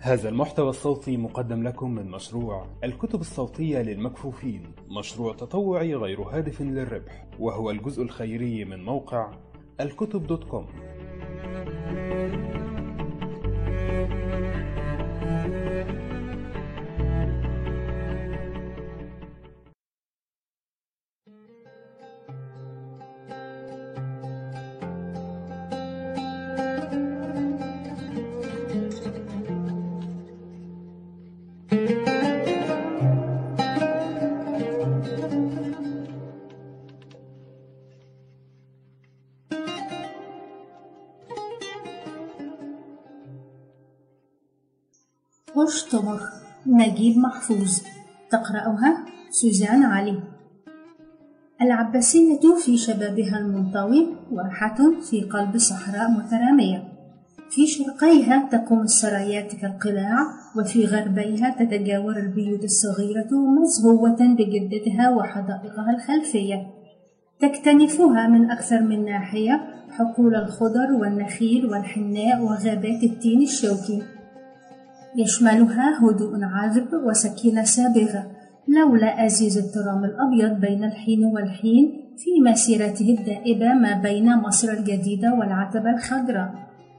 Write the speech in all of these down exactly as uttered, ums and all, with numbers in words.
هذا المحتوى الصوتي مقدم لكم من مشروع الكتب الصوتية للمكفوفين، مشروع تطوعي غير هادف للربح، وهو الجزء الخيري من موقع الكتب دوت كوم. أشطبر نجيب محفوظ. تقرأها سوزان علي. العباسية في شبابها المنطوي واحة في قلب صحراء مترامية، في شرقيها تقوم السرايات كالقلاع، وفي غربيها تتجاور البيوت الصغيرة مزهوة بجدتها وحدائقها الخلفية، تكتنفها من أكثر من ناحية حقول الخضر والنخيل والحناء وغابات التين الشوكي. يشملها هدوء عذب وسكينة سابغة، لولا أزيز الترام الأبيض بين الحين والحين في مسيرته الدائبة ما بين مصر الجديدة والعتبة الخضراء،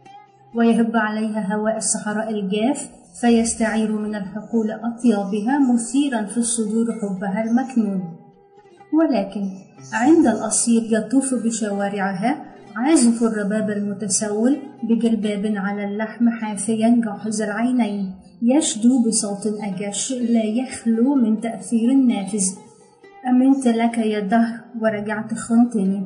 ويهب عليها هواء الصحراء الجاف فيستعير من الحقول أطيابها مثيرا في الصدور حبها المكنون. ولكن عند الأصيل يطوف بشوارعها عازف الرباب المتسول بجلباب على اللحم حافيا جاحظ العينين، يشدو بصوت أجش لا يخلو من تأثير نافذ. أمنت لك يا دهر ورجعت خنتني.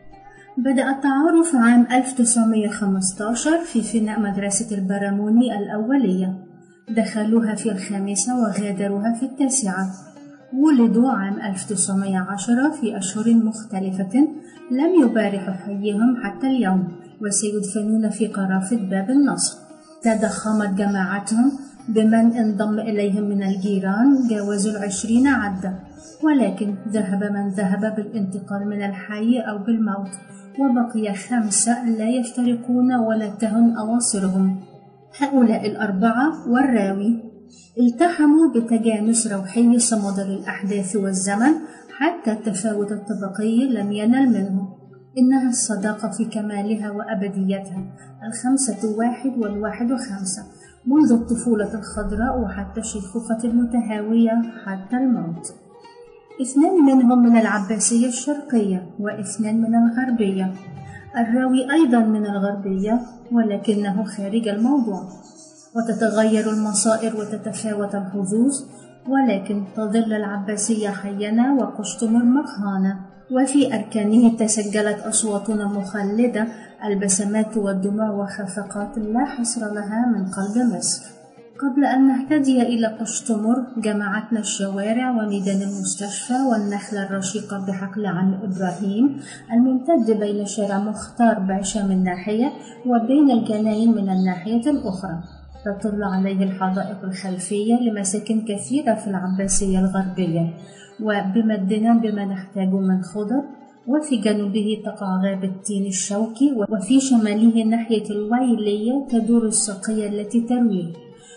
بدأ التعارف عام ألف وتسعمائة وخمسة عشر في فناء مدرسة البراموني الأولية، دخلوها في الخامسة وغادروها في التاسعة. ولدوا عام ألف وتسعمائة وعشرة في أشهر مختلفة لم يبارحوا حيهم حتى اليوم، وسيدفنون في قرافة باب النصر. تضخمت جماعتهم بمن انضم إليهم من الجيران جاوزوا العشرين عدة، ولكن ذهب من ذهب بالانتقال من الحي أو بالموت، وبقي خمسة لا يفترقون ولا تهن أواصرهم. هؤلاء الأربعة والراوي التحموا بتجانس روحي صمد للأحداث والزمن حتى التفاوت الطبقي لم ينل منه. إنها الصداقة في كمالها وأبديتها، الخمسة واحد والواحد خمسة، منذ الطفولة الخضراء وحتى الشيخوخة المتهاوية حتى الموت. اثنان منهم من العباسية الشرقية واثنان من الغربية، الراوي أيضا من الغربية ولكنه خارج الموضوع. وتتغير المصائر وتتفاوت الحظوظ، ولكن تظل العباسية حينا وقشطمر مخانة، وفي أركانه تسجلت أصواتنا مخلدة، البسمات والدموع وخفقات لا حصر لها من قلب مصر. قبل أن نهتدي إلى قشطمر جمعتنا الشوارع وميدان المستشفى والنخلة الرشيقة بحقل عم إبراهيم الممتد بين شارع مختار باشا من ناحية وبين الجناين من الناحية الأخرى، تطل عليه الحدائق الخلفية لمساكن كثيرة في العباسية الغربية، وبمدنا بما نحتاج من خضر. وفي جنوبه تقع غابة التين الشوكي، وفي شماله ناحية الويلية تدور السقية التي ترويه،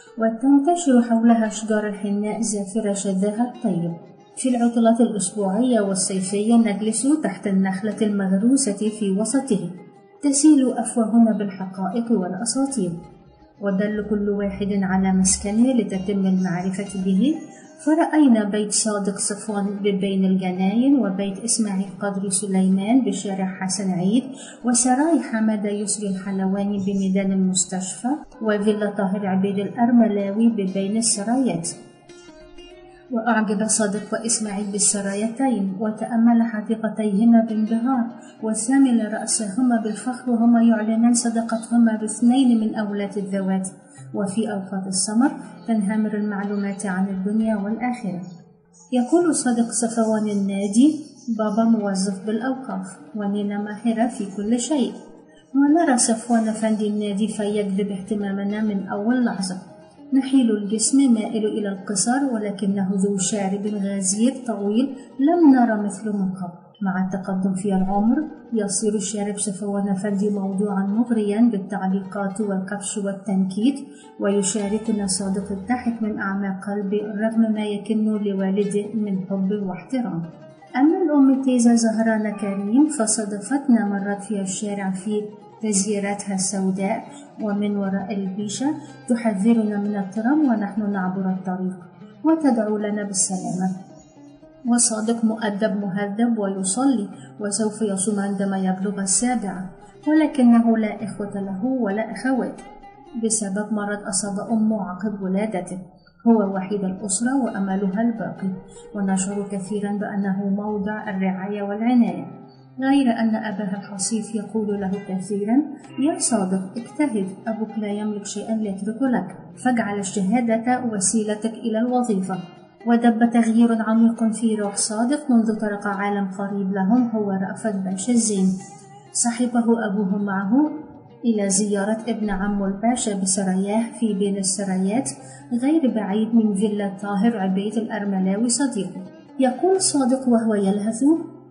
وتنتشر حولها أشجار الحناء زافرة شذاها الطيب. في العطلات الأسبوعية والصيفية نجلس تحت النخلة المغروسة في وسطه، تسيل أفواهنا بالحقائق والأساطير، ودل كل واحد على مسكنه لتتم المعرفة به. فرأينا بيت صادق صفوان بين الجناين، وبيت إسماعيل قدر سليمان بشارع حسن عيد، وسراي حمادة يسري الحلواني بميدان المستشفى، وفيلا طاهر عبيد الأرملاوي ببين السرايات. وأعجب صادق وإسماعيل بالسرايتين، وتأمل حديقتيهما بانبهار، وثامل رأسهما بالفخر وهما يعلنان صداقتهما باثنين من أولاد الذوات. وفي أوقات السمر تنهمر المعلومات عن الدنيا والآخرة. يقول صادق صفوان النادي: بابا موظف بالأوقاف ونينا ماهرة في كل شيء. ونرى صفوان فندي النادي فيجذب اهتمامنا من أول لحظة. نحيل الجسم مائل إلى القصر، ولكنه ذو شارب غزير طويل لم نرى مثله من قبل. مع التقدم في العمر يصير الشارب صفوان أفندي موضوعا مغريا بالتعليقات والكبش والتنكيد، ويشاركنا صادق الضحك من أعماق قلبه رغم ما يكن لوالده من حب واحترام. أما الأم تيزة زهران كريم فصادفتنا مرات في الشارع في تزييراتها السوداء ومن وراء البيشة تحذرنا من الترام ونحن نعبر الطريق وتدعو لنا بالسلامة. وصادق مؤدب مهذب ويصلي وسوف يصوم عندما يبلغ السابعة، ولكنه لا إخوة له ولا أخوات بسبب مرض أصاب أمه عقب ولادته. هو وحيد الأسرة وأملها الباقي، ونشعر كثيرا بأنه موضع الرعاية والعناية، غير أن أباها الحصيف يقول له كثيرا: يا صادق اجتهد، أبوك لا يملك شيئا ليترك لك، فاجعل الشهادة وسيلتك إلى الوظيفة. ودب تغيير عميق في روح صادق منذ طرق عالم قريب لهم هو رأفت باشا الزين. صحبه أبوه معه إلى زيارة ابن عمه الباشا بسراياه في بين السرايات غير بعيد من فيلا طاهر عبيد الأرملاوي صديقه. يقول صادق وهو يلهث: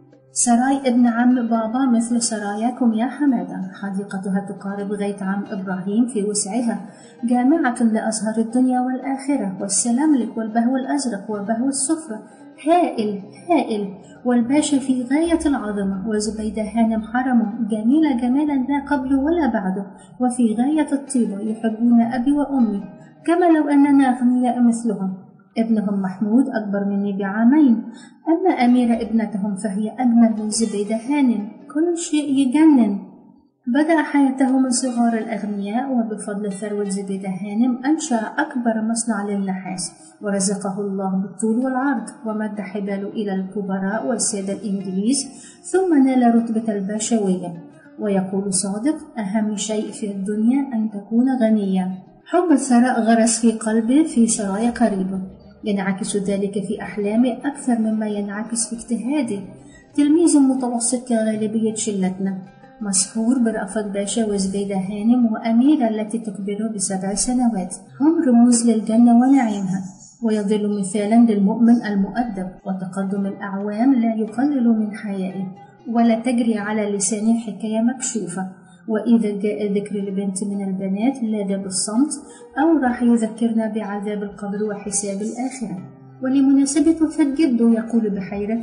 سراي ابن عم بابا مثل سراياكم يا حمادة، حديقتها تقارب غيت عم إبراهيم في وسعها، جامعة لأزهر الدنيا والآخرة، والسلام لك والبهو الأزرق وبهو السفرة، هائل هائل، والباشا في غاية العظمة، وزبيدة هانم حرمه جميلة جمالا لا قبل ولا بعده، وفي غاية الطيبة، يحبون أبي وأمي كما لو أننا أغنياء مثلهم. ابنهم محمود أكبر مني بعامين، أما أميرة ابنتهم فهي أجمل من زبيدة هانم، كل شيء يجنن. بدأ حياته من صغار الأغنياء، وبفضل ثروة زبيدة هانم أنشأ أكبر مصنع للنحاس، ورزقه الله بالطول والعرض، ومد حباله إلى الكبراء والسادة الإنجليز، ثم نال رتبة الباشوية. ويقول صادق: أهم شيء في الدنيا أن تكون غنيا. حب الثراء غرس في قلبه في سرايا قريبه، ينعكس ذلك في أحلامه أكثر مما ينعكس في اجتهاده. تلميذ متوسط كغالبية شلتنا، مسحور برأفت باشا وزبيدة هانم وأميرة التي تكبره بسبع سنوات، هم رموز للجنة ونعيمها، ويظل مثالا للمؤمن المؤدب. وتقدم الأعوام لا يقلل من حيائه، ولا تجري على لسانه حكاية مكشوفة، وإذا جاء ذكر لبنت من البنات لاد بالصمت، أو راح يذكرنا بعذاب القبر وحساب الآخرة. ولمناسبة وفاة جده يقول بحيرة: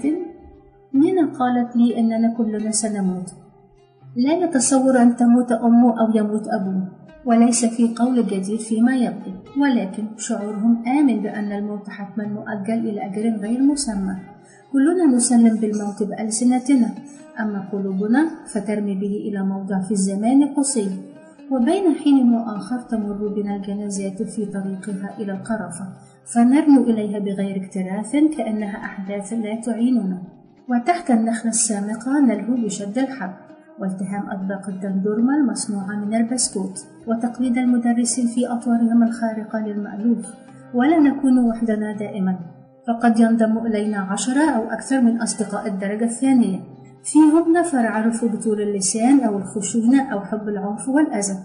نينا قالت لي أننا كلنا سنموت، لا يتصور أن تموت أمه أو يموت أبوه، وليس في قول جديد فيما يبدو، ولكن شعورهم آمن بأن الموت حتما مؤجل إلى أجل غير مسمى. كلنا نسلم بالموت بألسنتنا، أما قلوبنا فترمي به إلى موضع في الزمان قصير، وبين حين وآخر تمر بنا الجنازات في طريقها إلى القرفة، فنرنو إليها بغير اكتراث كأنها أحداث لا تعيننا. وتحت النخلة السامقة نلهو بشد الحب، والتهام أطباق الدندورما المصنوعة من البسكوت، وتقليد المدرسين في أطوارهم الخارقة للمألوف. ولا نكون وحدنا دائما، فقد ينضم إلينا عشرة أو أكثر من أصدقاء الدرجة الثانية، فيهم نفر عرفوا بطول اللسان أو الخشونة أو حب العنف والأذى،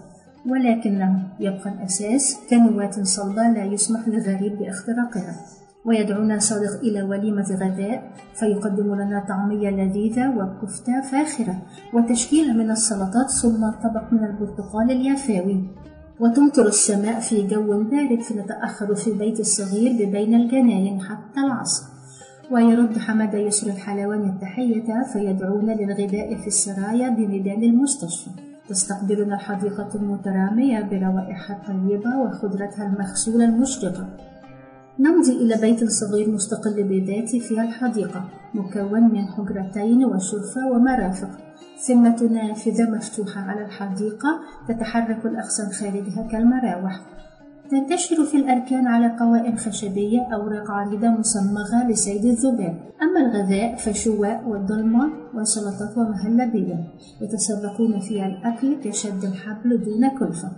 ولكنه يبقى الأساس كنواة صلبة لا يسمح للغريب باختراقها. ويدعونا صادق إلى وليمة غداء، فيقدم لنا طعمية لذيذة وكفتة فاخرة وتشكيلة من السلطات، ثم طبق من البرتقال اليافاوي. وتمطر السماء في جو بارد، فنتأخر في البيت الصغير ببين الجناين حتى العصر. ويرد حمد يسر الحلواني التحية، فيدعونا للغداء في السرايا بميدان المستشفى. تستقبلنا الحديقة المترامية بروائحها الطيبة وخضرتها المغسولة المشرقة. نمضي إلى بيت صغير مستقل بذاته في الحديقة، مكون من حجرتين وشرفة ومرافق، ثمة نافذة مفتوحة على الحديقة تتحرك الأغصان خارجها كالمراوح. تنتشر في الأركان على قوائم خشبية أوراق عريضة مصمغة لصيد الذباب. أما الغذاء فشواء والضلمة وسلطات ومهلبية، يتسابقون في الأكل كشد الحبل دون كلفة.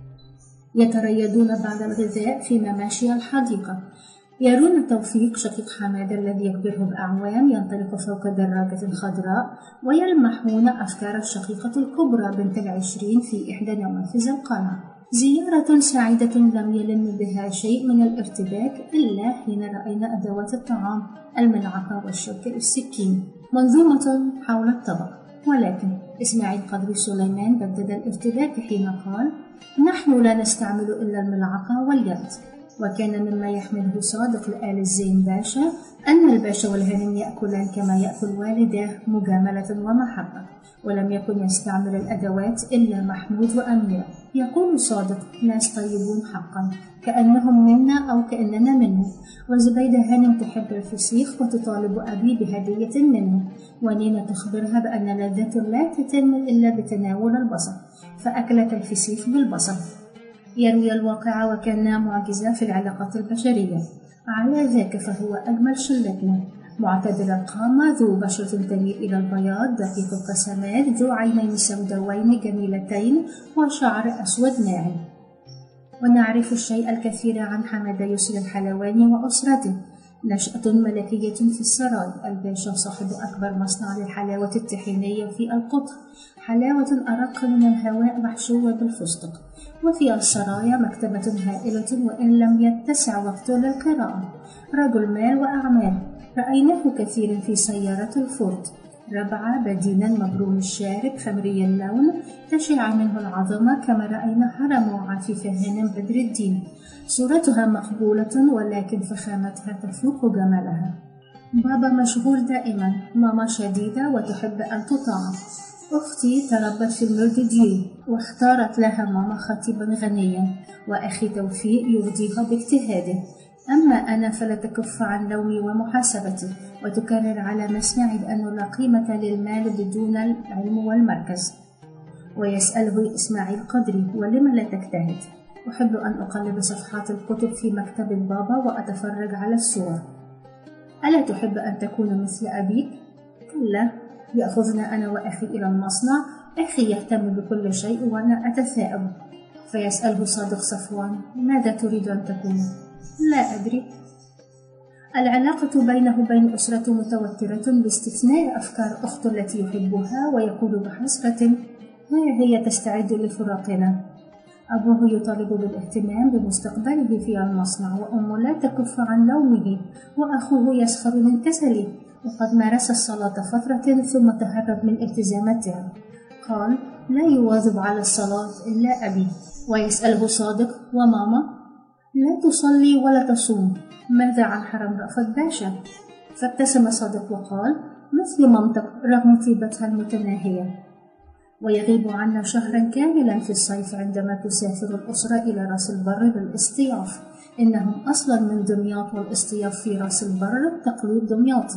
يتريدون بعد الغذاء في مماشي الحديقة. يرون توفيق شقيق حمادة الذي يكبره بأعوام ينطلق فوق دراجة خضراء، ويلمحون أفكار الشقيقة الكبرى بنت العشرين في إحدى نوافذ القلعة. زيارة سعيدة لم يلم بها شيء من الارتباك إلا حين رأينا أدوات الطعام، الملعقة والشوكة والسكين، منظومة حول الطبق. ولكن إسماعيل قدري سليمان بدد الارتباك حين قال: نحن لا نستعمل إلا الملعقة واليد. وكان مما يحمله صادق لآل الزين باشا أن الباشا والهانم يأكلان كما يأكل والداه، مجاملة ومحبة، ولم يكن يستعمل الأدوات إلا محمود وأميرة. يقول صادق: ناس طيبون حقا، كأنهم منا أو كأننا منهم. وزبيدة هانم تحب الفسيخ وتطالب أبي بهدية منه، ونينا تخبرها بأن لذة لا تتم إلا بتناول البصل، فأكلت الفسيخ بالبصل. يروي الواقع وكان معجزة في العلاقات البشرية. على ذاك فهو أجمل شلتنا، معتدل القامة، ذو بشرة تميل إلى البياض، دقيق القسمات، ذو عينين سوداوين جميلتين وشعر أسود ناعم. ونعرف الشيء الكثير عن حمادة يسري الحلواني وأسرته. نشأة ملكية في السراي، الباشا صاحب أكبر مصنع للحلاوة الطحينية في القطر، حلاوة أرق من الهواء محشوة بالفستق. وفي السرايا مكتبة هائلة وإن لم يتسع وقت للقراءة. رجل مال وأعمال، رأيناه كثيرا في سيارة الفورد، ربعة بدينا مبروم الشارب خمري اللون، تشع منه العظمة كما رأينا هرم وعفيف هانم بدر الدين. صورتها مقبولة ولكن فخامتها تفوق جمالها. بابا مشغول دائما، ماما شديدة وتحب أن تطاع. أختي تربت في المردديو واختارت لها ماما خطيبا غنيا، وأخي توفيق يرضيها باجتهاده. أما أنا فلا تكف عن لومي ومحاسبتي، وتكرر على مسمعي بأنه لا قيمة للمال بدون العلم والمركز. ويسأله إسماعيل قدري: ولم لا تجتهد؟ أحب أن أقلب صفحات الكتب في مكتب البابا وأتفرج على الصور. ألا تحب أن تكون مثل أبيك؟ كلا، يأخذنا أنا وأخي إلى المصنع، أخي يهتم بكل شيء وأنا أتثاءب. فيسأله صادق صفوان: ماذا تريد أن تكون؟ لا أدري. العلاقة بينه وبين أسرته متوترة باستثناء أفكار أخته التي يحبها، ويقول بحسرة: ها هي تستعد لفراقنا. أبوه يطالب بالاهتمام بمستقبله في المصنع، وأمه لا تكف عن لومه، وأخوه يسخر من كسله، وقد مارس الصلاة فترة ثم تهرب من التزاماتها. قال: لا يواظب على الصلاة إلا أبي. ويسأله صادق: وماما؟ لا تصلي ولا تصوم. ماذا عن حرم رأفت باشا؟ فابتسم صادق وقال: مثل مامتك رغم طيبتها المتناهية. ويغيب عنا شهرا كاملا في الصيف عندما تسافر الأسرة إلى راس البر للاصطياف. إنهم أصلا من دمياط، والاصطياف في راس البر تقليد دمياطي.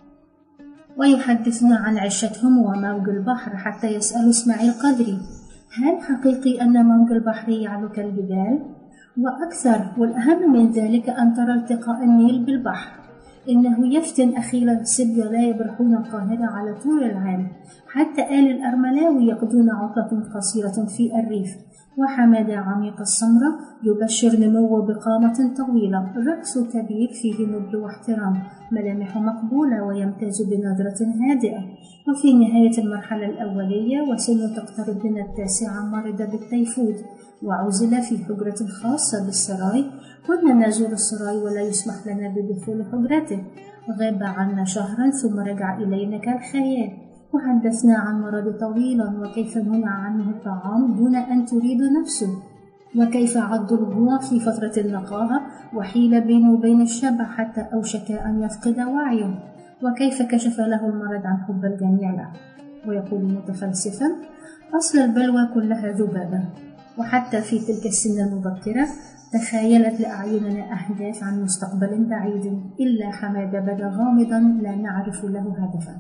ويحدثنا عن عشتهم وموج البحر، حتى يسأل إسماعيل قدري: هل حقيقي أن موج البحر يعلو كالجبال؟ وأكثر والأهم من ذلك أن ترى التقاء النيل بالبحر. إنه يفتن أخيرا السبي لا يبرحون القاهرة على طول العام، حتى آل الأرملاوي يقضون عطلة قصيرة في الريف. وحمادة عميق السمرة يبشر نمو بقامة طويلة، رأس كبير فيه نبل واحترام، ملامح مقبولة ويمتاز بنظرة هادئة. وفي نهاية المرحلة الأولية وسن تقترب من التاسعة مرض بالتيفود، وعزل في حجرة خاصة بالسراي. كنا نزور السراي ولا يسمح لنا بدخول حجرته. غاب عنا شهرا ثم رجع إلينا كالخيال، وحدثنا عن مرض طويلا، وكيف منع عنه الطعام دون أن تريد نفسه، وكيف عض الجوع في فترة النقاهة وحيل بينه وبين الشبع حتى أوشك أن يفقد وعيه، وكيف كشف له المرض عن حب الجميع له. ويقول متفلسفا: أصل البلوى كلها ذبابة. وحتى في تلك السن المبكرة تخيلت لأعيننا أهداف عن مستقبل بعيد، إلا حمادة بدا غامضا لا نعرف له هدفا.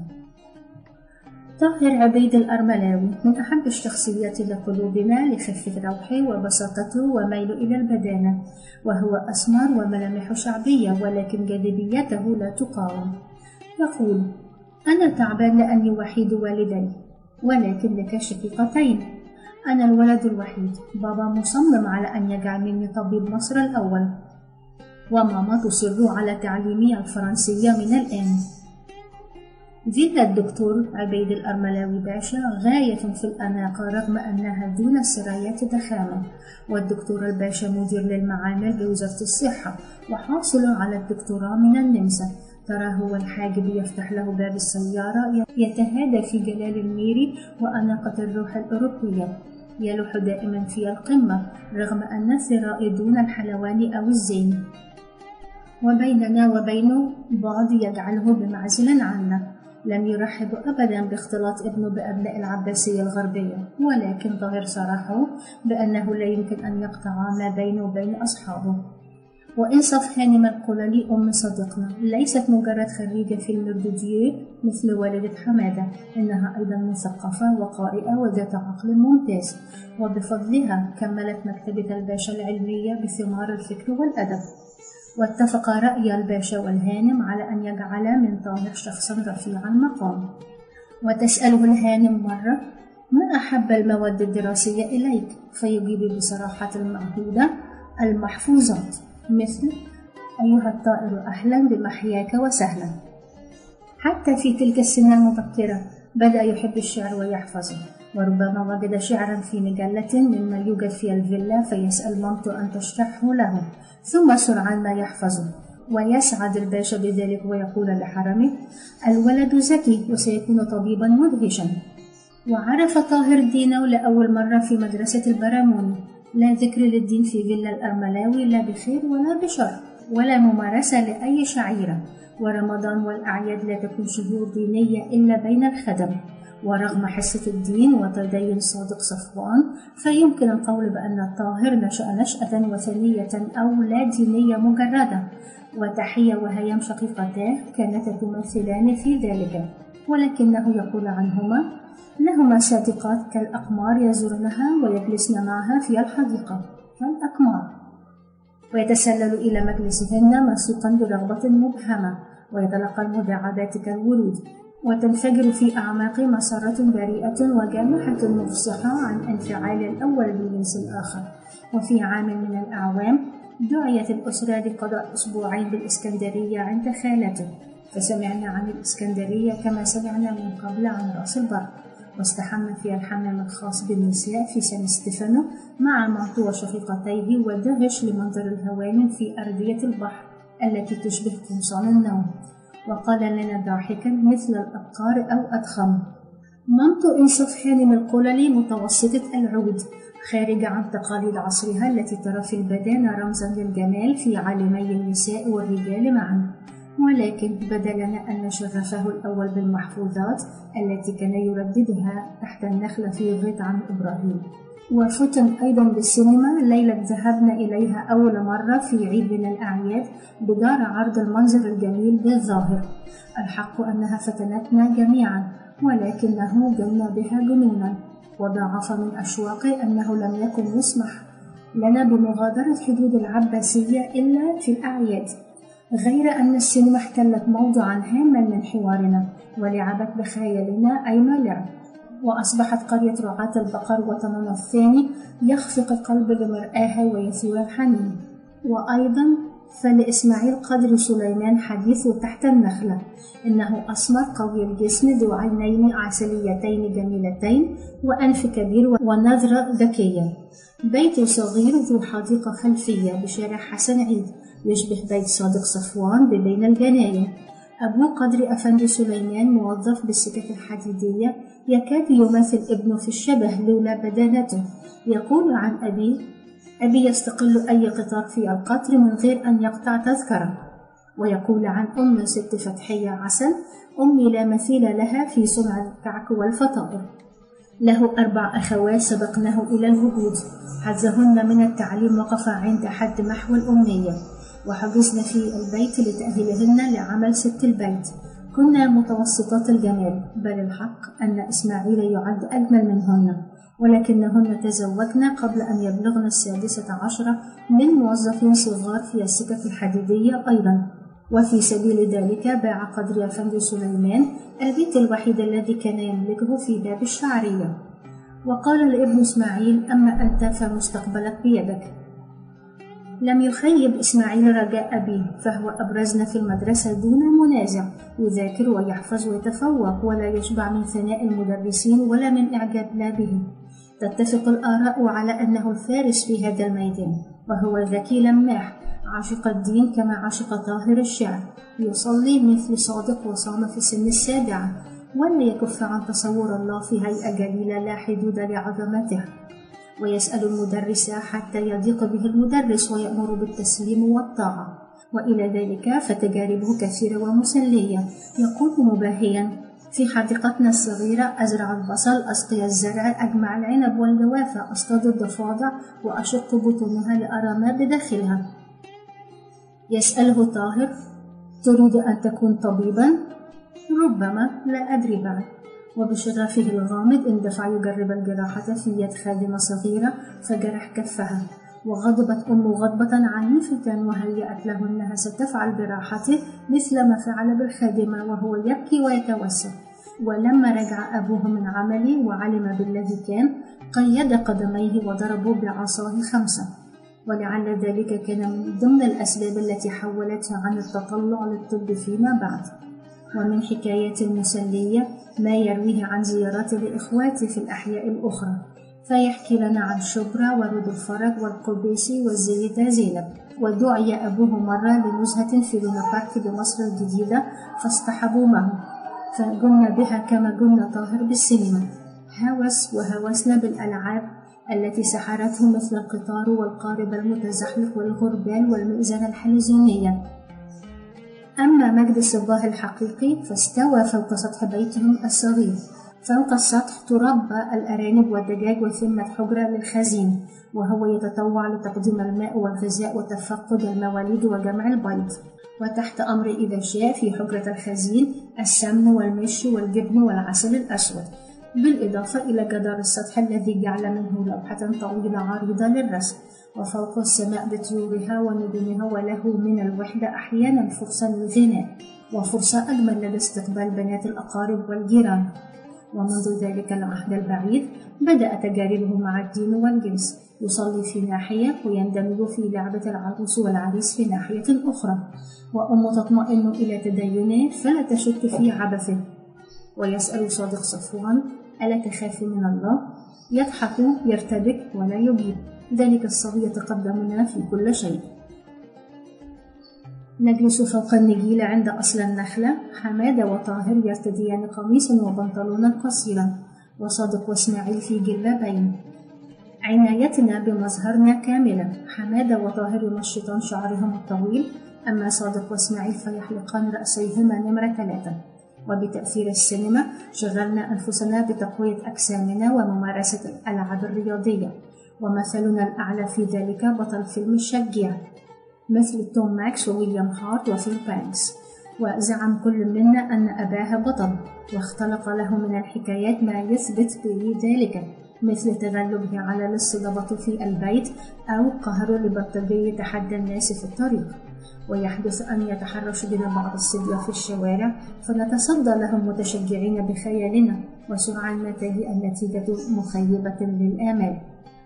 طاهر عبيد الأرملاوي من أحب الشخصيات لقلوبنا لخفة روحه وبساطته وميل إلى البدانة، وهو أسمر وملامح شعبية، ولكن جاذبيته لا تقاوم. يقول: أنا تعبان لأني وحيد والدي، ولكن لك شقيقتين. أنا الولد الوحيد، بابا مصمم على أن يجعل مني طبيب مصر الأول، وماما تصر على تعليمي الفرنسية من الآن. فيلا الدكتور عبيد الأرملاوي باشا غاية في الأناقة رغم أنها دون السرايات ضخامة، والدكتور الباشا مدير للمعامل بوزارة الصحة، وحاصل على الدكتوراه من النمسا، تراه والحاجب يفتح له باب السيارة يتهادى في جلال الميري وأناقة الروح الأوروبية، يلوح دائما في القمة رغم أن الثراء دون الحلوان أو الزين، وبيننا وبينه بعد يجعله بمعزل عنا. لم يرحب أبدا باختلاط ابنه بأبناء العباسية الغربية، ولكن ظاهر صراحه بأنه لا يمكن أن يقطع ما بينه وبين أصحابه. وإنصف هانم القللي أم صديقنا ليست مجرد خريجة في المردوديو مثل والدة حمادة، إنها أيضا مثقفة وقارئة وذات عقل ممتاز، وبفضلها كملت مكتبة الباشا العلمية بثمار الفكر والأدب. واتفق رأي الباشا والهانم على أن يجعل من طاهر شخصا رفيعا مقام. وتسأله الهانم مرة: ما أحب المواد الدراسية إليك؟ فيجيب بصراحة المعهودة: المحفوظات، مثل أيها الطائر أهلا بمحياك وسهلا. حتى في تلك السن المبكرة بدأ يحب الشعر ويحفظه، وربما وجد شعرا في مجلة مما يوجد في الفيلا فيسأل مامته أن تشرحه له، ثم سرعان ما يحفظه، ويسعد الباشا بذلك ويقول لحرمه: الولد ذكي وسيكون طبيبا مدهشا. وعرف طاهر دينه لأول مرة في مدرسة البراموني، لا ذكر للدين في فيلا الأرملاوي لا بخير ولا بشر، ولا ممارسة لأي شعيرة، ورمضان والأعياد لا تكون شهور دينية إلا بين الخدم. ورغم حصة الدين وتدين صادق صفوان، فيمكن القول بأن الطاهر نشأ نشأة وثنية أو لا دينية مجردة، وتحية وهيام شقيقتاه كانتا تمثلان في ذلك، ولكنه يقول عنهما: لهما صديقات كالأقمار يزورنها ويجلسن معها في الحديقة كالأقمار، ويتسلل إلى مجلسهن مسوقا برغبة مبهمة، ويتلقى المداعبات كالورود، وتنفجر في أعماق مسارة بريئة وجامحة مفصحة عن انفعال الأول بالجنس الآخر. وفي عام من الأعوام دعيت الأسرة لقضاء أسبوعين بالإسكندرية عند خالته، فسمعنا عن الإسكندرية كما سمعنا من قبل عن رأس البر، واستحم في الحمام الخاص بالنساء في سان ستيفانو مع ماطو وشقيقتيه، ودهش لمنظر الهوانم في أرضية البحر التي تشبه قمصان النوم، وقال لنا ضاحكا مثل الأبقار أو أضخم: مامتو إنصف هانم القللي متوسطة العود، خارجة عن تقاليد عصرها التي ترى في البدانة رمزا للجمال في عالمي النساء والرجال معا، ولكن بدلنا أن شرفه الأول بالمحفوظات التي كان يرددها تحت النخلة في غيط عم إبراهيم. وفتن أيضا بالسينما ليلة ذهبنا إليها أول مرة في عيد من الأعياد بدار عرض المنظر الجميل بالظاهر. الحق أنها فتنتنا جميعا، ولكنه جن بها جنونا، وضاعف من أشواقي أنه لم يكن يسمح لنا بمغادرة حدود العباسية إلا في الأعياد، غير أن السينما احتلت موضعا هاما من حوارنا ولعبت بخيالنا أيما لعب، وأصبحت قرية رعاة البقر وطننا الثاني يخفق القلب لمرآها ويثور الحنين. وأيضا فلإسماعيل قدر سليمان حديث تحت النخلة، إنه أسمر قوي الجسم ذو عينين عسليتين جميلتين وأنف كبير ونظرة ذكية، بيت صغير ذو حديقة خلفية بشارع حسن عيد يشبه بيت صادق صفوان ببين الجناين. أبو قدر أفندي سليمان موظف بالسكك الحديدية يكاد يماثل ابنه في الشبه لولا بدانته. يقول عن أبيه: أبي يستقل أي قطار في القطر من غير أن يقطع تذكرة. ويقول عن أم ست فتحية عسل: أمي لا مثيل لها في صنع الكعك والفطائر. له أربع أخوات سبقناه إلى الوجود، حظهن من التعليم وقف عند حد محو الأمنية، وحجزنا في البيت لتأهيلهن لعمل ست البيت. كنا متوسطات الجمال، بل الحق أن إسماعيل يعد أجمل منهن، ولكنهن تزوجن قبل أن يبلغن السادسة عشرة من موظفين صغار في السكك الحديدية أيضا. وفي سبيل ذلك باع قدر أفندي سليمان البيت الوحيد الذي كان يملكه في باب الشعرية، وقال لابن إسماعيل: أما أنت فمستقبلك بيدك. لم يخيب إسماعيل رجاء أبيه، فهو أبرزنا في المدرسة دون منازع، يذاكر ويحفظ ويتفوق ولا يشبع من ثناء المدرسين ولا من إعجابنا به. تتفق الآراء على أنه الفارس في هذا الميدان، وهو ذكي لماح، عشق الدين كما عشق طاهر الشعر، يصلي مثل صادق وصام في سن السابعة، ولا يكف عن تصور الله في هيئة جليلة لا حدود لعظمته، ويسأل المدرس حتى يضيق به المدرس ويأمر بالتسليم والطاعة. وإلى ذلك فتجاربه كثيرة ومسلية. يقول مباهيا: في حديقتنا الصغيرة أزرع البصل، أسقي الزرع، أجمع العنب والجوافة، أصطاد الضفادع وأشق بطونها لأرى ما بداخلها. يسأله طاهر: تريد أن تكون طبيبا؟ ربما، لا أدري بعد. وبشغفه الغامض اندفع يجرب الجراحة في يد خادمة صغيرة فجرح كفها، وغضبت أمه غضبة عنيفة وهيأت له أنها ستفعل براحته مثل ما فعل بالخادمة، وهو يبكي ويتوسل. ولما رجع أبوه من عمله وعلم بالذي كان، قيد قدميه وضربه بعصاه خمسة، ولعل ذلك كان من ضمن الأسباب التي حولته عن التطلع للطب فيما بعد. ومن حكايات المسلية ما يرويه عن زيارات لإخواته في الأحياء الأخرى، فيحكي لنا عن شبرا ورود الفرج والقبيسي والزيدة زينب. ودعي أبوه مرة لنزهة في لونا بارك بمصر الجديدة فاصطحبوا معه، فجن بها كما جن طاهر بالسينما. هوس وهوسنا بالألعاب التي سحرته مثل القطار والقارب المتزحلق والغربال والمئذنة الحلزونية. أما مجد الصباح الحقيقي فاستوى فوق سطح بيتهم الصغير. فوق السطح تربى الأرانب والدجاج وثمة حجرة للخزين، وهو يتطوع لتقديم الماء والغذاء وتفقد المواليد وجمع البيض. وتحت أمر إذا شاء في حجرة الخزين السمن والمش والجبن والعسل الأسود، بالإضافة إلى جدار السطح الذي جعل منه لوحة طويلة عريضة للرسم، وفوق السماء بطيورها ونجومها، وله من الوحدة أحيانا فرصة للغناء وفرصة أجمل لدى استقبال بنات الأقارب والجيران. ومنذ ذلك العهد البعيد بدأ تجاربه مع الدين والجنس، يصلي في ناحية ويندمج في لعبة العروس والعريس في ناحية أخرى، وأمه تطمئن إلى تدينه فلا تشك في عبثه. ويسأل صادق صفوان: ألا تخاف من الله؟ يضحك يرتبك ولا يجيب، ذلك الصبي يتقدمنا في كل شيء. نجلس فوق النجيلة عند أصل النخلة، حمادة وطاهر يرتديان قميصا وبنطلونا قصيرا، وصادق واسماعيل في جلابين. عنايتنا بمظهرنا كاملة، حمادة وطاهر يمشطان شعرهم الطويل، أما صادق واسماعيل فيحلقان رأسيهما نمرة ثلاثة. وبتأثير السينما شغلنا أنفسنا بتقوية أجسامنا وممارسة الألعاب الرياضية، ومثلنا الأعلى في ذلك بطل فيلم الشجيع مثل توم ماكس وويليام هارت وفيل بانكس. وزعم كل منا أن أباه بطل، واختلق له من الحكايات ما يثبت به ذلك، مثل تغلبه على الاستضافة في البيت أو قهره لبلطجي يتحدى الناس في الطريق. ويحدث أن يتحرش بنا بعض الصبية في الشوارع فنتصدى لهم متشجعين بخيالنا، وسرعان ما تجيء النتيجة مخيبة للآمال،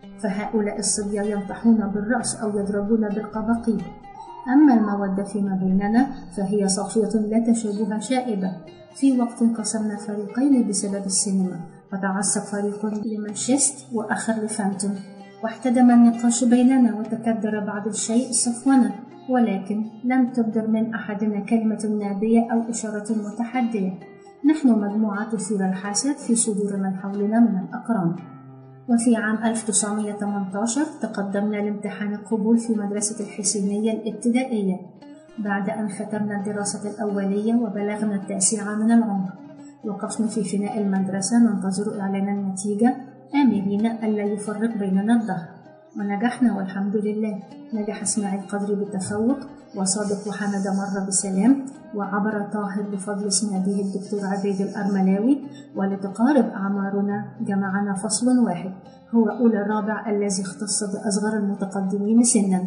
فهؤلاء الصبية ينطحون بالرأس أو يضربون بالقباقيب. أما المودة فيما بيننا فهي صافية لا تشابه شائبة. في وقت انقسمنا فريقين بسبب السينما، فتعصب فريق لمانشستر وآخر لفانتوم، واحتدم النقاش بيننا وتكدر بعض الشيء صفونا، ولكن لم تبدر من أحدنا كلمة نابية أو إشارة متحدية. نحن مجموعة تثير الحسد في صدور من حولنا من الأقران. وفي عام ألف وتسعمائة وثمانية عشر تقدمنا لامتحان القبول في مدرسة الحسينية الابتدائية، بعد أن ختمنا الدراسة الأولية وبلغنا التاسعة من العمر. وقفنا في فناء المدرسة ننتظر إعلان النتيجة، آملين ألا يفرق بيننا الظهر، ونجحنا والحمد لله. نجح اسماعيل قدري بالتفوق، وصادق وحمد مر بسلام، وعبر طاهر بفضل اسم أبيه الدكتور عبيد الأرملاوي. ولتقارب أعمارنا جمعنا فصل واحد هو أولى الرابع الذي اختص بأصغر المتقدمين سنا،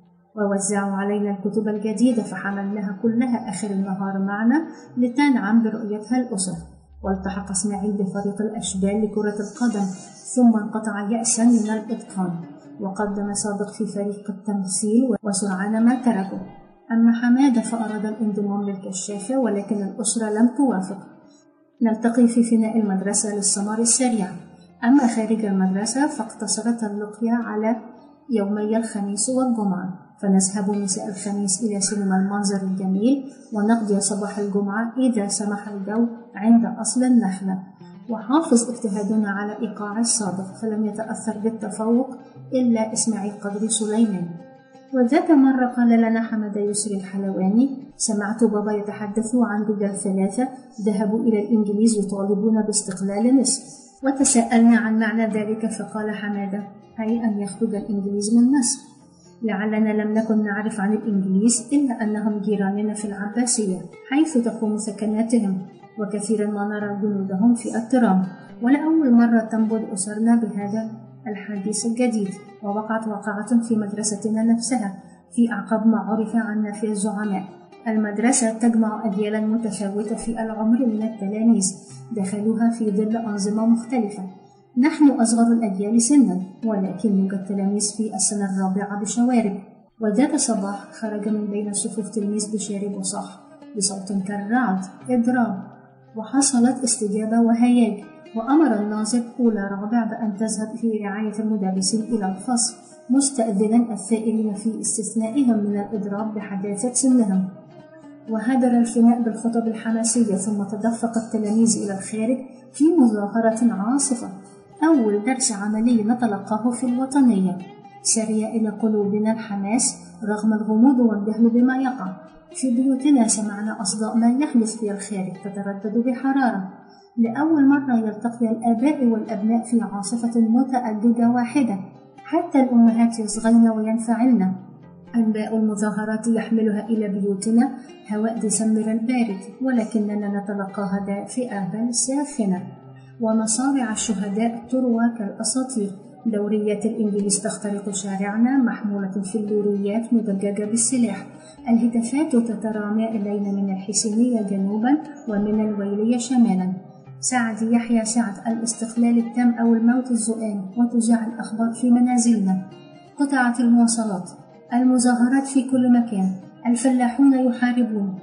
ووزعوا علينا الكتب الجديدة فحملناها كلها آخر النهار معنا لتنعم برؤيتها الأسر. والتحق اسماعيل بفريق الأشبال لكرة القدم، ثم انقطع يأسا من الإتقان، وقدم صادق في فريق التمثيل، وسرعان ما تركه. أما حمادة فأراد الانضمام للكشافة، ولكن الأسرة لم توافق. نلتقي في فناء المدرسة للسمر السريع، أما خارج المدرسة فاقتصرت اللقيا على يومي الخميس والجمعة، فنذهب مساء الخميس إلى سينما المنظر الجميل، ونقضي صباح الجمعة إذا سمح الجو عند أصل النخلة. وحافظ اجتهادنا على إيقاع الصادق، فلم يتأثر بالتفوق إلا إسماعيل قدر سليمان. وذات مرة قال لنا حمادة يسري الحلواني: سمعت بابا يتحدث عن رجال ثلاثة ذهبوا إلى الإنجليز يطالبون باستقلال مصر، وتساءلنا عن معنى ذلك، فقال حمادة: أي أن يخرج الإنجليز من مصر. لعلنا لم نكن نعرف عن الإنجليز إلا أنهم جيراننا في العباسية حيث تقوم سكناتهم، وكثيرا ما نرى جنودهم في الترام. ولأول مرة تنبض أسرنا بهذا الحديث الجديد. ووقعت واقعة في مدرستنا نفسها في أعقب ما عرف عنا في الزعماء. المدرسة تجمع أجيالا متفاوتة في العمر من التلاميذ دخلوها في ظل أنظمة مختلفة. نحن أصغر الأجيال سنا، ولكن يوجد تلاميذ في السنة الرابعة بشوارب. وذات صباح خرج من بين الصفوف تلميذ بشارب وصاح بصوت كالرعد: إضراب! وحصلت استجابة وهياج، وأمر الناظر أولى رابع بأن تذهب في رعاية المدرسين إلى الفصل، مستأذنا الثائرين في استثنائهم من الإضراب بحداثة سنهم. وهدر الفناء بالخطب الحماسية، ثم تدفق التلاميذ إلى الخارج في مظاهرة عاصفة، أول درس عملي نتلقاه في الوطنية. سري إلى قلوبنا الحماس رغم الغموض والجهل بما يقع. في بيوتنا سمعنا أصداء ما يحدث في الخارج تتردد بحرارة. لأول مرة يلتقي الآباء والأبناء في عاصفة متأججة واحدة، حتى الأمهات يصغين وينفعلن. أنباء المظاهرات يحملها إلى بيوتنا هواء ديسمبر البارد، ولكننا نتلقاها دافئة بل ساخنة. ومصارع الشهداء تروى كالأساطير. دوريات الإنجليز تخترق شارعنا محمولة في اللوريات مدججة بالسلاح. الهتافات تترامى إلينا من الحسينية جنوبا ومن الويلية شمالا. سعد يحيى سعد، الاستقلال التام أو الموت الزؤام. وتذاع الأخبار في منازلنا. قطعت المواصلات. المظاهرات في كل مكان. الفلاحون يحاربون.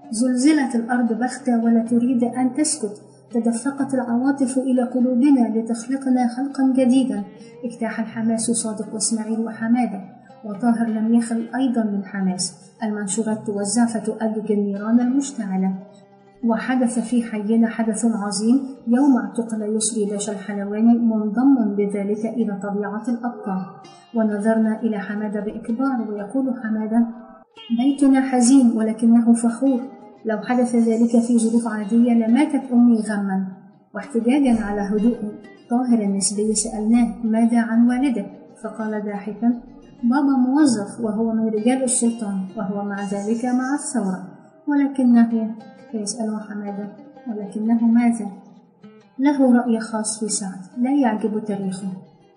زلزلت الأرض بغتة ولا تريد أن تسكت. تدفقت العواطف إلى قلوبنا لتخلقنا خلقا جديدا. اجتاح الحماس صادق واسماعيل وحمادة، وطاهر لم يخل أيضا من حماس. المنشورات توزع فتؤجج النيران المشتعلة. وحدث في حينا حدث عظيم يوم اعتقل يسري باشا الحلواني، منضم بذلك إلى طبيعة الأبقار. ونظرنا إلى حمادة بإكبار، ويقول حمادة: بيتنا حزين ولكنه فخور. لو حدث ذلك في ظروف عادية لماتت أمي غما. واحتجاجا على هدوء طاهر النسبي سألناه: ماذا عن والدك؟ فقال ضاحكا: بابا موظف وهو من رجال السلطان، وهو مع ذلك مع الثورة. ولكنه، فيسأل حمادة: ولكنه ماذا؟ له رأي خاص في سعد لا يعجب تاريخه.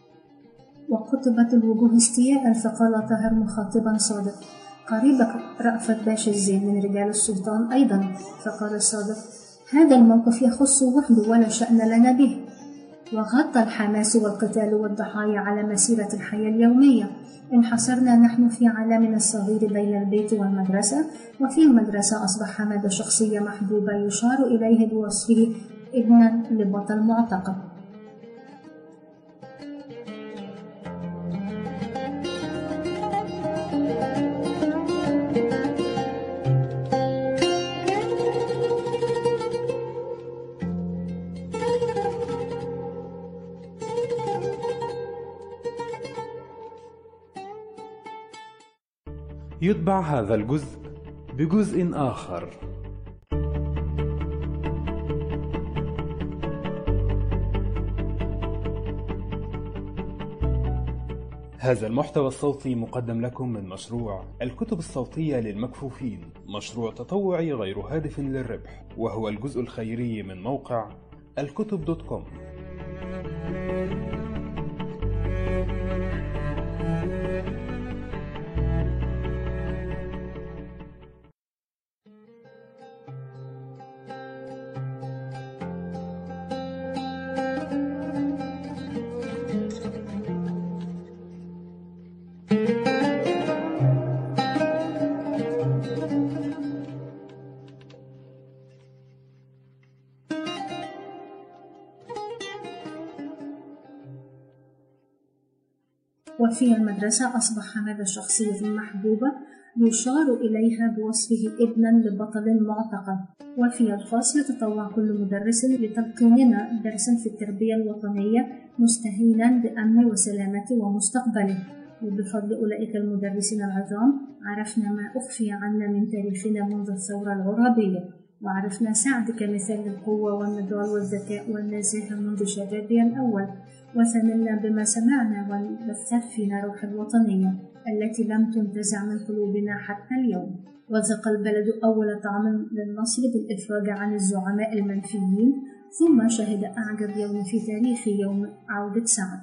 وقطبت الوجوه استياء، فقال طاهر مخاطبا صادق: قريبك رأفت باشا الزين من رجال السلطان أيضا. فقال صادق: هذا الموقف يخص وحده ولا شأن لنا به. وغطى الحماس والقتال والضحايا على مسيرة الحياة اليومية. انحصرنا نحن في عالمنا الصغير بين البيت والمدرسة، وفي المدرسة أصبح حمادة شخصية محبوبة يشار إليه بوصفه ابنا لبطل معتقل. يتبع هذا الجزء بجزء آخر. هذا المحتوى الصوتي مقدم لكم من مشروع الكتب الصوتية للمكفوفين، مشروع تطوعي غير هادف للربح، وهو الجزء الخيري من موقع الكتب دوت كوم. وفي المدرسة أصبح حمادة شخصية محبوبة يشار إليها بوصفه ابنا لبطل معتقل. وفي الخاص يتطوع كل مدرس لتلقيننا درسا في التربية الوطنية مستهينا بأمن وسلامته ومستقبله. وبفضل أولئك المدرسين العظام عرفنا ما أخفي عنا من تاريخنا منذ الثورة العرابية، وعرفنا سعد كمثال للقوة والنضال والذكاء والنزاهة منذ شبابي الأول، وثمنا بما سمعنا وبثت فينا روح الوطنية التي لم تنتزع من قلوبنا حتى اليوم. وذاق البلد أول طعم للنصر بالإفراج عن الزعماء المنفيين، ثم شهد أعجب يوم في تاريخ يوم عودة سعد.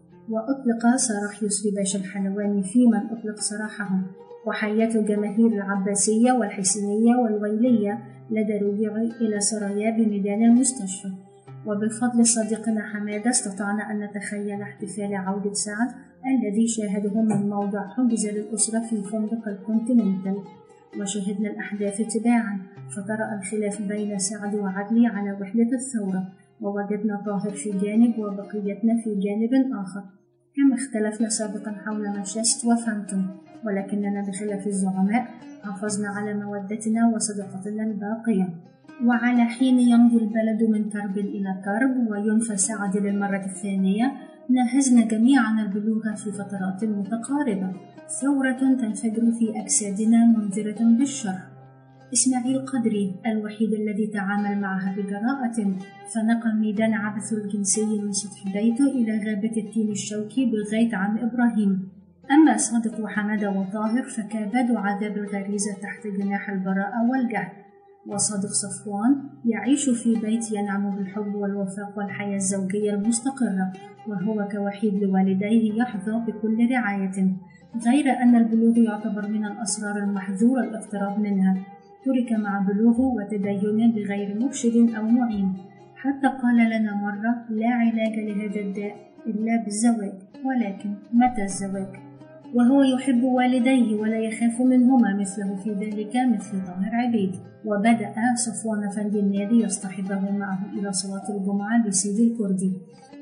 وأطلق سراح يسري باشا الحلواني في من أطلق سراحهم، وحياة الجماهير العباسية والحسينية والويلية لدى رجوعي إلى سرايا بميدان المستشفى. وبفضل صديقنا حمادة استطعنا أن نتخيل احتفال عودة سعد الذي شاهده من موضع حجز للأسرة في فندق الكونتيننتال، وشاهدنا الأحداث تباعا، فطرأ الخلاف بين سعد وعدلي على وحدة الثورة، ووجدنا طاهر في جانب وبقيتنا في جانب آخر، كما اختلفنا سابقا حول مانشستر وفانتوم، ولكننا بخلاف الزعماء حافظنا على مودتنا وصداقتنا الباقية. وعلى حين يمضي البلد من كرب إلى كرب وينفى سعد للمرة الثانية، ناهزنا جميعا البلوغ في فترات متقاربة، ثورة تنفجر في أجسادنا منذرة بالشر. إسماعيل قدري الوحيد الذي تعامل معها بجراءة، فنقل ميدان عبث الجنسي من سطح بيته إلى غابة التين الشوكي بغاية عم إبراهيم. أما صادق وحمادة وطاهر فكابدوا عذاب الغريزة تحت جناح البراءة والجهل. وصادق صفوان يعيش في بيت ينعم بالحب والوفاق والحياة الزوجية المستقرة، وهو كوحيد لوالديه يحظى بكل رعاية، غير أن البلوغ يعتبر من الأسرار المحظور الاقتراب منها. ترك مع بلوغه وتدين بغير مرشد أو معين، حتى قال لنا مرة: لا علاج لهذا الداء إلا بالزواج، ولكن متى الزواج؟ وهو يحب والديه ولا يخاف منهما مثله في ذلك مثل طاهر عبيد. وبدأ صفوان أفندي النادي يصطحبه معه إلى صلاة الجمعة بسيدي الكردي،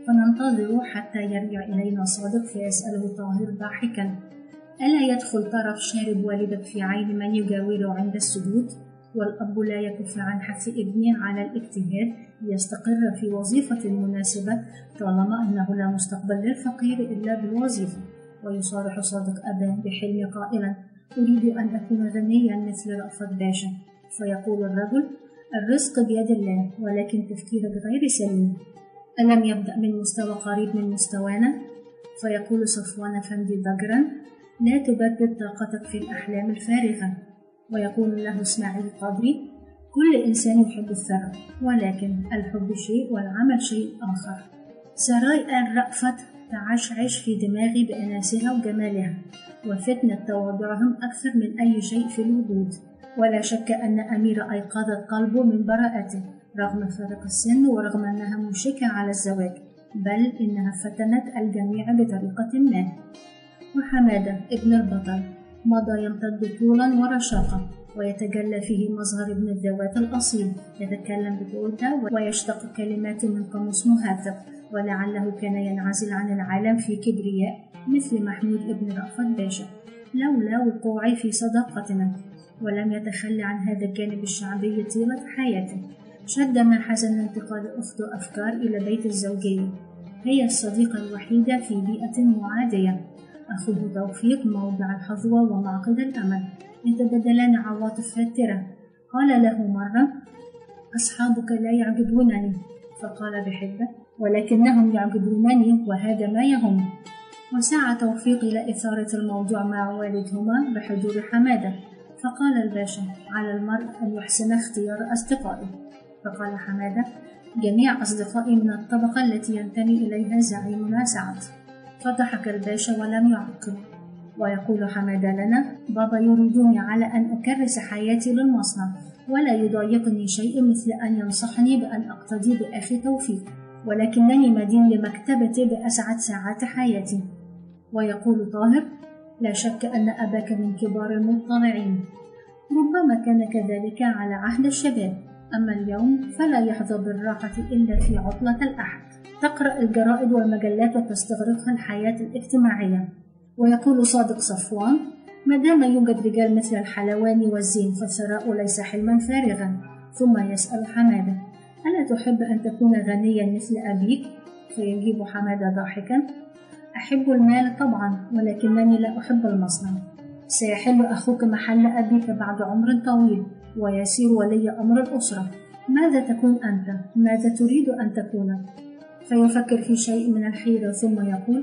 فننتظر حتى يرجع إلينا صادق فيسأله طاهر ضاحكا: ألا يدخل طرف شارب والدك في عين من يجاوره عند السجود؟ والأب لا يكف عن حث ابنه على الاجتهاد ليستقر في وظيفة مناسبة، طالما أنه لا مستقبل للفقير إلا بالوظيفة. ويصارح صادق أباه بحلم قائلا: أريد أن أكون غنيا مثل رأفت باشا. فيقول الرجل: الرزق بيد الله، ولكن تفكيرك غير سليم، ألم يبدأ من مستوى قريب من مستوانا؟ فيقول صفوان أفندي ضجرا: لا تبدد طاقتك في الأحلام الفارغة. ويقول له إسماعيل قدري: كل إنسان يحب الثروة، ولكن الحب شيء والعمل شيء آخر. سراي آل رأفت تعشعش في دماغي بأناسها وجمالها، وفتنة تواضعهم أكثر من أي شيء في الوجود. ولا شك أن أميرة أيقظت قلبه من براءته رغم فارق السن، ورغم أنها مشكة على الزواج، بل إنها فتنت الجميع بطريقة ما. وحمادة ابن البطل مضى يمتد طولا ورشاقة، ويتجلى فيه مظهر ابن الذوات الأصيل، يتكلم بجودة ويشتق كلمات من قاموس مهذب، ولعله كان ينعزل عن العالم في كبرياء مثل محمود ابن رأفت باشا لولا وقوعي في صداقتنا. ولم يتخلى عن هذا الجانب الشعبي طيلة حياته. شد ما حزن انتقال أخته أفكار إلى بيت الزوجية، هي الصديقة الوحيدة في بيئة معادية. أخوه توفيق موضع الحظوة ومعقد الأمل، يتبادلان عواطف فاترة. قال له مرة: أصحابك لا يعجبونني، فقال بحدة: ولكنهم يعجبونني وهذا ما يهم. وسعى توفيق إلى إثارة الموضوع مع والدهما بحضور حمادة، فقال الباشا: على المرء أن يحسن اختيار أصدقائه. فقال حمادة: جميع أصدقائي من الطبقة التي ينتمي إليها زعيمنا سعد. فضحك الباشا ولم يعقب. ويقول حمادة لنا: بابا يريدني على أن أكرس حياتي للمصنع، ولا يضايقني شيء مثل أن ينصحني بأن أقتدي بأخي توفيق، ولكنني مدين لمكتبتي بأسعد ساعات حياتي. ويقول طاهر: لا شك أن أباك من كبار المطلعين، ربما كان كذلك على عهد الشباب، أما اليوم فلا يحظى بالراحة إلا في عطلة الأحد. تقرأ الجرائد والمجلات وتستغرقها الحياة الاجتماعية. ويقول صادق صفوان: ما دام يوجد رجال مثل الحلواني والزين فالثراء ليس حلما فارغا. ثم يسأل حمادة: ألا تحب أن تكون غنيا مثل أبيك؟ فيجيب حمادة ضاحكا: أحب المال طبعا، ولكنني لا أحب المصنع. سيحل أخوك محل أبيك بعد عمر طويل ويصير ولي أمر الأسرة. ماذا تكون أنت؟ ماذا تريد أن تكون؟ فيفكر في شيء من الحيرة ثم يقول: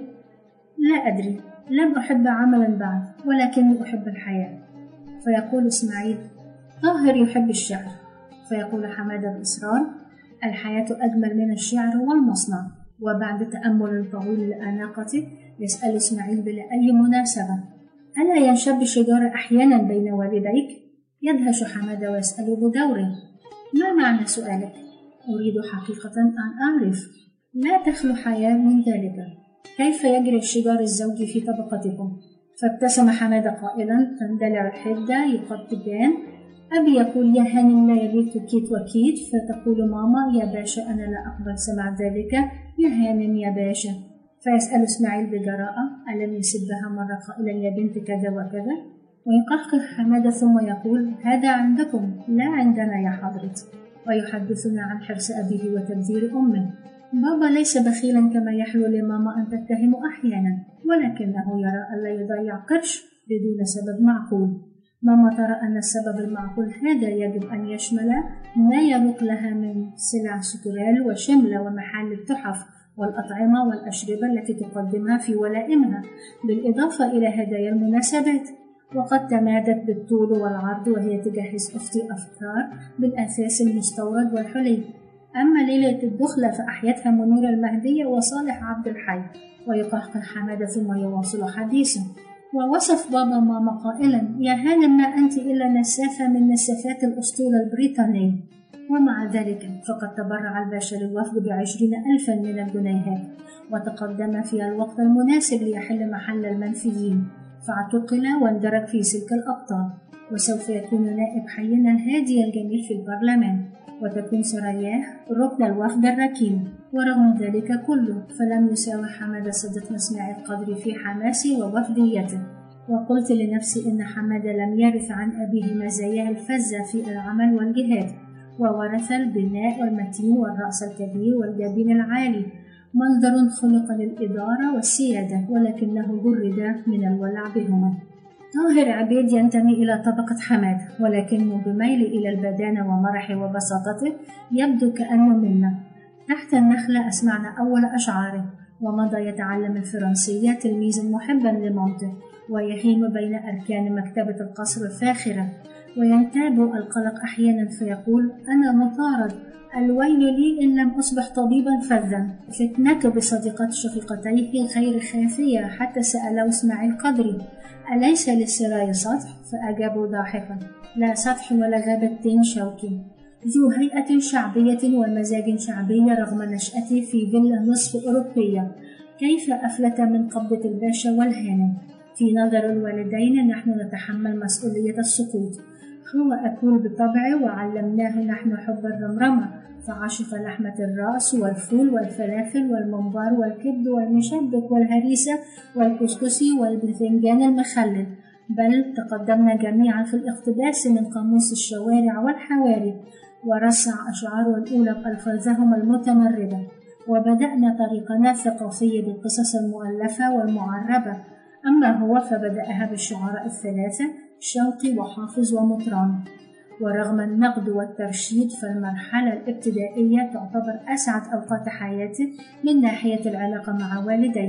لا أدري، لم أحب عملا بعد، ولكني أحب الحياة. فيقول إسماعيل: طاهر يحب الشعر. فيقول حمادة بإصرار: الحياة أجمل من الشعر والمصنع. وبعد تأمل طويل لأناقته يسأل إسماعيل بلا أي مناسبة: ألا ينشب الشجار أحيانا بين والديك؟ يدهش حمادة ويسأل بدوره: ما معنى سؤالك؟ أريد حقيقة أن أعرف. لا تخلو حياة من ذلك. كيف يجري الشجار الزوجي في طبقتكم؟ فابتسم حمادة قائلا: تندلع الحدة يقطبان. أبي يقول: يا هانم لا يليق كيت وكيت. فتقول ماما: يا باشا أنا لا أقبل سماع ذلك، يا هانم يا باشا. فيسأل إسماعيل بجراءة: ألم يسبها مرة قائلا يا بنت كذا وكذا؟ ويقهقه حمادة ثم يقول: هذا عندكم لا عندنا يا حضرتي. ويحدثنا عن حرص أبيه وتبذير أمه. بابا ليس بخيلا كما يحلو لماما أن تتهم أحيانا، ولكنه يرى ألا يضيع قرش بدون سبب معقول. ماما ترى أن السبب المعقول هذا يجب أن يشمل ما يروق لها من سلع سكرال وشملة ومحال التحف والأطعمة والأشربة التي تقدمها في ولائمها، بالإضافة إلى هدايا المناسبات. وقد تمادت بالطول والعرض وهي تجهز أختي أفكار بالأثاث المستورد والحلي. أما ليلة الدخلة فأحيتها منيرة المهدية وصالح عبد الحي. ويقهقه حمادة ثم يواصل حديثا: ووصف بابا ماما قائلا: يا هانم ما أنت إلا نسافة من نسافات الأسطول البريطاني. ومع ذلك فقد تبرع الباشا للوفد بعشرين ألفا من الجنيهات، وتقدم في الوقت المناسب ليحل محل المنفيين، فاعتقل واندرج في سلك الأبطال، وسوف يكون نائب حينا الهادي الجميل في البرلمان، وتكون سراياه ركن الوفد الركين. ورغم ذلك كله فلم يساوي حمادة صديقنا إسماعيل قدري في حماسه ووفديته. وقلت لنفسي إن حمادة لم يرث عن أبيه مزاياه الفذة في العمل والجهاد، وورث البناء والمتين والرأس الكبير والجبين العالي، منظر خلق للإدارة والسيادة، ولكنه جرد من الولع بهما. طاهر عبيد ينتمي إلى طبقة حمادة، ولكنه بميل إلى البدانة ومرحه وبساطته يبدو كأنه منا. تحت النخلة أسمعنا أول أشعاره، ومضى يتعلم الفرنسية تلميذا محبا لمامته، ويهيم بين أركان مكتبة القصر الفاخرة، وينتاب القلق أحيانا فيقول: أنا مطارد، الويل لي إن لم أصبح طبيبا فذا. فتنته بصديقة شقيقتيه غير خافية حتى سأله إسماعيل قدري: أليس للسراي سطح؟ فأجابوا ضاحكا: لا سطح ولا غابة تين شوكي. ذو هيئة شعبية ومزاج شعبي رغم نشأته في فيلا نصف أوروبية. كيف أفلت من قبضة الباشا والهانم؟ في نظر الوالدين نحن نتحمل مسؤولية السقوط. هو أكول بطبعه وعلمناه نحن حب الرمرمة، فعشق لحمة الرأس والفول والفلافل والممبار والكبد والمشبك والهريسة والكسكسي والباذنجان المخلل. بل تقدمنا جميعا في الاقتباس من قاموس الشوارع والحواري، ورصع أشعاره الأولى بألفاظهم المتمردة، وبدأنا طريقنا الثقافي بالقصص المؤلفة والمعربة. أما هو فبدأها بالشعراء الثلاثة شوقي وحافظ ومطران. ورغم النقد والترشيد فالمرحلة الابتدائية تعتبر أسعد أوقات حياته من ناحية العلاقة مع والديه،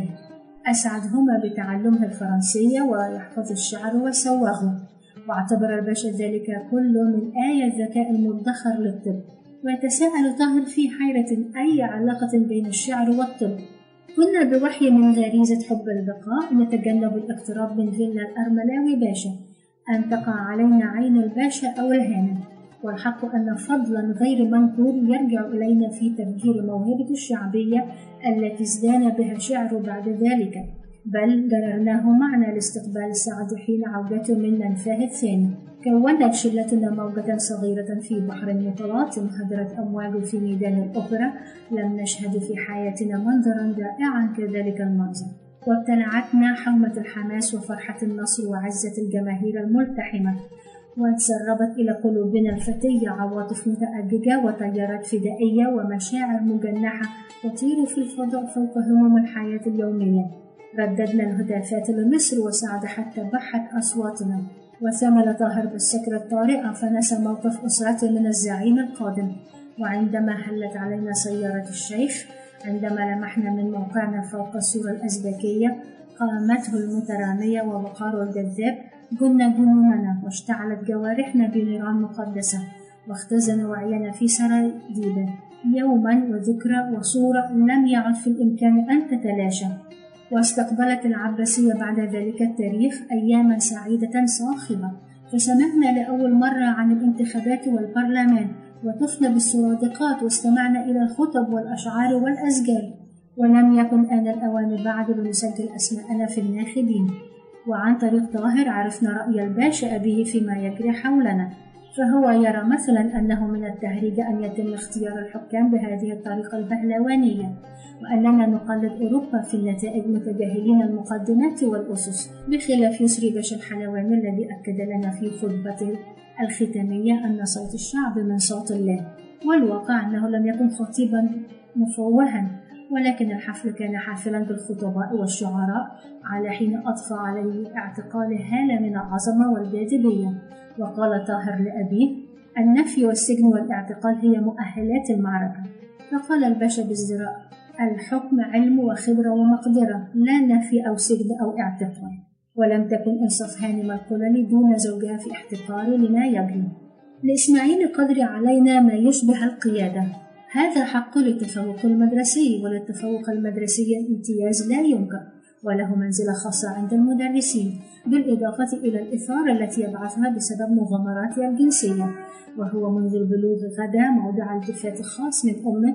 أسعدهما بتعلمه الفرنسية ويحفظ الشعر ويسوغه. واعتبر الباشا ذلك كله من آية الذكاء المدخر للطب. ويتساءل طاهر في حيرة أي علاقة بين الشعر والطب. كنا بوحي من غريزة حب البقاء نتجنب الاقتراب من فيلا الأرملاوي باشا، أن تقع علينا عين الباشا أو الهانم. والحق أن فضلا غير منكور يرجع إلينا في تفجير موهبة الشعبية التي ازدان بها شعره بعد ذلك، بل جررناه معنا لاستقبال السعد حين عودته من منفاه الثاني، كونت شلتنا موجة صغيرة في بحر متلاطم، هدرت أمواج في ميدان الأوبرا. لم نشهد في حياتنا منظرا رائعا كذلك المنظر، وابتلعتنا حومة الحماس وفرحة النصر وعزة الجماهير الملتحمة، وتسربت إلى قلوبنا الفتية عواطف متأججة وتيارات فدائية ومشاعر مجنحة تطير في الفضاء فوق هموم الحياة اليومية. رددنا الهتافات لمصر وسعد حتى بحت أصواتنا، وثمل طاهر بالسكرة الطارئة فنسى موقف أسرته من الزعيم القادم. وعندما هلت علينا سيارة الشيخ، عندما لمحنا من موقعنا فوق الصورة الأزبكية قامته المترامية ووقاره الجذاب، جن جنوننا واشتعلت جوارحنا بنيران مقدسة، واختزن وعينا في سراديبه يوما وذكرى وصورة لم يعد في الإمكان أن تتلاشى. واستقبلت العباسية بعد ذلك التاريخ أياما سعيدة صاخبة، فسمعنا لأول مرة عن الانتخابات والبرلمان، وطفنا بالسرادقات واستمعنا إلى الخطب والأشعار والأسجال، ولم يكن آن الأوان بعد لنسجل أسماءنا في الناخبين. وعن طريق طاهر عرفنا رأي الباشا أبيه فيما يجري حولنا، فهو يرى مثلا أنه من التهريج أن يتم اختيار الحكام بهذه الطريقة البهلوانية، وأننا نقلد أوروبا في النتائج متجاهلين المقدمات والأسس، بخلاف يسري باشا الحلواني الذي أكد لنا في خطبته الختامية أن صوت الشعب من صوت الله. والواقع أنه لم يكن خطيبا مفوها، ولكن الحفل كان حافلا بالخطباء والشعراء على حين أضفى عليه اعتقال هالة من العظمة والجاذبية. وقال طاهر لأبيه: النفي والسجن والاعتقال هي مؤهلات المعركة. فقال الباشا بازدراء: الحكم علم وخبرة ومقدرة، لا نفي أو سجن أو اعتقال. ولم تكن إنصاف هانم القللي دون زوجها في احتقار لما يجري. لإسماعيل قدر علينا ما يشبه القيادة، هذا حق للتفوق المدرسي، وللتفوق المدرسي امتياز لا ينكر، وله منزلة خاصة عند المدرسين، بالإضافة إلى الإثارة التي يبعثها بسبب مغامراته الجنسية. وهو منذ البلوغ غدا موضع التفات خاص من أمه،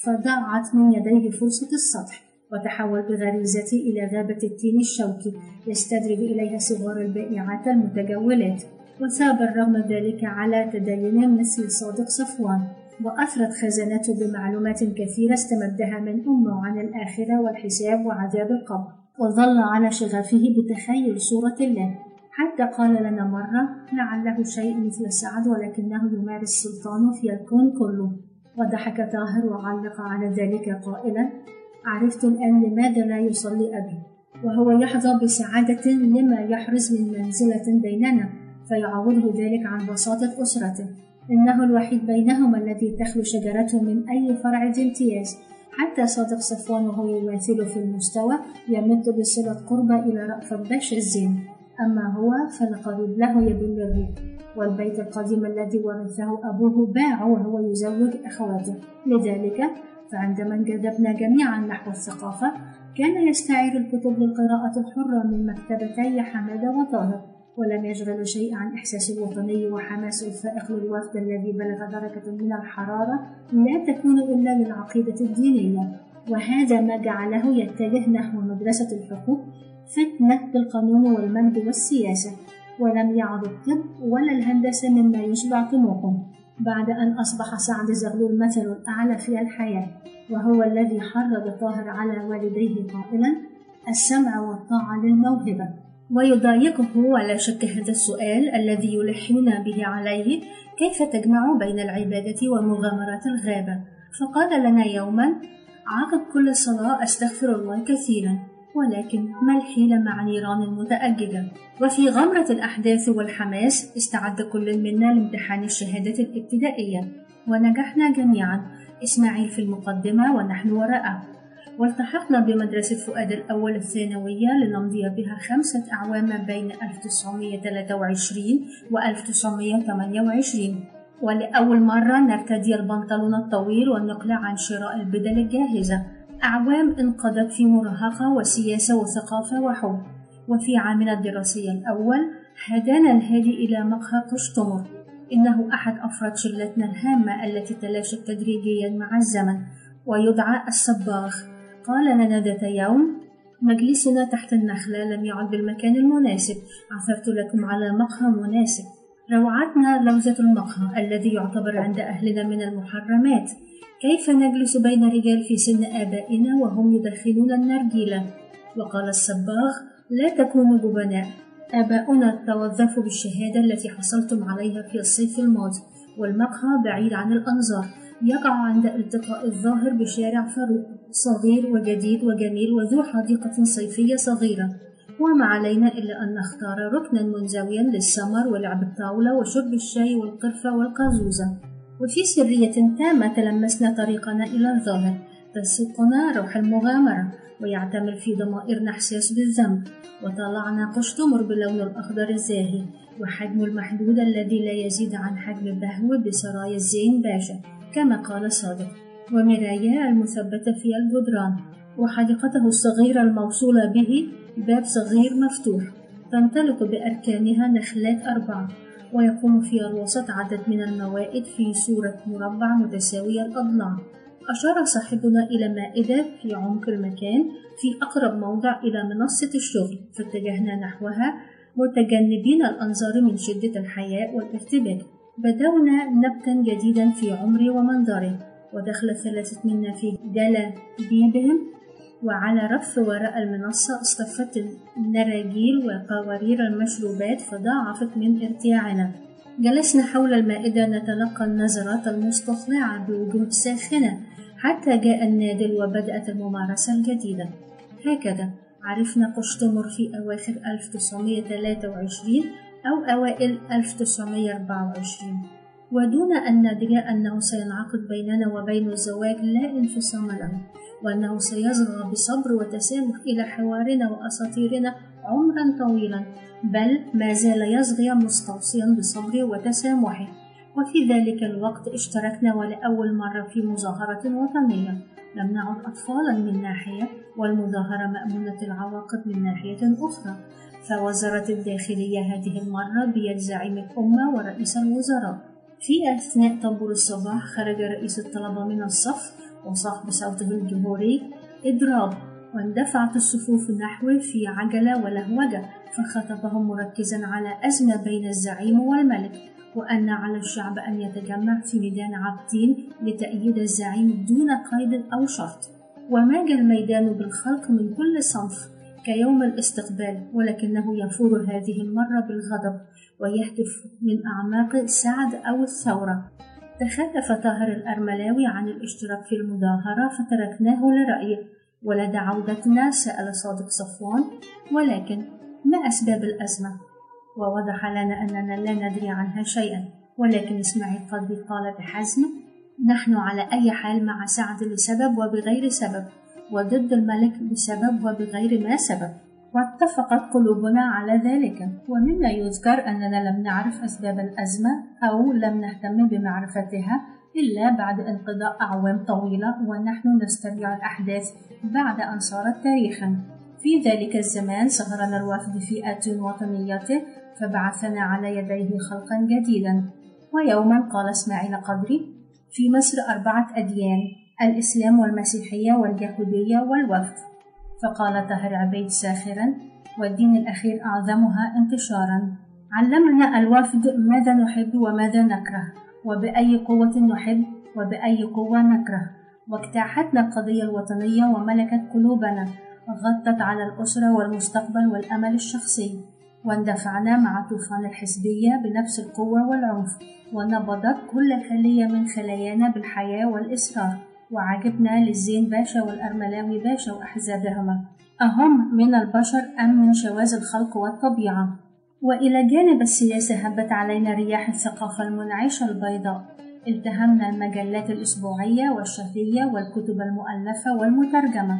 فضاعت من يديه فرصة السطح، وتحول بغريزته إلى غابة التين الشوكي يستدرج إليها صغار البائعات المتجولات. وثاب الرغم ذلك على تدين مثل صادق صفوان، وأثرت خزانته بمعلومات كثيرة استمدها من أمه عن الآخرة والحساب وعذاب القبر، وظل على شغفه بتخيل صورة الله، حتى قال لنا مرة: لعله شيء مثل سعد ولكنه يمارس سلطانه في الكون كله. وضحك طاهر وعلق على ذلك قائلا: عرفت الآن لماذا لا يصلي أبي، وهو يحظى بسعادة لما يحرز من منزلة بيننا، فيعوضه ذلك عن بساطة أسرته. إنه الوحيد بينهما الذي تخلو شجرته من أي فرع ذي امتياز. حتى صادق صفوان وهو يماثل في المستوى يمد بصلة قربة إلى رأفت باشا الزين، أما هو فلقريب له يبل الريح. والبيت القديم الذي ورثه أبوه باعه وهو يزوج أخواته. لذلك فعندما انجذبنا جميعا نحو الثقافة، كان يستعير الكتب للقراءة الحرة من مكتبتي حمادة وطاهر، ولم يشغل شيء عن إحساس الوطني وحماس الفائق للوفد الذي بلغ درجة من الحرارة لا تكون إلا للعقيدة الدينية. وهذا ما جعله يتجه نحو مدرسة الحقوق، فتنة بالقانون والمجد والسياسة، ولم يعد الطب ولا الهندسة مما يشبع طموحه، بعد أن أصبح سعد زغلول المثل الأعلى في الحياة، وهو الذي حرض طاهر على والديه قائلا: السمع والطاعة للموهبة. ويضايقه ولا شك هذا السؤال الذي يلحون به عليه: كيف تجمع بين العبادة ومغامرات الغابة؟ فقال لنا يوما: عقب كل صلاة أستغفر الله كثيرا، ولكن ما الحيلة مع نيران المتأججة؟ وفي غمرة الأحداث والحماس استعد كل منا لامتحان الشهادة الابتدائية، ونجحنا جميعا، إسماعيل في المقدمة ونحن وراءه. والتحقنا بمدرسة فؤاد الأول الثانوية لنمضي بها خمسة أعوام بين ألف وتسعمائة وثلاثة وعشرين و ألف وتسعمائة وثمانية وعشرين، ولأول مرة نرتدي البنطلون الطويل والنقلع عن شراء البدل الجاهزة. أعوام انقضت في مراهقة وسياسة وثقافة وحب. وفي عامنا الدراسي الأول هدانا الهادي إلى مقهى قشتمر، إنه أحد أفراد شلتنا الهامة التي تلاشت تدريجيا مع الزمن، ويدعى الصباغ. قال لنا ذات يوم: مجلسنا تحت النخلة لم يعد بالمكان المناسب، عثرت لكم على مقهى مناسب. روعتنا لوزة المقهى الذي يعتبر عند أهلنا من المحرمات. كيف نجلس بين رجال في سن آبائنا وهم يدخنون النرجيلة؟ وقال الصباغ: لا تكونوا جبناء، آباؤنا توظفوا بالشهادة التي حصلتم عليها في الصيف الماضي، والمقهى بعيد عن الأنظار، يقع عند التقاء الظاهر بشارع فاروق، صغير وجديد وجميل وذو حديقة صيفية صغيرة، وما علينا إلا أن نختار ركنا منزويا للسمر ولعب الطاولة وشرب الشاي والقرفة والقازوزة. وفي سرية تامة تلمسنا طريقنا إلى الظاهر، تسوقنا روح المغامرة ويعتمل في ضمائرنا إحساس بالذنب، وطلعنا قشتمر باللون الأخضر الزاهي وحجمه المحدود الذي لا يزيد عن حجم بهو بسرايا الزين باشا كما قال صادق، ومراياه المثبتة في الجدران، وحديقته الصغيرة الموصولة به باب صغير مفتوح تنطلق بأركانها نخلات أربعة، ويقوم في الوسط عدد من الموائد في صورة مربع متساوي الأضلاع. أشار صاحبنا إلى مائدة في عمق المكان في أقرب موضع إلى منصة الشغل، فاتجهنا نحوها متجنبين الأنظار من شدة الحياء والارتباك. بدأنا نبتا جديدا في عمري ومنظري، ودخل الثلاثة منا في جلابيبهم، وعلى رف وراء المنصة اصطفت النراجيل وقوارير المشروبات فضاعفت من ارتياعنا. جلسنا حول المائدة نتلقى النظرات المستطلعة بوجوه ساخنة حتى جاء النادل وبدأت الممارسة الجديدة. هكذا عرفنا قشتمر في أواخر ألف وتسعمائة وثلاثة وعشرين أو أوائل ألف وتسعمائة وأربعة وعشرين، ودون أن ندري أنه سينعقد بيننا وبين الزواج لا انفصام له، وأنه سيصغى بصبر وتسامح إلى حوارنا وأساطيرنا عمرا طويلا، بل ما زال يصغي مستوصيا بصبره وتسامحه. وفي ذلك الوقت اشتركنا ولأول مرة في مظاهرة وطنية، لم نعد أطفالا من ناحية والمظاهرة مأمونة العواقب من ناحية أخرى. فوزارة الداخلية هذه المرة بيد زعيم الأمة ورئيس الوزراء. في أثناء طابور الصباح خرج رئيس الطلبة من الصف وصاح بصوته الجمهوري: اضراب، واندفعت الصفوف نحوه في عجلة ولهوجة، فخاطبهم مركزا على أزمة بين الزعيم والملك، وأن على الشعب أن يتجمع في ميدان عابدين لتأييد الزعيم دون قيد أو شرط. وماج الميدان بالخلق من كل صنف كيوم الاستقبال، ولكنه يفور هذه المرة بالغضب ويهتف من أعماق السعد أو الثورة. تخلف طاهر الأرملاوي عن الاشتراك في المظاهرة فتركناه لرأيه. ولدى عودتنا سأل صادق صفوان: ولكن ما أسباب الأزمة؟ ووضح لنا أننا لا ندري عنها شيئا، ولكن إسماعيل قدري قال بحزم: نحن على أي حال مع سعد لسبب وبغير سبب، وضد الملك بسبب وبغير ما سبب، واتفقت قلوبنا على ذلك. ومما يذكر أننا لم نعرف أسباب الأزمة أو لم نهتم بمعرفتها إلا بعد انقضاء أعوام طويلة، ونحن نسترجع الأحداث بعد أن صارت تاريخا. في ذلك الزمان سهرنا الوفد في أتون وطنيته، فبعثنا على يديه خلقا جديدا. ويوما قال إسماعيل قدري: في مصر أربعة أديان، الإسلام والمسيحية واليهودية والوفد. فقال طاهر عبيد ساخرا: والدين الأخير أعظمها انتشارا. علمنا الوفد ماذا نحب وماذا نكره، وبأي قوة نحب وبأي قوة نكره، واجتاحتنا القضية الوطنية وملكت قلوبنا، غطت على الأسرة والمستقبل والأمل الشخصي، واندفعنا مع طوفان الحزبية بنفس القوة والعنف، ونبضت كل خلية من خلايانا بالحياة والإصرار. وعجبنا للزين باشا والأرملاوي باشا وأحزابهما، أهم من البشر أم من شواذ الخلق والطبيعة. وإلى جانب السياسة هبت علينا رياح الثقافة المنعشة البيضاء. التهمنا المجلات الأسبوعية والشهرية والكتب المؤلفة والمترجمة،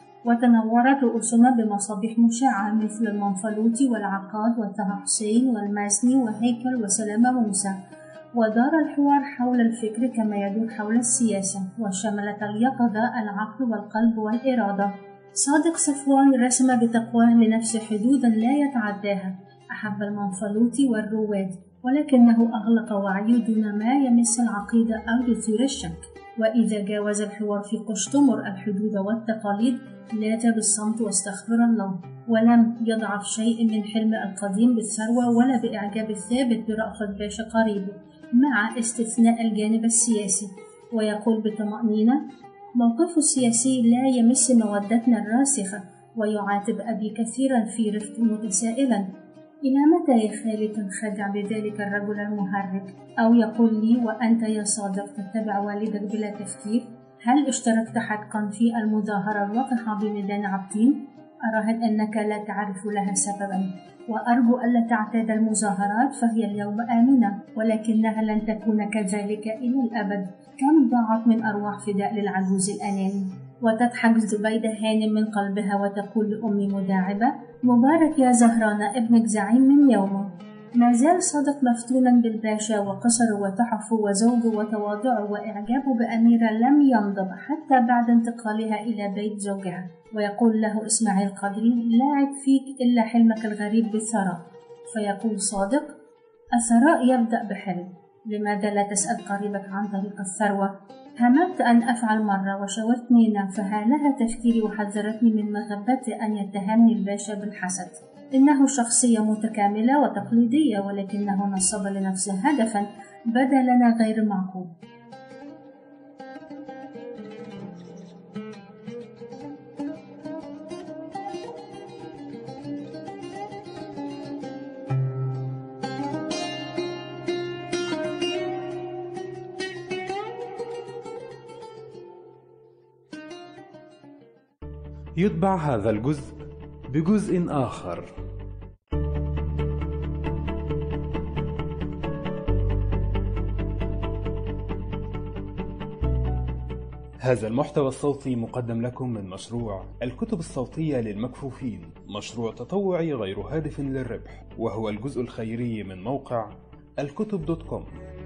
وتنورت رؤوسنا بمصابيح مشعة مثل المنفلوطي والعقاد وطه حسين والمازني وهيكل وسلامة موسى. ودار الحوار حول الفكر كما يدور حول السياسة، وشملت اليقظة العقل والقلب والإرادة. صادق صفوان رسم بتقواه لنفسه حدودا لا يتعداها. أحب المنفلوطي والرواد، ولكنه أغلق وعيه دون ما يمس العقيدة أو يثير الشك. وإذا جاوز الحوار في قشتمر الحدود والتقاليد لاذ بالصمت واستغفر الله، ولم يضعف شيء من حلم القديم بالثروة ولا بإعجاب الثابت برأفة باشا قريبه، مع استثناء الجانب السياسي. ويقول بطمأنينة: موقفه السياسي لا يمس مودتنا الراسخة. ويعاتب أبي كثيرا في رفق متسائلا: إلى متى يا خالي تنخدع بذلك الرجل المهرج؟ أو يقول لي: وأنت يا صادق تتبع والدك بلا تفكير؟ هل اشتركت حقا في المظاهرة الوقحة بميدان عابدين؟ أراهن أنك لا تعرف لها سببا، وأرجو ألا تعتاد المظاهرات، فهي اليوم آمنة، ولكنها لن تكون كذلك إلى الأبد. كم ضاعت من أرواح فداء للعجوز الأناني. وتضحك زبيدة هانم من قلبها وتقول لأمي مداعبة: مبارك يا زهران، ابنك زعيم من يومه. ما زال صادق مفتونا بالباشا، وقصره وتحفه وزوجه وتواضعه وإعجابه بأميرة لم ينضب حتى بعد انتقالها إلى بيت زوجها. ويقول له إسماعيل قدري: لا عيب فيك إلا حلمك الغريب بالثراء. فيقول صادق: الثراء يبدأ بحلم، لماذا لا تسأل قريبك عن طريق الثروة؟ هممت أن أفعل مرة وشوتني نام، فهالها تفكيري وحذرتني من مغبة أن يتهمني الباشا بالحسد. إنه شخصية متكاملة وتقليدية، ولكنه نصب لنفسه هدفا بدا لنا غير معقول. يتبع هذا الجزء بجزء آخر. هذا المحتوى الصوتي مقدم لكم من مشروع الكتب الصوتية للمكفوفين، مشروع تطوعي غير هادف للربح، وهو الجزء الخيري من موقع الكتب دوت كوم.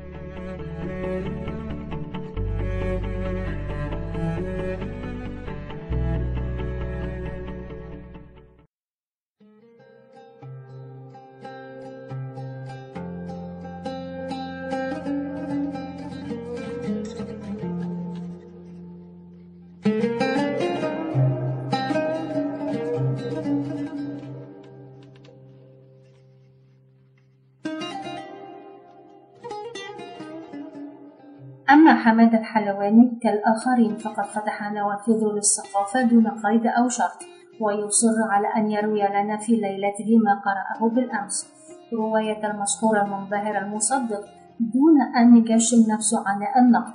أما حمادة الحلواني كالآخرين فقد فتح نوافذه للثقافة دون قيد أو شرط، ويصر على أن يروي لنا في ليلته ما قرأه بالأمس، رواية المشهور المنبهر المصدق، دون أن يجشم نفسه عناء النقد.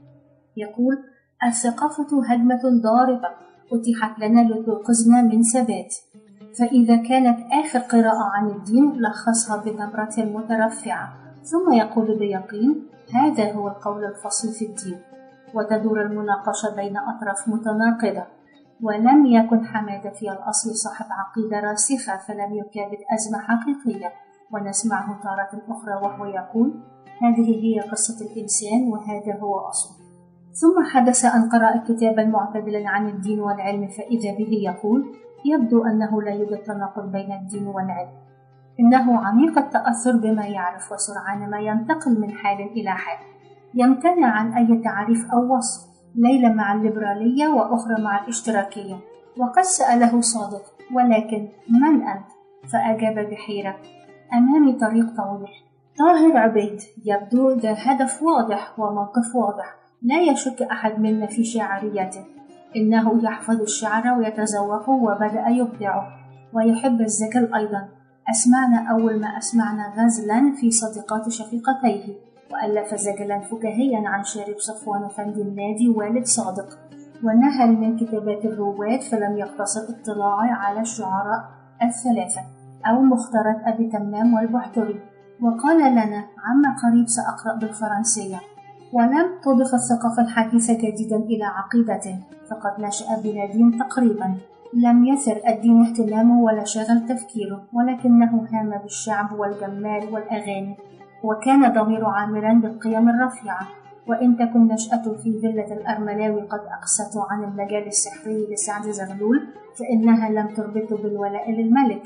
يقول: الثقافة هجمة ضاربة أتيحت لنا لتوقظنا من ثبات. فإذا كانت آخر قراءة عن الدين لخصها بنبرة مترفعة، ثم يقول بيقين: هذا هو القول الفصل في الدين. وتدور المناقشة بين أطراف متناقضة. ولم يكن حمادة في الأصل صاحب عقيدة راسخة، فلم يكابد أزمة حقيقية. ونسمعه تارة أخرى وهو يقول: هذه هي قصة الإنسان وهذا هو أصله. ثم حدث أن قرأ كتابا معتدلا عن الدين والعلم، فإذا به يقول: يبدو أنه لا يوجد تناقض بين الدين والعلم، إنه عميق التأثر بما يعرف، وسرعان ما ينتقل من حال إلى حال، يمتنع عن أي تعريف أو وصف، ليلة مع الليبرالية وأخرى مع الاشتراكية. وقد سأله صادق: ولكن من أنت؟ فأجاب بحيرة: أمامي طريق طويل. طاهر عبيد يبدو ذا هدف واضح وموقف واضح، لا يشك أحد منا في شاعريته، إنه يحفظ الشعر ويتذوقه وبدأ يبدعه، ويحب الزجل أيضا. أسمعنا أول ما أسمعنا غزلا في صديقات شقيقتيه، وألف زجلا فكاهيا عن شارب صفوان فندي النادي والد صادق، ونهل من كتابات الرواد، فلم يقتصر اطلاعي على الشعراء الثلاثة أو مختارات أبي تمام والبحتري، وقال لنا: عما قريب سأقرأ بالفرنسية. ولم تضف الثقافة الحديثة جديدا إلى عقيدته، فقد نشأ بلا دين تقريبا، لم يثر الدين اهتمامه ولا شغل تفكيره، ولكنه هام بالشعب والجمال والأغاني، وكان ضميره عامرا بالقيم الرفيعة. وإن تكن نشأته في فيلة الأرملاوي قد أقسته عن المجال السحري لسعد زغلول، فإنها لم تربطه بالولاء للملك.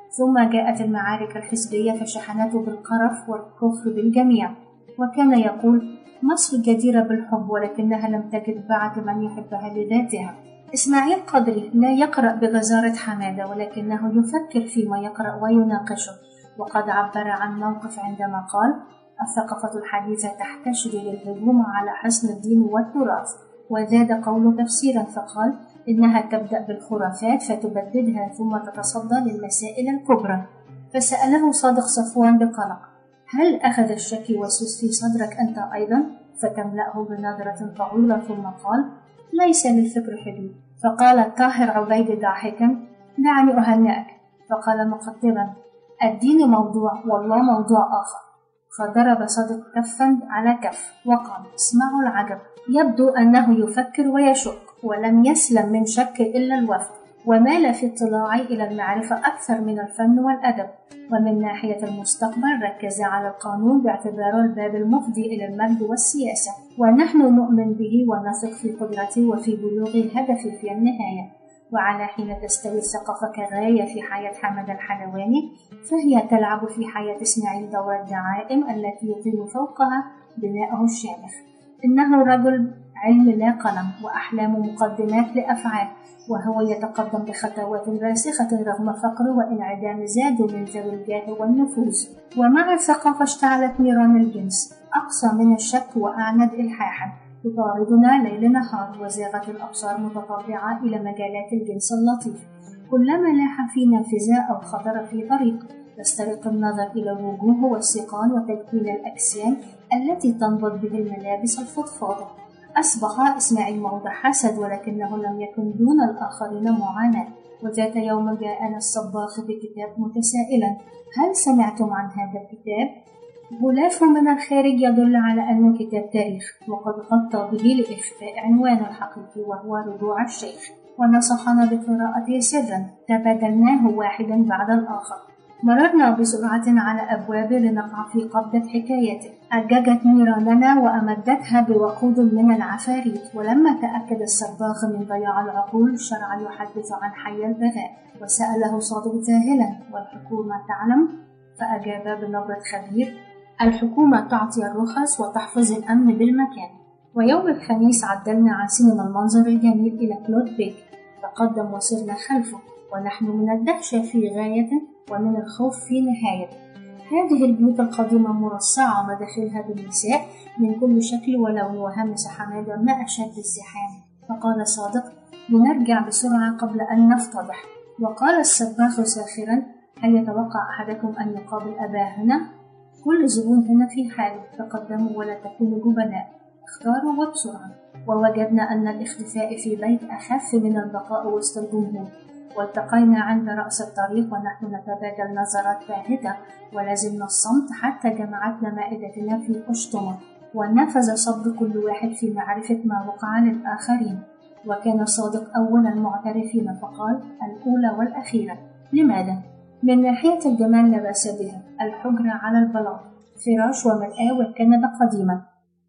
ثم جاءت المعارك الحزبية فشحنته بالقرف والكفر بالجميع، وكان يقول: مصر جديرة بالحب، ولكنها لم تجد بعد من يحبها لذاتها. إسماعيل قدري لا يقرأ بغزارة حمادة، ولكنه يفكر فيما يقرأ ويناقشه، وقد عبر عن موقف عندما قال: الثقافة الحديثة تحتشد للهجوم على حصن الدين والتراث، وزاد قوله تفسيرا فقال: إنها تبدأ بالخرافات فتبددها ثم تتصدى للمسائل الكبرى. فسأله صادق صفوان بقلق: هل أخذ الشك يوسوس في صدرك أنت أيضا؟ فتملأه بنظرة طويلة ثم قال: ليس للفكر حدود. فقال طاهر عبيد ضاحكا: دعني أهنئك. فقال مقتبا: الدين موضوع والله موضوع آخر. فضرب صادق كفا على كف وقال: اسمعوا العجب، يبدو أنه يفكر ويشك، ولم يسلم من شك إلا الوفد، ومال في اطلاعي إلى المعرفة أكثر من الفن والأدب. ومن ناحية المستقبل ركز على القانون باعتباره الباب المفضي إلى المجد والسياسة، ونحن نؤمن به ونثق في قدرته وفي بلوغ الهدف في النهاية. وعلى حين تستوي الثقافة كغاية في حياة حمد الحلواني، فهي تلعب في حياة إسماعيل دور الدعائم التي يطيل فوقها بناءه الشامخ. إنه رجل علم لا قلم، وأحلام مقدمات لأفعال، وهو يتقدم بخطوات راسخة رغم فقره وانعدام زاد من ذوي الجاه والنفوذ. ومع الثقافة اشتعلت نيران الجنس، أقصى من الشك وأعند إلحاحا، تطاردنا ليل نهار، وزاغت الأبصار متطلعة إلى مجالات الجنس اللطيف. كلما لاح فينا فزاء أو خطر في طريق، يسترق النظر إلى الوجوه والسيقان وتكوين الأجسام التي تنبض به الملابس الفضفاضة. أصبح إسماعيل موضع حسد، ولكنه لم يكن دون الآخرين معاناة. وذات يوم جاءنا الصباغ بكتاب متسائلا: هل سمعتم عن هذا الكتاب؟ غلاف من الخارج يدل على أنه كتاب تاريخ، وقد غطى به لإخفاء عنوانه الحقيقي وهو رجوع الشيخ، ونصحنا بقراءته سرا. تبادلناه واحدا بعد الآخر، مررنا بسرعة على أبوابه لنقع في قبضة حكايته. أججت نيراننا وأمدتها بوقود من العفاريت. ولما تأكد الصباغ من ضياع العقول، شرع يحدث عن حي البغاء، وسأله صادق ذاهلا: والحكومة تعلم؟ فأجاب بنبرة خبير: الحكومة تعطي الرخص وتحفظ الأمن بالمكان. ويوم الخميس عدلنا عن سينما المنظر الجميل إلى كلود بيك، تقدم وسرنا خلفه، ونحن من الدهشة في غاية ومن الخوف في نهاية. هذه البيوت القديمة مرصعة مداخلها بالنساء من كل شكل ولون، وهمس حمادة: ما أشد الزحام. فقال صادق: لنرجع بسرعة قبل أن نفتضح. وقال السباخ ساخرا: هل يتوقع أحدكم أن يقابل أباه هنا؟ كل زبون هنا في حاله، تقدموا ولا تكونوا جبناء، اختاروا وبسرعة. ووجدنا أن الاختفاء في بيت أخف من البقاء وسط الجمهور. والتقينا عند رأس الطريق ونحن نتبادل نظرات باهتة، ولازمنا الصمت حتى جمعتنا مائدتنا في قشطمة، ونفذ صد كل واحد في معرفة ما وقع للآخرين. وكان صادق أول المعترفين فقال: الأولى والأخيرة. لماذا؟ من ناحية الجمال لا بأس بها، الحجرة على البلاط، فراش ومرآة وكنبة قديمة.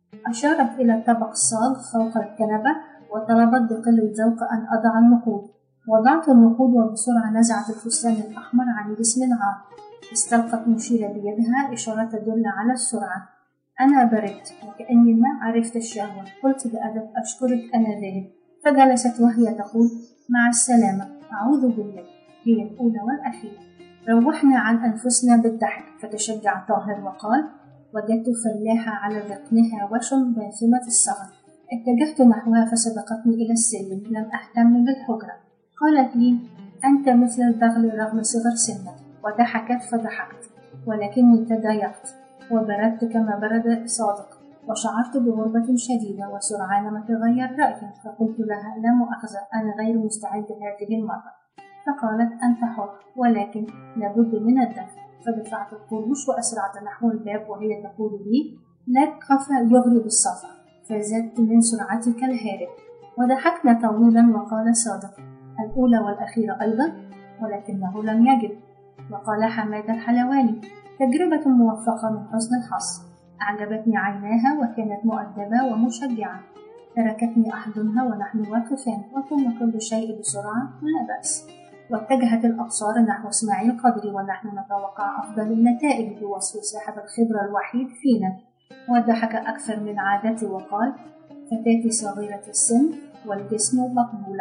أشارت إلى الطبق الصاغ فوق الكنبة، وطلبت بقلة ذوق أن أضع النقود. وضعت النقود، وبسرعة نزعت الفستان الأحمر عن جسم عار. استلقت مشيرة بيدها إشارة تدل على السرعة. أنا بردت وكأني ما عرفت الشهوة، قلت بأدب: أشكرك أنا ذاهب. فجلست وهي تقول: مع السلامة، أعوذ بالله، هي الأولى والأخيرة. روحنا عن أنفسنا بالضحك، فتشجع طاهر وقال: وجدت فلاحة على ذقنها وشم باثمة الصغر. اتجهت نحوها فسبقتني إلى السلم، لم أهتم بالحجرة. قالت لي: أنت مثل البغل رغم صغر سنك. وضحكت فضحكت، ولكني تضايقت وبردت كما برد صادق، وشعرت بغربة شديدة. وسرعان ما تغير رأيي، فقلت لها: لا مؤاخذة، أنا غير مستعد هذه المرة. فقالت: أنت حر، ولكن لابد من الدفع. فدفعت القروش وأسرعت نحو الباب، وهي تقول لي: لا تخف يغري بالسفر. فزدت من سرعتي كالهارب. وضحكنا طويلا، وقال صادق: الأولى والأخيرة أيضا؟ ولكنه لم يجب. وقال حماد الحلواني: تجربة موفقة من حسن الحظ. أعجبتني عيناها، وكانت مؤدبة ومشجعة. تركتني أحضنها ونحن واقفان، وثم كل شيء بسرعة، لا بأس. واتجهت الأبصار نحو إسماعيل قدري، ونحن نتوقع أفضل النتائج بوصف صاحب الخبرة الوحيد فينا. وضحك أكثر من عادته وقال: فتاتي صغيرة السن والجسم مقبولة،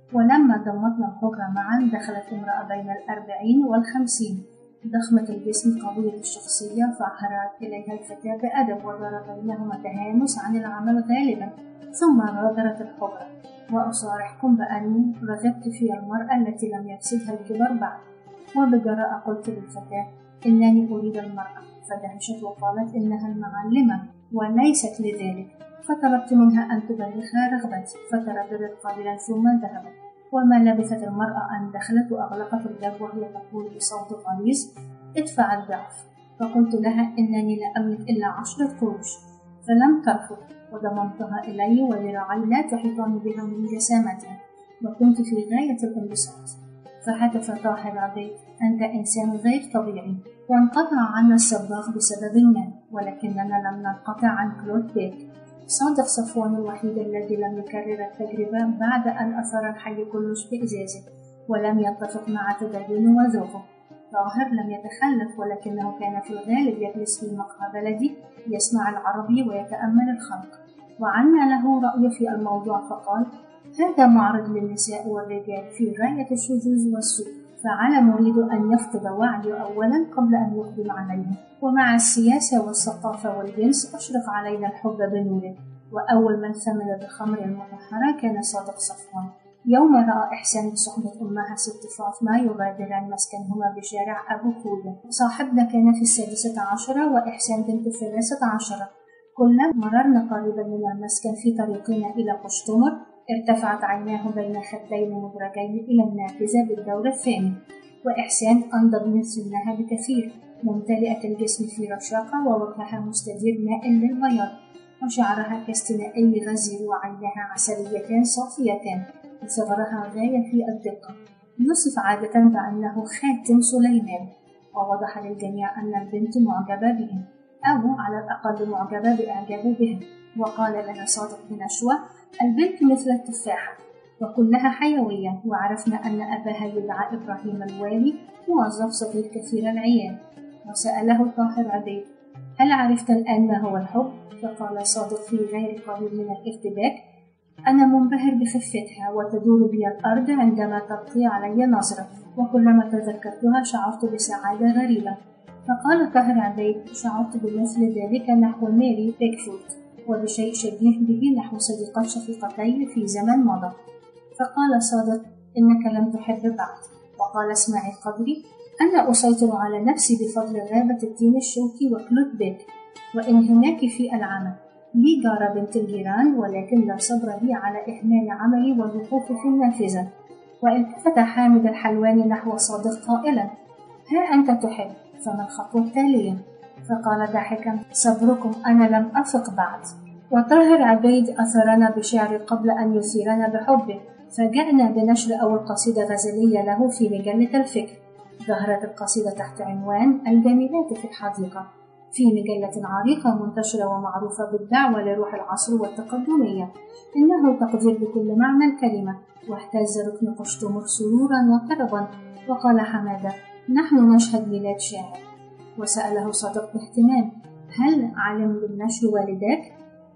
ولما ضمتنا الحجرة معا دخلت امرأة بين الأربعين والخمسين ضخمة الجسم قوية الشخصية، فأحرت إليها الفتاة بأدب ودار بينهما تهامس عن العمل غالبا، ثم غادرت الحجرة. وأصارحكم بأني رغبت في المرأة التي لم يفسدها الكبر بعد. وبجراءة قلت للفتاة إنني أريد المرأة، فدهشت وقالت إنها المعلمة وليست لذلك، فطلبت منها أن تبلغها رغبتي، فترددت قليلا ثم ذهبت. وما لبثت المرأة أن دخلت وأغلقت الباب وهي تقول بصوت غليظ: ادفع الضعف. فقلت لها إنني لا أملك إلا عشرة قروش، فلم ترفض، وضممتها إلي وذراعي لا تحيطان بها من جسامتها، وكنت في غاية الانبساط. فهتف طاهر عبيد: أنت إنسان غير طبيعي. وانقطع عنا الصباغ بسبب ما، ولكننا لم ننقطع عن كلود بيك، صادق صفوان الوحيد الذي لم يكرر التجربة بعد أن أثار الحي كلش بإزازه، ولم يتفق مع تدينه وذوقه. طاهر لم يتخلف، ولكنه كان في الغالب يجلس في مقهى بلدي يسمع العربي ويتأمل الخلق، وعنا له رأي في الموضوع، فقال: هذا معرض للنساء والرجال في غاية الشذوذ والسوء، فعلى مريد أن يفقد وعيه أولا قبل أن يقدم عليه. ومع السياسة والثقافة والجنس أشرق علينا الحب بنوره، وأول من ثمن بخمر المطهرة كان صادق صفوان. يوم رأى إحسان بصحبة أمها ست فاطمة يغادران مسكنهما بشارع أبو خوذة. صاحبنا كان في السادسة عشرة وإحسان بنت الثلاثة عشرة. كلما مررنا قريبا من المسكن في طريقنا إلى قشتمر ارتفعت عيناه بين خدين مدرجين إلى النافذة بالدور الثاني، وإحسان أنضج من سنها بكثير، ممتلئة الجسم في رشاقة، ووجهها مستدير مائل للبياض، وشعرها كاستنائي غزير، وعينها عسليتان صافيتان، وصغرها غاية في الدقة. يوصف عادة بأنه خاتم سليمان، ووضح للجميع أن البنت معجبة بهم، أو على الأقل معجبة بإعجابه بهم. وقال لنا صادق بنشوة: البنت مثل التفاحة وكلها حيوية. وعرفنا أن أباها يدعى إبراهيم الوالي، موظف صغير كثير العيال. وسأله طاهر عبيد: هل عرفت الآن ما هو الحب؟ فقال صادق في غير قليل من الارتباك: أنا منبهر بخفتها، وتدور بي الأرض عندما تلقي علي نظرة، وكلما تذكرتها شعرت بسعادة غريبة. فقال طاهر عبيد: شعرت بمثل ذلك نحو ماري بيكفورد، وبشيء شبيه به نحو صديقات شقيقتين في زمن مضى. فقال صادق: إنك لم تحب بعد. وقال اسماعيل قدري: أنا أسيطر على نفسي بفضل غابة التين الشوكي وكلود بيك، وانهماك في العمل. لي جارة بنت الجيران، ولكن لا صبر لي على إهمال عملي والوقوف في النافذة. والتفت حامد الحلواني نحو صادق قائلا: ها أنت تحب، فما الخطوة التالية؟ فقال ضاحكا: صبركم، أنا لم أفق بعد. وطاهر عبيد أثرنا بشعر قبل أن يثيرنا بحبه، فجاءنا بنشر أول قصيدة غزلية له في مجلة الفكر. ظهرت القصيدة تحت عنوان الجميلات في الحديقة، في مجلة عريقة منتشرة ومعروفة بالدعوة لروح العصر والتقدمية، إنه تقدير بكل معنى الكلمة. واهتز ركن قشتمر سرورا وطربا، وقال حمادة: نحن نشهد ميلاد شاعر. وسأله صادق باهتمام: هل علم بالنشر والداك؟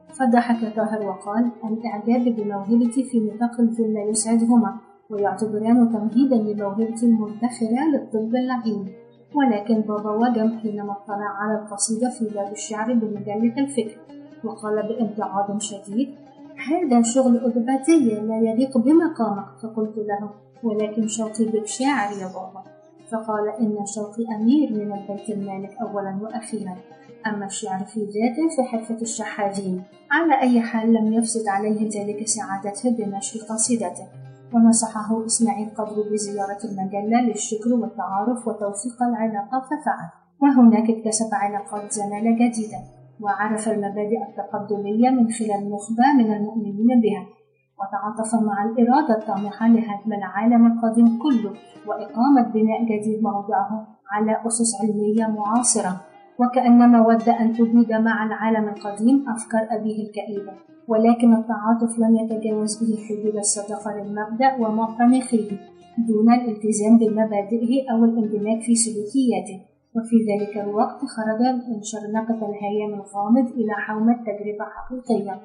فضحك طاهر وقال: الإعجاب بموهبتي في نطاق الفيلا يسعدهما، ويعتبران تمهيدا لموهبتي المدخرة للطب اللعين. ولكن بابا وجم حينما اطلع على القصيدة في باب الشعر بمجلة الفكر، وقال بامتعاض شديد: هذا شغل أدباتية لا يليق بمقامك. فقلت له: ولكن شوقي بك شاعر يا بابا. فقال: إن شوقي أمير من البيت المالك أولا وأخيرا، أما الشعر في ذاته فحرفة الشحاذين. على أي حال لم يفسد عليه ذلك سعادته بنشر قصيدته. ونصحه إسماعيل قدري بزيارة المجلة للشكر والتعارف وتوثيق العلاقة، ففعل، وهناك اكتسب علاقات زمالة جديدة، وعرف المبادئ التقدمية من خلال نخبة من المؤمنين بها، وتعاطف مع الإرادة الطامحة لهدم العالم القديم كله وإقامة بناء جديد موضعه على أسس علمية معاصرة، وكأنما ود أن تجود مع العالم القديم أفكار أبيه الكئيبة. ولكن التعاطف لم يتجاوز به حدود الصداقة للمبدأ ومعتنقيه دون الالتزام بمبادئه أو الاندماج في سلوكياته. وفي ذلك الوقت خرج من شرنقة الهيام الغامض إلى حومة تجربة حقيقية،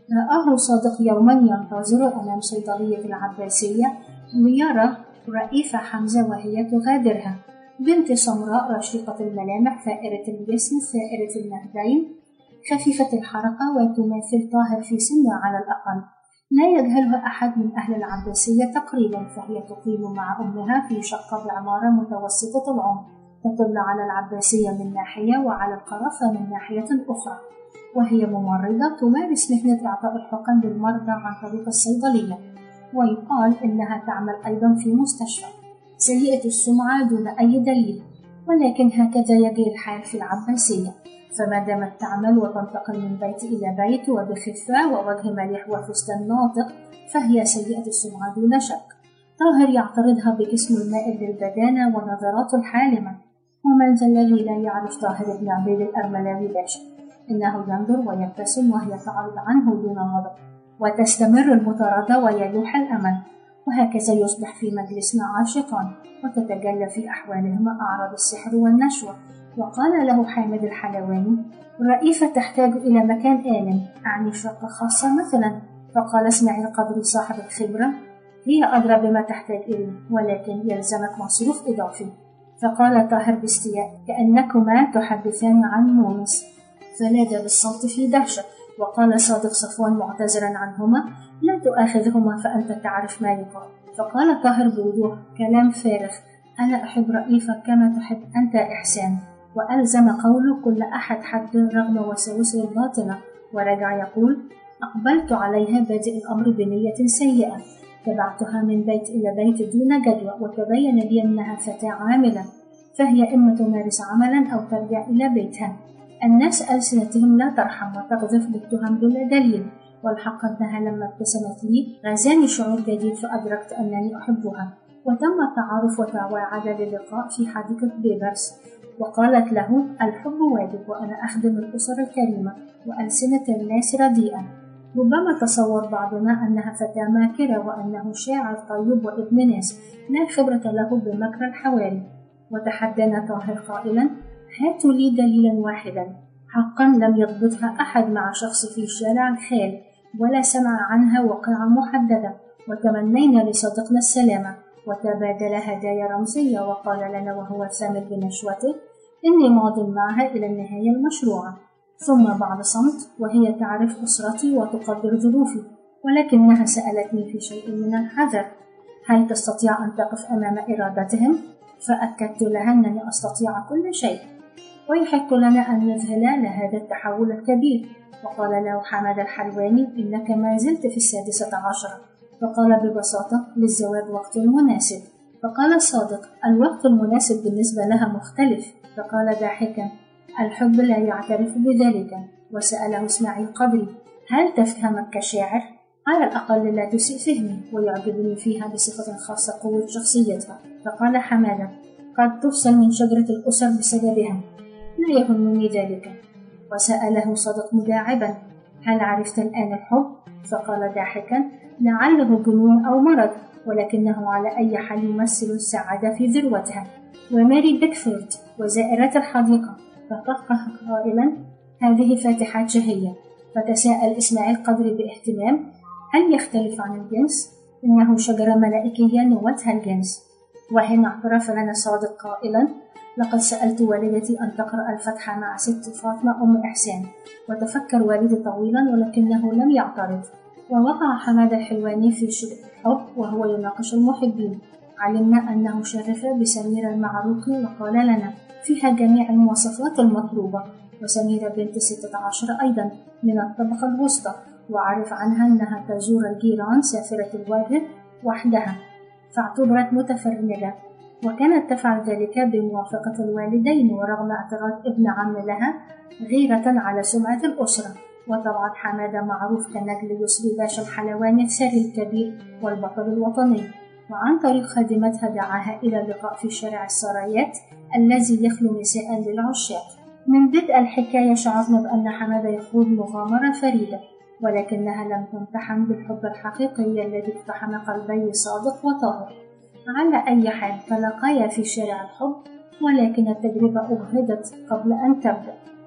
رآه صادق يوما ينتظر أمام صيدلية العباسية ليرى رئيفة حمزة وهي تغادرها، بنت سمراء رشيقة الملامح فائرة الجسم سائرة النهدين خفيفة الحركة وتماثل طاهر في سنها على الأقل. لا يجهلها أحد من أهل العباسية تقريبا، فهي تقيم مع أمها في شقة بعمارة متوسطة العمر تطل على العباسية من ناحية وعلى القرافة من ناحية أخرى، وهي ممرضة تمارس مهنة إعطاء الحقن للمرضى عن طريق الصيدلية، ويقال إنها تعمل أيضا في مستشفى. سيئة السمعة دون أي دليل، ولكن هكذا يجري الحال في العباسية، فما دامت تعمل وتنتقل من بيت إلى بيت وبخفة ووجه مليح وفستان ناطق فهي سيئة السمعة دون شك. طاهر يعترضها بجسمه المائل للبدانة ونظراته الحالمة، ومن ذا الذي لا يعرف طاهر بن عبيد الأرملاوي باشا؟ إنه ينظر ويبتسم وهي تعرض عنه دون غضب، وتستمر المطاردة ويلوح الأمل، وهكذا يصبح في مجلسنا عاشقان وتتجلى في أحوالهما أعراض السحر والنشوة. وقال له حامد الحلواني: الرئيفة تحتاج إلى مكان آمن، أعني شقة خاصة مثلا. فقال اسماعيل قدري صاحب الخبرة: هي أدرى بما تحتاج إليه، ولكن يلزمك مصروف إضافي. فقال طاهر باستياء: كأنكما تحدثان عن مونس. فنادى بالصوت في دهشة. وقال صادق صفوان معتذرا عنهما: لا تؤاخذهما فأنت تعرف ما يقال. فقال طاهر بوضوح: كلام فارغ، أنا أحب رئيفة كما تحب أنت إحسان. وألزم قوله كل أحد حد رغم وساوسه الباطنة، ورجع يقول: أقبلت عليها بادئ الأمر بنية سيئة، تبعتها من بيت إلى بيت دون جدوى، وتبين لي أنها فتاة عاملة، فهي إما تمارس عملا أو ترجع إلى بيتها. الناس ألسنتهم لا ترحم وتقذف بالتهم بلا دليل، والحق أنها لما ابتسمت لي غزاني شعور جديد فأدركت أنني أحبها. وتم التعارف وتواعد للقاء في حديقة بيبرس، وقالت له: الحب واجب، وأنا أخدم الأسر الكريمة وألسنة الناس رديئة. ربما تصور بعضنا أنها فتاة ماكرة وأنه شاعر طيب وابن ناس لا خبرة له بمكر الحواري. وتحدانا طاهر قائلا: هاتوا لي دليلا واحدا حقا لم يضبطها أحد مع شخص في شارع الخال ولا سمع عنها وقعة محددة. وتمنينا لصديقنا السلامة، وتبادل هدايا رمزية، وقال لنا وهو سامر بنشوته: إني ماض معها إلى النهاية المشروعة. ثم بعد صمت، وهي تعرف أسرتي وتقدر ظروفي، ولكنها سألتني في شيء من الحذر: هل تستطيع أن تقف أمام إرادتهم؟ فأكدت لها أنني أستطيع كل شيء، ويحق لنا أن نذهل لهذا التحول الكبير. وقال له حمد الحلواني: إنك ما زلت في السادسة عشرة. فقال ببساطة: للزواج وقت مناسب. فقال صادق: الوقت المناسب بالنسبة لها مختلف. فقال ضاحكا: الحب لا يعترف بذلك. وسأله اسماعيل قدري: هل تفهمك كشاعر؟ على الأقل لا تسيء فهمي، ويعجبني فيها بصفة خاصة قوة شخصيتها. فقال حمادة: قد تفصل من شجرة الأسر بسببها، لا يهمني ذلك. وسأله صدق مداعبا: هل عرفت الآن الحب؟ فقال ضاحكا: لعله جنون أو مرض، ولكنه على أي حال يمثل السعادة في ذروتها. وماري بيكفورد وزائرات الحديقة. فطفق قائلا: هذه فاتحات شهية. فتساءل إسماعيل قدري باهتمام: هل يختلف عن الجنس؟ إنه شجرة ملائكية نوتها الجنس. وهنا اعترف لنا صادق قائلا: لقد سألت والدتي أن تقرأ الفتحة مع ست فاطمة أم إحسان، وتفكر والدي طويلا ولكنه لم يعترض. ووقع حماد الحلواني في شبه الحب وهو يناقش المحبين. علمنا أنه شرف بسميرة المعروقي وقال لنا: فيها جميع المواصفات المطلوبة، وسميرة بنت ستة عشر أيضا من الطبقة الوسطى، وعرف عنها أنها تزور الجيران سافرة الوجه وحدها، فاعتبرت متفرجة، وكانت تفعل ذلك بموافقة الوالدين ورغم اعتراض ابن عم لها غيرة على سمعة الأسرة. وطبعا حمادة معروف كنجل يسري باشا الحلواني الثري الكبير والبطل الوطني، وعن طريق خادمتها دعاها إلى اللقاء في شارع السرايات الذي يخلو نساء للعشاق. من بدء الحكاية شعرنا بأن حمادة يخوض مغامرة فريدة، ولكنها لم تمتحن بالحب الحقيقي الذي اقتحم قلبي صادق وطاهر. على أي حال تلاقيا في شارع الحب، ولكن التجربة أجهدت قبل أن تبدأ.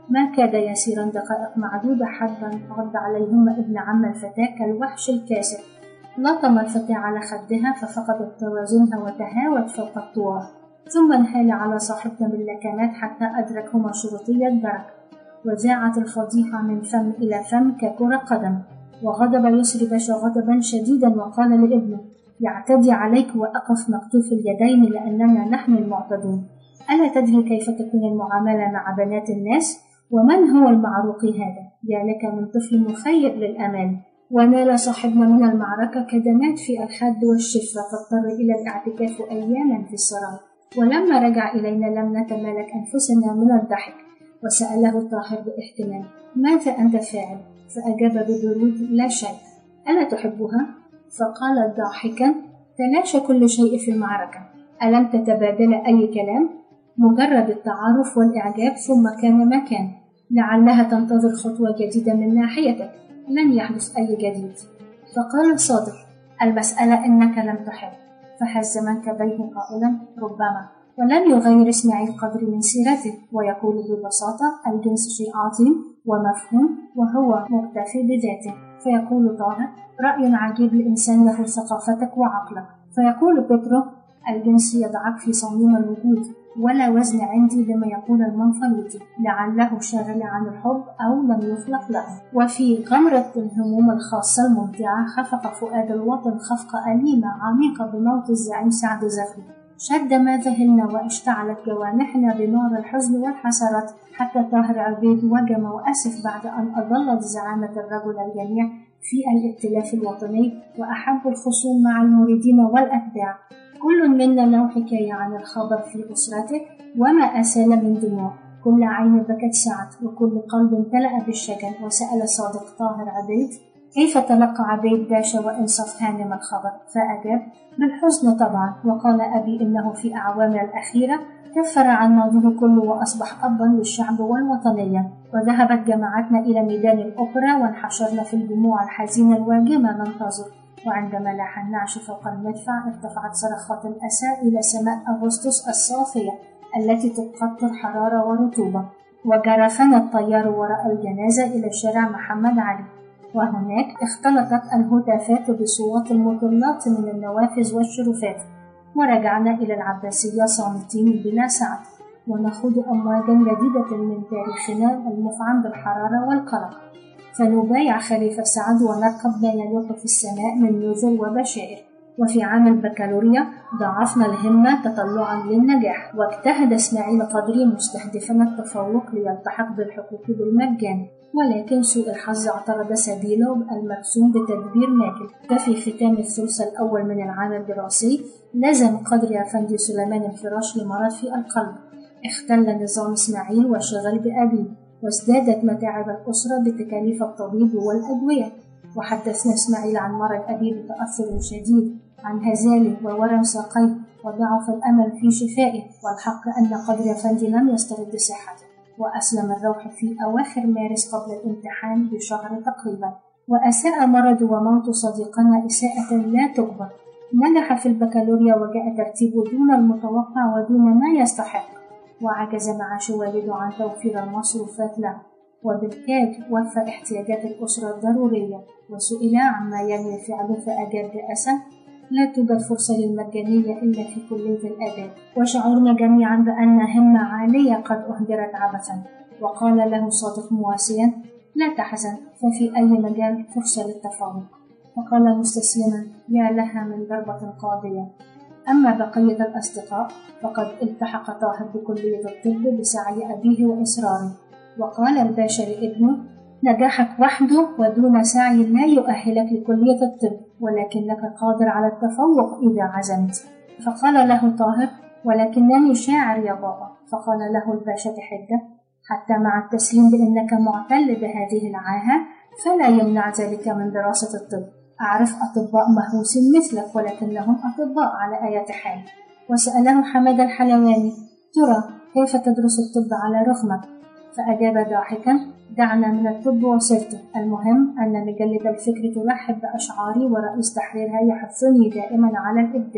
ما كاد يسيرا دقائق معدودة حتى رد عليهما ابن عم الفتاة كالوحش الكاسر. لطم الفتاة على خدها ففقدت توازنها وتهاوت فوق الطوار، ثم انهال على صاحبنا باللكمات حتى أدركهما شرطي الدرك، وذاعت الفضيحة من فم إلى فم ككرة قدم. وغضب يسري باشا غضبا شديدا وقال لابنه: يعتدي عليك وأقف مكتوف اليدين لأننا نحن المعتدون. ألا تدري كيف تكون المعاملة مع بنات الناس؟ ومن هو المعروق هذا؟ يا لك من طفل مخيب للأمان. ونال صاحبنا من المعركة كدمات في الخد والشفة، فاضطر إلى الاعتكاف أياما في السراي. ولما رجع إلينا لم نتمالك أنفسنا من الضحك، وسأله طاهر باهتمام: ماذا أنت فاعل؟ فأجاب ببرود: لا شيء. ألا تحبها؟ فقال ضاحكا: تلاشى كل شيء في المعركة. ألم تتبادل أي كلام؟ مجرد التعارف والإعجاب ثم كان ما كان. لعلها تنتظر خطوة جديدة من ناحيتك، لن يحدث أي جديد. فقال صادق: المسألة إنك لم تحب. فهز منكبيه قائلا: ربما. ولم يغير إسماعيل قدر من سيرته، ويقول ببساطة: الجنس شيء عظيم ومفهوم وهو مكتفي بذاته. فيقول طه: رأي عجيب لإنسان له ثقافتك وعقلك. فيقول بيترو: الجنس يضعك في صميم الوجود، ولا وزن عندي لما يقول المنفلوطي، لعله شاغل عن الحب أو لم يخلق له. وفي غمرة الهموم الخاصة الممتعة خفق فؤاد الوطن خفقة أليمة عميقة بموت الزعيم سعد زغلول. شد ما ذهلنا واشتعلت جوانحنا بنار الحزن والحسرات، حتى طاهر عبيد وجم وأسف بعد أن أضلت زعامة الرجل الجميع في الائتلاف الوطني وأحب الخصوم مع المريدين والأتباع. كل منا له حكاية عن الخبر في أسرته وما أسال من دموع. كل عين بكت سعد وكل قلب امتلأ بالشجن. وسأل صادق طاهر عبيد: كيف تلقى عبيد باشا وإنصاف هانم الخبر؟ فأجاب: بالحزن طبعا. وقال أبي إنه في أعوامه الأخيرة كفر عن ماضيه كله وأصبح أبا للشعب والوطنية. وذهبت جماعتنا إلى ميدان الأوبرا وانحشرنا في الدموع الحزينة الواجمة ننتظر. وعندما لاح النعش فوق المدفع ارتفعت صرخات الأسى إلى سماء أغسطس الصافية التي تقطر حرارة ورطوبة. وجرفنا الطيار وراء الجنازة إلى شارع محمد علي، وهناك اختلطت الهتافات بصوات المطلات من النوافذ والشرفات. ورجعنا إلى العباسية صامتين بلا سعد، ونخوض أمواجا جديدة من تاريخنا المفعم بالحرارة والقلق، فنبايع خليفة سعد ونركب ما يلوح في السماء من نذر وبشائر. وفي عام البكالوريا ضاعفنا الهمة تطلعا للنجاح، واجتهد اسماعيل قدري مستهدفا التفوق ليلتحق بالحقوق بالمجان، ولكن سوء الحظ اعترض سبيله المرسوم بتدبير ماكل. ففي ختام الثلث الأول من العام الدراسي لزم قدري أفندي سليمان الفراش لمرض في القلب. اختل نظام اسماعيل وشغل بأبيه، وازدادت متاعب الأسرة بتكاليف الطبيب والأدوية. وحدثنا اسماعيل عن مرض أبيه بتأثر شديد، عن هزاله وورم ساقيه، وضعف الأمل في شفائه. والحق أن قدري أفندي لم يسترد صحته، وأسلم الروح في أواخر مارس قبل الامتحان بشهر تقريبا. وأساء مرض وموت صديقنا إساءة لا تكبر. نجح في البكالوريا وجاء ترتيبه دون المتوقع ودون ما يستحق، وعجز معاش والده عن توفير المصروفات له، وبالكاد وفى احتياجات الأسرة الضرورية. وسئل عما ينوي فعله فأجاب بأسى: لا توجد فرصة للمجانية إلا في كلية الآداب. وشعرنا جميعا بأن همة عالية قد أهدرت عبثا. وقال له صادق مواسيا: لا تحزن، ففي أي مجال فرصة للتفوق. وقال مستسلما: يا لها من ضربة قاضية. أما بقية الأصدقاء فقد التحق طاهر بكلية الطب بسعي أبيه وإصراره. وقال الباشا لابنه: نجاحك وحده ودون سعي لا يؤهلك لكلية الطب، ولكنك قادر على التفوق إذا عزمت. فقال له طاهر: ولكنني شاعر يا بابا. فقال له الباشا بحدة: حتى مع التسليم بأنك معتل بهذه العاهة فلا يمنع ذلك من دراسة الطب. أعرف أطباء مهووسين مثلك ولكنهم أطباء على أي حال. وسأله حمد الحلواني: ترى كيف تدرس الطب على رغمك؟ فأجاب ضاحكا: دعنا من الطب وسيرته، المهم أن مجلة الفكر ترحب بأشعاري ورئيس تحريرها يحثني دائما على الإبداع.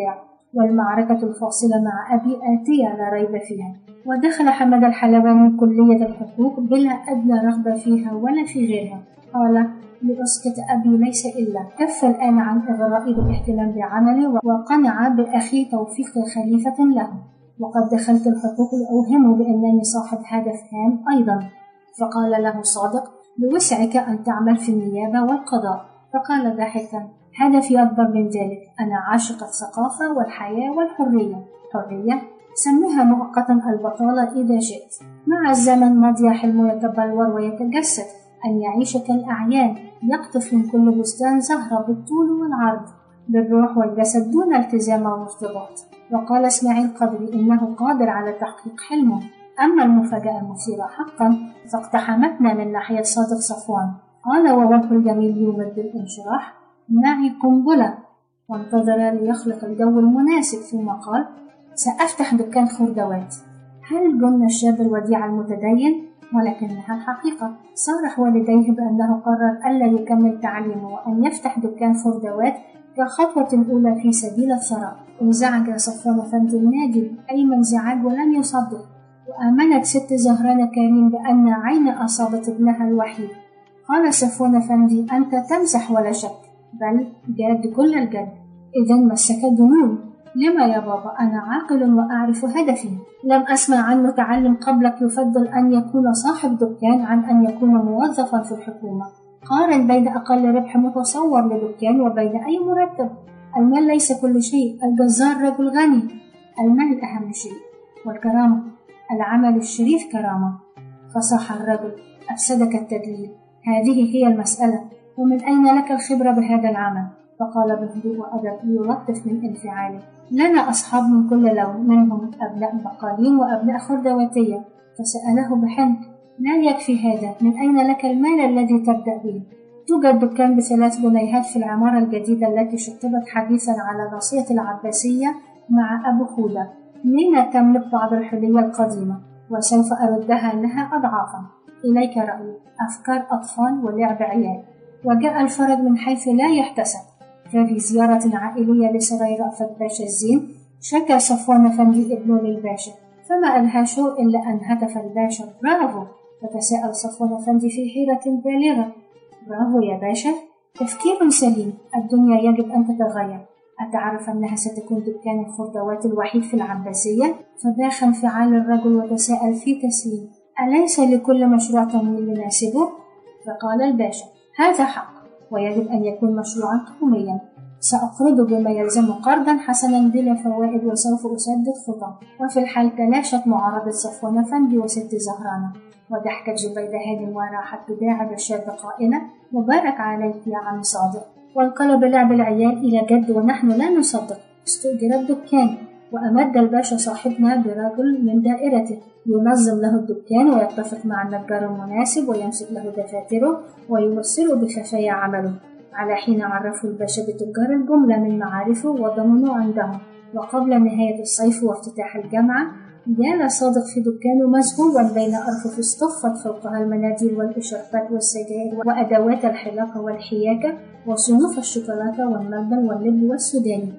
والمعركة الفاصلة مع أبي آتية لا ريب فيها. ودخل حمد الحلواني كلية الحقوق بلا أدنى رغبة فيها ولا في غيرها. قال لأسقط أبي ليس إلا كف الآن عن إغرائي بالاهتمام بعمله، وقنع بأخي توفيق خليفة له. وقد دخلت الحقوق لأوهم بأنني صاحب هدف هام أيضا. فقال له صادق بوسعك أن تعمل في النيابة والقضاء. فقال ضاحكا هدفي أكبر من ذلك، أنا عاشق الثقافة والحياة والحرية. حرية سميها مؤقتا البطالة إذا شئت. مع الزمن مضى حلم يتبلور ويتجسد، أن يعيش كالأعيان، يقطف من كل بستان زهرة بالطول والعرض، بالروح والجسد دون التزام وارتباط. وقال إسماعيل قدري إنه قادر على تحقيق حلمه. أما المفاجأة المثيرة حقا فاقتحمتنا من ناحية صادق صفوان. قال ووجه الجميل يومد بالانشراح معي قنبلة، وانتظر ليخلق الجو المناسب، ثم قال سأفتح دكان خردوات. هل جن الشاب الوديع المتدين؟ ولكنها الحقيقة. صارح والديه بأنه قرر ألا يكمل تعليمه وأن يفتح دكان خردوات كخطوة أولى في سبيل الثراء. انزعج صفوان أفندي النادي أي من انزعاج ولم يصدق، وآمنت ست زهران كريم بأن عين أصابت ابنها الوحيد. قال صفوان أفندي أنت تمزح ولا شك، بل جاد كل الجد. إذن مسك جنون. لما يا بابا؟ أنا عاقل وأعرف هدفي. لم أسمع عن متعلم قبلك يفضل أن يكون صاحب دكان عن أن يكون موظفا في الحكومة. قارن بين أقل ربح متصور لدكان وبين أي مرتب. المال ليس كل شيء، الجزار رجل غني. المال أهم شيء، والكرامة، العمل الشريف كرامة. فصح الرجل أفسدك التدليل، هذه هي المسألة، ومن أين لك الخبرة بهذا العمل؟ فقال بهدوء وأدب يلطف من انفعاله لنا أصحاب من كل لون، منهم أبناء بقالين وأبناء خردواتية. فسأله بحنك لا يكفي هذا، من أين لك المال الذي تبدأ به؟ توجد دكان بثلاث جنيهات في العمارة الجديدة التي شطبت حديثا على ناصية العباسية مع أبو خولة. مينا تملك بعض الحلية القديمة وسوف أردها لها أضعافا. إليك رأيي، أفكار أطفال ولعب عيال. وجاء الفرج من حيث لا يحتسب. ففي زيارة عائلية لسراي رأفت باشا الزين شكى صفوان أفندي ابنه للباشا، فما أدهشه إلا أن هتف الباشا برافو. فتساءل صفوان أفندي في حيرة بالغة. برافو يا باشا، تفكير سليم، الدنيا يجب أن تتغير. أتعرف أنها ستكون دكان الخردوات الوحيد في العباسية؟ فباخ انفعال الرجل وتساءل في تسليم أليس لكل مشروع تمويل يناسبه؟ فقال الباشا هذا حق، ويجب أن يكون مشروعا قوميا. سأقرض بما يلزم قرضا حسنا بلا فوائد وسوف أسدد خطى. وفي الحال تلاشت معارضة صفوان أفندي وست زهرانة، وضحكت زبيدة هانم وراحت تداعب الشاب قائلة مبارك عليك يا عم صادق. وانقلب لعب العيال إلى جد ونحن لا نصدق. استؤجر الدكان، وأمد الباشا صاحبنا برجل من دائرته ينظم له الدكان ويتفق مع النجار المناسب ويمسك له دفاتره ويوصله بخفايا عمله، على حين عرفه الباشا بتجار الجملة من معارفه وضمنه عندهم. وقبل نهاية الصيف وافتتاح الجامعة جال صادق في دكانه مشغولا بين أرفف اصطفت فوقها المناديل والإشارات والسجائر وأدوات الحلاقة والحياكة وصنوف الشوكولاتة والملبن واللب والسوداني.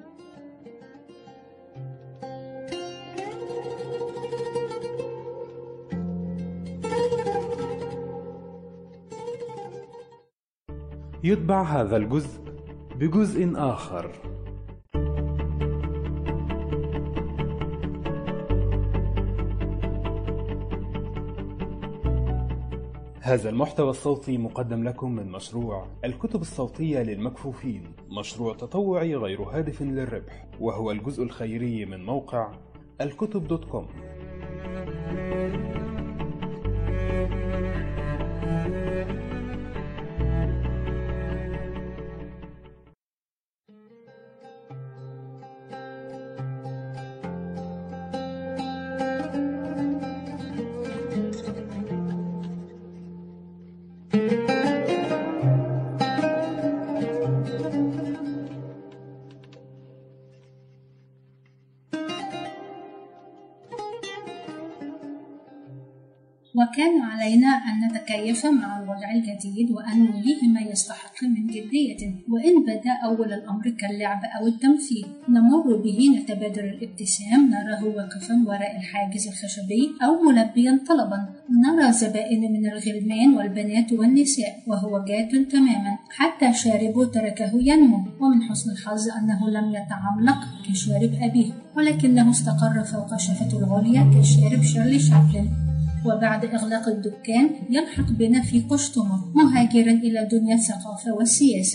يتبع هذا الجزء بجزء آخر. هذا المحتوى الصوتي مقدم لكم من مشروع الكتب الصوتية للمكفوفين، مشروع تطوعي غير هادف للربح، وهو الجزء الخيري من موقع الكتب دوت كوم. وكان علينا أن نتكيف مع الوضع الجديد وأن نوليه ما يستحق من جدية، وإن بدا أول الأمر كاللعب أو التمثيل نمر به نتبادل الابتسام، نراه واقفا وراء الحاجز الخشبي أو ملبيا طلبا، نرى زبائن من الغلمان والبنات والنساء وهو جاد تماما، حتى شاربه تركه ينمو، ومن حسن الحظ أنه لم يتعملق كشارب أبيه ولكنه استقر فوق شفته العليا كشارب شارلي شابلن. وبعد إغلاق الدكان يلحق بنا في قشطمة مهاجرا إلى دنيا الثقافة والسياسة،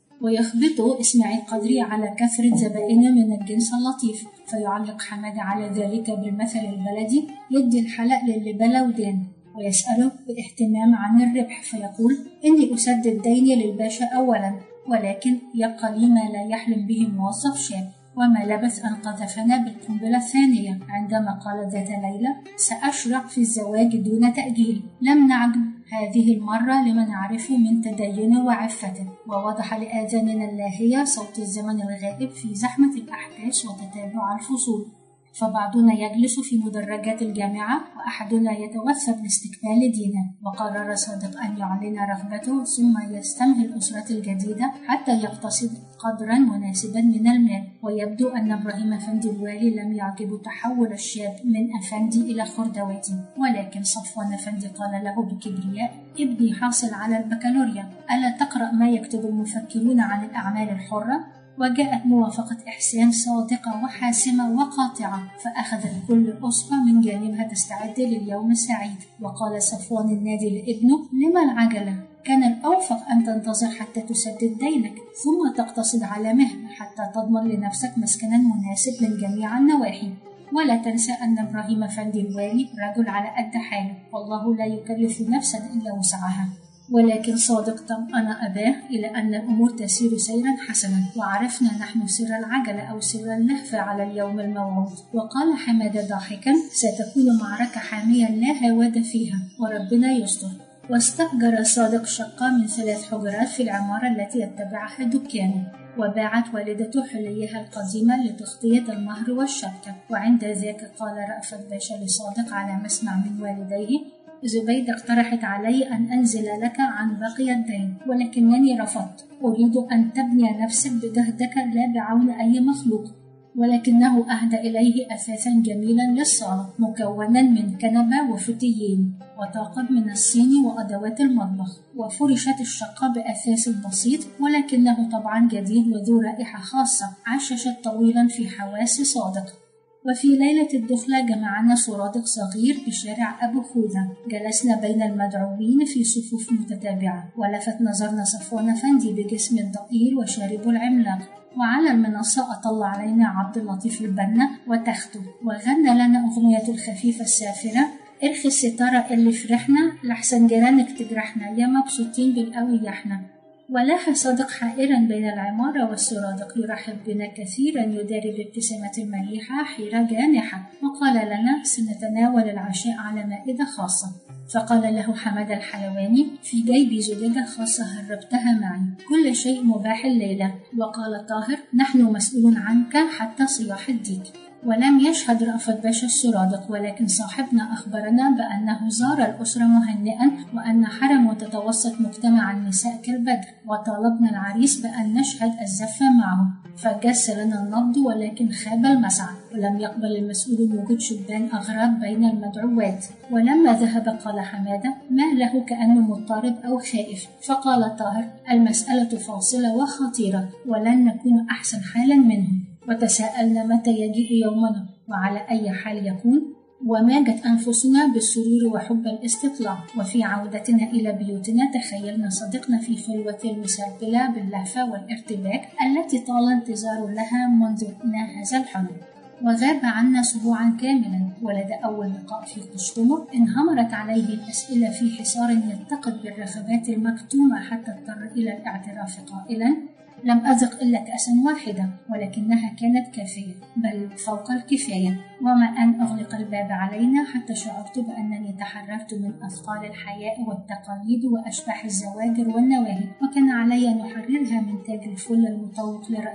ويخبط إسماعيل قدري على كثرة زبائن من الجنس اللطيف، فيعلق حمادة على ذلك بالمثل البلدي: يدي الحلق للي بلا ودان، ويسأله باهتمام عن الربح فيقول: إني أسدد ديني للباشا أولا، ولكن يبقى لي ما لا يحلم به موظف شاب. وما لبث أن قذفنا بالقنبلة الثانية عندما قال ذات ليلة: سأشرع في الزواج دون تأجيل. لم نعجب هذه المرة لما نعرفه من تدينه وعفته، ووضح لآذاننا اللاهية صوت الزمن الغائب في زحمة الأحداث وتتابع الفصول، فبعضنا يجلس في مدرجات الجامعة وأحدنا يتوثب لاستكمال دينه. وقرر صادق أن يعلن رغبته ثم يستمهل الأسرة الجديدة حتى يقتصد قدرا مناسبا من المال. ويبدو أن إبراهيم أفندي الوالي لم يعجب تحول الشاب من أفندي إلى خردواتي، ولكن صفوان أفندي قال له بكبرياء: ابني حاصل على البكالوريا، ألا تقرأ ما يكتب المفكرون عن الأعمال الحرة؟ وجاءت موافقة إحسان صادقة وحاسمة وقاطعة، فأخذت كل أسرة من جانبها تستعد لليوم السعيد. وقال صفوان النادي لابنه: لما العجلة؟ كان الأوفق أن تنتظر حتى تسدد دينك ثم تقتصد على مهنة حتى تضمن لنفسك مسكنا مناسب من جميع النواحي. ولا تنسى أن إبراهيم أفندي الوالي رجل على قد حاله، والله لا يكلف نفسا إلا وسعها. ولكن صادق طمأن أباه إلى أن الأمور تسير سيرا حسنا، وعرفنا نحن سر العجلة أو سر اللهفة على اليوم الموعود. وقال حمادة ضاحكا: ستكون معركة حامية لا هواد فيها، وربنا يستر. واستأجر صادق شقة من ثلاث حجرات في العمارة التي يتبعها دكانه، وباعت والدته حليها القديمة لتغطية المهر والشبكة. وعند ذاك قال رأفت باشا لصادق على مسمع من والديه: زبيدة اقترحت علي أن أنزل لك عن بقي الدين، ولكنني رفضت. أريد أن تبني نفسك بجهدك لا بعون أي مخلوق. ولكنه أهدى إليه أثاثا جميلا للصالة مكونا من كنبة وفتيين وطاقم من الصين وأدوات المطبخ، وفرشت الشقة بأثاث بسيط ولكنه طبعا جديد وذو رائحة خاصة عششت طويلا في حواس صادق. وفي ليلة الدخلة جمعنا سرادق صغير بشارع أبو خوذة، جلسنا بين المدعوين في صفوف متتابعة، ولفت نظرنا صفوان أفندي بجسم الضئيل وشاربه العملاق، وعلى المنصة أطل علينا عبد اللطيف البنا وتخته، وغنى لنا أغنية الخفيفة السافرة: ارخي الستارة اللي فرحنا لحسن جيرانك تجرحنا، يا مبسوطين بالقوي احنا. ولاح صادق حائرا بين العمارة والسرادق يرحب بنا كثيرا يداري الابتسامة المليحة حيرة جانحة، وقال لنا: سنتناول العشاء على مائدة خاصة. فقال له حمد الحلواني: في جيبي زجاجة خاصة هربتها معي، كل شيء مباح الليلة. وقال طاهر: نحن مسؤول عنك حتى صياح الديك. ولم يشهد رأفت باشا السرادق، ولكن صاحبنا أخبرنا بأنه زار الأسرة مهنئا، وأن حرم وتتوسط مجتمع النساء كالبدر، وطالبنا العريس بأن نشهد الزفة معه، فجس لنا النبض ولكن خاب المسعى، ولم يقبل المسؤول وجود شبان أغراب بين المدعوات. ولما ذهب قال حمادة: ما له كأنه مضطرب أو خائف. فقال طاهر: المسألة فاصلة وخطيرة، ولن نكون أحسن حالا منه. وتساءلنا متى يجيء يومنا وعلى أي حال يكون، وماجت أنفسنا بالسرور وحب الاستطلاع. وفي عودتنا إلى بيوتنا تخيلنا صديقنا في خلوة المسبلة باللهفة والارتباك التي طال انتظار لها منذ هذا الحلم. وغاب عنا أسبوعا كاملا، ولدى أول لقاء في قشطمة انهمرت عليه الأسئلة في حصار يتقد بالرغبات المكتومة حتى اضطر إلى الاعتراف قائلا: لم أذق إلا كأسا واحدة، ولكنها كانت كافية، بل فوق الكفاية. وما أن أغلق الباب علينا حتى شعرت بأنني تحررت من أثقال الحياء والتقاليد وأشباح الزواجر والنواهي، وكان علي أن أحررها من تاج الفل المطوق لرأسها.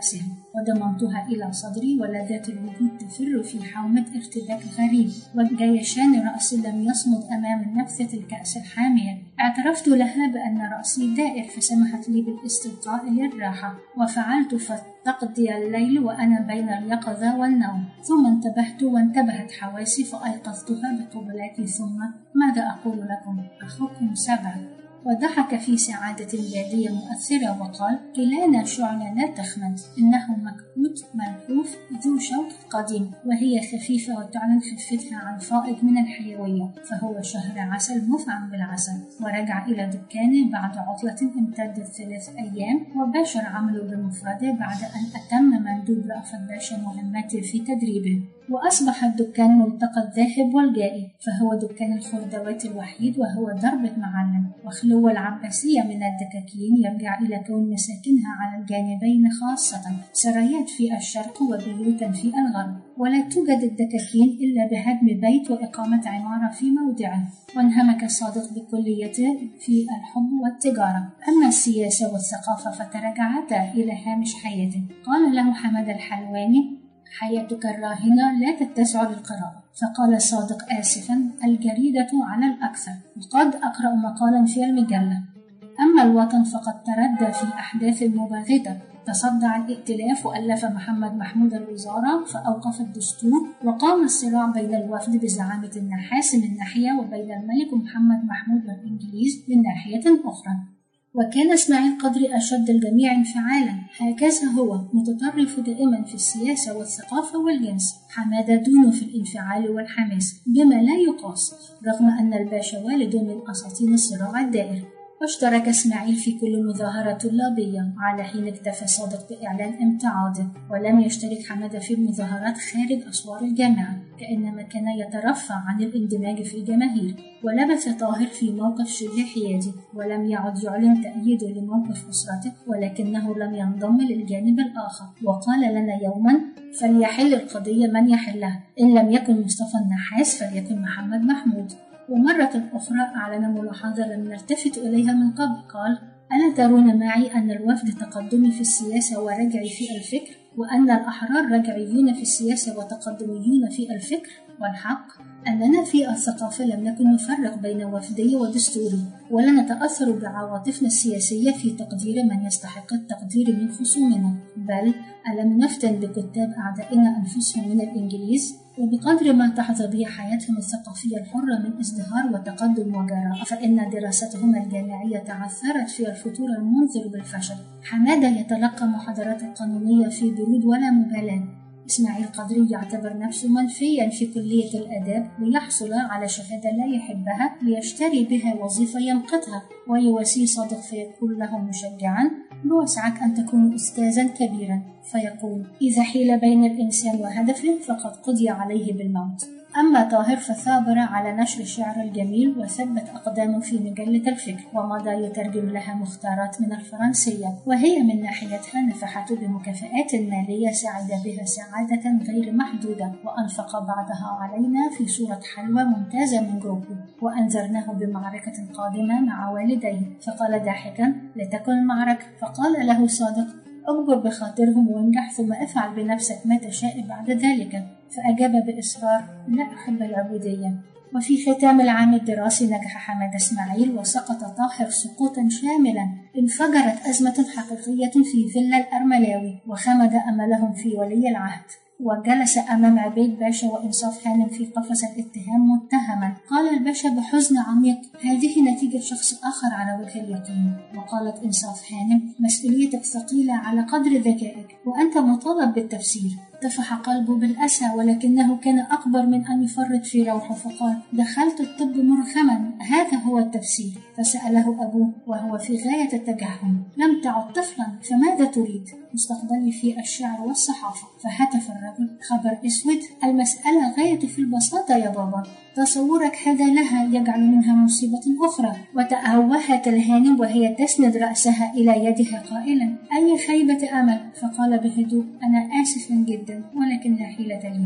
وضممتها إلى صدري ولذات الوجود تفر في حومة ارتباك غريب، وجيشان رأسي لم يصمد أمام نفثة الكأس الحامية. اعترفت لها بأن رأسي دائر فسمحت لي بالاستلقاء للراحة، وفعلت فتقضي الليل وأنا بين اليقظة والنوم. ثم انتبهت وانتبهت حواسي فأيقظتها بقبلاتي. ثم ماذا أقول لكم؟ أخوكم سبع. وضحك في سعادة بادية مؤثرة وقال: كلانا شعلة لا تخمد، إنه مكبوت ملحوف ذو شوك قديم، وهي خفيفة وتعلن خفتها عن فائض من الحيوية، فهو شهر عسل مفعم بالعسل. ورجع إلى دكانه بعد عطلة امتدت ثلاث أيام، وباشر عمله بمفرده بعد أن أتم مندوب رأفت باشا مهمته في تدريبه. وأصبح الدكان ملتقى الذاهب والجائي، فهو دكان الخردوات الوحيد، وهو ضربة معلم. وخلو العباسية من الدكاكين يرجع إلى كون مساكنها على الجانبين، خاصة سرايات في الشرق وبيوتا في الغرب، ولا توجد الدكاكين إلا بهدم بيت وإقامة عمارة في موضعه. وانهمك صادق بكليته في الحب والتجارة. أما السياسة والثقافة فترجعتا إلى هامش حياته. قال له حمد الحلواني: حياتك الراهنة لا تتسع للقراءة. فقال صادق آسفا: الجريدة على الأكثر، وقد أقرأ مقالا في المجلة. أما الوطن فقد تردى في أحداث مباغتة. تصدع الائتلاف وألف محمد محمود الوزارة فأوقف الدستور، وقام الصراع بين الوفد بزعامة النحاس من ناحية وبين الملك محمد محمود والإنجليز من ناحية أخرى. وكان إسماعيل قدري أشد الجميع انفعالا. هكذا هو متطرف دائما في السياسة والثقافة والجنس. حمادة دونه في الانفعال والحماس بما لا يقاس، رغم أن الباشا والد من أساطين الصراع الدائر. واشترك إسماعيل في كل مظاهرة طلابية، على حين اكتفى صادق بإعلان امتعاضه، ولم يشترك حمادة في المظاهرات خارج أسوار الجامعة، كأنما كان يترفع عن الاندماج في الجماهير. ولبث طاهر في موقف شبه حيادي، ولم يعد يعلن تأييده لموقف أسرته، ولكنه لم ينضم للجانب الآخر. وقال لنا يوما: فليحل القضية من يحلها، إن لم يكن مصطفى النحاس فليكن محمد محمود. ومرة أخرى أعلن ملاحظة لم نلتفت إليها من قبل. قال: ألا ترون معي أن الوفد تقدمي في السياسة ورجعي في الفكر، وأن الأحرار رجعيون في السياسة وتقدميون في الفكر؟ والحق أننا في الثقافة لم نكن نفرق بين وفدي ودستوري، ولا نتأثر بعواطفنا السياسية في تقدير من يستحق التقدير من خصومنا، بل ألم نفتن بكتاب أعدائنا أنفسهم من الإنجليز؟ وبقدر ما تحظى به حياتهم الثقافية الحرة من ازدهار وتقدم وجراءة، فإن دراستهم الجامعية تعثرت في الفتور المنذر بالفشل. حمادة يتلقى محاضرات القانونية في برود ولا مبالاة. إسماعيل قدري يعتبر نفسه منفيا في كلية الآداب ليحصل على شهادة لا يحبها ليشتري بها وظيفة يمقتها، ويواسي صادق فيقول له مشجعا: بوسعك أن تكون أستاذا كبيرا. فيقول: إذا حيل بين الإنسان وهدفه فقد قضي عليه بالموت. أما طاهر فثابر على نشر الشعر الجميل وثبت أقدامه في مجلة الفكر، ومضى يترجم لها مختارات من الفرنسية، وهي من ناحيتها نفحت بمكافآت مالية سعد بها سعادة غير محدودة، وأنفق بعضها علينا في صورة حلوى ممتازة من جروبه، وأنذرناه بمعركة قادمة مع والديه. فقال ضاحكا: لتكن المعركة. فقال له صادق: أجبر بخاطرهم وانجح، ثم افعل بنفسك ما تشاء بعد ذلك. فأجاب بإصرار: لا أحب العبودية. وفي ختام العام الدراسي نجح حمادة إسماعيل وسقط طاهر سقوطا شاملا. انفجرت أزمة حقيقية في فيلا الأرملاوي، وخمد أملهم في ولي العهد، وجلس أمام عبيد باشا وإنصاف هانم في قفص الاتهام متهما. قال الباشا بحزن عميق: هذه نتيجة شخص آخر على وجه اليقين. وقالت إنصاف هانم: مسؤوليتك ثقيلة على قدر ذكائك، وأنت مطالب بالتفسير. طفح قلبه بالأسى، ولكنه كان أكبر من أن يفرط في روحه، فقال: دخلت الطب مرخما، هذا هو التفسير. فسأله أبوه وهو في غاية التجهم: لم تعد طفلا، فماذا تريد؟ مستقبلي في الشعر والصحافة. فهتف الرجل: خبر اسود، المسألة غاية في البساطة يا بابا. تصورك هذا لها يجعل منها مصيبة أخرى. وتأوهت الهانم وهي تسند رأسها إلى يدها قائلا: أي خيبة أمل. فقال بهدوء: أنا آسف جدا، ولكن لا حيلة لي.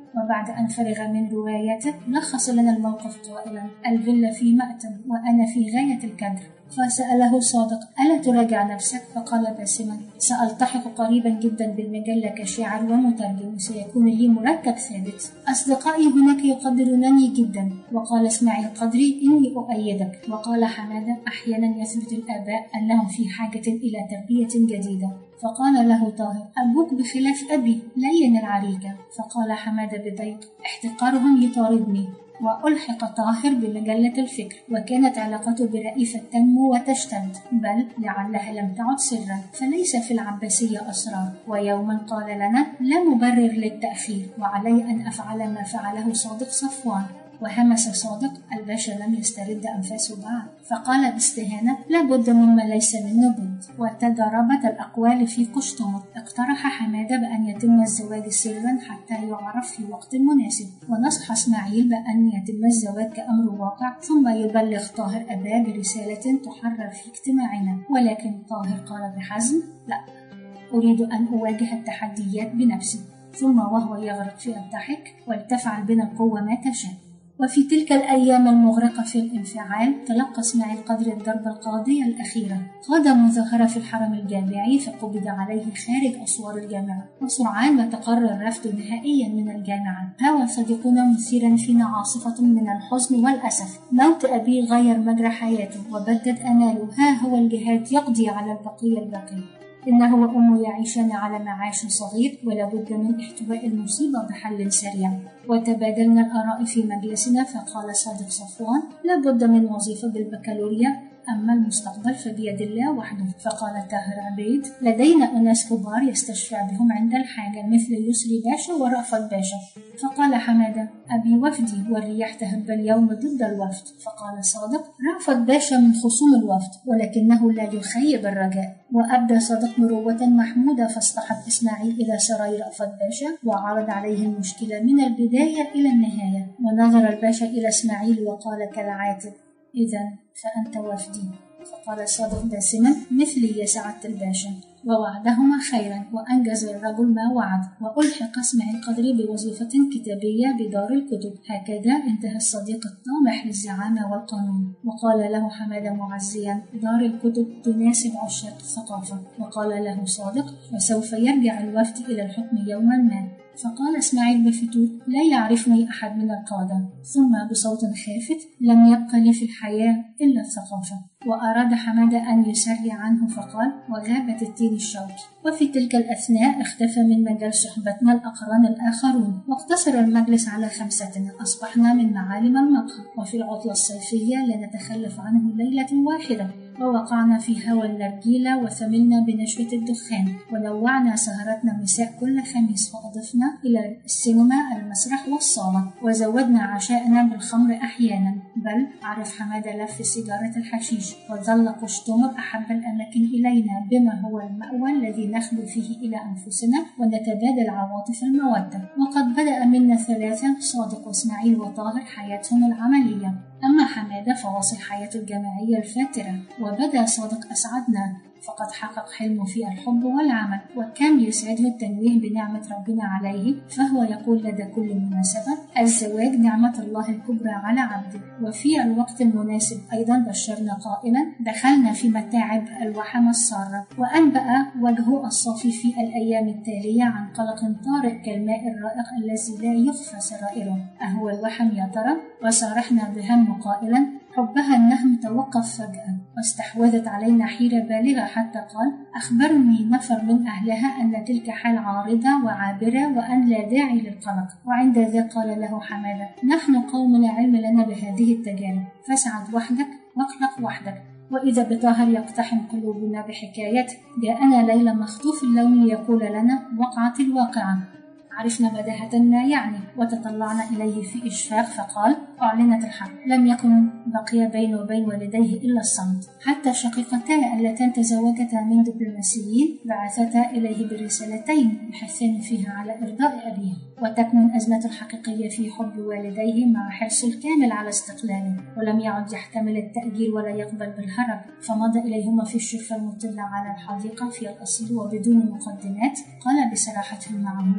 وبعد أن فرغ من روايته لخص لنا الموقف قائلا: الفيلا في مأتم وأنا في غاية الكدر. فسأله صادق: ألا تراجع نفسك؟ فقال باسما: سألتحق قريبا جدا بالمجلة كشاعر ومترجم، وسيكون لي مركب ثابت. أصدقائي هناك يقدرونني جدا. وقال اسماعيل قدري: إني أؤيدك. وقال حمادة: أحيانا يثبت الآباء أنهم في حاجة إلى تربية جديدة. فقال له طاهر: أبوك بخلاف أبي لين العريكة. فقال حمادة بضيق: احتقارهم يطاردني. وألحق طاهر بمجلة الفكر، وكانت علاقته برئيفة تنمو وتشتد، بل لعلها لم تعد سرا، فليس في العباسية أسرار. ويوما قال لنا: لا مبرر للتأخير، وعلي أن أفعل ما فعله صادق صفوان. وهمس صادق: الباشا لم يسترد أنفاسه بعد. فقال باستهانة: لا بد مما ليس منه بد. وتضاربت الأقوال في قشطمط. اقترح حمادة بأن يتم الزواج سرا حتى يعرف في وقت مناسب، ونصح اسماعيل بأن يتم الزواج كأمر واقع، ثم يبلغ طاهر أباه برسالة تحرر في اجتماعنا. ولكن طاهر قال بحزم: لا، أريد أن أواجه التحديات بنفسي. ثم وهو يغرق في الضحك: ولتفعل بنا القوة ما تشاء. وفي تلك الأيام المغرقة في الانفعال تلقى اسماعيل قدري الضربة القاضية الأخيرة. قاد مظاهرة في الحرم الجامعي فقبض عليه خارج أسوار الجامعة، وسرعان ما تقرر رفضه نهائيا من الجامعة. هوى صديقنا مثيرا فينا عاصفة من الحزن والأسف. موت أبي غير مجرى حياته وبدد أماله. ها هو الجهاد يقضي على البقية الباقي. إنه وأمه يعيشان على معاش صغير، ولا بد من احتواء المصيبة بحل سريع. وتبادلنا الآراء في مجلسنا، فقال صادق صفوان: لا بد من وظيفة بالبكالوريا، أما المستقبل فبيد الله وحده. فقال طاهر عبيد: لدينا أناس كبار يستشفع بهم عند الحاجة، مثل يسري باشا ورأفت باشا. فقال حمادة: أبي وفدي، والرياح تهب اليوم ضد الوفد. فقال صادق: رأفت باشا من خصوم الوفد، ولكنه لا يخيب الرجاء. وأبدى صادق مروة محمودة، فاصطحب إسماعيل إلى سراي رأفت باشا وعرض عليه المشكلة من البداية إلى النهاية. ونظر الباشا إلى إسماعيل وقال كالعاتب: إذا فأنت وفدي. فقال صادق باسما: مثلي يا سعادة الباشا. ووعدهما خيرا، وأنجز الرجل ما وعد، وألحق اسماعيل قدري بوظيفة كتابية بدار الكتب. هكذا انتهى الصديق الطامح للزعامة والقانون. وقال له حمادة معزيا: دار الكتب تناسب عشاق الثقافة. وقال له صادق: وسوف يرجع الوفد إلى الحكم يوما ما. فقال اسماعيل بفتور: لا يعرفني أحد من القادة. ثم بصوت خافت: لم يبق لي في الحياة إلا الثقافة. وأراد حمادة أن يسري عنه فقال: وغابت التين الشوكي. وفي تلك الأثناء اختفى من مجال صحبتنا الأقران الآخرون، واقتصر المجلس على خمستنا. أصبحنا من معالم المقهى، وفي العطلة الصيفية لا نتخلف عنه ليلة واحدة. ووقعنا في هوى النرجيلة، وثملنا بنشوة الدخان، ونوعنا سهرتنا مساء كل خميس، وأضفنا إلى السينما المسرح والصالة، وزودنا عشاءنا بالخمر أحيانا. بل عرف حمادة لف سيجارة الحشيش، وظل قشطمر أحب الأماكن إلينا، بما هو المأوى الذي نخلو فيه إلى أنفسنا ونتبادل عواطف المودة. وقد بدأ منا ثلاثة، صادق واسماعيل وطاهر، حياتهم العملية. أما حمادة فواصل حياته الجامعية الفاترة. وبدأ صادق أسعدنا، فقد حقق حلمه في الحب والعمل، وكان يسعده التنويه بنعمة ربنا عليه. فهو يقول لدى كل مناسبة: الزواج نعمة الله الكبرى على عبده. وفي الوقت المناسب أيضا بشرنا قائلا: دخلنا في متاعب الوحم السارة. وأنبأ وجهه الصافي في الأيام التالية عن قلق طارئ كالماء الرائق الذي لا يخفى سرائره. أهو الوحم يا ترى؟ وصارحنا بهم قائلا: حبها النهم توقف فجأة، واستحوذت علينا حيرة بالغة، حتى قال: أخبرني نفر من أهلها أن تلك حال عارضة وعابرة، وأن لا داعي للقلق. وعند ذا قال له حمادة: نحن قوم لا علم لنا بهذه التجارب، فاسعد وحدك واخلق وحدك. وإذا بطاهر يقتحم قلوبنا بحكايته: جاءنا ليلة مخطوف اللون يقول لنا: وقعت الواقعة. عرفنا بداهة ما يعني، وتطلعنا إليه في إشفاق، فقال: أعلنت الحرب. لم يكن بقي بينه وبين والديه إلا الصمت. حتى شقيقتاه اللتان تزوجتا من دبلوماسيين بعثتا إليه برسالتين يحثان فيها على إرضاء أبيه. وتكمن أزمة الحقيقية في حب والديه مع حرصه الكامل على استقلاله، ولم يعد يحتمل التأجيل ولا يقبل بالهرب. فمضى إليهما في الشرفة المطلة على الحديقة في الأصل وبدون مقدمات. قال بصراحة معهودة: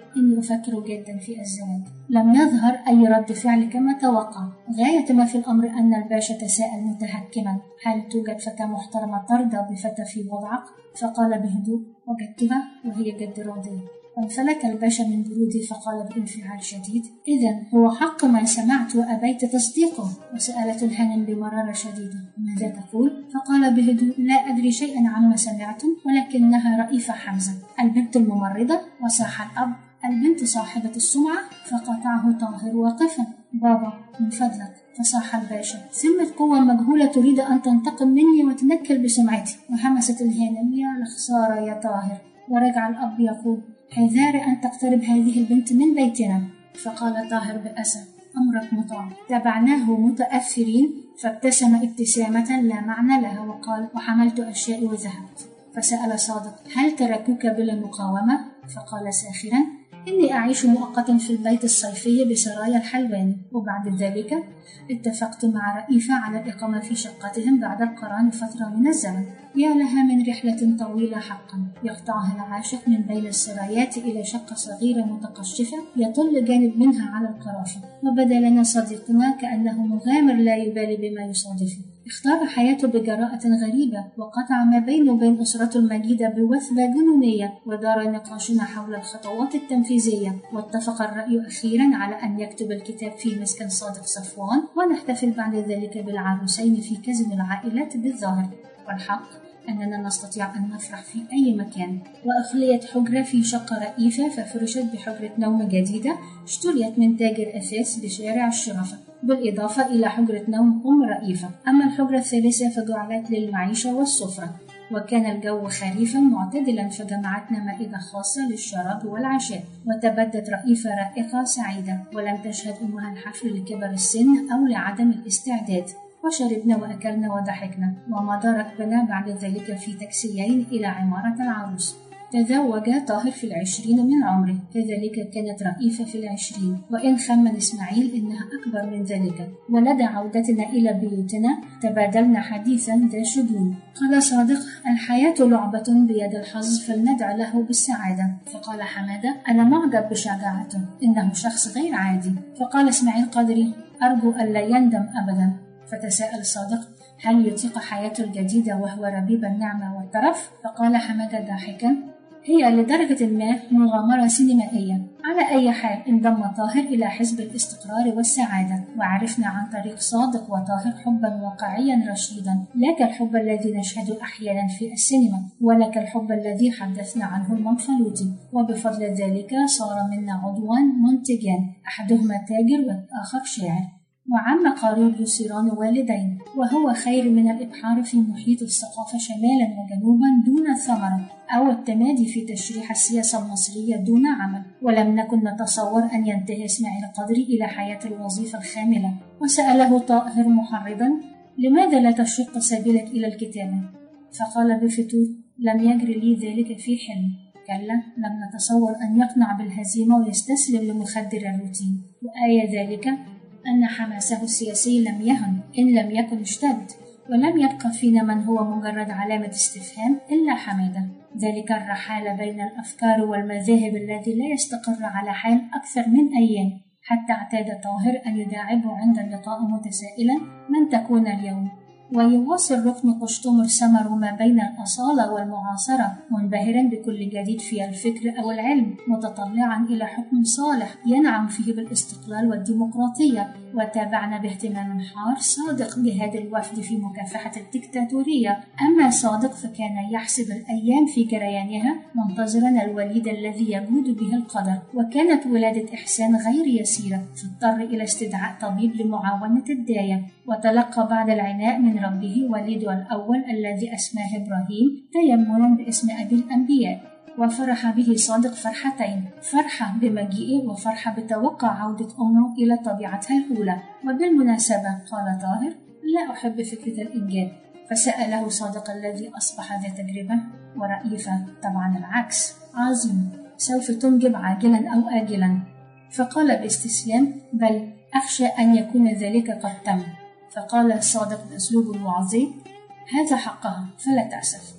إني أفكر جدا في الزواج. لم يظهر أي رد فعل كما توقع. غاية ما في الأمر أن الباشا تساءل متهكما: هل توجد فتاة محترمة ترضى بفتى في وضعك؟ فقال بهدوء: وجدتها وهي جد راضية. انفلت الباشا من بروده فقال بانفعال شديد: إذن هو حق ما سمعت وأبيت تصديقه؟ وسألت الهانم بمرارة شديدة: ماذا تقول؟ فقال بهدوء: لا أدري شيئا عما سمعتم، ولكنها رئيفة حمزة البنت الممرضة. وصاح الأب: البنت صاحبة السمعة. فقطعه طاهر واقفا: بابا من فضلك. فصاح الباشا: ثمة قوة مجهولة تريد أن تنتقم مني وتنكل بسمعتي. وهمست الهانم: يا الخسارة يا طاهر. ورجع الأب يقول: حذار أن تقترب هذه البنت من بيتنا. فقال طاهر بأسى: أمرك مطاع. تبعناه متأثرين، فابتسم ابتسامة لا معنى لها وقال: وحملت أشيائي وذهبت. فسأل صادق: هل تركوك بلا مقاومة؟ فقال ساخرا: إني أعيش مؤقتا في البيت الصيفي بسرايا الحلواني، وبعد ذلك اتفقت مع رئيفة على الإقامة في شقتهم بعد القران فترة من الزمن. يا لها من رحلة طويلة حقا يقطعها العاشق من بين السرايات إلى شقة صغيرة متقشفة يطل جانب منها على القرافة. وبدا لنا صديقنا كأنه مغامر لا يبالي بما يصادفه. اختار حياته بجراءة غريبة، وقطع ما بينه وبين أسرته المجيدة بوثبة جنونية. ودار نقاشنا حول الخطوات التنفيذية، واتفق الرأي أخيرا على أن يكتب الكتاب في مسكن صادق صفوان، ونحتفل بعد ذلك بالعروسين في كزم العائلات بالظاهر. والحق أننا نستطيع أن نفرح في أي مكان. وأخليت حجرة في شقة رئيفة، ففرشت بحجرة نوم جديدة اشتريت من تاجر أثاث بشارع الشرفة، بالإضافة إلى حجرة نوم أم رئيفة. أما الحجرة الثالثة فجعلت للمعيشة والسفرة. وكان الجو خريفا معتدلا، فجمعتنا مائدة خاصة للشراب والعشاء. وتبدت رئيفة رائقة سعيدة، ولم تشهد أمها الحفل لكبر السن أو لعدم الاستعداد. وشربنا وأكلنا وضحكنا، ومضى ركبنا بعد ذلك في تاكسيين إلى عمارة العروس. تزوج طاهر في العشرين من عمره، كذلك كانت رئيفة في العشرين، وإن خمن إسماعيل إنها أكبر من ذلك. ولدى عودتنا إلى بيوتنا تبادلنا حديثا ذا شجون. قال صادق: الحياة لعبة بيد الحظ، فلندع له بالسعادة. فقال حمادة: أنا معجب بشجاعته، إنه شخص غير عادي. فقال إسماعيل قدري: أرجو ألا يندم أبدا. فتساءل صادق: هل يطيق حياته الجديدة وهو ربيب النعمة والترف؟ فقال حمادة ضاحكا: هي لدرجة ما مغامرة سينمائية. على أي حال انضم طاهر إلى حزب الاستقرار والسعادة، وعرفنا عن طريق صادق وطاهر حبا واقعيا رشيدا، لا كالحب الذي نشهد أحيانا في السينما، ولا كالحب الذي حدثنا عنه المنفلوطي. وبفضل ذلك صار منا عضوان منتجان، أحدهما تاجر والآخر شاعر. وعم قريب يصيران والدين، وهو خير من الإبحار في محيط الثقافة شمالا وجنوبا دون ثمرة، أو التمادي في تشريح السياسة المصرية دون عمل. ولم نكن نتصور أن ينتهي إسماعيل قدري إلى حياة الوظيفة الخاملة. وسأله طاهر محرضا: لماذا لا تشق سبيلك إلى الكتابة؟ فقال بفتور: لم يجري لي ذلك في حلم. كلا، لم نتصور أن يقنع بالهزيمة ويستسلم لمخدر الروتين. وآية ذلك أن حماسه السياسي لم يهن، إن لم يكن اشتد. ولم يبقى فينا من هو مجرد علامة استفهام إلا حمادة، ذلك الرحال بين الأفكار والمذاهب الذي لا يستقر على حال أكثر من أيام، حتى اعتاد طاهر أن يداعبه عند اللقاء متسائلا: من تكون اليوم؟ ويواصل ركن قشطمر ثمر ما بين الأصالة والمعاصرة، منبهرا بكل جديد في الفكر أو العلم، متطلعا إلى حكم صالح ينعم فيه بالاستقلال والديمقراطية. وتابعنا باهتمام حار صادق جهاد الوفد في مكافحة الدكتاتورية. أما صادق فكان يحسب الأيام في جريانها، منتظرا الوليد الذي يجود به القدر. وكانت ولادة إحسان غير يسيرة، فاضطر إلى استدعاء طبيب لمعاونة الداية. وتلقى بعد العناء من ربه وليده الأول الذي أسماه إبراهيم، تيمنا باسم أبي الأنبياء. وفرح به صادق فرحتين: فرحة بمجيئه، وفرحة بتوقع عودة أمه إلى طبيعتها الأولى. وبالمناسبة قال طاهر: لا أحب فكرة الإنجاب. فسأله صادق الذي أصبح ذا تجربة: ورئيفة طبعا العكس، عظيم، سوف تنجب عاجلا أو آجلا. فقال باستسلام: بل أخشى أن يكون ذلك قد تم. فقال صادق بأسلوب وعظي: هذا حقها، فلا تأسف.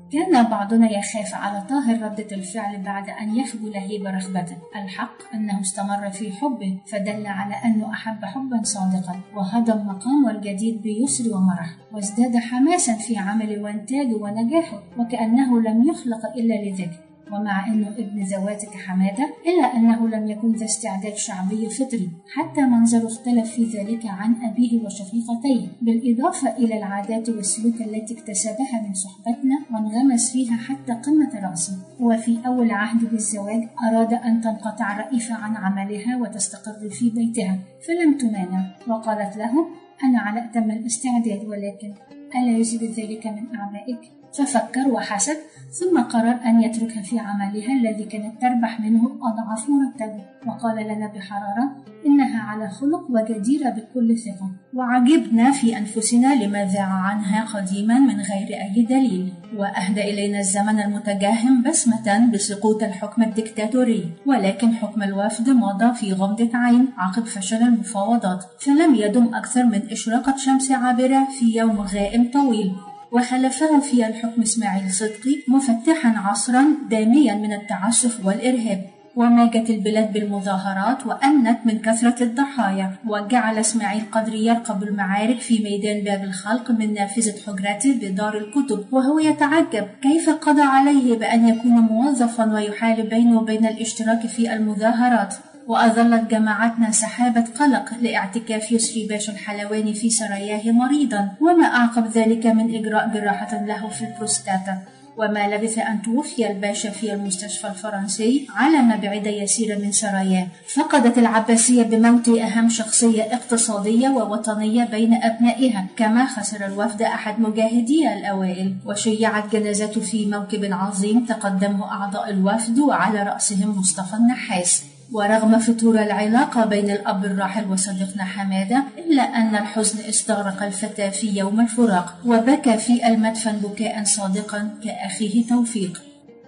كان بعضنا يخاف على طاهر ردة الفعل بعد أن يخبو لهيب رغبته. الحق أنه استمر في حبه، فدل على أنه أحب حبا صادقا، وهضم مقامه الجديد بيسر ومرح، وازداد حماسا في عمله وانتاجه ونجاحه، وكأنه لم يخلق إلا لذلك. ومع أنه ابن زواتك حمادة، إلا أنه لم يكن ذا استعداد شعبي فطري، حتى منظره اختلف في ذلك عن أبيه وشقيقتيه، بالإضافة إلى العادات والسلوك التي اكتسبها من صحبتنا وانغمس فيها حتى قمة رأسه. وفي أول عهد بالزواج أراد أن تنقطع رئيفة عن عملها وتستقر في بيتها، فلم تمانع، وقالت له: أنا على أتم الاستعداد، ولكن ألا يزيد ذلك من أعبائك؟ ففكر وحسب، ثم قرر أن يتركها في عملها الذي كانت تربح منه أضعاف مرتبه، وقال لنا بحرارة: إنها على خلق وجديرة بكل ثقة. وعجبنا في أنفسنا لما ذاع عنها قديما من غير أي دليل، وأهدى إلينا الزمن المتجهم بسمة بسقوط الحكم الدكتاتوري، ولكن حكم الوفد مضى في غمضة عين عقب فشل المفاوضات، فلم يدم أكثر من إشراقة شمس عابرة في يوم غائم طويل، وخلفه فيها الحكم إسماعيل صدقي مفتحا عصرا داميا من التعسف والإرهاب. وماجت البلاد بالمظاهرات وأنت من كثرة الضحايا، وجعل إسماعيل قدري يرقب المعارك في ميدان باب الخلق من نافذة حجرته بدار الكتب، وهو يتعجب كيف قضى عليه بأن يكون موظفا ويحال بينه وبين الاشتراك في المظاهرات. وأظلت جماعتنا سحابة قلق لاعتكاف يسري باشا الحلواني في سراياه مريضا، وما أعقب ذلك من إجراء جراحة له في البروستاتا. وما لبث أن توفي الباشا في المستشفى الفرنسي على مبعد يسير من سراياه. فقدت العباسية بموت أهم شخصية اقتصادية ووطنية بين أبنائها، كما خسر الوفد أحد مجاهديها الأوائل، وشيعت جنازته في موكب عظيم تقدمه أعضاء الوفد وعلى رأسهم مصطفى النحاس. ورغم فتور العلاقة بين الأب الراحل وصديقنا حمادة، إلا أن الحزن استغرق الفتى في يوم الفراق، وبكى في المدفن بكاء صادقا كأخيه توفيق.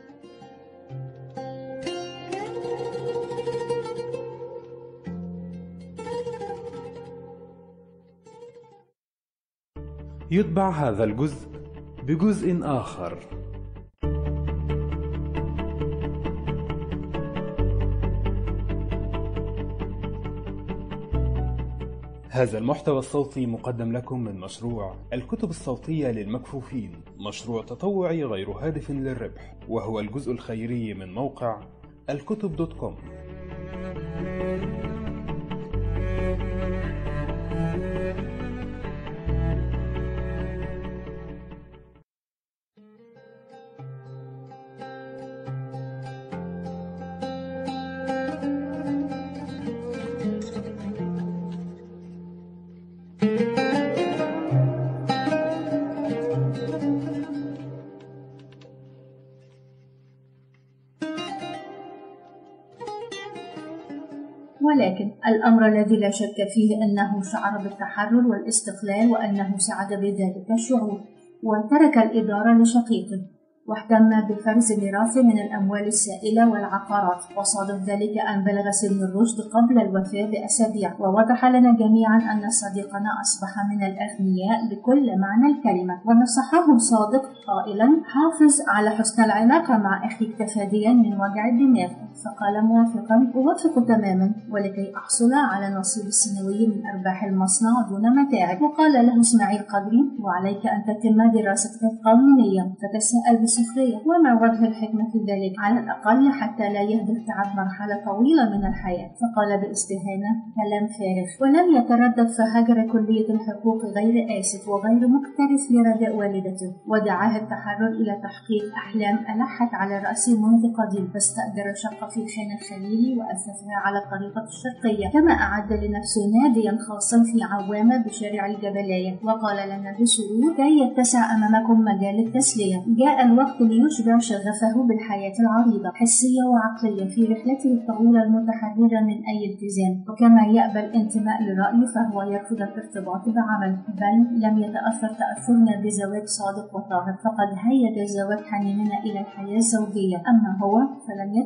يتبع هذا الجزء بجزء آخر. هذا المحتوى الصوتي مقدم لكم من مشروع الكتب الصوتية للمكفوفين، مشروع تطوعي غير هادف للربح، وهو الجزء الخيري من موقع الكتب دوت كوم. ولكن الأمر الذي لا شك فيه أنه شعر بالتحرر والاستقلال، وأنه سعد بذلك الشعور، وترك الإدارة لشقيقه، واهتم بفرز ميراثه من الأموال السائلة والعقارات. وصادف ذلك أن بلغ سن الرشد قبل الوفاة بأسابيع، ووضح لنا جميعا أن صديقنا أصبح من الأغنياء بكل معنى الكلمة. ونصحه صادق قائلا: حافظ على حسن العلاقة مع أخيك تفاديا من وجع الدماغ. فقال موافقا: أوافق تماما، ولكي أحصل على نصيب السنوي من أرباح المصنع دون متاعب. وقال له إسماعيل قدري: وعليك أن تتم دراستك القانونية. فتساءل بسخرية: وما وجه الحكمة في ذلك؟ على الأقل حتى لا يهدر تعب مرحلة طويلة من الحياة. فقال باستهانة: كلام فارغ. ولم يتردد، فهجر كلية الحقوق غير آسف وغير مكترث لرداء والدته، ودعاه التحرر إلى تحقيق أحلام ألحت على رأسه منذ قديم. فاستأجر شقة في خان الخليل وأثثها على الطريقة الشرقية، كما أعد لنفسه ناديا خاصا في عوامة بشارع الجبلاية. وقال لنا بسرور: كي يتسع أمامكم مجال التسلية، جاء الوقت ليشبع شغفه بالحياة العريضة حسية وعقلية في رحلته الطويلة المتحررة من أي التزام. وكما يقبل الانتماء لرأيه، فهو يرفض الارتباط بعمل، بل لم يتأثر تأثرنا بزواج صادق وطاهر، فقد هيج زواج حنيننا إلى الحياة الزوجية. أما هو فلم يتزعزع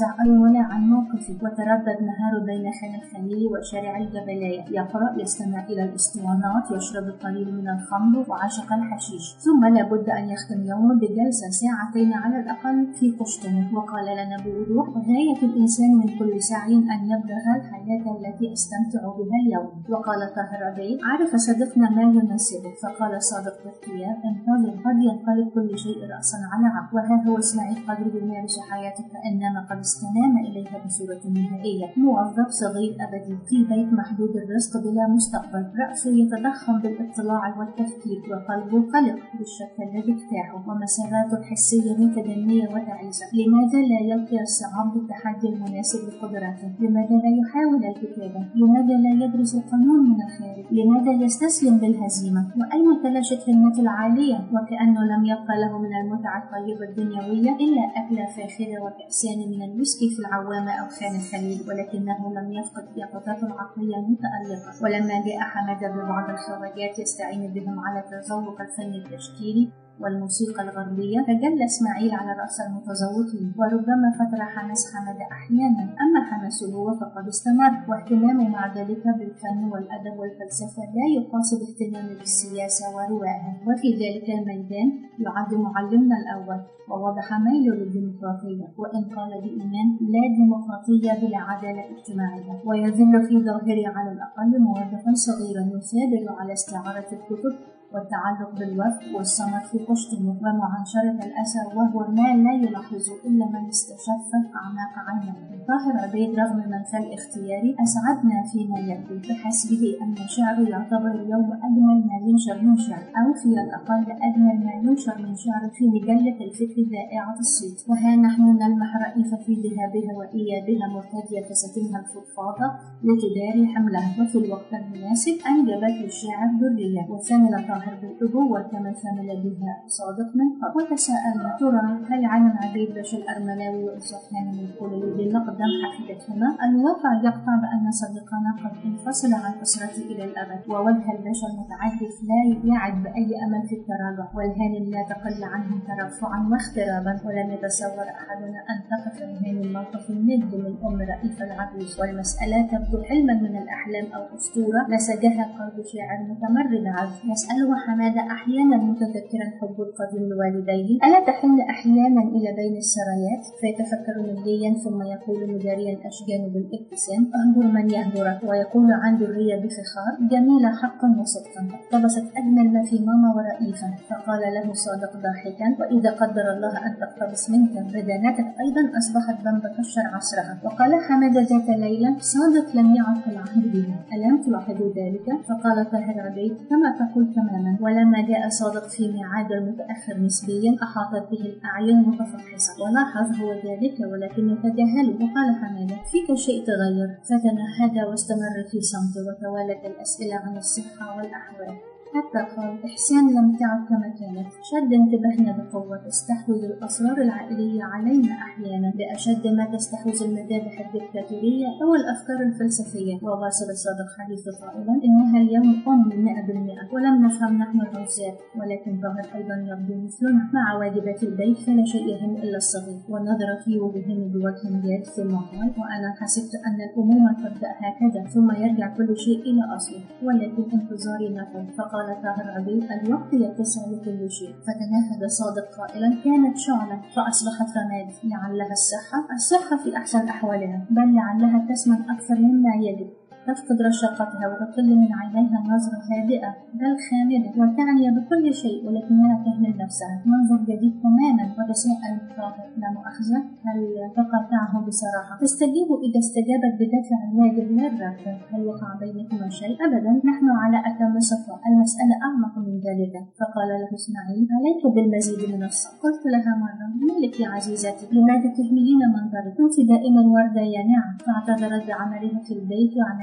ينقزع أيولا عن موقفه وتردد نهاره بين خان الخليل وشارع الجبلاية، يقرأ، يستمع إلى الأسطوانات، يشرب القليل من الخمر وعشق الحشيش. ثم لابد أن يختم يومه بجلسة ساعتين على الأقل في قشطنة. وقال لنا بوضوح: غاية الإنسان من كل سعي أن يبلغ الحياة التي أستمتع بها اليوم. وقال طاهر عبيد: عرف صديقنا ما يناسبه، فقال صادق باختيار: انتظر، قد ينقلب كل شيء رأسا على عقب. وها هو اسماعيل قدر يمارس حياته كأنما قد استنام إليها بصورة نهائية. موظف صغير أبدي في بيت محدود الرزق بلا مستقبل، رأسه يتضخم بالاطلاع والتفكير، وقلبه قلق بالشك الذي اجتاحه، ومساراته الحسية متدنية وتعيسة. لماذا لا يلقي الصعاب بالتحدي المناسب لقدراته؟ لماذا لا يحاول الكتابة؟ لماذا لا يدرس القانون من الخارج؟ لماذا يستسلم بالهزيمة؟ وأين تلاشت همته العالية؟ وكأنه لم يبقى له من المتعة الطيبة الدنيوية إلا أكلة فاخرة وكأسان من الويسكي في العوامة أو خان الخليل، ولكنه لم يفقد يقظته العقلية المتألقة. ولما جاء حمادة ببعض الخواجات يستعين بهم على تذوق الفن التشكيلي والموسيقى الغربية، تجلى اسماعيل على رأس المتذوقين، وربما فتر حماس حمادة أحيانا، أما حماسه هو فقد استمر، واهتمامه مع ذلك بالفن والأدب والفلسفة لا يقاس باهتمامه بالسياسة ورواها. وفي ذلك الميدان يعد معلمنا الأول، ووضح ميله للديمقراطية، وإن قال بإيمان: لا ديمقراطية بلا عدالة اجتماعية. ويظل في ظاهره على الأقل موظفا صغيرا يثابر على استعارة الكتب والتعلق بالوفد والسمر في قشطنة ومعاشرة الأسى، وهو ما لا يلاحظه إلا من استشف أعماق عينه. طاهر عبيد رغم منفى اختياري أسعدنا فيما يبدو، بحسبه أن شعره يعتبر اليوم أجمل ما ينشر من شعر، أو في الأقل أجمل ما ينشر من شعر في مجلة الفكر ذائعة الصيت. وها نحن نلمح رئيف في ذهابها وإيابها مرتدية فساتينها الفضفاضة لتداري حملها، وفي الوقت المناسب أنجبت للشاعر ذرية، وثمل طاهر بالأبوة كما ثمل بها صادق من قبل. وتساءلنا: ترى هل علم عبيد باشا الأرملاوي وإسحاق هانم القولي بمقدم حفيدتهما؟ الواقع يقطع بأن صديقنا قد انفصل عن أسرته إلى الأبد، ووجه الباشا المتعجف لا يعد بأي أمل في التراجع، والهانم لا تقل عنهم ترفعا واخترابا. ولم يتصور أحدنا أن تقف الهانم موقف الند من أم رئيف العجوز، والمسألة تبدو حلما من الأحلام أو أسطورة نسجها قلب شاعر متمرد عذب. يسأله حمادة أحيانا متذكرا حب القديم لوالديه: ألا تحن أحيانا إلى بين السرايات؟ فيتفكر مليا ثم يقول مجاريا أشجان بالابتسام: أهجر من يهجرك. ويقول عن ذرية بفخار: جميلة حقا وصدقا، اقتبست أجمل ما في ماما ورئيفا. فقال له صادق ضاحكا: وإذا قدر الله أن تقتبس منك بدانتك أيضا أصبحت بنبكشر عصرها. وقال حمادة ذات ليلة: صادق لم يعد كالعهد به، ألم تلاحظوا ذلك؟ فقال طاهر عبيد: كما تقول تماما. ولما جاء صادق في ميعاد المتأخر نسبيا أحاطت به الأعين متفحصة، ولاحظ هو ذلك ولكنه تجاهله. وقال حمادة: فيك شيء تغير. فتنهد واستمر في صمته، وتوالت الأسئلة عن الصحة والأحوال، حتى قال: إحسان لم تعد كما كانت. شد انتباهنا بقوة، تستحوذ الأسرار العائلية علينا أحيانا بأشد ما تستحوذ المذابح الدكتاتورية أو الأفكار الفلسفية. وواصل صادق حديثه قائلا: إنها اليوم أم مئة بالمئة، ولم نفهم نحن العزاب، ولكن ظاهر أيضا يبدو مثلنا. مع واجبات البيت فلا شيء يهم إلا الصغير. ونظر في وجههم بوجه جاد ثم قال: وأنا حسبت أن الأمومة تبدأ هكذا ثم يرجع كل شيء إلى أصله، ولكن انتظاري نفذ. فقال طاهر عبيد: الوقت يتسع لكل شيء. فتنهد صادق قائلا: كانت شعلة فأصبحت رماد. لعلها الصحة الصحة في أحسن أحوالها، بل لعلها تسمن أكثر مما يجب، تفقد رشاقتها وتقل من عينيها نظرة هادئة بل خامدة، وتعني بكل شيء ولكنها تهمل نفسها. منظر جديد تماما. وتساءل طاهر: لا مؤاخذة، هل تقاطعه بصراحة؟ تستجيب إذا استجابت بدافع الواجب لا الرغبة. هل وقع بينكما شيء؟ أبدا، نحن على أتم صفاء، المسألة أعمق من ذلك. فقال له اسماعيل: عليك بالمزيد من الصبر. قلت لها مرة: مالك يا عزيزتي، لماذا تهملين منظرك؟ كنت دائما وردة يا نعم. فاعتذرت بعملها في البيت وعناية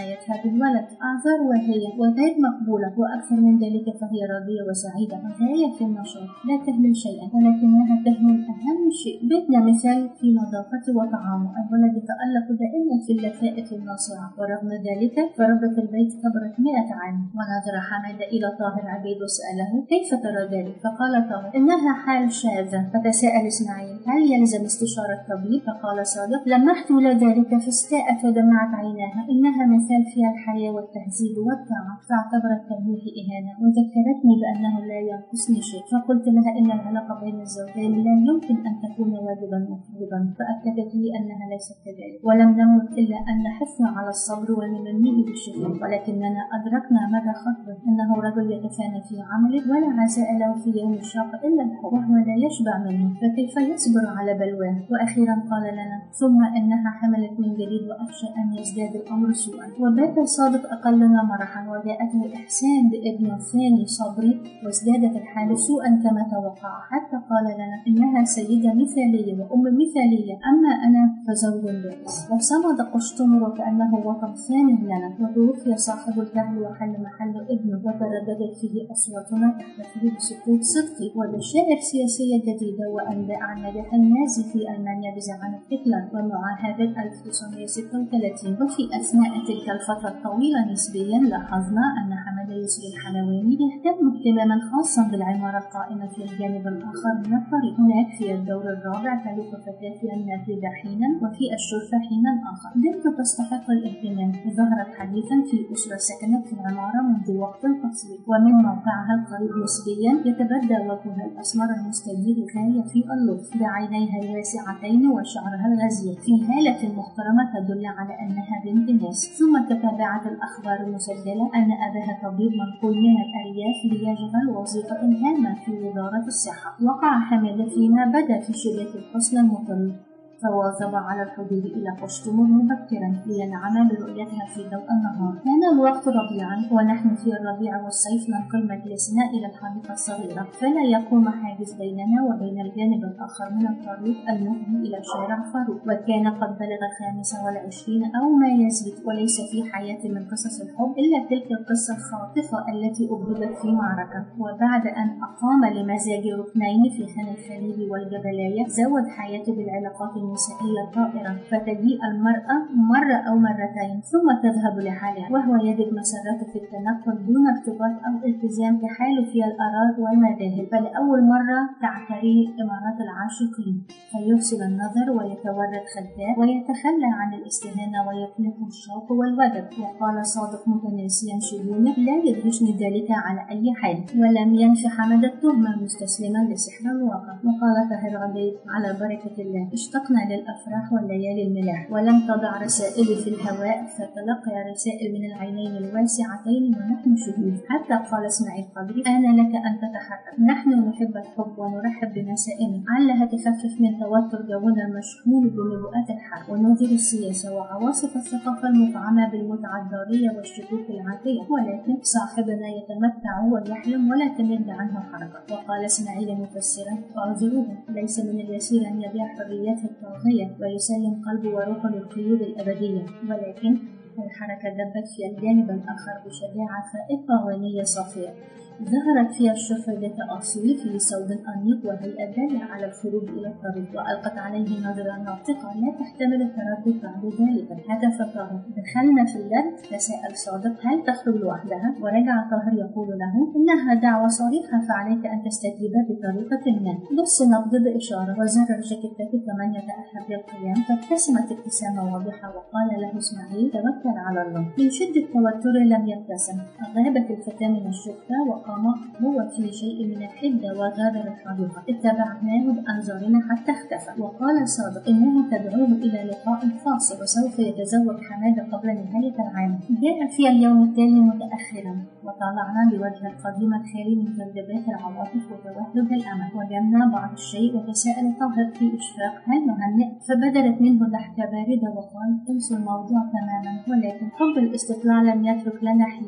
رعايتها بالولد. أعذار وهي وغير مقبولة، وأكثر من ذلك فهي راضية وسعيدة غاية في النشاط، لا تهمل شيئا ولكنها تهمل أهم شيء. بيتنا مثال في نظافة وطعامه، الولد يتألق دائما في اللفائف الناصعة، ورغم ذلك فربة البيت كبرت مئة عام. ونظر حمادة إلى طاهر عبيد وسأله: كيف ترى ذلك؟ فقال طاهر: إنها حال شاذة. فتساءل إسماعيل: هل يلزم استشارة طبيب؟ فقال صادق: لمحت إلى ذلك فاستاءت ودمعت عيناها، إنها مثال فيها الحياة والتهذيب والطاعة. فاعتبرت تلميحي إهانة وذكرتني بأنه لا ينقصني شيء، فقلت لها إن العلاقة بين الزوجين لا يمكن أن تكون واجبا مفروضا، فأكدت لي أنها ليست كذلك، ولم نمت إلا أن نحثنا على الصبر ونمنيه بالشكر، ولكننا أدركنا مدى خطره، أنه رجل يتفانى في عمله ولا عزاء له في يوم الشاق إلا الحب، وهو لا يشبع منه، فكيف يصبر على بلواه؟ وأخيرا قال لنا: ثم إنها حملت من جديد وأخشى أن يزداد الأمر سوءا. وبات صادق أقلنا مرحا، وجاءته إحسان بابنه الثاني صبري، وازدادت الحال سوءا كما توقع، حتى قال لنا: إنها سيدة مثالية وأم مثالية، أما أنا فزوج بائس. وصمد قشطمر وكأنه وطن ثاني لنا، وتوفي صاحب الكهل وحل محل ابنه، وترددت فيه أصواتنا تحتفل بسكوت صدقي وبشائر سياسية جديدة، وأنباء عن نجاح النازي في ألمانيا بزعامة هتلر ومعاهدة ألف وتسعمائة وستة وثلاثين. وفي أثناء تلك الفترة الطويلة نسبيا لاحظنا أن حمادة يسري الحلواني يهتم اهتماما خاصا بالعمارة القائمة في الجانب الآخر من الطريق. هناك في الدور الرابع تلوك فتاة في النافذة حينا، وفي الشرفة حينا آخر. بنت تستحق الاهتمام، ظهرت حديثا في أسرة سكنت في العمارة منذ وقت قصير، ومن موقعها القريب نسبيا يتبدى وجهها الأسمر المستدير غاية في اللطف، بعينيها الواسعتين وشعرها الغزير، في هالة محترمة تدل على أنها بنت ناس. ثم تتابعت الأخبار المسجلة أن أباها طبيب منقول من الأرياف ليشغل وظيفة هامة في وزارة الصحة. وقع حمادة فيما بدا في شباك الحسن المطل، فواظب على الحضور إلى قشطمر مبكرا لينعم برؤيتها في ضوء النهار. كان الوقت ربيعا، ونحن في الربيع والصيف ننقل مجلسنا إلى الحديقة الصغيرة، فلا يقوم حاجز بيننا وبين الجانب الآخر من الطريق المؤدي إلى شارع فاروق. وكان قد بلغ الخامسة والعشرين أو ما يزيد، وليس في حياتي من قصص الحب إلا تلك القصة الخاطفة التي أبدت في معركة. وبعد أن أقام لمزاج ركنين في خان الخليل والجبلاية، زود حياته بالعلاقات النسائية طائرة، فتجيء المرأة مرة أو مرتين ثم تذهب لحالها، وهو يجد مسارته في التنقل دون ارتباط أو التزام تحال فيها الآراء والمذاهب. فلأول مرة تعتريه إمارات العاشقين، فيفصل النظر ويتورد خداه ويتخلى عن الاستهانة ويقلقه الشوق والودد. وقال صادق متناسيا شجونه: لا يدهشني ذلك على أي حال. ولم ينف حمد التهمة مستسلما لسحر الواقع. وقال طاهر عبيد: على بركة الله، اشتقنا للأفراح والليالي الملاح، ولم تضع رسائلي في الهواء، فتلقى رسائل من العينين الواسعتين ونحن شهود. حتى قال اسماعيل قدري: آن لك أن تتحرك، نحن نحب الحب ونرحب بمسائله، علها تخفف من توتر جونا المشحون بنبوءات الحرب ونظير السياسة وعواصف الثقافة المطعمة بالمتعة الضارية والشكوك العاتية، ولكن صاحبنا يتمتع ويحلم ولا تمد عنه حركة. وقال اسماعيل مفسرا: اعذروه، ليس من اليسير أن يبيع حريته الطاغية ويسلم قلبه وروحه للقيود الأبدية، ولكن الحركة دبت في الجانب الآخر بشجاعة فائقة ونية صافية. ظهرت فيها الشرفة ذات أصيل في ثوب أنيق وهيئة دالة على الخروج إلى الطريق، وألقت عليه نظرة ناطقة لا تحتمل التردد بعد ذلك. هتف طاهر: دخلنا في اللد. تساءل صادق: هل تخرج لوحدها؟ ورجع طاهر يقول له: إنها دعوة صريحة، فعليك أن تستجيب بطريقة ما. بص نبض بإشارة، وزرر جاكيتته كمن يتأهب للقيام، فابتسمت ابتسامة واضحة، وقال له اسماعيل: توكل على الله. من شدة توتر لم يبتسم. غابت الفتاة من الشرطة وقام هو في شيء من الحدة وغادر الحديقة. اتبعناه بأنظارنا حتى اختفى. وقال صادق: إنها تدعوه إلى لقاء فاصل، وسوف يتزوج حمادة قبل نهاية العام. جاء في اليوم التالي متأخرا، وطالعنا بوجه القديم الخالي من ذبذبات العواطف وتوهج الأمل. وجمنا بعض الشيء، وتساءل طاهر في إشفاق: هل نهنئ؟ فبدلت منه ضحكة باردة وقال: انسوا الموضوع تماما، ولكن حب الاستطلاع لم يترك لنا حيلة.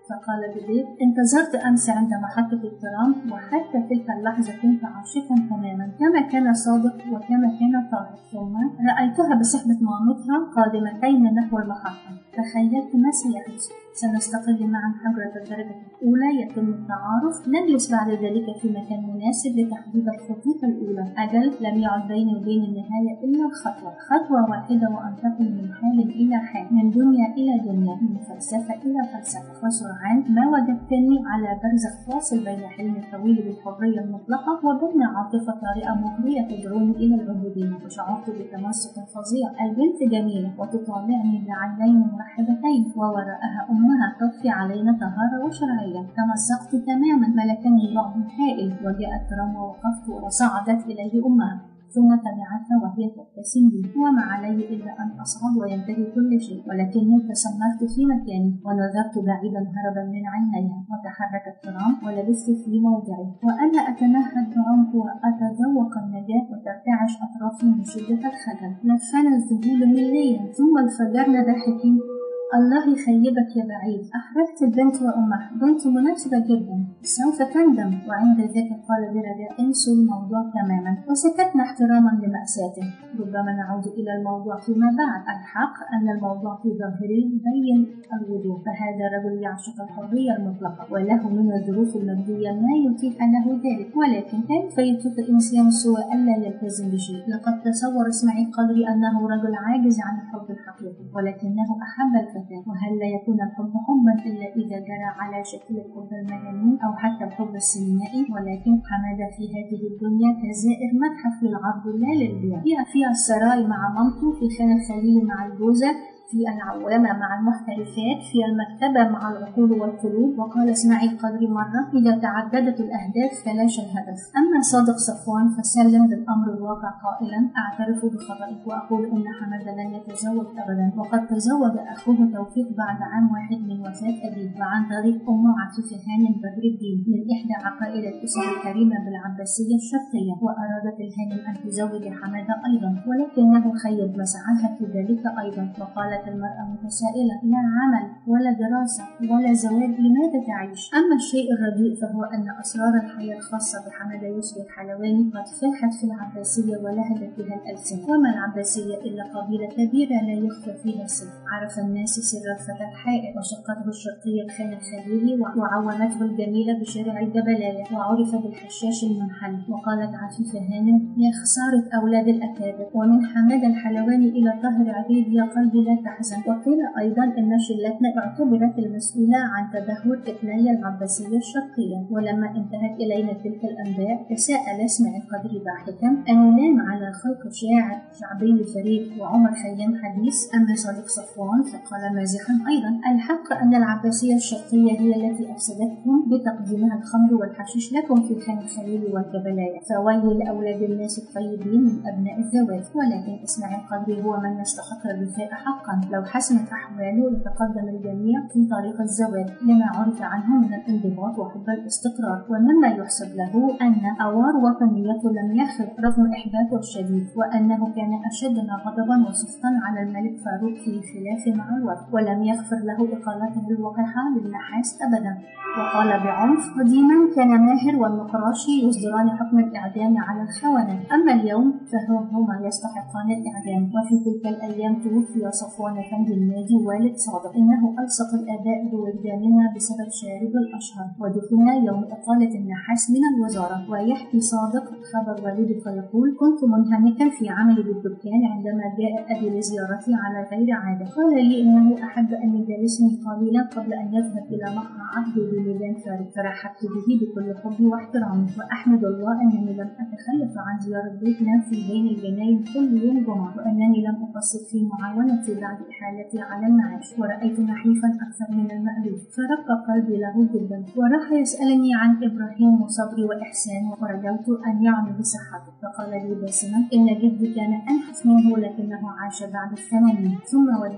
فقال بدير: انتظرت أمس عند محطة الترام، وحتى تلك اللحظة كنت عاشقا تماما كما كان صادق وكما كان طاهر. ثم رأيتها بصحبة مامتها قادمتين نحو المحطة. تخيلت ما سيحدث. سنستقل معا حجرة الدرجة الأولى، يتم التعارف، نجلس بعد ذلك في مكان مناسب لتحديد الخطوط الأولى. أجل لم يعد بيني وبين النهاية إلا الخطوة، خطوة واحدة، وأنتقل من حال إلى حال، من دنيا إلى دنيا، من فلسفة إلى فلسفة. فسرعان ما وجدتني على برزخ فاصل بين حلمي الطويل بالحرية المطلقة وبين عاطفة طارئة مغرية تدعوني إلى العبودية. وشعرت بتمسك فظيع. البنت جميلة وتطالعني بعينين واحدتين، ووراءها أمها تضفي علينا طهارة وشرعية. تمزقت تماما، ملكني رعب هائل. وجاءت ترام ووقفت وصعدت إليه أمها، ثم تبعتها وهي تبتسم لي، وما علي إلا أن أصعد وينتهي كل شيء. ولكني تسمرت في مكاني ونظرت بعيدا هربا من عينيها. وتحركت ترام ولبثت في موضعي وأنا أتنهد بعمق وأتذوق النجاة، وترتعش أطرافي من شدة الخجل. لفنا الذهول مليا، ثم انفجرنا ضاحكين. الله يخيبك يا بعيد. أحرجت البنت وأمها. بنت مناسبة جدا، سوف تندم. وعند ذاك قال برجاء: انسوا الموضوع تماما. وسكتنا احتراما لمأساته. ربما نعود إلى الموضوع فيما بعد. الحق أن الموضوع في ظاهره بين الوضوح، فهذا رجل يعشق الحرية المطلقة، وله من الظروف المادية ما يتيح له ذلك. ولكن كيف يطيق الإنسان سوى ألا يلتزم بشيء؟ لقد تصور إسماعيل قدري أنه رجل عاجز عن الحب الحقيقي، ولكنه أحب الفتاة. وهل لا يكون الحب حبا إلا إذا جرى على شكل الحب المجانين أو حتى الحب السينمائي؟ ولكن حمادة في هذه الدنيا كزائر متحف للعرض لا للبيع. فيها فيها السراي مع مامته، في خان الخليل مع الجوزة، في العوامة مع المحترفات، في المكتبة مع العقول والقلوب. وقال اسماعيل قدري مرة: إذا تعددت الأهداف فلاش الهدف. أما صادق صفوان فسلم بالأمر الواقع قائلا: أعترف بخطئي وأقول إن حمادة لن يتزوج أبدا، وقد تزوج أخوه توفيق بعد عام واحد من وفاة أبيه، وعن طريق أمه عفيفة هانم بدر الدين من إحدى عقائد الأسر الكريمة بالعباسية الشرقية. وأرادت الهانم أن تزوج حمادة أيضا، ولكنه خيب مسعاها في ذلك أيضا. وقال المرأة متسائلة: لا عمل ولا دراسة ولا زواج، لماذا تعيش؟ أما الشيء الرديء فهو أن أسرار الحياة الخاصة بحمادة يسري الحلواني قد فاحت في العباسية ولهجت بها الألسنة. وما العباسية إلا قبيلة كبيرة لا يخفى فيها سر. عرف الناس سر الفتى الحائر، وشقته الشرقية خان الخليلي، وعومته الجميلة بشارع الجبلاية، وعرف بالحشاش المنحني. وقالت عفيفة هانم: يا خسارة أولاد الأكابر. ومن حمادة الحلواني إلى طاهر عبيد يا قلبي لا تحزن. وقيل أيضا أن شلتنا اعتبرت المسؤولة عن تدهور ابني العباسية الشرقية. ولما انتهت إلينا تلك الأنباء تساءل اسماعيل قدري ضاحكا: أن ننام على خلق شاعر شعبي فريد وعمر خيام حديث؟ أما صديق صفوان فقال مازحا أيضا: الحق أن العباسية الشرقية هي التي أفسدتكم بتقديمها الخمر والحشيش لكم في خان الخليل والجبلاية، فويل لأولاد الناس الطيبين من أبناء الذوات. ولكن اسماعيل قدري هو من يستحق الرثاء حقا. لو حسنت أحواله لتقدم الجميع في طريق الزواج لما عرف عنه من الانضباط وحب الاستقرار. ومما يحسب له أن أوار وطنيته لم يخف رغم إحباطه الشديد، وأنه كان أشدنا غضبا وسخطا على الملك فاروق في خلافه مع الوفد، ولم يغفر له إقالته الوقحة للنحاس أبدا. وقال بعنف: قديما كان ماهر والنقراشي يصدران حكم الإعدام على الخونة، أما اليوم فهما يستحقان الإعدام. وفي تلك الأيام توفي صفوان فندي النادي والد صادق، إنه ألصق الآباء بوجداننا بسبب شارب الأشهر، ودفن يوم إقالة النحاس من الوزارة. ويحكي صادق خبر والده فيقول: كنت منهمكا في عملي بالدكان عندما جاء أبي لزيارتي على غير عادة. قال لي إنه أحب أن يجالسني قليلا قبل أن يذهب إلى مقهى عهده بميدان فارس، فرحبت به بكل حب واحترام. وأحمد الله أنني لم أتخلف عن زيارة بيتنا في بين الجناين كل يوم جمعة، وأنني لم أقصر في معاونتي بعد إحالتي على المعاش، ورأيت نحيفا أكثر من المألوف، فرق قلبي له جدا. وراح يسألني عن إبراهيم وصبري وإحسان، ورجوت أن يعني بصحته. فقال لي باسما: إن جدي كان أنحف منه لكنه عاش بعد الثمانين. ثم ودعني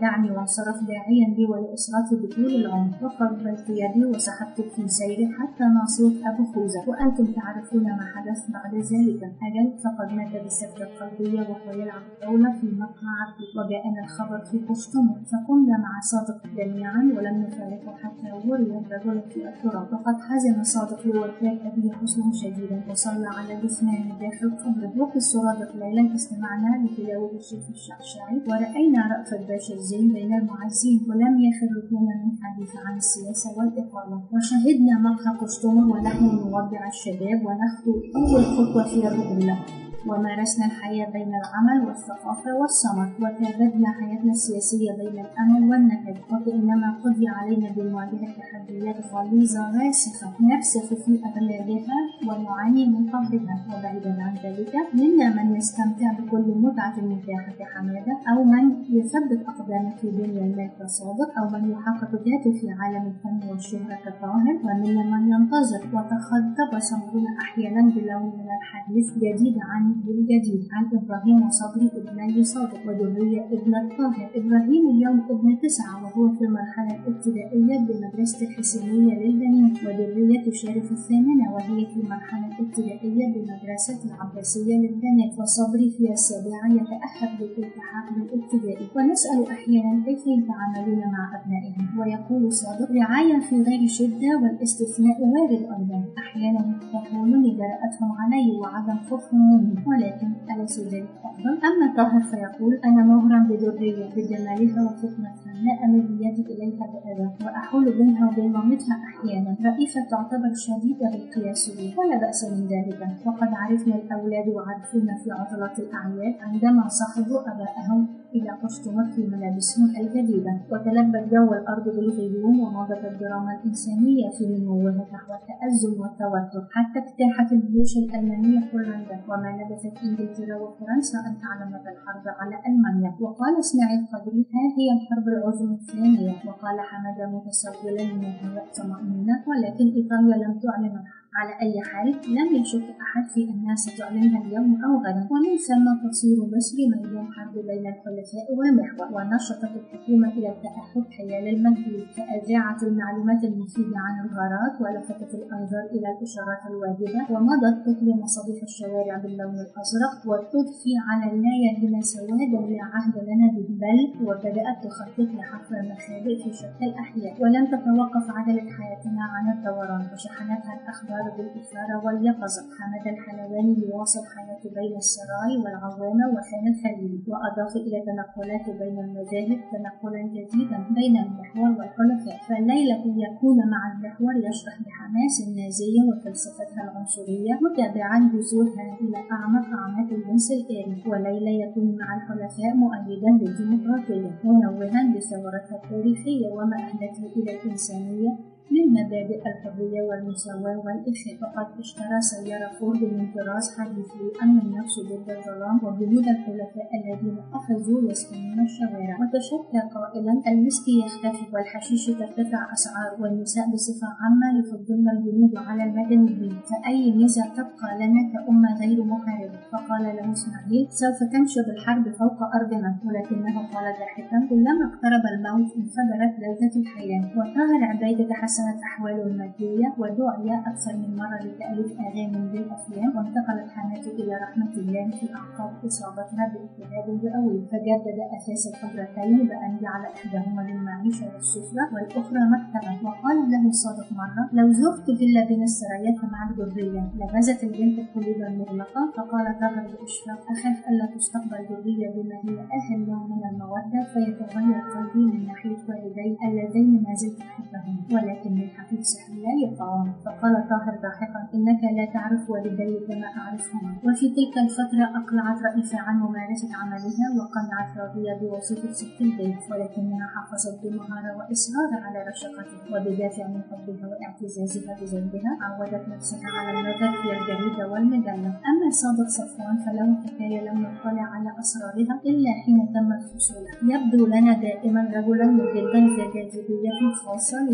ودعني وانصرف داعيا بي ولإسرافي بطول العمر، وقبلت يدي وسحبت في سيري حتى ناصيت أبو خوذة، وأنتم تعرفون ما حدث بعد ذلك. أجل فقد مات بالسكتة القلبية وهو يلعب الطاولة في مقهى عبده، وجاءنا الخبر في قسطنطين، فقمنا مع صادق جميعا ولم نفارقه حتى وري الرجل في التراب. وقد حزن صادق لوفاة أبيه حزنا شديدا، وصلى على جثمان داخل قبره. وفي السرادق ليلا استمعنا لتلاوة الشيخ الشعشاعي، ورأينا رأفت باشا الزين بين المعزين، ولم يخرجونا من حديث عن السياسة والإقامة. وشهدنا مقهى قسطنطين ونحن نوضع الشباب ونخطو أول خطوة في الرجولة، ومارسنا الحياة بين العمل والثقافة والصمت، وتابدنا حياتنا السياسية بين الأمل والنكد، وكأنما قضي علينا بمواجهة تحديات غليظة راسخة نرسخ في أغلالها ونعاني من قهرها. وبعيدا عن ذلك منا من يستمتع بكل متعة المتاحة كحمادة، أو من يثبت أقدامه في دنيا المال كصادق، أو من يحقق ذاته في عالم الفن والشهرة كطاهر، ومنا من ينتظر وتخطب صمتنا أحيانا بلون من الحديث جديد عن بالجديد عن إبراهيم وصبري ابني صادق وذرية ابن الطاهر. إبراهيم اليوم ابن تسعة وهو في المرحلة الابتدائية بمدرسة الحسينية للبنين، وذرية شارف الثامنة وهي في المرحلة الابتدائية بمدرسة العباسية للبنات، وصبري في السابعة يتأهب للالتحاق بالابتدائي. ونسأل أحيانا كيف يتعاملون مع أبنائهم، ويقول صادق: رعاية في غير شدة، والاستثناء وارد أيضا. أحيانا يقولون جرأتهم علي وعدم خوفهم مني، ولكن أليس ذلك أفضل؟ أما طاهر فيقول: أنا مغرم بذرية بجمالها وفطنتها، لا أمد يدي إليها بأذى، وأحول بينها وبين مامتها أحيانا. رئيفة تعتبر شديدة بالقياس بي، ولا بأس من ذلك. وقد عرفنا الأولاد وعرفونا في عطلات الأعياد عندما صاحبوا أبائهم إلى قسطنطين في ملابسهم الجديدة، وتلبت جو الأرض بالغيوم، ومضت الدراما الإنسانية في نموها نحو التأزم والتوتر، حتى اجتاحت الجيوش الألمانية هولندا، وما نبثت إنجلترا وفرنسا أن تعلمت الحرب على ألمانيا. وقال إسماعيل قدري: ها هي الحرب العظمى الثانية. وقال حمادة متسولا من الهواء طمأنينة: ولكن إيطاليا لم تعلن الحرب. على أي حال لم يشك أحد في أنها ستعلنها اليوم أو غدا، ومن ثم تصير مصر ميدان حرب بين الحلفاء والمحور. ونشطت الحكومة إلى التأهب حيال المجهول، فأذاعت المعلومات المفيدة عن الغارات، ولفتت الأنظار إلى الإشارات الواجبة، ومضت تطلي مصابيح الشوارع باللون الأزرق، وتضفي على اللايهن سوادا لا عهد لنا به، بل وبدأت تخطط لحفر المخابئ في شتى الأحياء. ولم تتوقف عجلة حياتنا عن الدوران، وشحنتها الأخبار بالإثارة واليقظة. حمد الحلواني يواصل حياته بين السراي والعوامة وخان الخليلي، وأضاف إلى تنقلاته بين المذاهب تنقلا جديدا بين المحور والحلفاء، فالليلة يكون مع المحور يشرح بحماس النازية وفلسفتها العنصرية، متابعا جذورها إلى أعمق أعماق الجنس الآري، وليلة يكون مع الحلفاء مؤيدا للديمقراطية، منوها بثورتها التاريخية وما أهدته إلى الإنسانية من مبادئ الحرية والمساواة والإخاء. فقد اشترى سيارة فورد من طراز حديث لأمن النفس ضد الظلام وجنود الحلفاء الذين أخذوا يسكنون الشوارع، وتشكى قائلا: المسك يختفي والحشيش ترتفع أسعار، والنساء بصفة عامة يفضلن الجنود على المدنيين، فأي ميزة تبقى لنا كأمة غير محاربة؟ فقال له إسماعيل: سوف تنشب الحرب فوق أرضنا. ولكنه قال ضاحكا: كلما اقترب الموت انفجرت لذة الحياة. وطاهر عبيدة تحسنت أحواله المادية، ودعي أكثر من مرة لتأليف أغاني للأفلام، وانتقلت حماته إلى رحمة الله في أعقاب إصابتها بالتهاب رئوي، فجدد أساس الحجرتين بأن جعل إحداهما للمعيشة والسفرة والأخرى مكتبا. وقال له صادق مرة: لو زرت فيلا بين السرايات مع الذرية لغزت البنت القلوب المغلقة. فقال طاهر بإشفاق: أخاف ألا تستقبل ذرية بما هي أهل له من المودة، فيتغير قلبي من ناحية والدي اللذين ما زلت أحبهم، ولكن الحفيد سحر لا يقاوم. فقال طاهر ضاحكا: إنك لا تعرف والدي كما أعرفهما. وفي تلك الفترة أقلعت رئيفة عن ممارسة عملها، وقنعت راضية بوظيفة ست البيت، ولكنها حافظت بمهارة وإصرار على رشاقتها، وبدافع من حبها واعتزازها بزوجها عودت نفسها على النظر في الجريدة والمجلة. أما صادق صفوان فله حكاية لم نطلع على أسرارها إلا حين تم الفصول. يبدو لنا دائما رجلا مجدا ذا جاذبية خاصة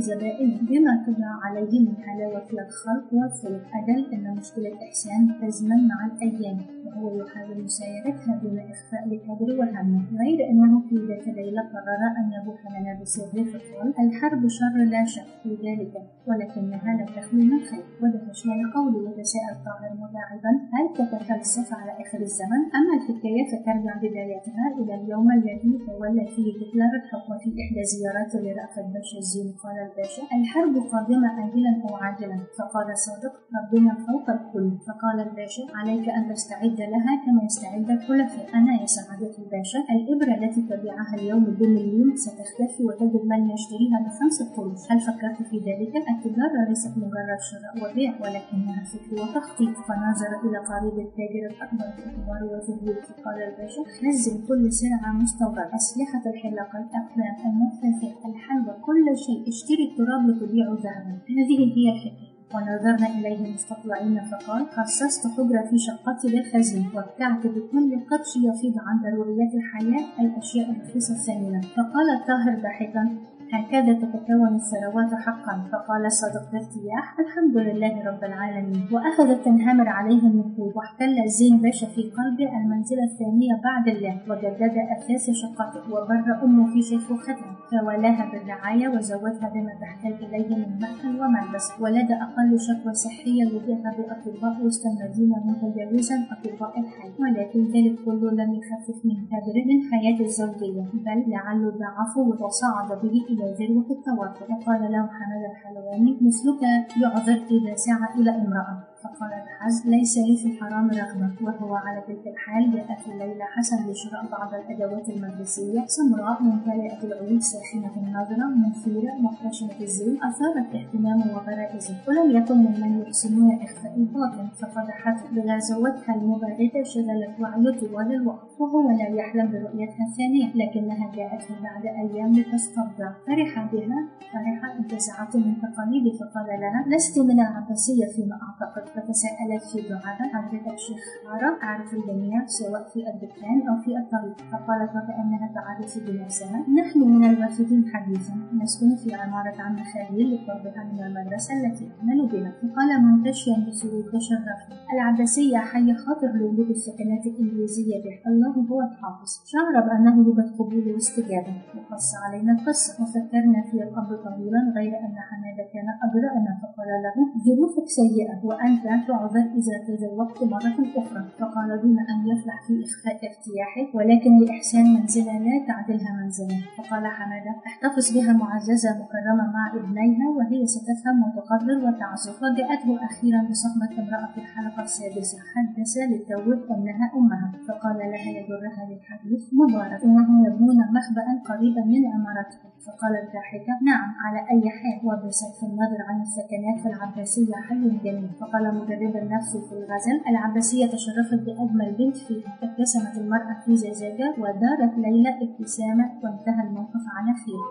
زبائنه بما تدعى عليه من حلاوة الخلق والخلق. أدل أن مشكلة إحسان تزمن مع الأيام، وهو يحاول مسايرتها دون إخفاء لكبر وهمه، غير أنه في ذات ليلة قرر أن يبوح لنا بسره فقال: الحرب شر لا شك في ذلك، ولكنها لا تخلو من خير. ودهش قولي وتساءل طاهر ملاعبا: هل تتفلسف على آخر الزمن؟ أما الحكاية فترجع بدايتها إلى اليوم الذي تولى فيه هتلر الحكم. في إحدى زياراته لرأفت باشا الزين قال الباشا: الحرب قادمة آجلا أو عاجلا. فقال صادق: ربنا فوق الكل. فقال الباشا: عليك أن تستعد لها كما يستعد الحلفاء. أنا يا سعادة الباشا الإبرة التي تبيعها اليوم بمليون ستختفي وتجد من يشتريها بخمس قروش. هل فكرت في ذلك؟ التجارة ليست مجرد شراء وبيع، ولكنها فكر وتخطيط. فنظر إلى قريب التاجر الأكبر في الكبار وزهود. فقال الباشا: خزن كل سلعة مستورد، أسلحة الحلاقة، الأقلام، النفاثات، الحلوى، كل شيء. اشتري التراب لتبيع ذهبا. هذه هي الحكاية. ونظرنا إليه مستطلعين فقال: خصصت حجرة في شقتي للخزين، وابتعت بكل قرش يفيض عن ضروريات الحياة الأشياء الرخيصة الثمينة. فقال الطاهر ضاحكا: هكذا تتكون الثروات حقا. فقال صادق بارتياح: الحمد لله رب العالمين. وأخذت تنهمر عليه النقود، واحتل زين باشا في قلبه المنزلة الثانية بعد الله، وجدد أثاث شقته، وبر أمه في شيخوختها، فولاها بالرعاية وزودها بما تحتاج إليه من مأكل وملبس، ولد أقل شكوى صحية يجيها بأطباء وسط المدينة متجاوزا أطباء الحي. ولكن ذلك كله لم يخفف من كبره من حياة الزوجية، بل لعله ضعفه وصعد به إلى ذروة التوتر. وقال له حمد الحلواني: مثلك يعذر إذا سعى إلى امرأة. فقال الحز: ليس لي في الحرام رغبة. وهو على تلك الحال جاءت الليلة حسن لشراء بعض الأدوات المدرسية، سمراء ممتلئة العود، ساخنة النظرة، مثيرة، محتشمة الزين، أثارت اهتمامه وغرائزه، ولم يكن ممن يحسنون إخفاء الباطن. فقدحته بغزوتها المباردة شغلت وعيه طوال الوقت، وهو لا يحلم برؤيتها ثانية، لكنها جاءته بعد أيام لتستبدع. فرح بها، فرح انتزعت من تقاليد. فقال لها: لست من العباسية فيما أعتقد. فتساءلت في دعابة: حضرتك شيخ حارة؟ أعرف الجميع سواء في الدكان أو في الطريق. فقالت وكأنها تعرف بنفسها: نحن من الوافدين حديثا، نسكن في عمارة عم خليل لقربها من المدرسة التي أعمل بها. فقال منتشيا بسرور: تشرفنا. العباسية حي خاطر لوجود السكنات الإنجليزية به، الله هو الحافظ. شعر بأنه يوجد قبول واستجابة، وقص علينا القصة، وفكرنا في الأمر طويلا، غير أن حمادة كان أجرأنا. فقال له: ظروفك سيئة وأنت تعذر إذا تزوجت مرة أخرى. فقال دون أن يفلح في إخفاء ارتياحه: ولكن لإحسان منزلة لا تعدلها منزلة. فقال حمادة: احتفظ بها معززة مكرمة مع ابنيها، وهي ستفهم وتقدر وتعزف. وجاءته أخيرا بصحبة امرأة في الحلقة السادسة، حدث للتوب أنها أمها. فقال لها يجرها للحديث: مبارك، إنهم يبنون مخبأ قريبا من عمارتكم. فقالت ضاحكة: نعم، على أي حال. وبصرف النظر عن السكنات فالعباسية حي جميل. فقال مدرب النفس في الغزل: العباسية تشرفت بأجمل بنت فيها. ابتسمت المرأة في زجاجة، ودارت ليلى ابتسامة، وانتهى الموقف على خير.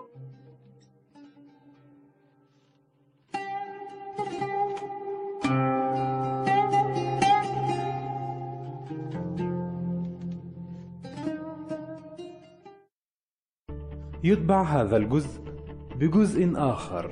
يتبع هذا الجزء بجزء آخر.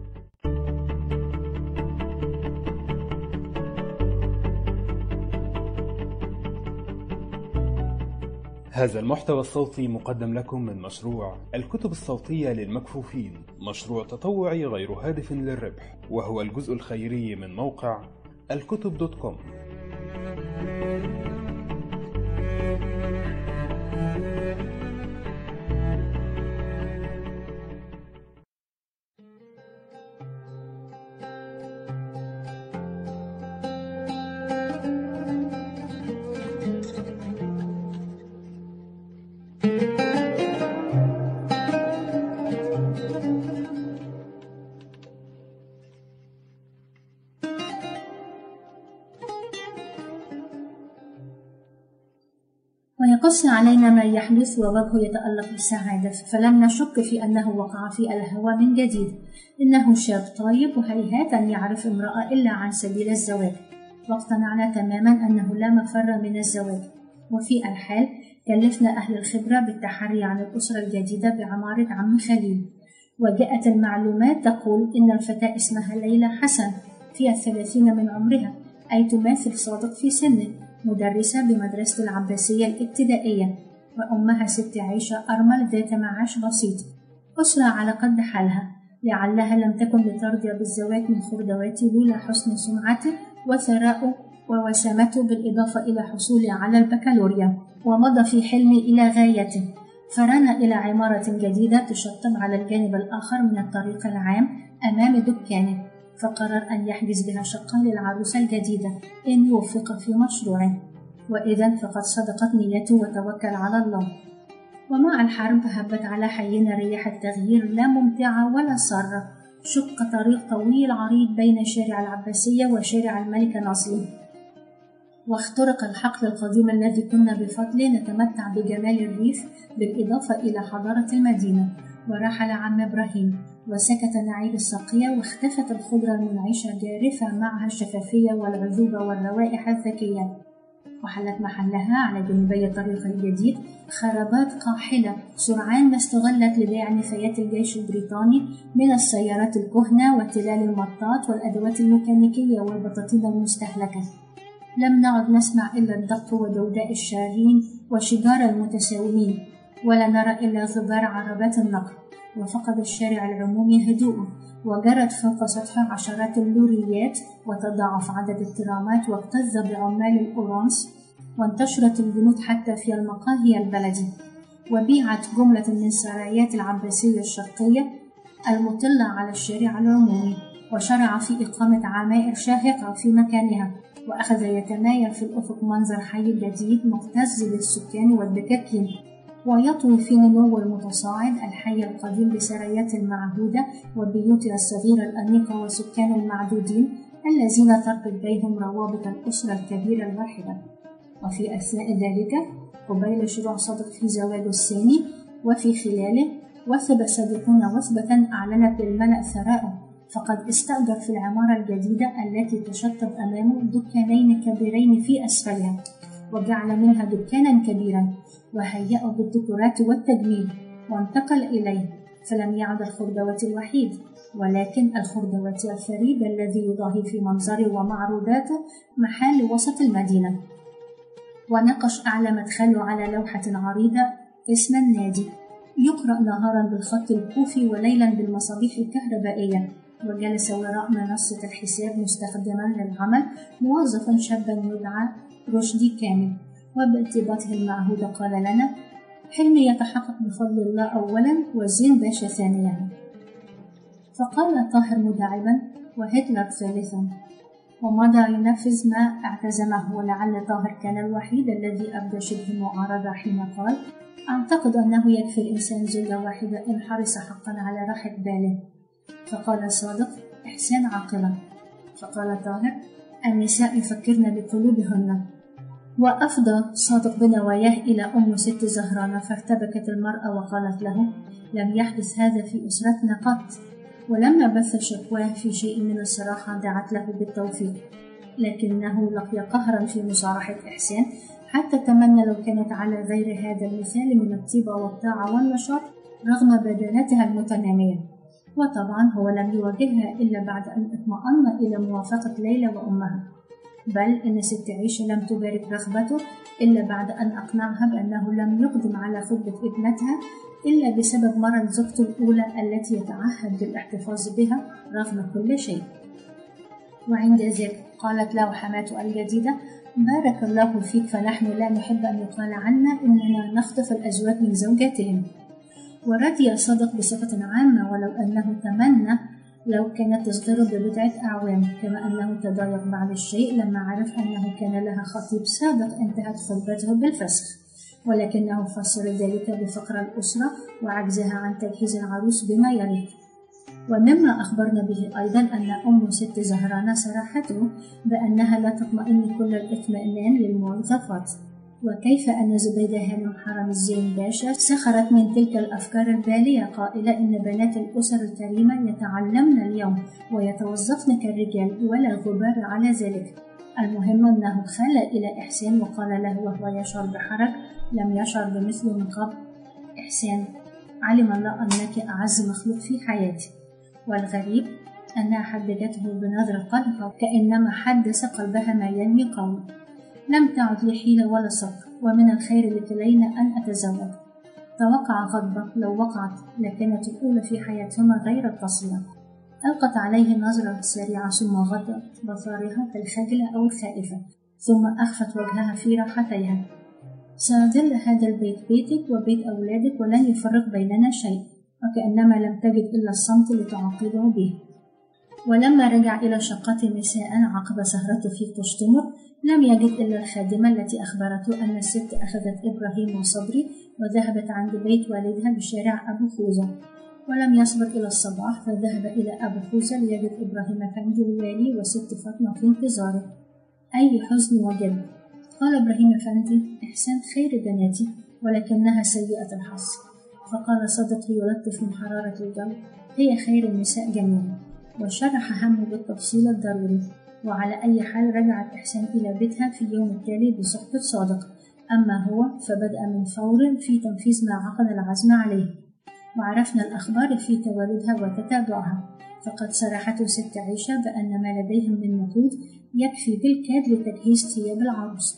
هذا المحتوى الصوتي مقدم لكم من مشروع الكتب الصوتية للمكفوفين، مشروع تطوعي غير هادف للربح، وهو الجزء الخيري من موقع الكتب دوت كوم. ويقص علينا ما يحدث ووجهه يتألق بالسعادة، فلم نشك في أنه وقع في الهوى من جديد. إنه شاب طيب، وهيهات أن يعرف امرأة إلا عن سبيل الزواج، واقتنعنا تماما أنه لا مفر من الزواج. وفي الحال كلفنا أهل الخبرة بالتحري عن الأسرة الجديدة بعمارة عم خليل، وجاءت المعلومات تقول إن الفتاة اسمها ليلى حسن في الثلاثين من عمرها، أي تماثل صادق في سنه، مدرسة بمدرسة العباسية الابتدائية، وأمها ست عيشة أرمل ذات معاش بسيط، أسرة على قد حالها، لعلها لم تكن لترضى بالزواج من خردواتي لولا حسن سمعته وثراءه ووسامته، بالإضافة إلى حصوله على البكالوريا. ومضى في حلمي إلى غايته، فرنى إلى عمارة جديدة تشطب على الجانب الآخر من الطريق العام أمام دكانه، فقرر أن يحجز بها شقة للعروسة الجديدة إن يوفق في مشروعه، وإذا فقد صدقت نيته وتوكل على الله. ومع الحرب هبت على حينا رياح التغيير، لا ممتعة ولا سارة. شق طريق طويل عريض بين شارع العباسية وشارع الملكة ناصلي، واخترق الحقل القديم الذي كنا بفضله نتمتع بجمال الريف بالإضافة إلى حضارة المدينة. ورحل عم إبراهيم وسكت نعير الساقية، واختفت الخضرة المنعشة جارفة معها الشفافية والعذوبة والروائح الذكية، وحلت محلها على جانبي الطريق الجديد خرابات قاحلة سرعان ما استغلت لبيع نفايات الجيش البريطاني من السيارات الكهنة وتلال المطاط والأدوات الميكانيكية والبطاطين المستهلكة. لم نعد نسمع إلا الدق ودوداء الشارين وشجار المتساومين، ولا نرى إلا غبار عربات النقل. وفقد الشارع العمومي هدوءه، وجرت فوق سطحه عشرات اللوريات، وتضاعف عدد الترامات، واكتظ بعمال الأورانس، وانتشرت الجنود حتى في المقاهي البلدي. وبيعت جملة من سرايات العباسية الشرقية المطلة على الشارع العمومي، وشرع في إقامة عمائر شاهقة في مكانها، وأخذ يتمايل في الأفق منظر حي جديد مكتظ بالسكان والدكاكين، ويطوي في نمو المتصاعد الحي القديم بسرايات المعهودة وبيوتها الصغيرة الأنيقة وسكان المعدودين الذين تربط بينهم روابط الأسرة الكبيرة الواحدة. وفي أثناء ذلك، قبيل شروع صدق في زواجه الثاني وفي خلاله، وثب صديقون وثبة أعلنت للملأ ثراءه، فقد استأجر في العمارة الجديدة التي تشطب أمامه دكانين كبيرين في أسفلها، وجعل منها دكانا كبيرا وهيأه بالديكورات والتجميل، وانتقل إليه. فلم يعد الخردواتي الوحيد، ولكن الخردواتي الفريد الذي يضاهي في منظره ومعروضاته محل وسط المدينة. ونقش أعلى مدخله على لوحة عريضة اسم النادي، يقرأ نهارا بالخط الكوفي وليلا بالمصابيح الكهربائية. وجلس وراء منصة الحساب مستخدما للعمل موظفا شابا يدعى رشدي كامل، وبارتباطه المعهود قال لنا: حلمي يتحقق بفضل الله أولا، وزين باشا ثانيا. فقال طاهر مداعبا: وهتلر ثالثا. ومضى ينفذ ما اعتزمه. ولعل طاهر كان الوحيد الذي أبدى شبه معارضة حين قال: أعتقد أنه يكفي الإنسان زوجة واحدة إن حرص حقا على راحة باله. فقال صادق: إحسان عاقلة. فقال طاهر: النساء يفكرن بقلوبهن. وأفضى صادق بنواياه إلى أم ست زهرانة، فارتبكت المرأة وقالت له: لم يحدث هذا في أسرتنا قط. ولما بث شكواه في شيء من الصراحة دعت له بالتوفيق، لكنه لقي قهرا في مصارحة إحسان، حتى تمنى لو كانت على غير هذا المثال من الطيبة والطاعة والنشاط رغم بدانتها المتنامية. وطبعا هو لم يواجهها إلا بعد أن اطمأن إلى موافقة ليلى وأمها، بل إن ست عيشة لم تبارك رغبته إلا بعد أن أقنعها بأنه لم يقدم على خطبة ابنتها إلا بسبب مرض زوجته الأولى التي يتعهد بالاحتفاظ بها رغم كل شيء. وعند ذلك قالت له حماته الجديدة: بارك الله فيك، فنحن لا نحب أن يقال عنا إننا نخطف الأزواج من زوجاتهم. ورضي صدق بصفة عامة، ولو أنه تمنى لو كانت تصغره ببضعة أعوام، كما أنه تضايق بعض الشيء لما عرف أنه كان لها خطيب سابق انتهت خطبته بالفسخ، ولكنه فسر ذلك بفقر الأسرة وعجزها عن تجهيز العروس بما يليق. ومما أخبرنا به أيضا أن أم ست زهرانة صرحته بأنها لا تطمئن كل الاطمئنان للموظفات. وكيف أن زبيدة هانم حرم الزين باشا سخرت من تلك الأفكار البالية، قائلة إن بنات الأسر الكريمة يتعلمن اليوم ويتوظفن كالرجال، ولا غبار على ذلك. المهم أنه خال إلى إحسان وقال له وهو يشعر بحرج لم يشعر بمثله من قبل: إحسان، علم الله أنك أعز مخلوق في حياتي. والغريب أنها حددته بنظرة قلبها كأنما حدث قلبها ما ينوي قوله. لم تعد لي حيلة ولا صبر، ومن الخير لكلينا أن أتزوج. توقع غضبة لو وقعت، لكنت الأولى في حياتهما غير القصيرة. ألقت عليه نظرة سريعة ثم غضت بصرها كالخجلة أو الخائفة، ثم أخفت وجهها في راحتيها. سيظل هذا البيت بيتك وبيت أولادك، ولن يفرق بيننا شيء، وكأنما لم تجد إلا الصمت لتعاقبه به. ولما رجع إلى شقته مساء عقب سهرته في قشتمر، لم يجد إلا الخادمة التي أخبرته أن الست أخذت إبراهيم وصبري وذهبت عند بيت والدها بشارع أبو خوذة. ولم يصبر إلى الصباح فذهب إلى أبو خوذة ليجد إبراهيم أفندي الوالي وست فاطمة في انتظاره. أي حزن وجد! قال إبراهيم أفندي: إحسان خير بناتي، ولكنها سيئة الحظ. فقال صدقي يلطف من حرارة الجو: هي خير النساء جميعا. وشرح همه بالتفصيل الضروري. وعلى أي حال رجعت إحسان إلى بيتها في اليوم التالي بصحبة صادق، أما هو فبدأ من فور في تنفيذ ما عقد العزم عليه. وعرفنا الأخبار في توالدها وتتابعها، فقد صرحته ست عيشة بأن ما لديهم من نقود يكفي بالكاد لتجهيز ثياب العروس،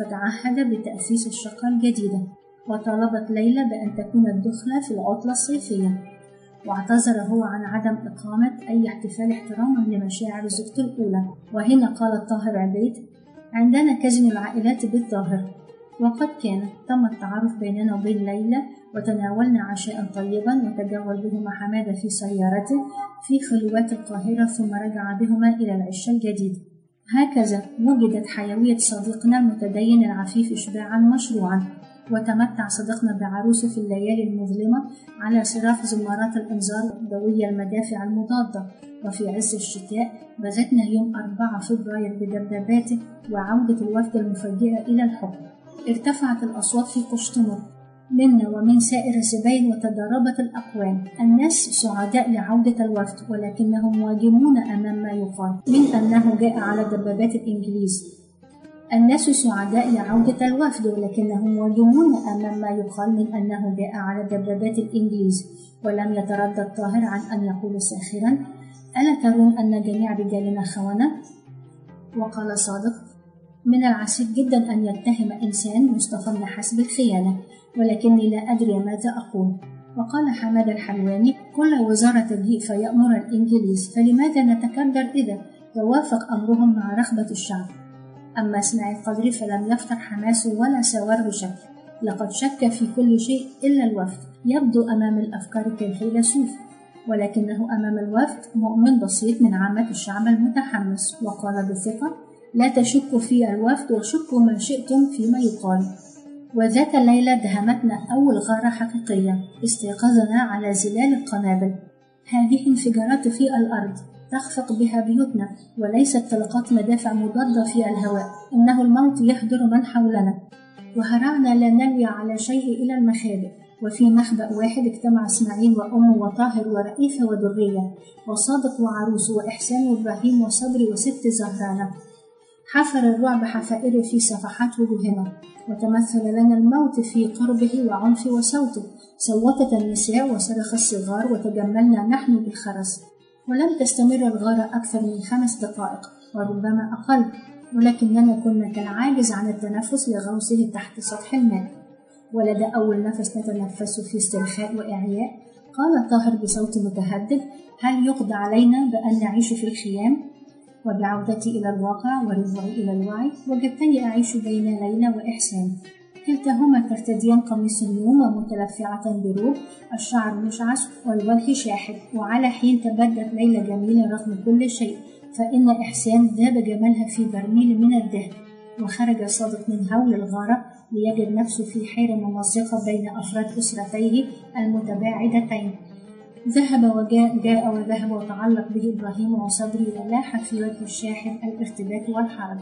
فتعهد بتأسيس الشقة الجديدة، وطلبت ليلى بأن تكون الدخلة في العطلة الصيفية. واعتذر هو عن عدم إقامة أي احتفال احتراما لمشاعر زوجته الأولى. وهنا قال الطاهر عبيد: عندنا كزن العائلات بالظاهر، وقد كان تم التعارف بيننا وبين ليلى، وتناولنا عشاء طيبا، وتجول بهما حمادة في سيارته في خلوات القاهرة، ثم رجع بهما إلى العش الجديد. هكذا وجدت حيوية صديقنا المتدين العفيف إشباعا مشروعا. وتمتع صديقنا بعروسه في الليالي المظلمة على صراخ زمارات الإنذار ذوي المدافع المضادة. وفي عز الشتاء بغتنا يوم أربعة فبراير بدبدباته وعودة الوفد المفاجئة إلى الحكم. ارتفعت الأصوات في قشتمر منا ومن سائر الزبائن، وتضاربت الأقوال. الناس سعداء لعودة الوفد، ولكنهم واجمون أمام ما يقال من أنه جاء على دبابات الإنجليز. الناس سعداء لعودة الوفد، ولكنهم واجمون أمام ما يقال من أنه جاء على دبابات الإنجليز. ولم يتردد طاهر عن أن يقول ساخرا: ألا ترون أن جميع رجالنا خونة؟ وقال صادق: من العسير جدا أن يتهم إنسان مصطفى النحاس بالخيانة، ولكني لا أدري ماذا أقول. وقال حماد الحلواني: كل وزارة تجيء فيأمر الإنجليز، فلماذا نتكدر إذا توافق أمرهم مع رغبة الشعب؟ أما اسماعيل قدري فلم يفتر حماسه ولا سواره شك، لقد شك في كل شيء إلا الوفد. يبدو أمام الأفكار كالفيلسوف، ولكنه أمام الوفد مؤمن بسيط من عامة الشعب المتحمس. وقال بثقة: لا تشكوا في الوفد، وشكوا ما شئتم فيما يقال. وذات الليلة دهمتنا أول غارة حقيقية، استيقظنا على زلال القنابل. هذه انفجارات في الأرض تخفق بها بيوتنا، وليست طلقات مدافع مضادة في الهواء. إنه الموت يحضر من حولنا. وهرعنا لا نلوي على شيء إلى المخابئ. وفي مخبأ واحد اجتمع اسماعيل وأمه وطاهر ورئيفة ودرية وصادق وعروس وإحسان وإبراهيم وصبري وست زهرانة. حفر الرعب حفائره في صفحات وجوهنا، وتمثل لنا الموت في قربه وعنفه وصوته. صوتت النساء وصرخ الصغار، وتجملنا نحن بالخرس. ولم تستمر الغارة أكثر من خمس دقائق وربما أقل، ولكننا كنا كالعاجز عن التنفس لغوصه تحت سطح الماء. ولدى أول نفس نتنفس في استرخاء وإعياء قال طاهر بصوت متهدد: هل يقضى علينا بأن نعيش في الخيام؟ وبعودتي إلى الواقع ورجوعي إلى الوعي وجدتني أعيش بين ليلى وإحسان، كلتاهما ترتديان قميص النوم ومتلفعة بروب، الشعر مشعث والوجه شاحب. وعلى حين تبدت ليلى جميلة رغم كل شيء، فإن إحسان ذاب جمالها في برميل من الدهن. وخرج صادق من هول الغارة ليجد نفسه في حيرة ممزقة بين أفراد أسرتيه المتباعدتين. ذهب وجاء، جاء وذهب، وتعلق به إبراهيم وصبري، ولاح في وجه الشاحب الارتباك والحرج.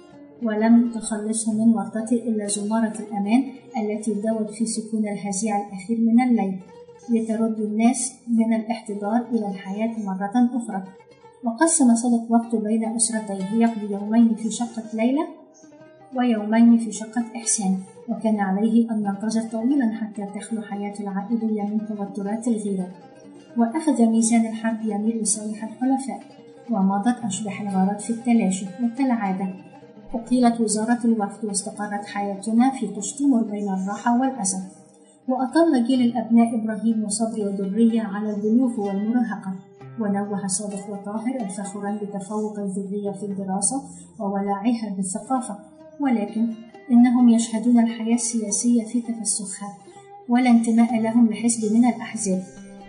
ولم تخلصه من ورطته إلا زمارة الأمان التي دوت في سكون الهزيع الأخير من الليل، لترد الناس من الاحتضار إلى الحياة مرة أخرى. وقسم صدق وقته بين أسرتيه، يقضي يومين في شقة ليلى ويومين في شقة إحسان، وكان عليه أن ينتظر طويلا حتى تخلو حياة العائلية من توترات الغيرة. وأخذ ميزان الحرب يميل لصالح الحلفاء، ومضت أشباح الغارات في التلاشي. وكالعادة أقيلت وزارة الوفد، واستقرت حياتنا في طش تمر بين الراحة والأسى. وأطل جيل الأبناء إبراهيم وصبري وذرية على البلوغ والمراهقة. ونوه صادق وطاهر الفخوران بتفوق الذرية في الدراسة وولعها بالثقافة، ولكن إنهم يشهدون الحياة السياسية في تفسخها، ولا انتماء لهم لحزب من الأحزاب.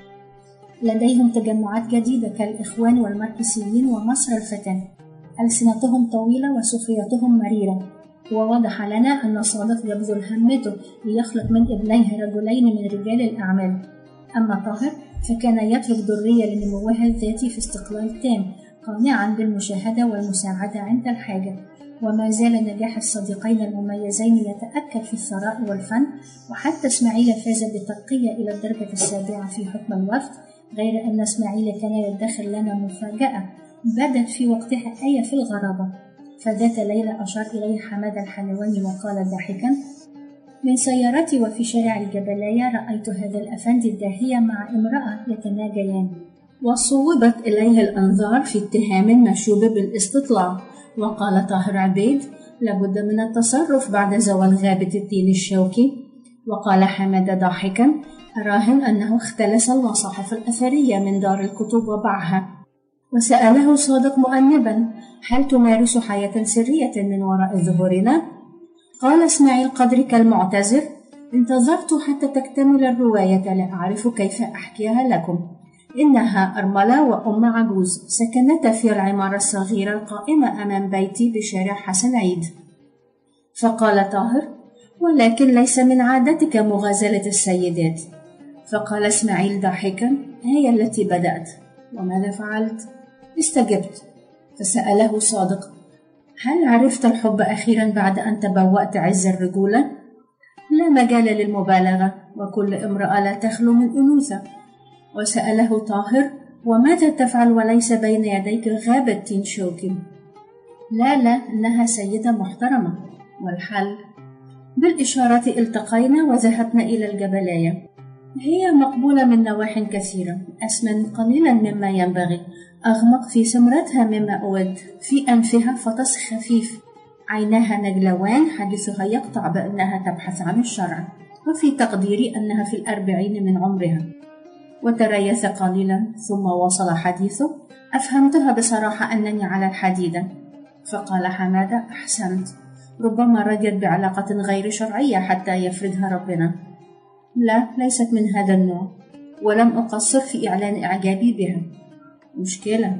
لديهم تجمعات جديدة كالإخوان والماركسيين ومصر الفتاة. ألسنتهم طويلة وسخريتهم مريرة. ووضح لنا أن صادق يبذل همته ليخلق من ابنيه رجلين من رجال الأعمال. أما طاهر فكان يترك ذرية لنموها الذاتي في استقلال تام، قانعا بالمشاهدة والمساعدة عند الحاجة. وما زال نجاح الصديقين المميزين يتأكد في الثراء والفن، وحتى إسماعيل فاز بالترقية إلى الدرجة السابعة في حكم الوفد، غير أن إسماعيل كان يدخر لنا مفاجأة بدت في وقتها آية في الغرابة. فذات ليلة أشار إليه حماد الحلواني وقال ضاحكا: من سيارتي وفي شارع الجبلاية رأيت هذا الأفندي الداهية مع امرأة يتناجيان. وصوبت إليه الأنظار في اتهام مشوب بالاستطلاع. وقال طاهر عبيد: لابد من التصرف بعد زوال غابة التين الشوكي. وقال حماد ضاحكا: أراهن أنه اختلس المصاحف الأثرية من دار الكتب وباعها. وسأله صادق مؤنبا: هل تمارس حياة سرية من وراء ظهورنا؟ قال إسماعيل قدرك المعتذر: انتظرت حتى تكتمل الرواية لأعرف كيف أحكيها لكم. إنها أرملة وأم عجوز سكنتا في العمارة الصغيرة القائمة أمام بيتي بشارع حسن عيد. فقال طاهر: ولكن ليس من عادتك مغازلة السيدات. فقال إسماعيل ضاحكا: هي التي بدأت. وماذا فعلت؟ استجبت. فسأله صادق: هل عرفت الحب أخيرا بعد أن تبوأت عز الرجولة؟ لا مجال للمبالغة، وكل امرأة لا تخلو من أنوثة. وسأله طاهر: وماذا تفعل وليس بين يديك غابة تين شوكي؟ لا لا إنها سيدة محترمة. والحل؟ بالإشارة التقينا وذهبنا إلى الجبلاية. هي مقبولة من نواح كثيرة، أسمن قليلا مما ينبغي، أغمق في سمرتها مما أود، في أنفها فطس خفيف، عيناها نجلوان حديثها يقطع بأنها تبحث عن الشرع، وفي تقديري أنها في الأربعين من عمرها. وتريث قليلا ثم واصل حديثه: أفهمتها بصراحة أنني على الحديدة. فقال حمادة: أحسنت، ربما رضيت بعلاقة غير شرعية حتى يفرضها ربنا. لا، ليست من هذا النوع، ولم أقصر في إعلان إعجابي بها. مشكلة؟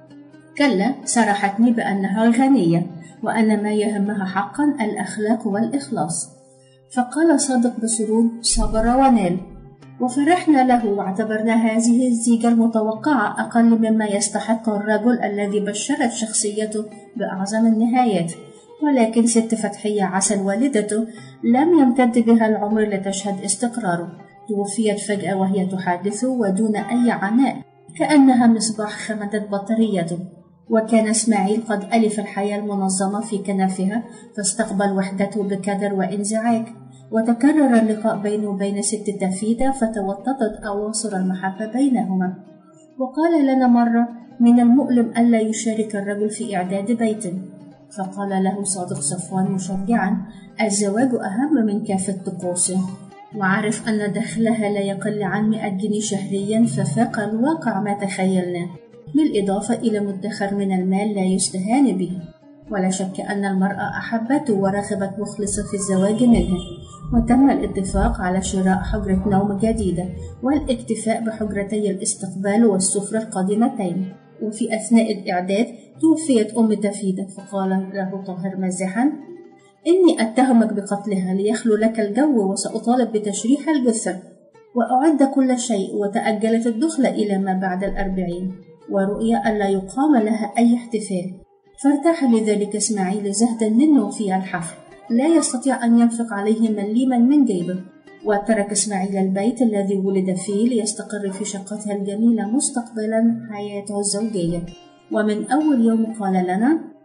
كلا، صرحتني بأنها غنية وأن ما يهمها حقا الأخلاق والإخلاص. فقال صادق بسرور: صبر ونال. وفرحنا له واعتبرنا هذه الزيجة المتوقعة أقل مما يستحق الرجل الذي بشرت شخصيته بأعظم النهايات. ولكن ست فتحية عسل والدته لم يمتد بها العمر لتشهد استقراره. توفيت فجأة وهي تحادث ودون أي عناء، كأنها مصباح خمدت بطاريته. وكان إسماعيل قد ألف الحياة المنظمة في كنفها، فاستقبل وحدته بكدر وانزعاج. وتكرر اللقاء بينه وبين ست تفيدة، فتوطدت أواصر المحبة بينهما. وقال لنا مرة: من المؤلم ألا يشارك الرجل في إعداد بيت. فقال له صادق صفوان مشجعا: الزواج أهم من كافة طقوسه. وعرف أن دخلها لا يقل عن مئة جنيه شهريا، ففاق الواقع ما تخيلناه، بالإضافة إلى مدخر من المال لا يستهان به. ولا شك أن المرأة أحبته ورغبت مخلصة في الزواج منه. وتم الاتفاق على شراء حجرة نوم جديدة والاكتفاء بحجرتي الاستقبال والسفرة القادمتين. وفي أثناء الإعداد توفيت أم تفيدة. فقال له طاهر مازحا: إني أتهمك بقتلها ليخلو لك الجو، وسأطالب بتشريح الجثة. وأعد كل شيء، وتأجلت الدخلة إلى ما بعد الأربعين، ورؤية ألا يقام لها أي احتفال. فارتاح لذلك إسماعيل زهدا منه في الحفل، لا يستطيع أن ينفق عليه مليما من جيبه. وترك إسماعيل البيت الذي ولد فيه ليستقر في شقتها الجميلة مستقبلا حياته الزوجية. ومن أول يوم قال لنا: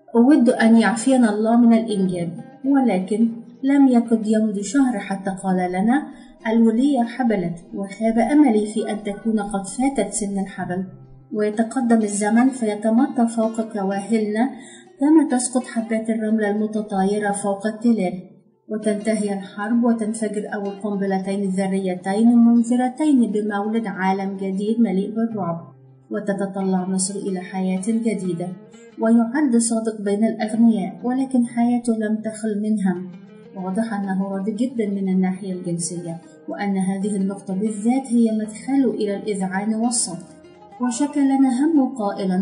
أود أن يعفينا الله من الإنجاب، ولكن لم يكد يمضي شهر حتى قال لنا الولية حبلت، وخاب أملي في أن تكون قد فاتت سن الحبل، ويتقدم الزمن فيتمطى فوق كواهلنا كما تسقط حبات الرمل المتطايرة فوق التلال، وتنتهي الحرب وتنفجر أول قنبلتين الذريتين المنذرتين بمولد عالم جديد مليء بالرعب، وتتطلع مصر إلى حياة جديدة، ويعد صادق بين الأغنياء، ولكن حياته لم تخل من هم. واضح أنه راضي جدا من الناحية الجنسية، وأن هذه النقطة بالذات هي مدخله إلى الإذعان والصمت. وشكى لنا هم قائلا: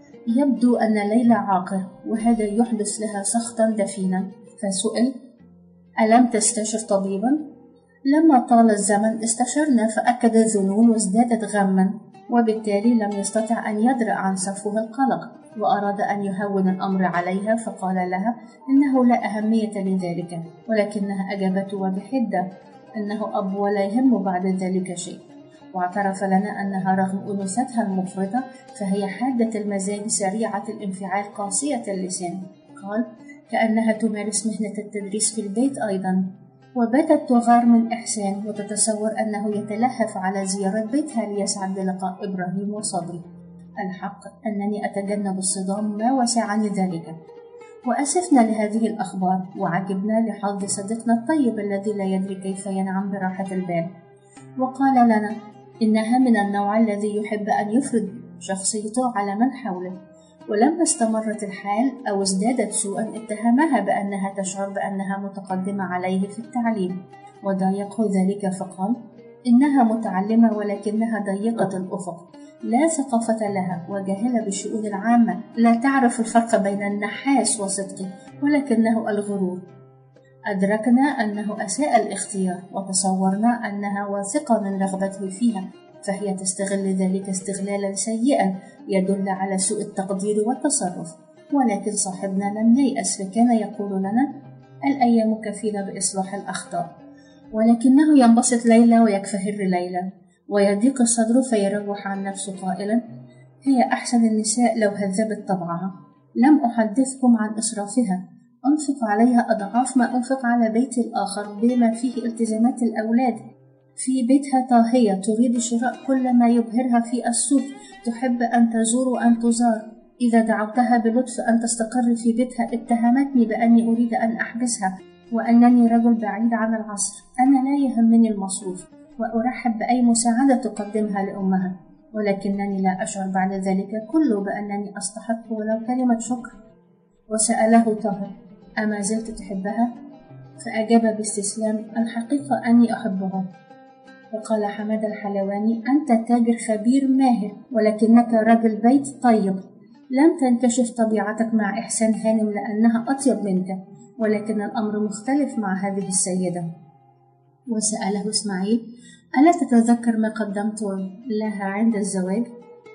يبدو أن ليلى عاقر، وهذا يحدث لها سخطا دفينا. فسئل: ألم تستشر طبيبا؟ لما طال الزمن استشرنا، فأكد الظنون وازدادت غما، وبالتالي لم يستطع أن يدرأ عن صفوه القلق، وأراد أن يهون الأمر عليها، فقال لها إنه لا أهمية لذلك، ولكنها أجابته بحدة أنه أب ولا يهم بعد ذلك شيء. واعترف لنا أنها رغم أنوثتها المفرطة فهي حادة المزاج سريعة الانفعال قاسية اللسان. قال: كأنها تمارس مهنة التدريس في البيت أيضا. وباتت تغار من إحسان وتتصور أنه يتلهف على زيارة بيتها ليسعد بلقاء إبراهيم وصبري. الحق أنني أتجنب الصدام ما وسعني ذلك. وأسفنا لهذه الأخبار، وعجبنا لحظ صديقنا الطيب الذي لا يدري كيف ينعم براحة البال. وقال لنا إنها من النوع الذي يحب أن يفرض شخصيته على من حوله. ولما استمرت الحال أو ازدادت سوءا اتهمها بأنها تشعر بأنها متقدمة عليه في التعليم، وضايقه ذلك فقال إنها متعلمة ولكنها ضيقة الأفق، لا ثقافة لها وجاهلة بالشؤون العامة، لا تعرف الفرق بين النحاس وصدقه، ولكنه الغرور. أدركنا أنه أساء الاختيار، وتصورنا أنها واثقة من رغبته فيها، فهي تستغل ذلك استغلالا سيئا يدل على سوء التقدير والتصرف. ولكن صاحبنا لم ييأس، فكان يقول لنا الأيام كفيلة بإصلاح الأخطاء، ولكنه ينبسط ليلى ويكفهر ليلى، ويضيق الصدر فيروح عن نفسه قائلا: هي أحسن النساء لو هذبت طبعها. لم أحدثكم عن إسرافها، أنفق عليها أضعاف ما أنفق على بيت الآخر بما فيه التزامات الأولاد. في بيتها طاهية تريد شراء كل ما يبهرها في السوق، تحب أن تزور وأن تزار. إذا دعوتها بلطف أن تستقر في بيتها اتهمتني بأني أريد أن أحبسها، وأنني رجل بعيد عن العصر. أنا لا يهمني المصروف، وأرحب بأي مساعدة تقدمها لأمها، ولكنني لا أشعر بعد ذلك كله بأنني أستحق ولو كلمة شكر. وسأله طاهر: أما زلت تحبها؟ فأجاب باستسلام: الحقيقة أني أحبها. وقال حماد الحلواني: أنت تاجر خبير ماهر، ولكنك رجل بيت طيب. لم تنكشف طبيعتك مع إحسان هانم لأنها أطيب منك، ولكن الأمر مختلف مع هذه السيدة. وسأله إسماعيل: ألا تتذكر ما قدمت لها عند الزواج؟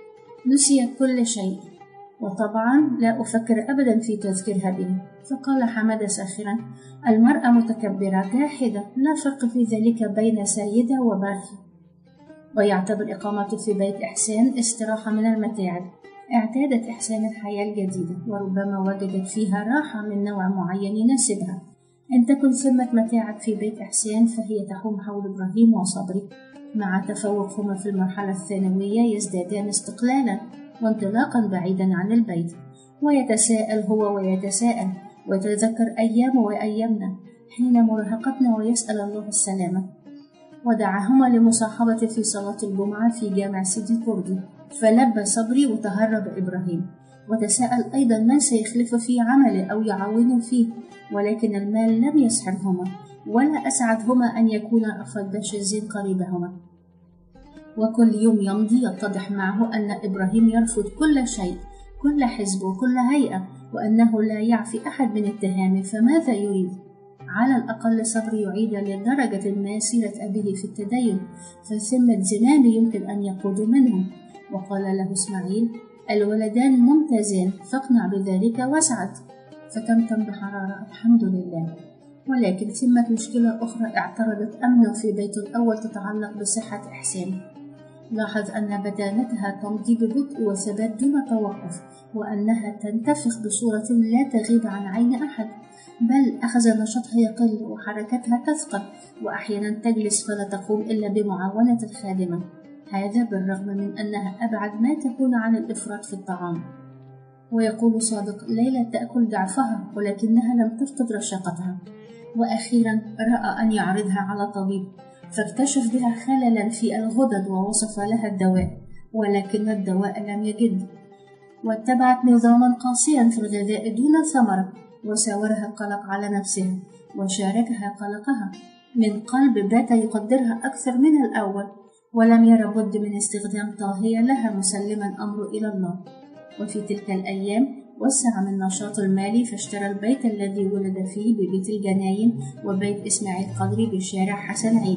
نسي كل شيء، وطبعا لا أفكر أبدا في تذكيرها به. فقال حماد ساخرا: المرأة متكبرة جاحدة، لا فرق في ذلك بين سيدة وباخي. ويعتبر إقامته في بيت إحسان استراحة من المتاعب. اعتادت إحسان الحياة الجديدة، وربما وجدت فيها راحة من نوع معين يناسبها. إن تكن ثمة متاعب في بيت إحسان فهي تحوم حول إبراهيم وصبري. مع تفوقهما في المرحلة الثانوية يزدادان استقلالا وانطلاقا بعيدا عن البيت، ويتساءل هو ويتساءل، ويتذكر أيامه وأيامنا حين مراهقتنا، ويسأل الله السلامة. ودعاهما لمصاحبة في صلاة الجمعة في جامع سيدي كردي، فلبى صبري وتهرب إبراهيم، وتساءل أيضا من سيخلف في عمله أو يعاونه فيه، ولكن المال لم يسحرهما ولا أسعدهما أن يكونا أخذ بشازين قريبهما. وكل يوم يمضي يتضح معه أن إبراهيم يرفض كل شيء، كل حزب وكل هيئة، وأنه لا يعفي أحد من اتهامه. فماذا يريد؟ على الأقل صبري يعيد لدرجة ما سيرة أبيه في التدين، فثمة زمان يمكن أن يقود منه. وقال له إسماعيل: الولدان ممتازان، فاقنع بذلك واسعد. فتمتم بحرارة: الحمد لله. ولكن ثمة مشكلة أخرى اعترضت أمنه في بيته الأول تتعلق بصحة إحسان. لاحظ أن بدانتها تمضي ببطء وثبات دون توقف، وأنها تنتفخ بصورة لا تغيب عن عين أحد، بل أخذ نشاطها يقل وحركتها تثقل، وأحيانا تجلس فلا تقوم إلا بمعاونة الخادمة، هذا بالرغم من أنها أبعد ما تكون عن الإفراط في الطعام. ويقول صادق: ليلى تأكل ضعفها ولكنها لم تفقد رشاقتها. وأخيرا رأى أن يعرضها على طبيب، فاكتشف بها خللا في الغدد ووصف لها الدواء، ولكن الدواء لم يجد، واتبعت نظاما قاسيا في الغذاء دون ثمرة، وساورها القلق على نفسها وشاركها قلقها. من قلب بات يقدرها أكثر من الأول، ولم ير بد من استخدام طاهية لها مسلما أمره إلى الله. وفي تلك الأيام وسع من نشاط المالي، فاشترى البيت الذي ولد فيه ببيت الجناين وبيت إسماعيل قدري بشارع حسن عيد،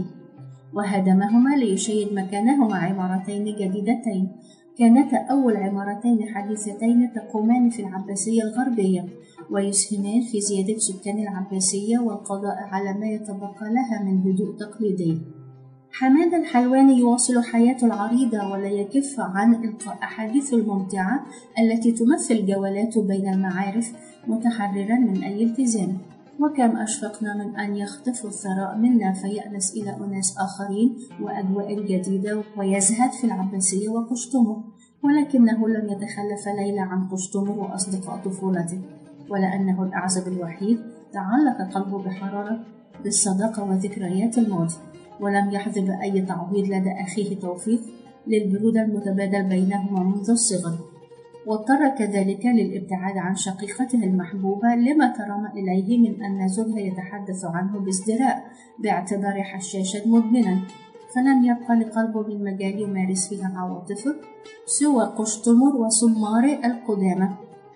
وهدمهما ليشيد مكانهما عمارتين جديدتين كانتا أول عمارتين حديثتين تقومان في العباسية الغربية، ويسهمان في زيادة سكان العباسية والقضاء على ما يتبقى لها من هدوء تقليدي. حمادة الحلواني يواصل حياته العريضة ولا يكف عن إلقاء أحاديثه الممتعة التي تمثل جولات بين المعارف متحررا من أي التزام. وكم أشفقنا من أن يخطف الثراء منا فيأنس إلى أناس آخرين وأجواء جديدة ويزهد في العباسية وقشتمه، ولكنه لم يتخلف ليلى عن قشتمه وأصدقاء طفولته، ولأنه الأعزب الوحيد تعلق قلبه بحرارة بالصداقة وذكريات الماضي، ولم يحظ بأي تعويض لدى أخيه توفيق للبرود المتبادل بينهما منذ الصغر، واضطر كذلك للابتعاد عن شقيقته المحبوبة لما ترام إليه من أن زوجها يتحدث عنه بازدراء باعتبار حشاشا مدمنا، فلم يبقى لقلبه من مجال يمارس فيها عواطفه سوى قشتمر وسمار القدامى.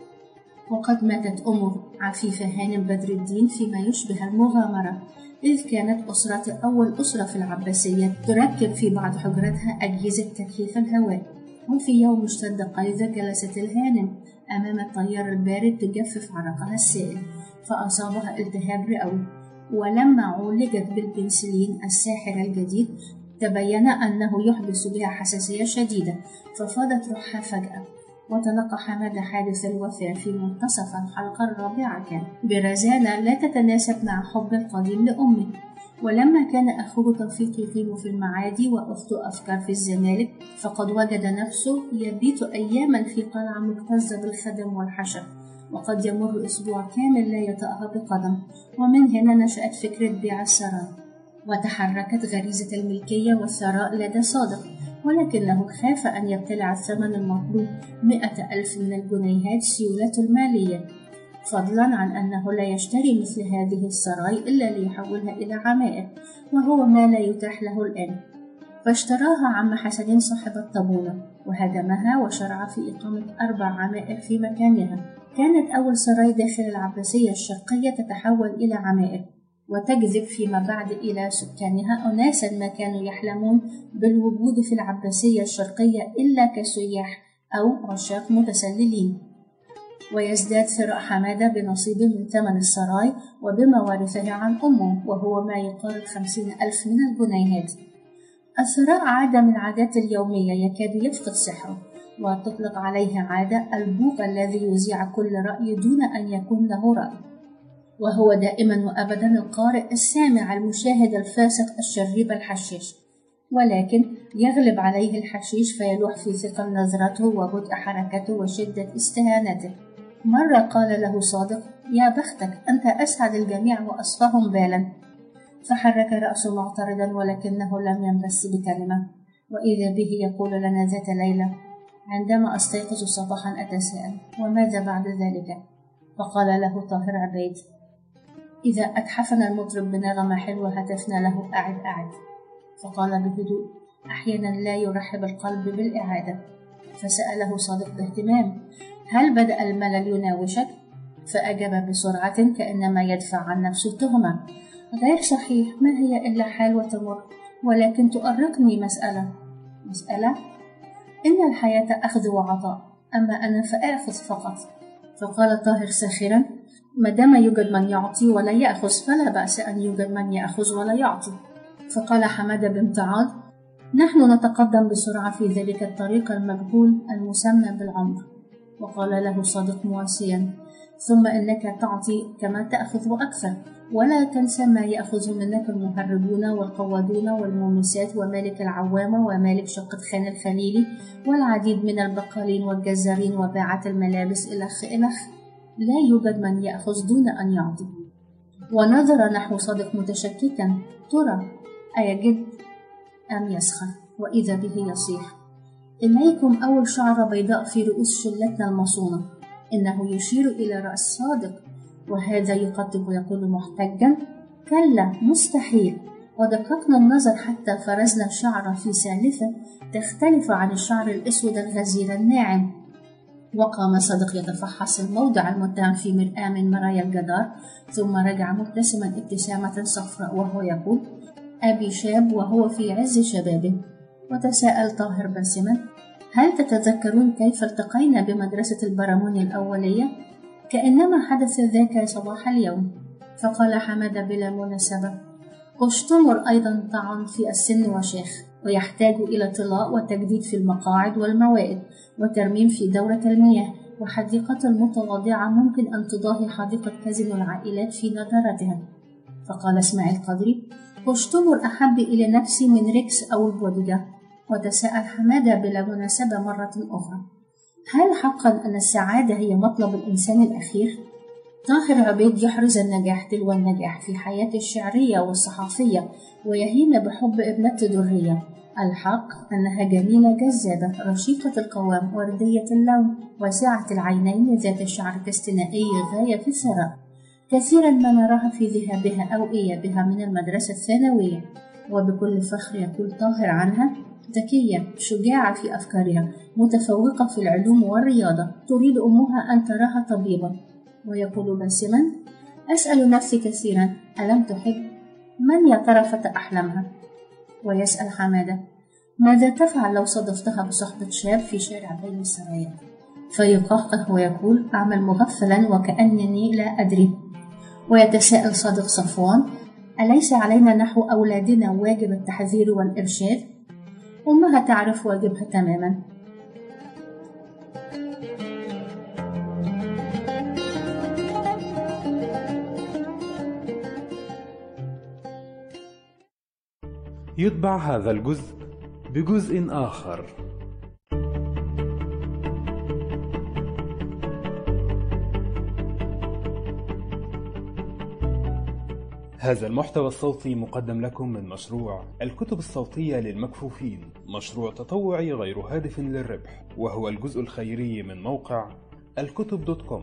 وقد ماتت أم عفيفة هانم بدر الدين فيما يشبه المغامرة، إذ كانت أسرة أول أسرة في العباسية تركب في بعض حجرتها أجهزة تكييف الهواء. وفي يوم اشتد قيظة جلست الهانم أمام التيار البارد تجفف عرقها السائل، فأصابها التهاب رئوي، ولما عولجت بالبنسلين الساحر الجديد تبين أنه يحدث بها حساسية شديدة، ففاضت روحها فجأة. وتلقى حمادة حادث الوفاة في منتصف الحلقة الرابعة كان برزانة لا تتناسب مع حب القديم لأمه. ولما كان أخوه توفيق يقيم في المعادي وأخته أفكار في الزمالك، فقد وجد نفسه يبيت أياما في قلعة مكتظة بالخدم والحشم، وقد يمر أسبوع كامل لا يطأها بقدم. ومن هنا نشأت فكرة بيع السراء، وتحركت غريزة الملكية والثراء لدى صادق، ولكنه خاف أن يبتلع الثمن المطلوب مئة ألف من الجنيهات سيولته المالية، فضلا عن أنه لا يشتري مثل هذه السراي إلا ليحولها إلى عمائر، وهو ما لا يتاح له الآن. فاشتراها عم حسن صاحب الطابونة وهدمها وشرع في إقامة أربع عمائر في مكانها. كانت أول سراي داخل العباسية الشرقية تتحول إلى عمائر، وتجذب فيما بعد إلى سكانها أناسا ما كانوا يحلمون بالوجود في العباسية الشرقية إلا كسياح أو عشاق متسللين. ويزداد ثراء حمادة بنصيبه من ثمن السراي وبما ورثه عن أمه، وهو ما يقارب خمسين ألف من الجنيهات. الثراء عادة من العادات اليومية يكاد يفقد سحره، وتطلق عليه عادة البوق الذي يذيع كل رأي دون أن يكون له رأي، وهو دائما وأبدا القارئ السامع المشاهد الفاسق الشريب الحشيش، ولكن يغلب عليه الحشيش فيلوح في ثقل نظرته وبطء حركته وشدة استهانته. مرة قال له صادق: يا بختك، أنت أسعد الجميع وأصفاهم بالا. فحرك رأسه معترضا ولكنه لم ينبس بكلمة، وإذا به يقول لنا ذات ليلة: عندما أستيقظ صباحا أتساءل وماذا بعد ذلك؟ فقال له طاهر عبيد: إذا أتحفنا المطرب بنغمة حلوة هتفنا له أعد أعد. فقال بهدوء: أحيانا لا يرحب القلب بالإعادة. فسأله صادق باهتمام: هل بدأ الملل يناوشك؟ فأجاب بسرعة كأنما يدفع عن نفسه تهمة: غير صحيح، ما هي إلا حال وتمر، ولكن تؤرقني مسألة. مسألة؟ إن الحياة أخذ وعطاء، أما أنا فأخذ فقط. فقال طاهر ساخرا: مادام يوجد من يعطي ولا يأخذ فلا بأس أن يوجد من يأخذ ولا يعطي. فقال حمادة بامتعاض: نحن نتقدم بسرعة في ذلك الطريق المجهول المسمى بالعمر. وقال له صادق مواسيا: ثم إنك تعطي كما تأخذ وأكثر، ولا تنسى ما يأخذ منك المهربون والقوادون والمومسات ومالك العوامة ومالك شقة خان الخليلي والعديد من البقالين والجزارين وباعة الملابس إلخ إلخ. لا يوجد من يأخذ دون أن يعطي. ونظر نحو صادق متشككا: ترى أيجد أم يسخر؟ وإذا به يصيح: إليكم أول شعرة بيضاء في رؤوس شلتنا المصونة. إنه يشير إلى رأس صادق، وهذا يقطب ويقول محتجا: كلا، مستحيل. ودققنا النظر حتى فرزنا شعرة في سالفة تختلف عن الشعر الأسود الغزير الناعم. وقام صادق يتفحص الموضع المتهم في مرآة من مرايا الجدار، ثم رجع مبتسما ابتسامة صفراء وهو يقول: أبي شاب وهو في عز شبابه. وتساءل طاهر باسما: هل تتذكرون كيف التقينا بمدرسة البرامون الأولية؟ كأنما حدث ذاك صباح اليوم. فقال حمادة بلا مناسبة: أشتمر أيضا طعن في السن وشيخ، ويحتاج إلى طلاء وتجديد في المقاعد والموائد وترميم في دورة المياه، وحديقة متواضعة ممكن أن تضاهي حديقة كازينو العائلات في نضارتها. فقال إسماعيل قدري: أشتمر أحب إلى نفسي من ريكس أو البودجة. وتساءل حمادة بلا مناسبة مرة أخرى: هل حقا أن السعادة هي مطلب الإنسان الأخير؟ طاهر عبيد يحرز النجاح تلو النجاح في حياته الشعرية والصحافية، ويهيم بحب ابنة درية. الحق أنها جميلة جذابة رشيقة القوام وردية اللون واسعة العينين ذات شعر كاستنائي غاية في الثراء. كثيرا ما نراها في ذهابها أو إيابها من المدرسة الثانوية، وبكل فخر يقول طاهر عنها: ذكية، شجاعة في أفكارها، متفوقة في العلوم والرياضة، تريد أمها أن تراها طبيبة. ويقول باسما: أسأل نفسي كثيرا: ألم تحب؟ من يا ترى فتى أحلامها؟ ويسأل حمادة: ماذا تفعل لو صادفتها بصحبة شاب في شارع بين السرايات؟ فيقهقه ويقول: أعمل مغفلا وكأنني لا أدري. ويتساءل صادق صفوان: أليس علينا نحو أولادنا واجب التحذير والإرشاد؟ أمها تعرف واجبها تماما. يتبع هذا الجزء بجزء آخر. هذا المحتوى الصوتي مقدم لكم من مشروع الكتب الصوتية للمكفوفين، مشروع تطوعي غير هادف للربح، وهو الجزء الخيري من موقع الكتب دوت كوم.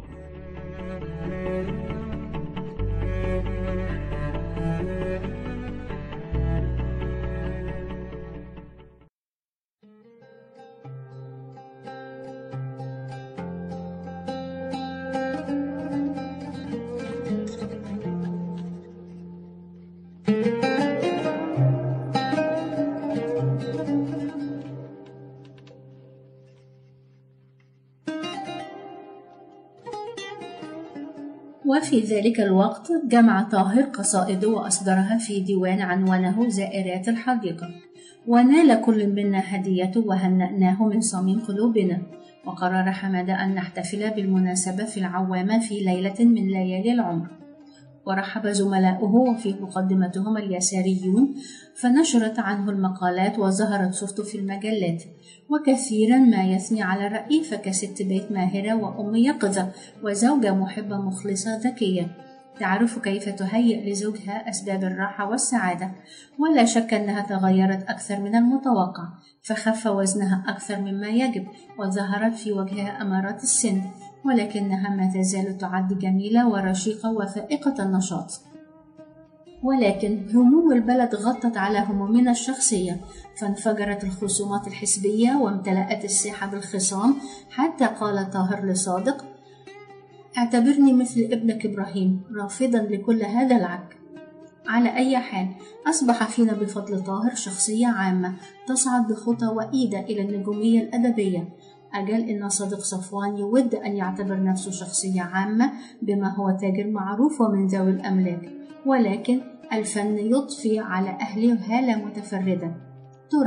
وفي ذلك الوقت جمع طاهر قصائد وأصدرها في ديوان عنوانه زائرات الحديقة، ونال كل منا هديته وهنأناه من صميم قلوبنا. وقرر حمادة أن نحتفل بالمناسبة في العوامة في ليلة من ليالي العمر. ورحب زملاؤه وفي مقدمتهم اليساريون، فنشرت عنه المقالات وظهرت صورته في المجلات، وكثيرا ما يثني على الرئيفة كست بيت ماهرة وأم يقظة وزوجة محبة مخلصة ذكية، تعرف كيف تهيئ لزوجها أسباب الراحة والسعادة. ولا شك أنها تغيرت أكثر من المتوقع، فخف وزنها أكثر مما يجب، وظهرت في وجهها أمارات السن، ولكنها ما تزال تعد جميلة ورشيقة وفائقة النشاط. ولكن هموم البلد غطت على همومنا الشخصية، فانفجرت الخصومات الحزبية وامتلأت الساحة بالخصام، حتى قال طاهر لصادق: اعتبرني مثل ابنك إبراهيم، رافضا لكل هذا العك. على أي حال، أصبح فينا بفضل طاهر شخصية عامة تصعد بخطى وإيدة إلى النجومية الأدبية. أجل إن صادق صفوان يود أن يعتبر نفسه شخصية عامة بما هو تاجر معروف ومن ذوي الأملاك، ولكن الفن يضفي على أهله هالة متفردة. ترى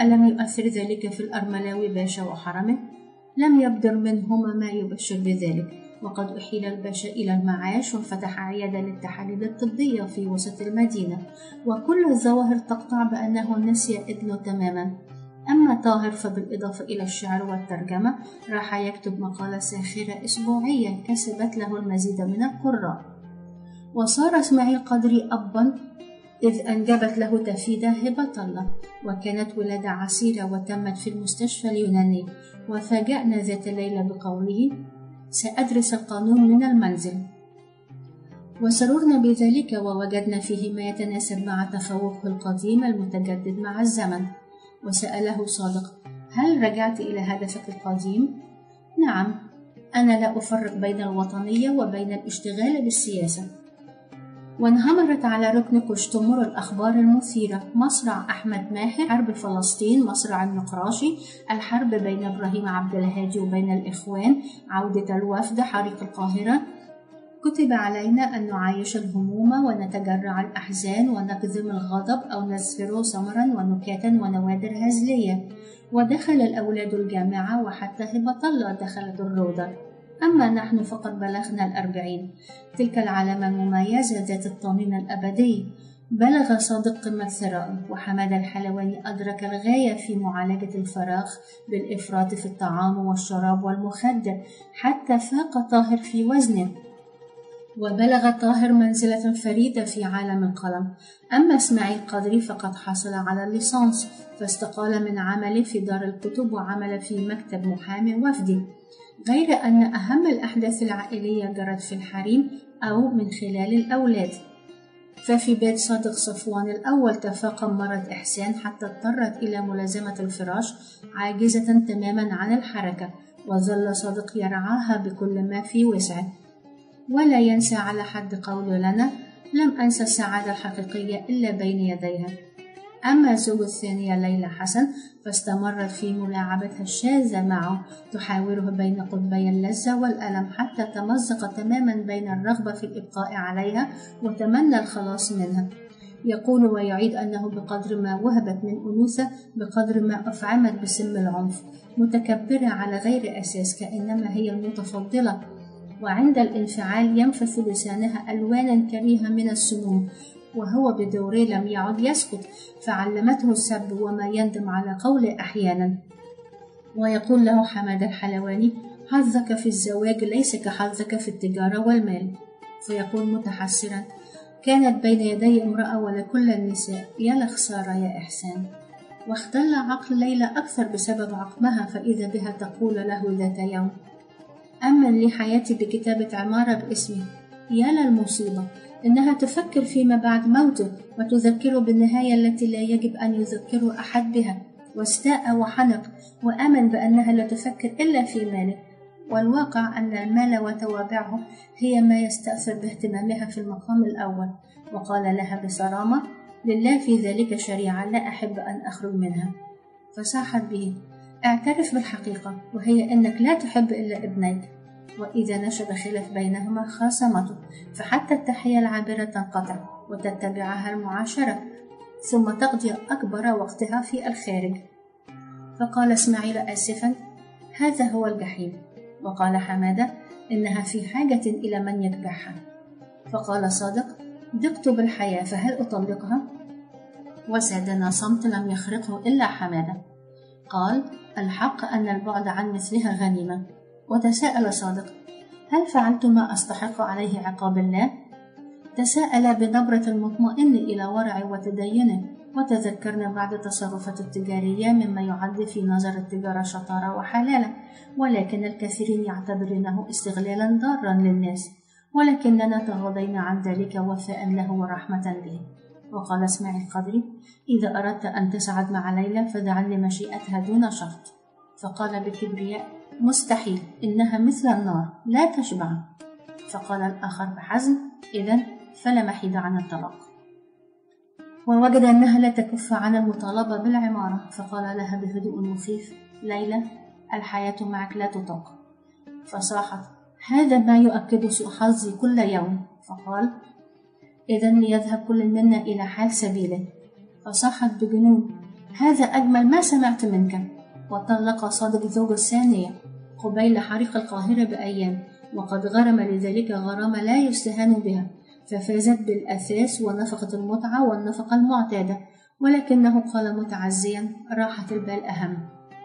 ألم يؤثر ذلك في الأرملاوي باشا وحرمه؟ لم يبدر منهما ما يبشر بذلك، وقد أحيل الباشا إلى المعاش وفتح عيادة للتحاليل الطبية في وسط المدينة، وكل الظواهر تقطع بأنه نسي ابنه تماما. أما طاهر فبالإضافة إلى الشعر والترجمة راح يكتب مقالة ساخرة أسبوعيا كسبت له المزيد من القراء. وصار اسماعيل قدري أبا إذ أنجبت له تفيدة هبة الله، وكانت ولادة عسيرة وتمت في المستشفى اليوناني. وفاجأنا ذات ليلة بقوله: سأدرس القانون من المنزل. وسررنا بذلك ووجدنا فيه ما يتناسب مع تفوقه القديم المتجدد مع الزمن. وسأله صادق: هل رجعت إلى هدفك القديم؟ نعم، أنا لا أفرق بين الوطنية وبين الاشتغال بالسياسة. وانهمرت على ركن قشتمر الأخبار المثيرة: مصرع أحمد ماهر، حرب فلسطين، مصرع النقراشي، الحرب بين إبراهيم عبد الهادي وبين الإخوان، عودة الوفد، حريق القاهرة. كتب علينا أن نعايش الهموم ونتجرع الأحزان ونكظم الغضب أو نزفر سمرا ونكاتا ونوادر هزلية. ودخل الأولاد الجامعة، وحتى هبة الله دخلت الروضة. أما نحن فقد بلغنا الأربعين، تلك العلامة المميزة ذات الطمين الأبدي. بلغ صادق قمة ثرائه، وحماد الحلواني أدرك الغاية في معالجة الفراغ بالإفراط في الطعام والشراب والمخدر، حتى فاق طاهر في وزنه. وبلغ طاهر منزلة فريدة في عالم القلم. أما اسماعيل قدري فقد حصل على الليسانس، فاستقال من عمله في دار الكتب وعمل في مكتب محامي وفدي. غير أن أهم الأحداث العائلية جرت في الحريم أو من خلال الأولاد. ففي بيت صادق صفوان الأول تفاقم مرض إحسان حتى اضطرت إلى ملازمة الفراش عاجزة تماما عن الحركة، وظل صادق يرعاها بكل ما في وسعه. ولا ينسى على حد قول لنا: لم أنسى السعادة الحقيقية إلا بين يديها. أما الزوج الثانية ليلى حسن فاستمرت في ملاعبتها الشاذة معه، تحاوره بين قطبي اللذة والألم حتى تمزق تماما بين الرغبة في الإبقاء عليها وتمنى الخلاص منها. يقول ويعيد أنه بقدر ما وهبت من أنوثة بقدر ما أفعمت بسم العنف، متكبرة على غير أساس كأنما هي المتفضلة. وعند الانفعال ينفث لسانها ألوانا كريهة من السموم، وهو بدوره لم يعد يسكت، فعلمته السب وما يندم على قوله أحيانا. ويقول له حماد الحلواني: حظك في الزواج ليس كحظك في التجارة والمال. فيقول متحسرا: كانت بين يدي امرأة ولكل النساء، يا لخسارة يا إحسان. واختل عقل ليلى أكثر بسبب عقمها، فإذا بها تقول له ذات يوم: أمن لي حياتي بكتابة عمارة باسمي. يا للمصيبة، إنها تفكر فيما بعد موته وتذكره بالنهاية التي لا يجب أن يذكره أحد بها. واستاء وحنق وآمن بأنها لا تفكر إلا في ماله، والواقع أن المال وتوابعه هي ما يستأثر باهتمامها في المقام الأول. وقال لها بصرامة: لله في ذلك شريعة لا أحب أن أخرج منها. فصاحت به: اعترف بالحقيقة، وهي أنك لا تحب إلا ابنيك. وإذا نشب خلاف بينهما خاصمته، فحتى التحية العابرة تنقطع وتتبعها المعاشرة، ثم تقضي أكبر وقتها في الخارج. فقال اسماعيل آسفا: هذا هو الجحيم. وقال حمادة: إنها في حاجة إلى من يكبحها. فقال صادق: ضقت بالحياة، فهل أطلقها؟ وسادنا صمت لم يخرقه إلا حمادة. قال: الحق أن البعد عن مثلها غنيمة. وتساءل صادق: هل فعلت ما أستحق عليه عقاب الله؟ تساءل بنبرة المطمئن إلى ورع وتدينه، وتذكرنا بعد تصرفات التجارية مما يعد في نظر التجارة شطارة وحلالة، ولكن الكثيرين يعتبرونه استغلالا ضارا للناس، ولكننا تغاضينا عن ذلك وفاء له ورحمة به. وقال اسماعيل قدري: إذا أردت أن تسعد مع ليلى فدع لمشيئتها دون شرط. فقال بكبرياء: مستحيل، إنها مثل النار لا تشبع. فقال الآخر بحزم: إذن فلا محيد عن الطلاق. ووجد أنها لا تكف عن المطالبة بالعمارة، فقال لها بهدوء مخيف: ليلى، الحياة معك لا تطاق. فصاحت: هذا ما يؤكد سوء حظي كل يوم. فقال: إذن ليذهب كل منا إلى حال سبيله. فصاحت بجنون: هذا أجمل ما سمعت منك. وطلق صادق زوجه الثانية قبيل حريق القاهرة بأيام، وقد غرم لذلك غرامة لا يستهان بها، ففازت بالأثاث ونفقة المتعة والنفقة المعتادة، ولكنه قال متعزيا: راحة البال أهم.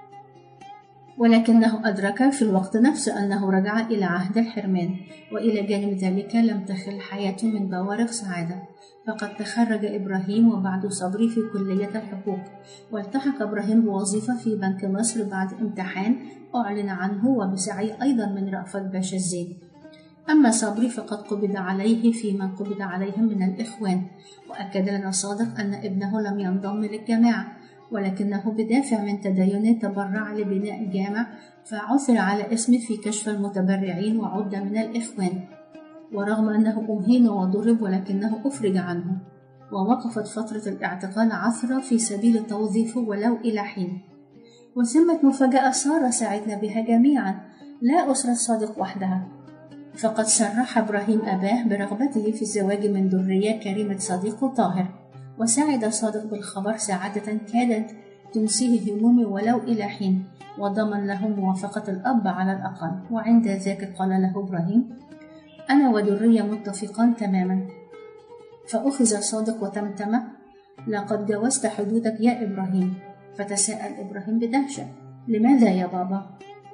ولكنه أدرك في الوقت نفسه أنه رجع إلى عهد الحرمان، وإلى جانب ذلك لم تخل حياته من بوارق سعادة، فقد تخرج إبراهيم وبعد صبري في كلية الحقوق، والتحق إبراهيم بوظيفة في بنك مصر بعد امتحان أعلن عنه وبسعي أيضا من رأفت باشا الزين. أما صبري فقد قبض عليه في من قبض عليهم من الإخوان، وأكد لنا صادق أن ابنه لم ينضم للجماعة، ولكنه بدافع من تدينه تبرع لبناء جامع، فعثر على اسمه في كشف المتبرعين وعد من الإخوان، ورغم أنه أهين وضرب ولكنه أفرج عنه، ووقفت فترة الاعتقال عثرة في سبيل توظيفه ولو إلى حين. وثمة مفاجأة صار سعدنا بها جميعا، لا أسرة صادق وحدها، فقد صرح إبراهيم أباه برغبته في الزواج من ذرية كريمة صديقه طاهر، وسعد صادق بالخبر سعادة كادت تنسيه همومه ولو إلى حين، وضمن له موافقة الأب على الأقل. وعند ذاك قال له إبراهيم: أنا وذرية متفقان تماما. فأخذ صادق وتمتم: لقد جاوزت حدودك يا إبراهيم. فتساءل إبراهيم بدهشة: لماذا يا بابا؟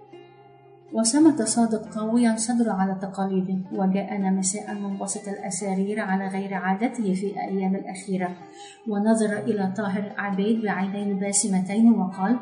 وصمت صادق قويا صدره على تقاليده، وجاءنا مساء منبسط الأسارير على غير عادته في الأيام الأخيرة، ونظر إلى طاهر عبيد بعينين باسمتين وقال: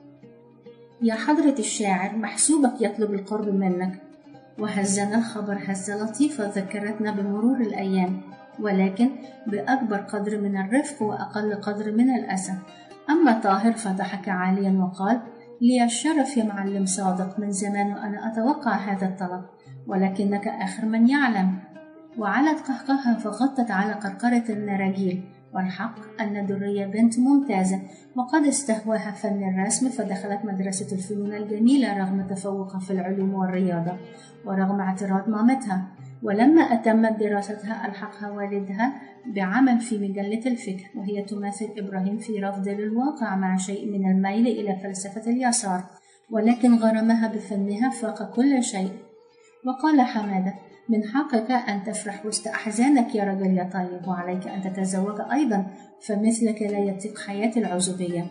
يا حضرة الشاعر، محسوبك يطلب القرب منك. وهزنا الخبر هزة لطيفة ذكرتنا بمرور الأيام، ولكن بأكبر قدر من الرفق وأقل قدر من الأسى. أما طاهر فضحك عاليا وقال: لي الشرف يا معلم صادق، من زمان وأنا أتوقع هذا الطلب، ولكنك آخر من يعلم. وعلت قهقها فغطت على قرقرة النراجيل، والحق أن درية بنت ممتازة، وقد استهواها فن الرسم، فدخلت مدرسة الفنون الجميلة رغم تفوقها في العلوم والرياضة ورغم اعتراض مامتها. ولما أتمت دراستها ألحقها والدها بعمل في مجلة الفكر، وهي تماثل إبراهيم في رفض للواقع مع شيء من الميل إلى فلسفة اليسار، ولكن غرمها بفنها فاق كل شيء. وقال حمادة: من حقك أن تفرح وسط أحزانك يا رجل يا طيب، وعليك أن تتزوج أيضا، فمثلك لا يطيق حياة العزوبية،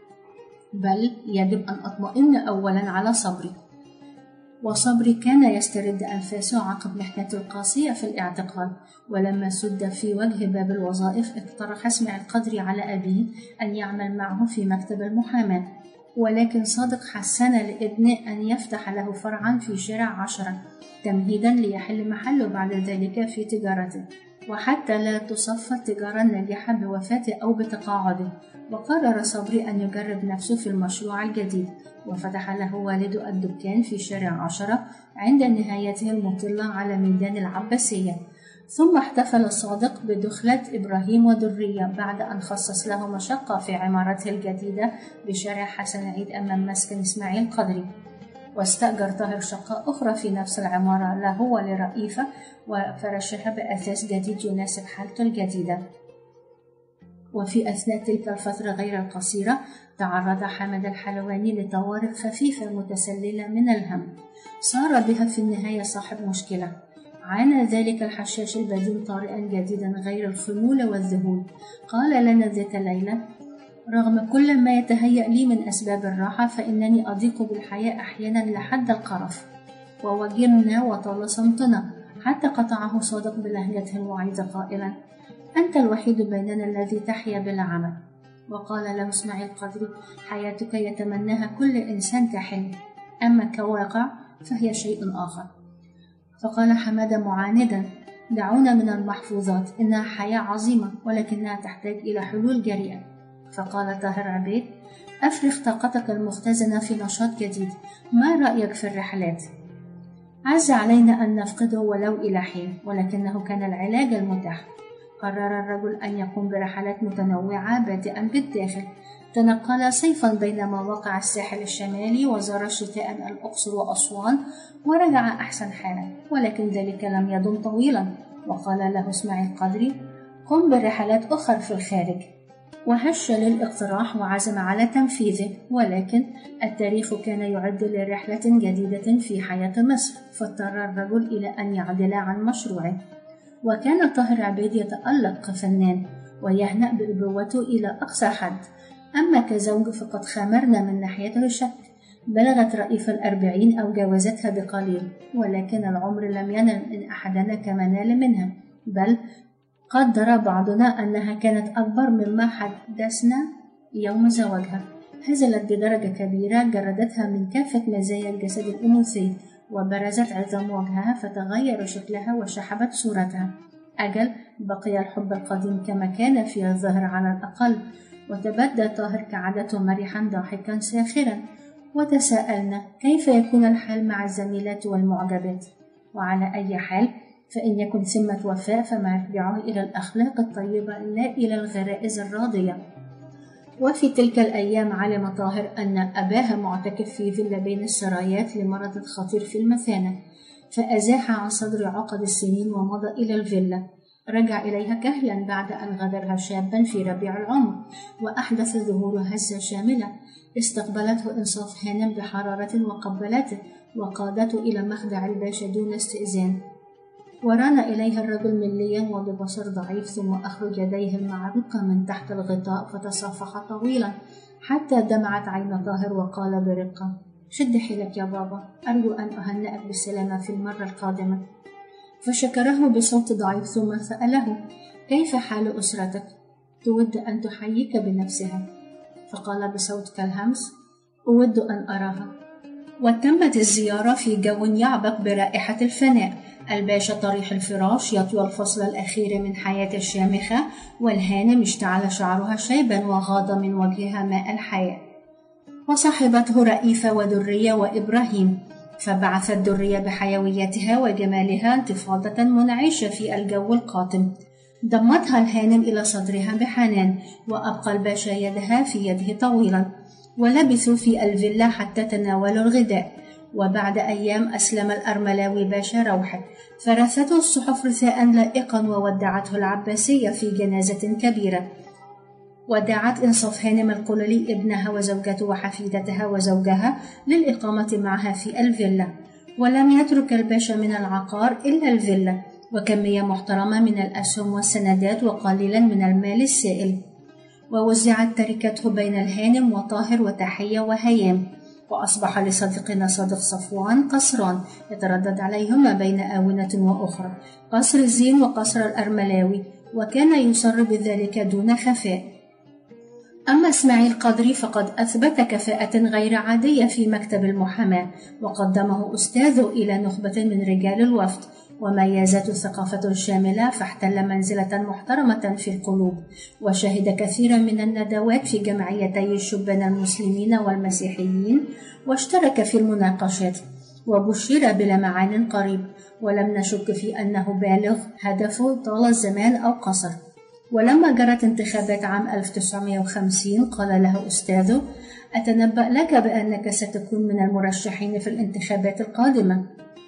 بل يجب أن أطمئن أولا على صبري. وصبري كان يسترد أنفاسه عقب محنته القاسية في الاعتقال، ولما سد في وجه باب الوظائف اقترح اسماعيل القدري على أبيه أن يعمل معه في مكتب المحاماة، ولكن صادق حسن لابنه أن يفتح له فرعا في شارع عشرة تمهيدا ليحل محله بعد ذلك في تجارته، وحتى لا تصفى التجارة الناجحة بوفاته أو بتقاعده. وقرر صبري أن يجرب نفسه في المشروع الجديد، وفتح له والده الدكان في شارع عشرة عند نهايته المطلة على ميدان العباسية. ثم احتفل صادق بدخلة إبراهيم وذرية بعد أن خصص له شقة في عمارته الجديدة بشارع حسن عيد أمام مسكن إسماعيل القدري، واستأجر طاهر شقة أخرى في نفس العمارة له ولرئيفة، وفرشها بأثاث جديد يناسب حالته الجديدة. وفي أثناء تلك الفترة غير القصيرة تعرض حمد الحلواني لطوارئ خفيفة متسللة من الهم، صار بها في النهاية صاحب مشكلة. عانى ذلك الحشاش البدين طارئا جديدا غير الخمول والذهول. قال لنا ذات ليلة: رغم كل ما يتهيأ لي من أسباب الراحة، فإنني أضيق بالحياة أحيانا لحد القرف. ووجرنا وطال صمتنا، حتى قطعه صادق بلهجته الوعيدة قائلا: أنت الوحيد بيننا الذي تحيا بلا عمل. وقال له إسماعيل القدري: حياتك يتمناها كل إنسان كحلم، أما كواقع فهي شيء آخر. فقال حمادة معاندا: دعونا من المحفوظات، إنها حياة عظيمة ولكنها تحتاج إلى حلول جريئة. فقال طاهر عبيد: أفرغ طاقتك المختزنة في نشاط جديد، ما رأيك في الرحلات؟ عز علينا أن نفقده ولو إلى حين، ولكنه كان العلاج المتاح. قرر الرجل أن يقوم برحلات متنوعة بادئا بالداخل. تنقل صيفا بين مواقع الساحل الشمالي، وزار شتاء الأقصر وأسوان، ورجع أحسن حالا، ولكن ذلك لم يدم طويلا. وقال له إسماعيل القدري: قم برحلات أخرى في الخارج. وهش للاقتراح وعزم على تنفيذه، ولكن التاريخ كان يعد لرحلة جديدة في حياة مصر، فاضطر الرجل إلى أن يعدل عن مشروعه. وكان طاهر عبيد يتألق كفنان ويهنأ بأبوته إلى أقصى حد، أما كزوج فقد خامرنا من ناحيته شك، بلغت رئيف الأربعين أو جاوزتها بقليل، ولكن العمر لم ينل من أحدنا كما نال منها، بل قدر بعضنا أنها كانت أكبر مما حدثنا يوم زواجها. هزلت بدرجة كبيرة، جردتها من كافة مزايا الجسد الأنوثي، وبرزت عظام وجهها فتغير شكلها وشحبت صورتها. أجل بقي الحب القديم كما كان في الظهر على الأقل، وتبدى طاهر كعادته مرحا ضاحكا ساخرا. وتساءلنا كيف يكون الحال مع الزميلات والمعجبات. وعلى أي حال فإن يكن ثمة وفاء فمرجعه إلى الأخلاق الطيبة لا إلى الغرائز الراضية. وفي تلك الأيام علم طاهر أن أباها معتكف في فيلا بين السرايات لمرض خطير في المثانة، فأزاح عن صدر عقد السنين ومضى إلى الفيلا. رجع إليها كهلا بعد أن غادرها شابا في ربيع العمر، وأحدث ظهور هزة شاملة. استقبلته إنصاف هانم بحرارة وقبلته، وقادته إلى مخدع الباشا دون استئذان. وران إليها الرجل مليا وببصر ضعيف، ثم أخرج يديه المعروقة من تحت الغطاء فتصافح طويلا حتى دمعت عين طاهر، وقال برقة: شد حيلك يا بابا، أرجو أن أهنئك بالسلامة في المرة القادمة. فشكره بصوت ضعيف، ثم سأله: كيف حال أسرتك؟ تود أن تحييك بنفسها؟ فقال بصوت كالهمس: أود أن أراها. وتمت الزيارة في جو يعبق برائحة الفناء. الباشا طريح الفراش يطوى الفصل الأخير من حياة الشامخة، والهانم اشتعل شعرها شيبا وغاض من وجهها ماء الحياة. وصاحبته رئيفة وذرية وإبراهيم، فبعثت الذرية بحيويتها وجمالها انتفاضة منعشة في الجو القاتم. ضمتها الهانم إلى صدرها بحنان، وأبقى الباشا يدها في يده طويلا، ولبثوا في الفيلا حتى تناولوا الغداء. وبعد أيام أسلم الأرملاوي باشا روحه، فرثته الصحف رثاء لائقا، وودعته العباسية في جنازة كبيرة. ودعت إنصاف هانم القللي ابنها وزوجته وحفيدتها وزوجها للإقامة معها في الفيلا، ولم يترك الباشا من العقار إلا الفيلا وكمية محترمة من الأسهم والسندات وقليلا من المال السائل. ووزعت تركته بين الهانم وطاهر وتحية وهيام. وأصبح لصديقنا صادق صفوان قصران يتردد عليهما بين آونة وأخرى، قصر الزين وقصر الأرملاوي، وكان يصر بذلك دون خفاء. أما إسماعيل قدري فقد أثبت كفاءة غير عادية في مكتب المحاماة، وقدمه أستاذه إلى نخبة من رجال الوفد، وميزته ثقافة شاملة، فاحتل منزلة محترمة في القلوب، وشهد كثيرا من الندوات في جمعيتي الشبان المسلمين والمسيحيين، واشترك في المناقشات، وبشر بلمعان قريب، ولم نشك في أنه بالغ هدفه طال الزمان أو قصر. ولما جرت انتخابات عام ألف وتسعمائة وخمسين قال له أستاذه: أتنبأ لك بأنك ستكون من المرشحين في الانتخابات القادمة.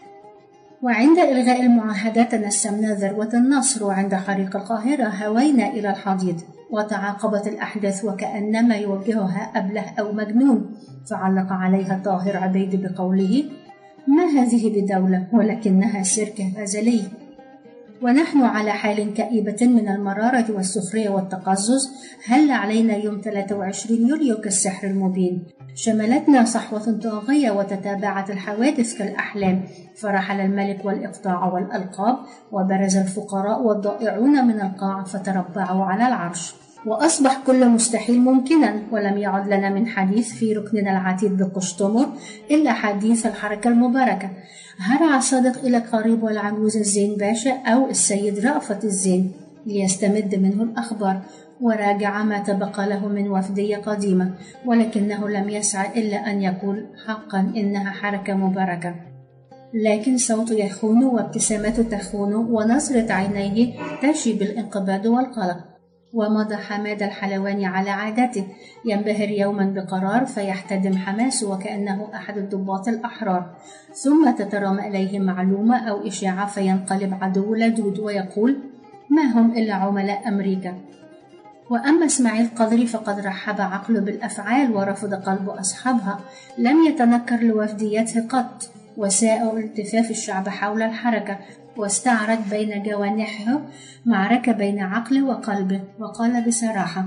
وعند إلغاء المعاهدة تنسمنا ذروة النصر، وعند حريق القاهرة هوينا إلى الحضيض. وتعاقبت الأحداث وكأنما يوجهها أبله أو مجنون، فعلق عليها طاهر عبيد بقوله: ما هذه بدولة ولكنها سيرك غزلي. ونحن على حال كئيبة من المرارة والسخرية والتقزز. هل علينا يوم ثلاثة وعشرين يوليو كالسحر المبين. شملتنا صحوة طاغية وتتابعت الحوادث كالأحلام، فرحل الملك والإقطاع والألقاب، وبرز الفقراء والضائعون من القاع فتربعوا على العرش، وأصبح كل مستحيل ممكنا، ولم يعد لنا من حديث في ركننا العتيد بقشتمر إلا حديث الحركة المباركة. هرع صادق إلى قريب والعجوز الزين باشا أو السيد رأفت الزين ليستمد منه الأخبار، وراجع ما تبقى له من وفدية قديمة، ولكنه لم يسعى إلا أن يقول حقا إنها حركة مباركة. لكن صوته يخون وابتسامته تخون، ونظرة عينيه تشي بالانقباض والقلق. ومضى حماد الحلواني على عادته، ينبهر يوما بقرار فيحتدم حماسه وكأنه أحد الضباط الأحرار، ثم تترام إليه معلومة أو إشاعة فينقلب عدو لدود ويقول: ما هم إلا عملاء أمريكا. وأما إسماعيل قدري فقد رحب عقله بالأفعال ورفض قلب أصحابها، لم يتنكر لوفديته قط، وساء التفاف الشعب حول الحركة، واستعرت بين جوانحه معركة بين عقله وقلبه، وقال بصراحة: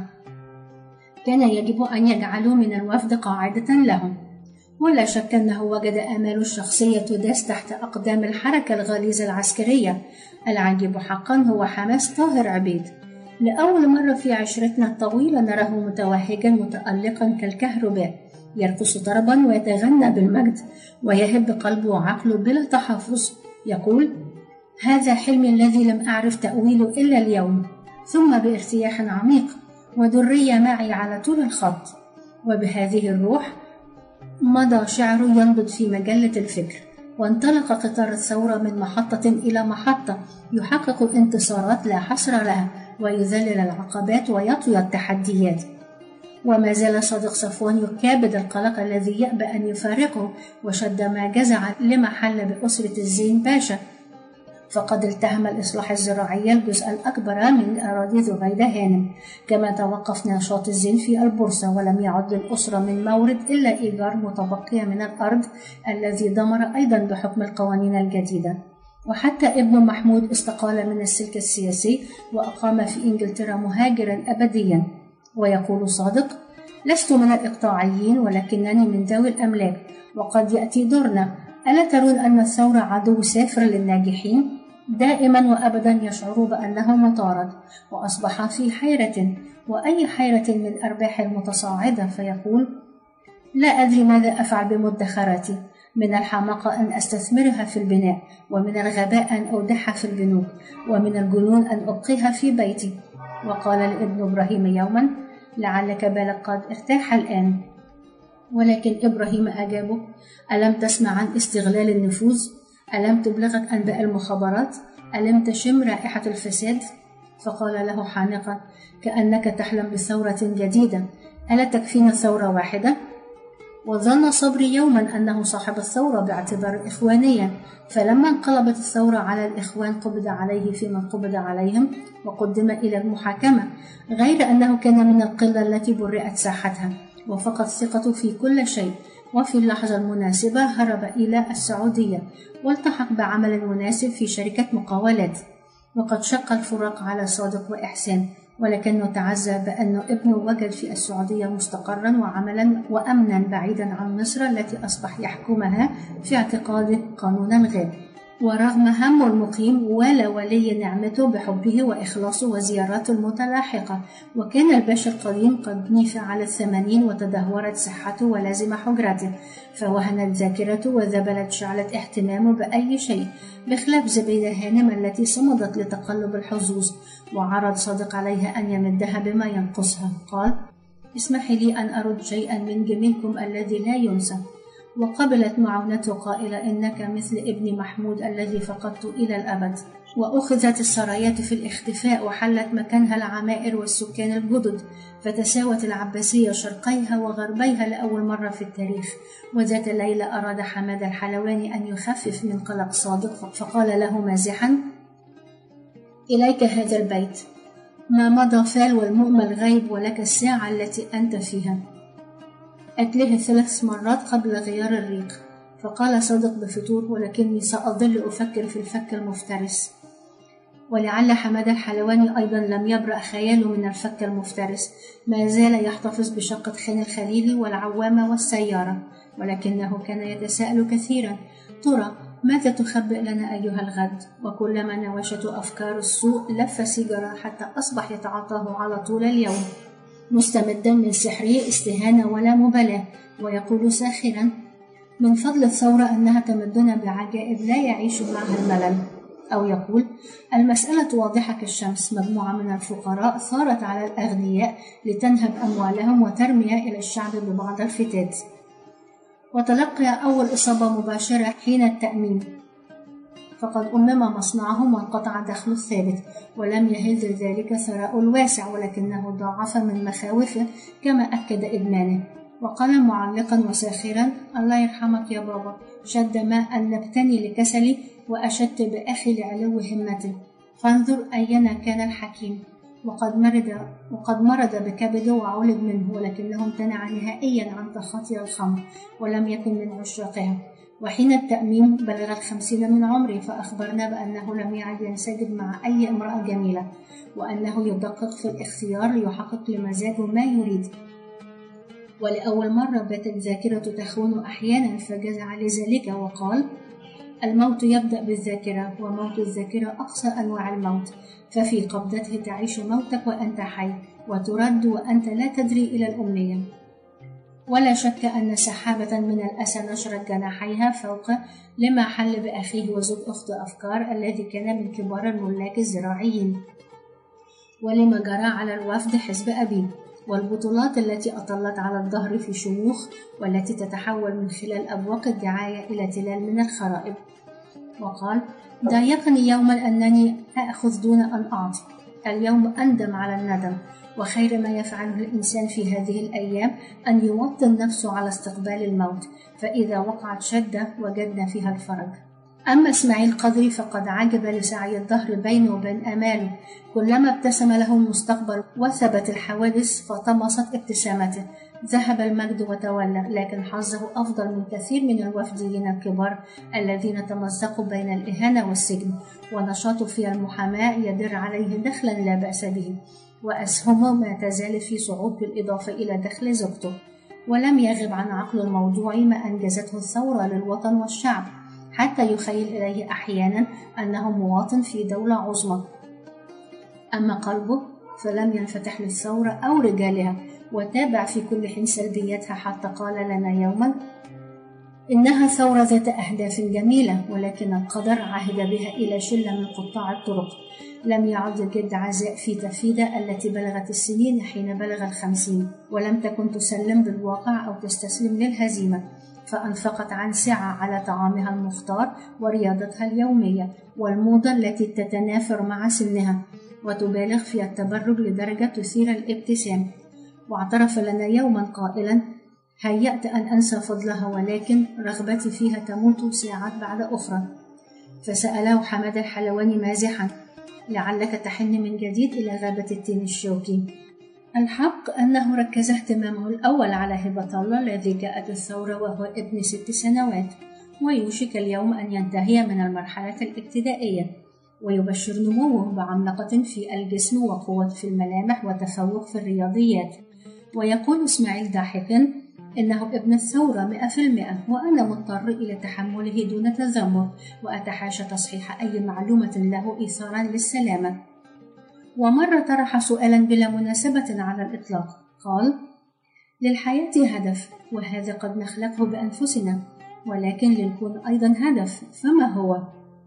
كان يجب أن يجعلوا من الوفد قاعدة لهم. ولا شك أنه وجد آماله الشخصية تداس تحت أقدام الحركة الغليظة العسكرية. العجيب حقا هو حماس طاهر عبيد. لأول مرة في عشرتنا الطويلة نراه متوهجا متألقا كالكهرباء، يرقص طربا ويتغنى بالمجد، ويهب قلبه وعقله بلا تحفظ. يقول: هذا حلمي الذي لم أعرف تأويله إلا اليوم. ثم بارتياح عميق: ودرية معي على طول الخط. وبهذه الروح مضى شعره ينبض في مجلة الفكر، وانطلق قطار الثورة من محطة إلى محطة، يحقق انتصارات لا حصر لها، ويذلل العقبات ويطوي التحديات. وما زال صادق صفوان يكابد القلق الذي يأبى أن يفارقه، وشد ما جزع لما حل بأسرة الزين باشا، فقد التهم الإصلاح الزراعي الجزء الأكبر من أراضي ذغيدة هانم، كما توقف نشاط الزين في البورصة، ولم يعد للأسرة من مورد إلا إيجار متبقية من الأرض الذي دمر أيضا بحكم القوانين الجديدة. وحتى ابن محمود استقال من السلك السياسي وأقام في إنجلترا مهاجرا أبديا. ويقول صادق: لست من الإقطاعيين، ولكنني من ذوي الأملاك، وقد يأتي دورنا. ألا ترون أن الثورة عدو سافر للناجحين؟ دائما وأبدا يشعر بأنه مطارد، وأصبح في حيرة، وأي حيرة من أرباح المتصاعدة، فيقول: لا أدري ماذا أفعل بمدخراتي. من الحماقة أن أستثمرها في البناء، ومن الغباء أن أودعها في البنوك، ومن الجنون أن أبقيها في بيتي. وقال لابن إبراهيم يوما: لعلك بالك قد ارتاح الآن. ولكن إبراهيم أجابه: ألم تسمع عن استغلال النفوذ؟ ألم تبلغك أنباء المخابرات؟ ألم تشم رائحة الفساد؟ فقال له حانقا: كأنك تحلم بثورة جديدة، ألا تكفينا ثورة واحدة؟ وظن صبري يوما أنه صاحب الثورة باعتبار إخوانيا، فلما انقلبت الثورة على الإخوان قبض عليه في من قبض عليهم، وقدم إلى المحاكمة، غير أنه كان من القلة التي برئت ساحتها، وفقد ثقته في كل شيء، وفي اللحظة المناسبة هرب إلى السعودية، والتحق بعمل مناسب في شركة مقاولات. وقد شق الفراق على صادق وإحسان، ولكنه تعزى بأن ابنه وجد في السعودية مستقرا وعملا وأمنا بعيدا عن مصر التي أصبح يحكمها في اعتقاده قانونا غير. ورغم هم المقيم ولا ولي نعمته بحبه وإخلاصه وزياراته المتلاحقة، وكان الباشا القديم قد نفى على الثمانين وتدهورت صحته ولازم حجرته، فوهنت ذاكرته وذبلت شعلة اهتمامه بأي شيء، بخلاف زبيدة هانم التي صمدت لتقلب الحظوظ، وعرض صادق عليها أن يمدها بما ينقصها. قال: اسمحي لي أن أرد شيئا من جميلكم الذي لا ينسى. وقبلت معونته قائلة: إنك مثل ابن محمود الذي فقدت إلى الأبد. وأخذت السرايات في الاختفاء، وحلت مكانها العمائر والسكان الجدد، فتساوت العباسية شرقيها وغربيها لأول مرة في التاريخ. وذات ليلة أراد حماد الحلواني أن يخفف من قلق صادق، فقال له مازحا: إليك هذا البيت، ما مضى فال والمؤمل غيب، ولك الساعة التي أنت فيها. أتليه ثلاث مرات قبل غيار الريق. فقال صادق بفتور: ولكني سأظل أفكر في الفك المفترس. ولعل حماد الحلواني أيضا لم يبرأ خياله من الفك المفترس، ما زال يحتفظ بشقة خان الخليلي والعوامة والسيارة، ولكنه كان يتساءل كثيرا: ترى ماذا تخبئ لنا أيها الغد؟ وكلما نوشته أفكار السوء لف سيجارة حتى أصبح يتعاطاه على طول اليوم، مستمدا من سحره استهانة ولا مبالاة، ويقول ساخرا: من فضل الثورة أنها تمدنا بعجائب لا يعيش معها الملل. أو يقول: المسألة واضحة كالشمس، مجموعة من الفقراء ثارت على الأغنياء لتنهب أموالهم وترميها إلى الشعب ببعض الفتات. وتلقى أول إصابة مباشرة حين التأمين، فقد أمم مصنعهم وانقطع دخل الثابت، ولم يهز ذلك ثراء الواسع، ولكنه ضاعف من مخاوفه كما أكد إدمانه. وقال معلقا وساخرا: الله يرحمك يا بابا، شد ما أن نبتني لكسلي، وأشدت بأخي لعلو همته، فانظر أينا كان الحكيم. وقد مرض وقد مرض بكبده وعولج منه، ولكنه امتنع نهائيا عن تخطي الخمر ولم يكن من عشاقها. وحين التأميم بلغ الخمسين من عمره، فأخبرنا بأنه لم يعد ينسجم مع أي امرأة جميلة، وأنه يدقق في الاختيار ليحقق لمزاجه ما يريد. ولأول مرة باتت ذاكرته تخون أحيانا، فجزع لذلك وقال: الموت يبدأ بالذاكرة، وموت الذاكرة أقصى أنواع الموت، ففي قبضته تعيش موتك وأنت حي، وترد وأنت لا تدري إلى الأمنية. ولا شك أن سحابة من الأسى نشرت جناحيها فوق لما حل بأخيه وزوج أخت أفكار الذي كان من كبار الملاك الزراعيين، ولما جرى على الوفد حزب أبيه، والبطولات التي أطلت على الظهر في شموخ، والتي تتحول من خلال أبواق الدعاية إلى تلال من الخرائب. وقال: ضايقني يوما أنني أأخذ دون أن أعطي، اليوم أندم على الندم، وخير ما يفعله الإنسان في هذه الأيام أن يوطن نفسه على استقبال الموت، فإذا وقعت شدة وجدنا فيها الفرج. أما إسماعيل قدري فقد عجب لسعي الدهر بينه وبين آماله، كلما ابتسم له المستقبل وثبت الحوادث فطمست ابتسامته، ذهب المجد وتولى، لكن حظه أفضل من كثير من الوفديين الكبار الذين تمزقوا بين الإهانة والسجن، ونشاطه في المحاماة يدر عليه دخلا لا بأس به، وأسهمه ما تزال في صعود بالإضافة إلى دخل زوجته. ولم يغب عن عقله الموضوعي ما أنجزته الثورة للوطن والشعب، حتى يخيل إليه أحيانا أنه مواطن في دولة عظمى. أما قلبه فلم ينفتح للثورة أو رجالها، وتابع في كل حين سلبياتها، حتى قال لنا يوما: إنها ثورة ذات أهداف جميلة، ولكن القدر عهد بها إلى شلة من قطاع الطرق. لم يعد يجد عزاء في تفيدة التي بلغت السنين حين بلغ الخمسين، ولم تكن تسلم بالواقع أو تستسلم للهزيمة، فأنفقت عن سعة على طعامها المختار ورياضتها اليومية والموضة التي تتنافر مع سنها، وتبالغ في التبرج لدرجة تثير الابتسام. واعترف لنا يوما قائلا: هيأت أن أنسى فضلها، ولكن رغبتي فيها تموت ساعات بعد أخرى. فسأله حمد الحلواني مازحا: لعلك تحن من جديد إلى غابة التين الشوكي؟ الحق أنه ركز اهتمامه الأول على هبة الله الذي جاءت الثورة وهو ابن ست سنوات، ويوشك اليوم أن ينتهي من المرحلة الابتدائية، ويبشر نموه بعملاقة في الجسم وقوة في الملامح وتفوق في الرياضيات. ويقول إسماعيل ضاحكا: إنه ابن الثورة مئة في المئة، وأنا مضطر إلى تحمله دون تذمر، وأتحاشى تصحيح أي معلومة له إيثارا للسلامة. ومرة طرح سؤالا بلا مناسبة على الإطلاق، قال: للحياة هدف، وهذا قد نخلقه بأنفسنا، ولكن للكون أيضا هدف، فما هو؟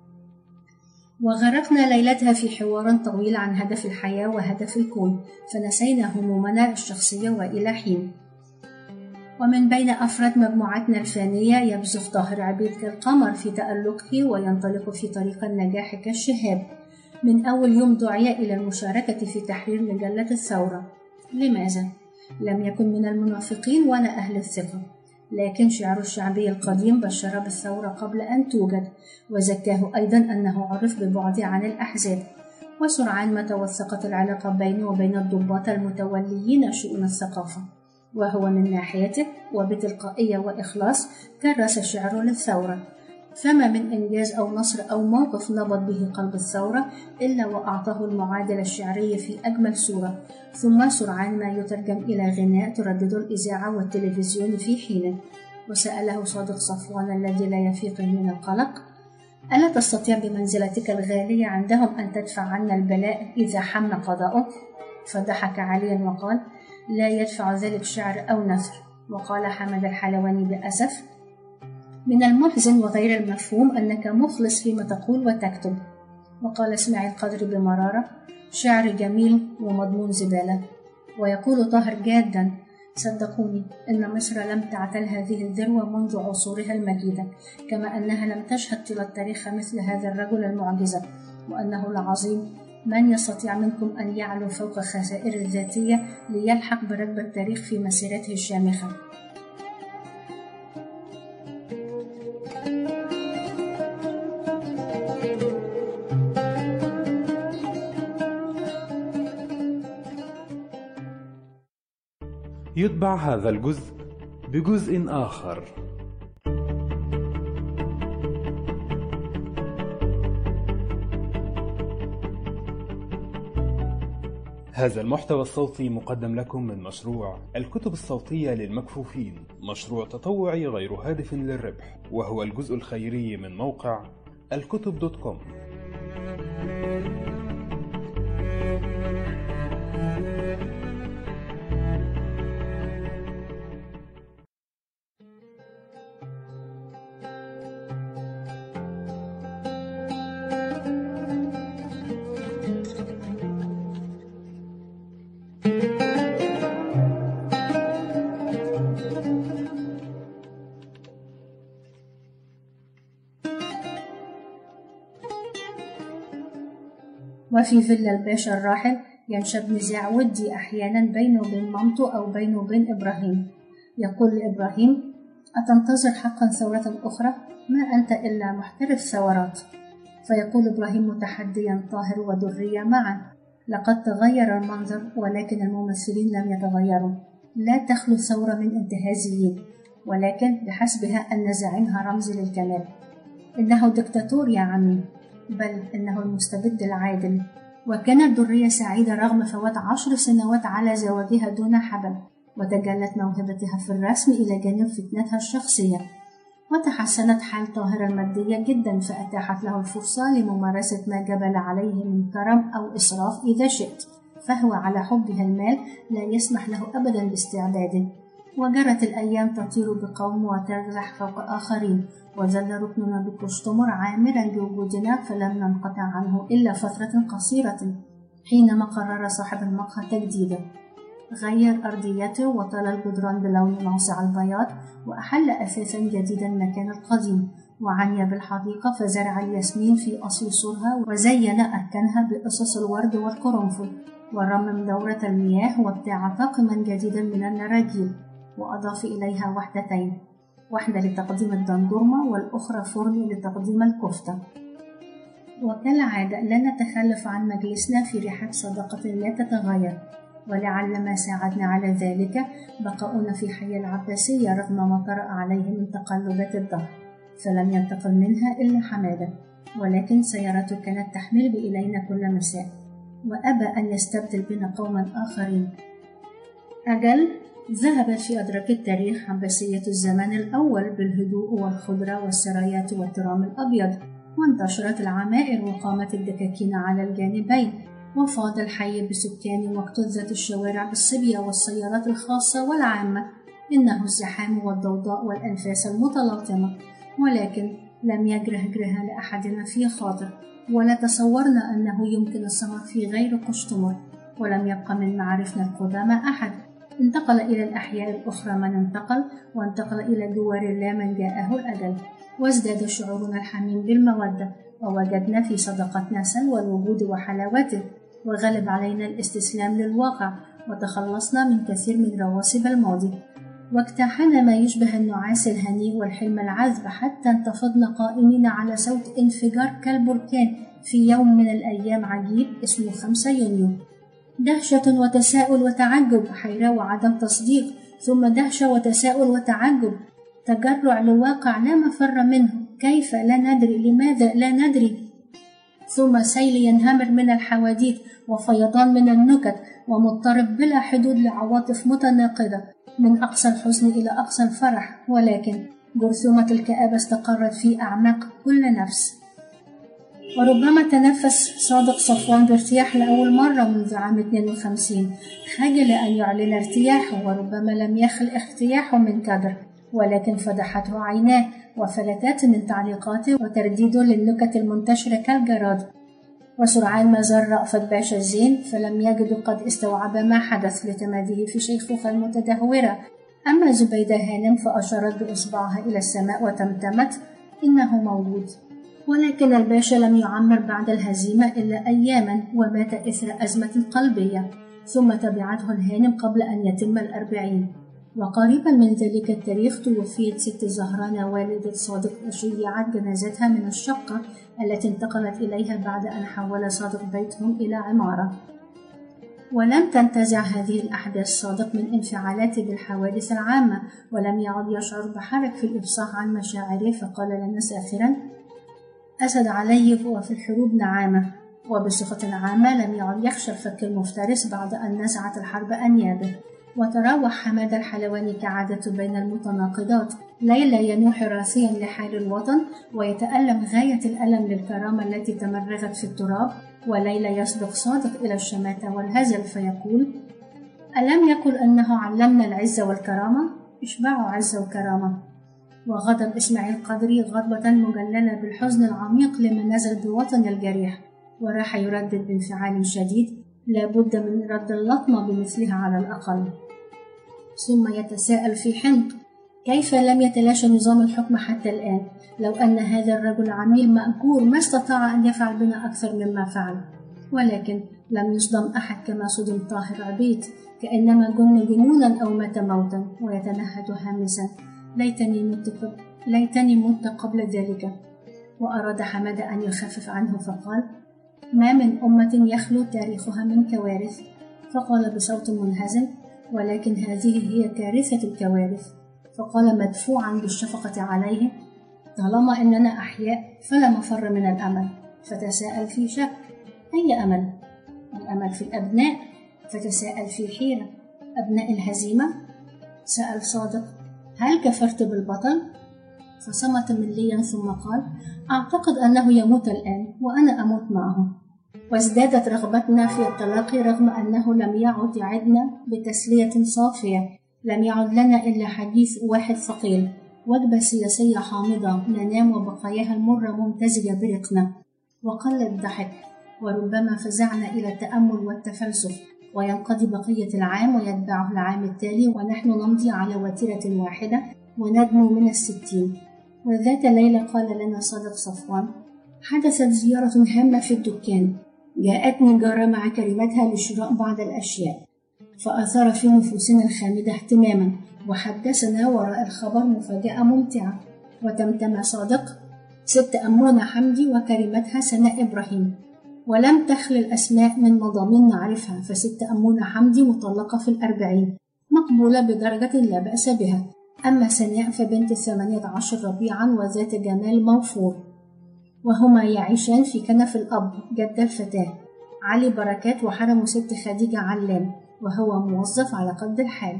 وغرقنا ليلتها في حوار طويل عن هدف الحياة وهدف الكون، فنسينا همومنا الشخصية وإلى حين. ومن بين أفراد مجموعتنا الفانية يبزخ طاهر عبيد كالقمر في تألقه وينطلق في طريق النجاح كالشهاب. من أول يوم دعي إلى المشاركة في تحرير مجلة الثورة. لماذا؟ لم يكن من المنافقين ولا أهل الثقة، لكن شعر الشعبي القديم بشر بالثورة قبل أن توجد، وزكاه أيضا أنه عرف ببعده عن الأحزاب. وسرعان ما توثقت العلاقة بينه وبين الضباط المتوليين شؤون الثقافة، وهو من ناحيته وبتلقائية وإخلاص كرس شعره للثورة، فما من إنجاز أو نصر أو موقف نبض به قلب الثورة إلا وأعطاه المعادلة الشعرية في أجمل صورة، ثم سرعان ما يترجم إلى غناء تردد الإذاعة والتلفزيون في حينه. وسأله صادق صفوان الذي لا يفيقه من القلق: ألا تستطيع بمنزلتك الغالية عندهم أن تدفع عنا البلاء إذا حم قضاؤه؟ فضحك عليا وقال: لا يدفع ذلك شعر أو نثر. وقال حمد الحلواني بأسف: من المحزن وغير المفهوم أنك مخلص فيما تقول وتكتب. وقال إسماعيل قدري بمرارة: شعر جميل ومضمون زبالة. ويقول طاهر جادا: صدقوني إن مصر لم تعتل هذه الذروة منذ عصورها المجيدة، كما أنها لم تشهد طيلة التاريخ مثل هذا الرجل المعجزة، وأنه العظيم من يستطيع منكم أن يعلو فوق خسائر الذاتية ليلحق بركب التاريخ في مسيرته الشامخة. يتبع هذا الجزء بجزء آخر. هذا المحتوى الصوتي مقدم لكم من مشروع الكتب الصوتية للمكفوفين، مشروع تطوعي غير هادف للربح، وهو الجزء الخيري من موقع الكتب دوت كوم. وفي فيلا الباشا الراحل ينشب نزاع ودي أحيانا بينه وبين مامته أو بينه وبين إبراهيم. يقول لإبراهيم: أتنتظر حقا ثورة أخرى؟ ما أنت إلا محترف ثورات. فيقول إبراهيم متحديا: طاهر وذرية معا. لقد تغير المنظر ولكن الممثلين لم يتغيروا. لا تخلو ثورة من انتهازيين، ولكن بحسبها أن زعيمها رمز للكمال. إنه دكتاتور يا عمي، بل إنه المستبد العادل. وكانت ذرية سعيدة رغم فوات عشر سنوات على زواجها دون حبل، وتجلت موهبتها في الرسم إلى جانب فتنتها الشخصية. وتحسنت حال طاهر المادية جدا، فأتاحت له الفرصة لممارسة ما جبل عليه من كرم أو إسراف إذا شئت، فهو على حبها المال لا يسمح له أبدا باستعداده. وجرت الأيام تطير بقوم وترزح فوق آخرين، وظل ركننا بكشتمر عامرا بوجودنا، فلم ننقطع عنه إلا فترة قصيرة حينما قرر صاحب المقهى تجديده. غير أرضيته وطال الجدران بلون ناصع البياض، وأحل أثاثا جديدا مكان القديم، وعني بالحديقة فزرع الياسمين في أصل سورها، وزين أركانها بقصص الورد والقرنفل، ورمم دورة المياه وابتاع طاقما جديدا من النراجيل، وأضاف إليها وحدتين، واحدة لتقديم الدندورمة والأخرى فرن لتقديم الكفتة. وكالعادة لا نتخلف عن مجلسنا في رحاب صداقة لا تتغير، ولعل ما ساعدنا على ذلك بقاؤنا في حي العباسية رغم ما طرأ عليه من تقلبات الدهر، فلم ينتقل منها إلا حمادة، ولكن سيارته كانت تحمل إلينا كل مساء، وأبى أن يستبدل بنا قوما آخرين. أجل، ذهبت في أدراك التاريخ عباسية الزمان الأول بالهدوء والخضرة والسرايات والترام الأبيض، وانتشرت العمائر وقامت الدكاكين على الجانبين، وفاض الحي بسكان، واكتظت الشوارع بالصبية والسيارات الخاصة والعامة. إنه الزحام والضوضاء والأنفاس المتلاطمة، ولكن لم يجره جرها لأحدنا في خاطر، ولا تصورنا أنه يمكن السفر في غير قشتمر، ولم يبقى من معارفنا القدامى أحد. انتقل إلى الأحياء الأخرى من انتقل، وانتقل إلى جوار الله من جاءه الأجل، وازداد شعورنا الحميم بالمودة، ووجدنا في صداقتنا سلوى الوجود وحلاوته، وغلب علينا الاستسلام للواقع، وتخلصنا من كثير من رواسب الماضي، واجتاحنا ما يشبه النعاس الهنيء والحلم العذب، حتى انتفضنا قائمين على صوت انفجار كالبركان في يوم من الأيام عجيب اسمه خمسة يونيو. دهشة وتساؤل وتعجب، حيرة وعدم تصديق، ثم دهشة وتساؤل وتعجب، تجرع لواقع لا مفر منه، كيف لا ندري، لماذا لا ندري، ثم سيل ينهمر من الحواديت، وفيضان من النكت، ومضطرب بلا حدود لعواطف متناقضة، من أقصى الحزن إلى أقصى الفرح، ولكن جرثومة الكآبة استقرت في أعماق كل نفس. وربما تنفس صادق صفوان بارتياح لأول مرة منذ عام اثنين وخمسين، خجل أن يعلن ارتياحه، وربما لم يخل ارتياحه من كدر، ولكن فضحته عيناه، وفلتات من تعليقاته وترديده للنكت المنتشرة كالجراد. وسرعان ما زار رأفت باشا الزين، فلم يجد قد استوعب ما حدث لتماديه في شيخوخة المتدهورة. أما زبيدة هانم فأشارت بإصبعها إلى السماء وتمتمت: إنه موجود. ولكن الباشا لم يعمر بعد الهزيمة إلا أياما، ومات إثر أزمة قلبية، ثم تبعته الهانم قبل أن يتم الأربعين. وقريبا من ذلك التاريخ توفيت ست زهران والدة صادق، وشيعت جنازتها من الشقة التي انتقلت إليها بعد أن حول صادق بيتهم إلى عمارة. ولم تنتزع هذه الأحداث صادق من انفعالاته بالحوادث العامة، ولم يعد يشعر بحرج في الإفصاح عن مشاعره، فقال لنا ساخرا: أسد علي وفي الحروب نعامة. وبصفة عامة لم يعد يخشى الفك المفترس بعد أن نزعت الحرب أنيابه. وتراوح حمادة الحلواني كعادته بين المتناقضات، ليلة ينوح راثيا لحال الوطن ويتألم غاية الألم للكرامة التي تمرغت في التراب، وليلة يصدق صادق إلى الشماتة والهزل فيقول: ألم يقل أنه علمنا العزة والكرامة؟ اشبعوا عزة وكرامة. وغضب إسماعيل قدري غضبة مجللة بالحزن العميق لما نزل بوطن الجريح، وراح يردد بانفعال شديد: لا بد من رد اللطمة بمثلها على الأقل. ثم يتساءل في حنق: كيف لم يتلاشى نظام الحكم حتى الآن؟ لو أن هذا الرجل عميل مأجور ما استطاع أن يفعل بنا أكثر مما فعل. ولكن لم يصدم أحد كما صدم طاهر عبيد، كأنما جن جنونا أو مات موتا، ويتنهد هامسا: ليتني مت ليتني مت قبل ذلك. وأراد حمادة أن يخفف عنه فقال: ما من أمة يخلو تاريخها من كوارث. فقال بصوت منهزم: ولكن هذه هي كارثة الكوارث. فقال مدفوعا بالشفقة عليه: طالما أننا أحياء فلا مفر من الأمل. فتساءل في شك: أي أمل؟ الأمل في الأبناء. فتساءل في حيرة: أبناء الهزيمة؟ سأل صادق: هل كفرت بالبطل؟ فصمت مليا ثم قال: أعتقد أنه يموت الآن وأنا أموت معه. وازدادت رغبتنا في التلاقي رغم أنه لم يعد يعدنا بتسلية صافية. لم يعد لنا إلا حديث واحد ثقيل، وجبة سياسية حامضة ننام وبقاياها المرة ممتزجة برقنا. وقل الضحك، وربما فزعنا إلى التأمل والتفلسف، وينقضي بقية العام ويتبعه العام التالي، ونحن نمضي على وتيرة واحدة وندنو من الستين. وذات ليلة قال لنا صادق صفوان: حدثت زيارة هامة في الدكان. جاءتني جارة مع كلمتها لشراء بعض الأشياء، فأثار في نفوسنا الخامدة اهتماما، وحدثنا وراء الخبر مفاجأة ممتعة. وتمتم صادق: ست أمونة حمدي وكلمتها سناء إبراهيم. ولم تخل الأسماء من مضامين نعرفها، فست أمونة حمدي مطلقة في الأربعين، مقبولة بدرجة لا بأس بها. أما سناء فبنت الثمانية عشر ربيعا وذات جمال موفور. وهما يعيشان في كنف الأب جد الفتاة علي بركات، وحرم ست خديجة علام، وهو موظف على قد الحال.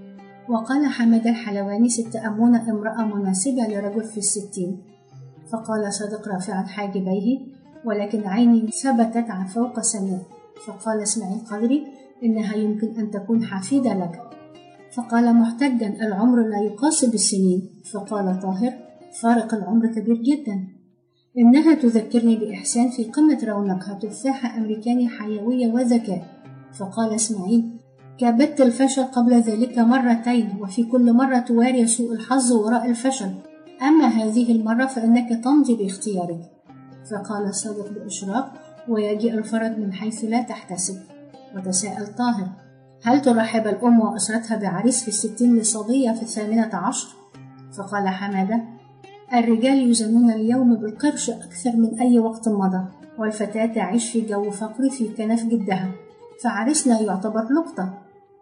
وقال حمادة الحلواني: ست أمونة امرأة مناسبة لرجل في الستين. فقال صادق رافعا حاجبيه: ولكن عيني ثبتت عن فوق سناء. فقال اسماعيل قدري: إنها يمكن أن تكون حفيدة لك. فقال محتجا: العمر لا يقاس بالسنين. فقال طاهر: فارق العمر كبير جدا. إنها تذكرني بإحسان في قمة رونقها، تفاحة أمريكاني حيوية وذكاء. فقال اسماعيل: كابدت الفشل قبل ذلك مرتين، وفي كل مرة تواري سوء الحظ وراء الفشل، أما هذه المرة فإنك تمضي باختيارك. فقال صادق بإشراق: ويجيء الفرج من حيث لا تحتسب. وتساءل طاهر: هل ترحب الأم وأسرتها بعريس في الستين لصبية في الثامنة عشر؟ فقال حمادة: الرجال يزنون اليوم بالقرش أكثر من أي وقت مضى، والفتاة تعيش في جو فقري في كنف جدها، فعريسنا يعتبر لقطة.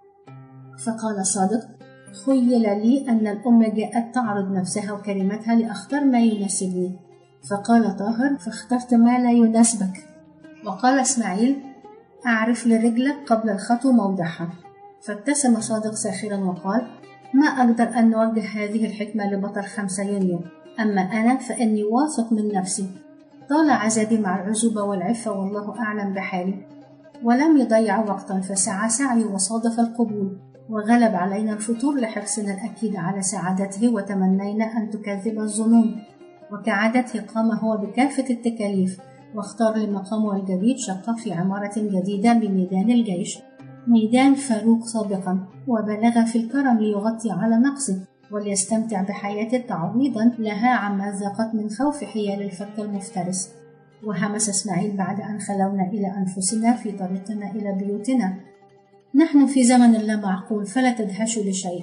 فقال صادق: خيل لي أن الأم جاءت تعرض نفسها وكلمتها لأختار ما يناسبني. فقال طاهر: فاخترت ما لا يناسبك. وقال اسماعيل: أعرف لرجلك قبل الخطو موضعها. فابتسم صادق ساخرا وقال: ما أقدر أن نوجه هذه الحكمة لبطل خمسة يونيو، أما أنا فإني واثق من نفسي. طال عذابي مع العزوبة والعفة والله أعلم بحالي. ولم يضيع وقتا، فسعى سعي وصادف القبول، وغلب علينا الفتور لحرصنا الأكيد على سعادته، وتمنينا أن تكذب الظنون. وكعادته قام هو بكافة التكاليف، واختار لمقامه الجديد شقة في عمارة جديدة بميدان الجيش، ميدان فاروق سابقا، وبلغ في الكرم ليغطي على نقصه وليستمتع بحياته تعويضا لها عما ذاقت من خوف حيال الفك المفترس. وهمس اسماعيل بعد أن خلونا إلى أنفسنا في طريقنا إلى بيوتنا: نحن في زمن لا معقول، فلا تدهشوا لشيء.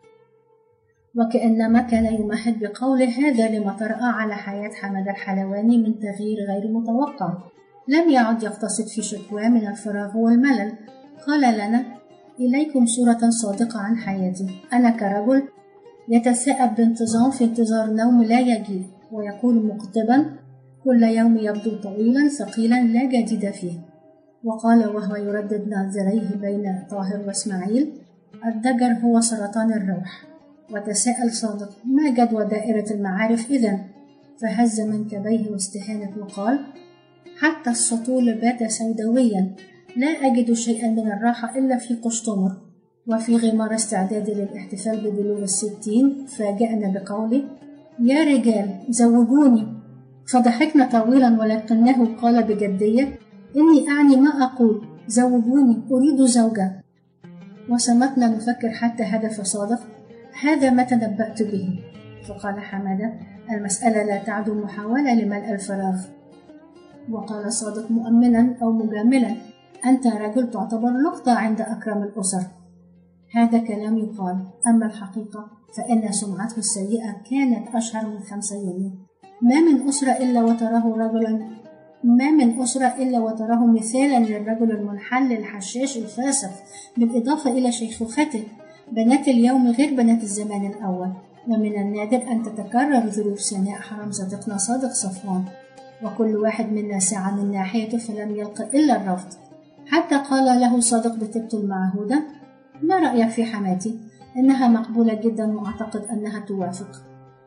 وكأنما كان يمهد بقوله هذا لما طرأ على حياة حمادة الحلواني من تغيير غير متوقع. لم يعد يقتصد في شكواه من الفراغ والملل، قال لنا: إليكم صورة صادقة عن حياتي. أنا كرجل يتثاءب بانتظام في انتظار نوم لا يجيء، ويقول مقتبا: كل يوم يبدو طويلا ثقيلا لا جديد فيه. وقال وهو يردد ناظريه بين طاهر وإسماعيل: الضجر هو سرطان الروح. وتساءل صادق: ما جدوى دائرة المعارف إذن؟ فهز منكبيه واستهانت وقال: حتى السطول بات سوداويا، لا أجد شيئا من الراحة إلا في قشطمر. وفي غمار استعدادي للاحتفال ببلوغ الستين فاجأنا بقوله: يا رجال زوجوني. فضحكنا طويلا، ولكنه قال بجدية: إني أعني ما أقول، زوجوني، أريد زوجة. وصمتنا نفكر حتى هدف صادق: هذا ما تنبأت به. فقال حمادة: المسألة لا تعد محاولة لملء الفراغ. وقال صادق مؤمنا أو مجاملا: أنت رجل تعتبر لقطة عند أكرم الأسر. هذا كلام يقال، أما الحقيقة فإن سمعته السيئة كانت أشهر من خمسة يوم. ما من أسرة إلا وتراه رجلا ما من أسرة إلا وتراه مثالا للرجل المنحل الحشاش الفاسق، بالإضافة إلى شيخوخته. بنات اليوم غير بنات الزمان الأول، ومن النادر أن تتكرر ظروف سناء حرم صديقنا صادق صفوان، وكل واحد منا سعى من ناحيته فلم يلق إلا الرفض. حتى قال له صادق بطيبته المعهودة: ما رأيك في حماتي؟ إنها مقبولة جدا وأعتقد أنها توافق.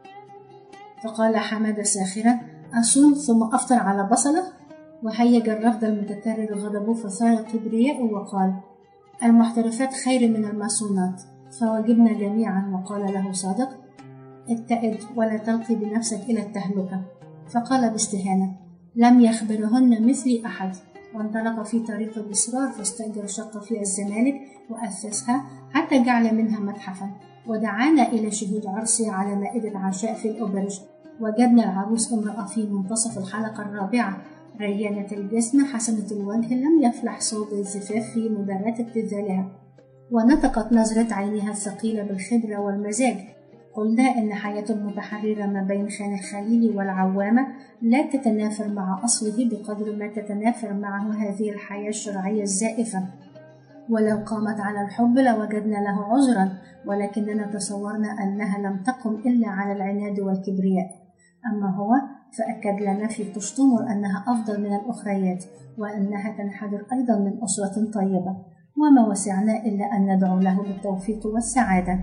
فقال حمادة ساخرا: أصوم ثم أفطر على بصلة؟ وهيج الرفض المتكرر غضبه فثار كبرياء وقال: المحترفات خير من الماسونات. فوجبنا جميعا. وقال له صادق: اتئد ولا تلقي بنفسك إلى التهلكة. فقال باستهانة: لم يخبرهن مثلي أحد. وانطلق في طريق الإصرار فاستأجر شقة في الزمالك وأسسها حتى جعل منها متحفا، ودعانا إلى شهود عرسه على مائدة عشاء في الأوبرج. وجدنا العروس امرأة في منتصف الحلقة الرابعة، ريانة الجسم، حسنة الوجه، لم يفلح صوب الزفاف في مباراة ابتذالها، ونطقت نظرة عينها الثقيلة بالخبرة والمزاج. قلنا إن حياة المتحررة ما بين خان الخليل والعوامة لا تتنافر مع أصله بقدر ما تتنافر معه هذه الحياة الشرعية الزائفة. ولو قامت على الحب لوجدنا له عذرا، ولكننا تصورنا أنها لم تقم إلا على العناد والكبرياء. أما هو فأكد لنا في قشطمر أنها أفضل من الأخريات، وأنها تنحدر أيضا من أسرة طيبة، وما وسعنا إلا أن ندعو له بالتوفيق والسعادة.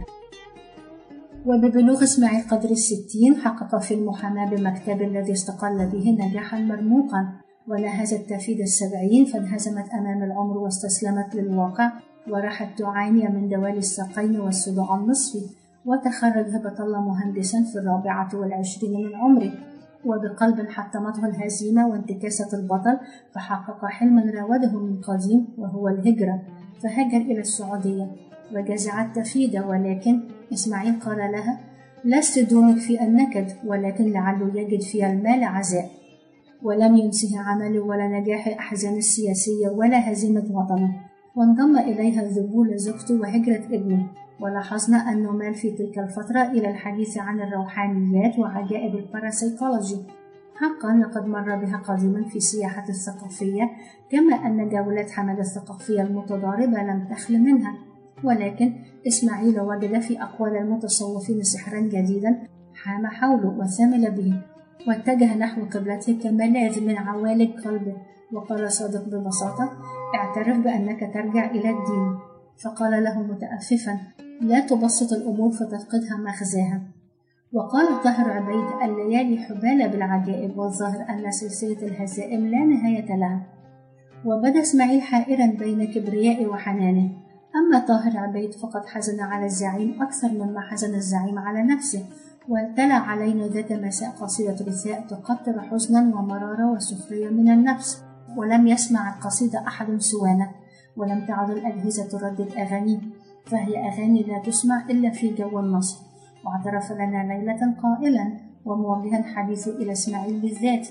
وببلوغ إسماعيل قدر الستين حقق في المحاماة بمكتب الذي استقل به نجاحا مرموقا، ونهز التفيد السبعين فانهزمت أمام العمر واستسلمت للواقع، وراحت تعاني من دوالي الساقين والصداع النصفي. وتخرج هبة الله مهندسا في الرابعة والعشرين من عمره، وبقلب حطمته الهزيمة وانتكاسة البطل، فحقق حلما راوده من قديم وهو الهجرة، فهاجر إلى السعودية وجزعت تفيدة. ولكن إسماعيل قال لها: لست دونك في النكد، ولكن لعله يجد في المال عزاء. ولم ينسه عمله ولا نجاح أحزان السياسية ولا هزيمة وطنه. وانضم إليها ذبول زوجته وهجرة ابنه. ولاحظنا أنه مال في تلك الفترة إلى الحديث عن الروحانيات وعجائب الباراسيكولوجي. حقا لقد مر بها قديما في السياحة الثقافية، كما أن جولات حمادة الثقافية المتضاربة لم تخل منها. ولكن إسماعيل وجد في أقوال المتصوفين سحرا جديدا حام حوله وثمل به، واتجه نحو قبلته كملاذ من عوالج قلبه. وقال صادق ببساطة: اعترف بأنك ترجع إلى الدين. فقال له متأففا: لا تبسط الأمور فتفقدها مغزاها. وقال طاهر عبيد: الليالي حبالة بالعجائب، والظاهر أن سلسلة الهزائم لا نهاية لها. وبدا إسماعيل حائرا بين كبرياء وحنانه. أما طاهر عبيد فقد حزن على الزعيم أكثر مما حزن الزعيم على نفسه، وتلا علينا ذات مساء قصيدة رثاء تقطر حزنا ومرارة وسخرية من النفس. ولم يسمع القصيدة أحد سوانا، ولم تعد الأجهزة تردد أغانيه، فهي أغاني لا تسمع إلا في جو النصر. واعترف لنا ليلة قائلا وموجها حديثه إلى إسماعيل بالذات: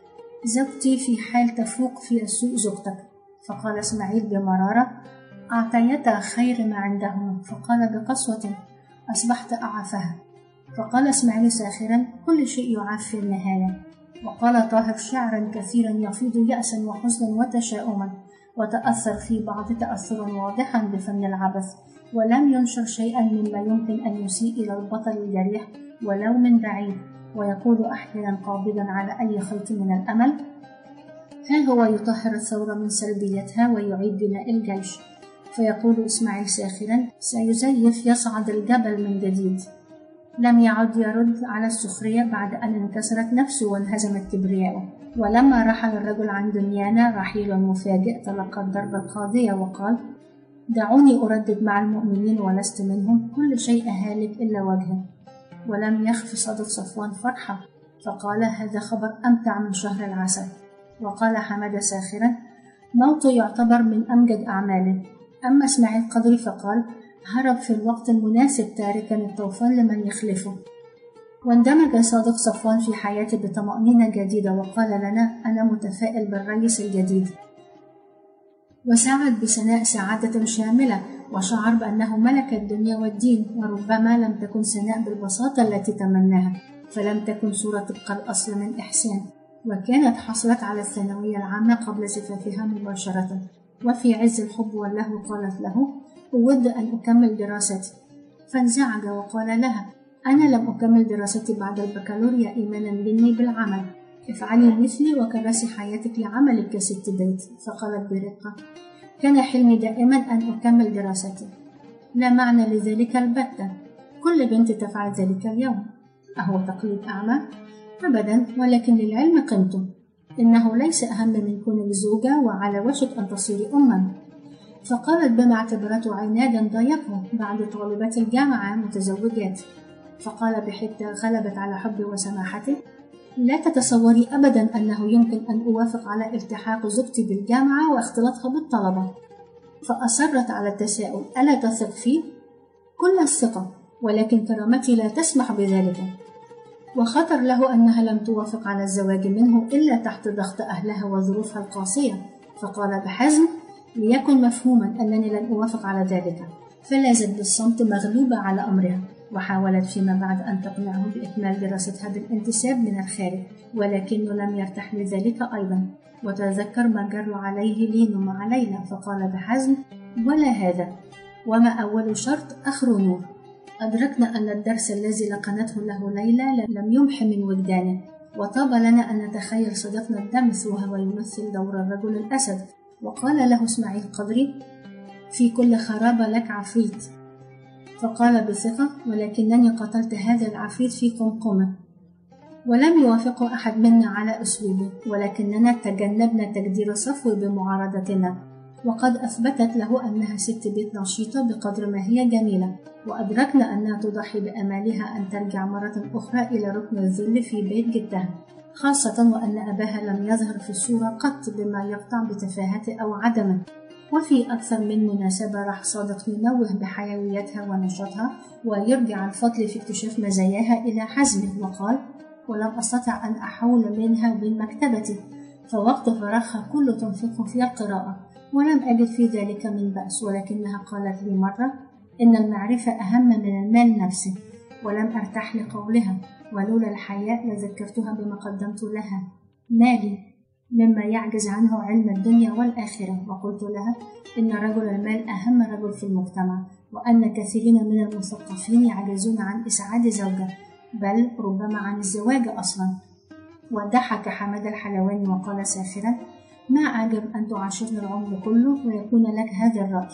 زوجتي في حال تفوق في السوء زوجتك. فقال إسماعيل بمرارة: أعطيتا خير ما عندهما. فقال بقسوة: أصبحت أعافها. فقال إسماعيل ساخرا: كل شيء يعاف في النهاية. وقال طاهر شعرا كثيرا يفيض يأسا وحزنا وتشاؤما: وتأثر في بعض تأثرا واضحا بفن العبث، ولم ينشر شيئا مما يمكن أن يسيء إلى البطل الجريح ولو من بعيد، ويقول أحيانا قابضا على أي خيط من الأمل: ها هو يطهر الثورة من سلبيتها ويعيد بناء الجيش. فيقول إسماعيل ساخرا: سيزيف يصعد الجبل من جديد. لم يعد يرد على السخرية بعد أن انكسرت نفسه وانهزمت كبرياءه. ولما رحل الرجل عن دنيانا رحيل مفاجئ تلقى الضربة القاضية وقال: دعوني أردد مع المؤمنين ولست منهم، كل شيء هالك إلا وجهه. ولم يخف صدق صفوان فرحة، فقال: هذا خبر أمتع من شهر العسل. وقال حمادة ساخرا: موته يعتبر من أمجد أعماله. أما إسماعيل قدري فقال: هرب في الوقت المناسب تاركا الطوفان لمن يخلفه. واندمج صادق صفوان في حياته بطمأنينة جديدة، وقال لنا: أنا متفائل بالرئيس الجديد. وسعد بسناء سعادة شاملة، وشعر بأنه ملك الدنيا والدين، وربما لم تكن سناء بالبساطة التي تمناها، فلم تكن صورة تبقى الأصل من إحسان، وكانت حصلت على الثانوية العامة قبل زفافها مباشرة. وفي عز الحب واللهو قالت له: أود أن أكمل دراستي. فانزعج وقال لها: أنا لم أكمل دراستي بعد البكالوريا إيمانا مني بالعمل، افعلي مثلي وكرسي حياتك لعملك كست بيت. فقالت برقة: كان حلمي دائما أن أكمل دراستي. لا معنى لذلك البتة، كل بنت تفعل ذلك اليوم. أهو تقليد أعمى؟ أبدا، ولكن للعلم قيمته، إنه ليس أهم من كونك زوجة وعلى وشك أن تصيري أما. فقالت بما اعتبرته عنادا ضيقه بعد طالبات الجامعة متزوجات. فقال بحدة غلبت على حبي وسماحته: لا تتصوري أبدا أنه يمكن أن أوافق على التحاق زوجتي بالجامعة واختلاطها بالطلبة. فأصرت على التساؤل: ألا تثق فيه؟ كل الثقة، ولكن كرامتي لا تسمح بذلك. وخطر له أنها لم توافق على الزواج منه إلا تحت ضغط أهلها وظروفها القاسية. فقال بحزم: ليكن مفهوما أنني لن أوافق على ذلك. فلازت بالصمت مغلوبة على أمرها، وحاولت فيما بعد أن تقنعه بإكمال دراستها بالانتساب من الخارج، ولكنه لم يرتاح لذلك أيضا، وتذكر ما جر عليه لين مع ليلى، فقال بحزم: ولا هذا، وما أول شرط آخر نور. أدركنا أن الدرس الذي لقنته له ليلى لم يمح من وجدانه، وطاب لنا أن نتخيل صديقنا الدمث وهو يمثل دور الرجل الأسد. وقال له إسماعيل قدري: في كل خرابة لك عفريت. فقال بثقة: ولكنني قتلت هذا العفريت في قمقمة. ولم يوافق أحد منا على أسلوبه، ولكننا تجنبنا تجدير صفو بمعارضتنا، وقد أثبتت له أنها ست بيت نشيطة بقدر ما هي جميلة، وأدركنا أنها تضحي بأمالها أن ترجع مرة أخرى إلى ركن الذل في بيت جدها، خاصة وأن أباها لم يظهر في الصورة قط بما يقطع بتفاهته أو عدمه. وفي أكثر من مناسبة راح صادق ينوه بحيويتها ونشاطها ويرجع الفضل في اكتشاف مزاياها إلى حزمه، وقال: ولم أستطع أن أحول منها وبين مكتبتي، فوقت فراغها كله تنفقه في القراءة، ولم أجد في ذلك من بأس. ولكنها قالت لي مرة: إن المعرفة أهم من المال نفسه. ولم أرتاح لقولها، ولولا الحياء لذكرتها بما قدمت لها مالي مما يعجز عنه علم الدنيا والآخرة. وقلت لها إن رجل المال أهم رجل في المجتمع، وأن كثيرين من المثقفين يعجزون عن إسعاد زوجة، بل ربما عن الزواج أصلا. وضحك حماد الحلواني وقال ساخرا: ما أعجب أن تعاشرني العمر كله ويكون لك هذا الرأي.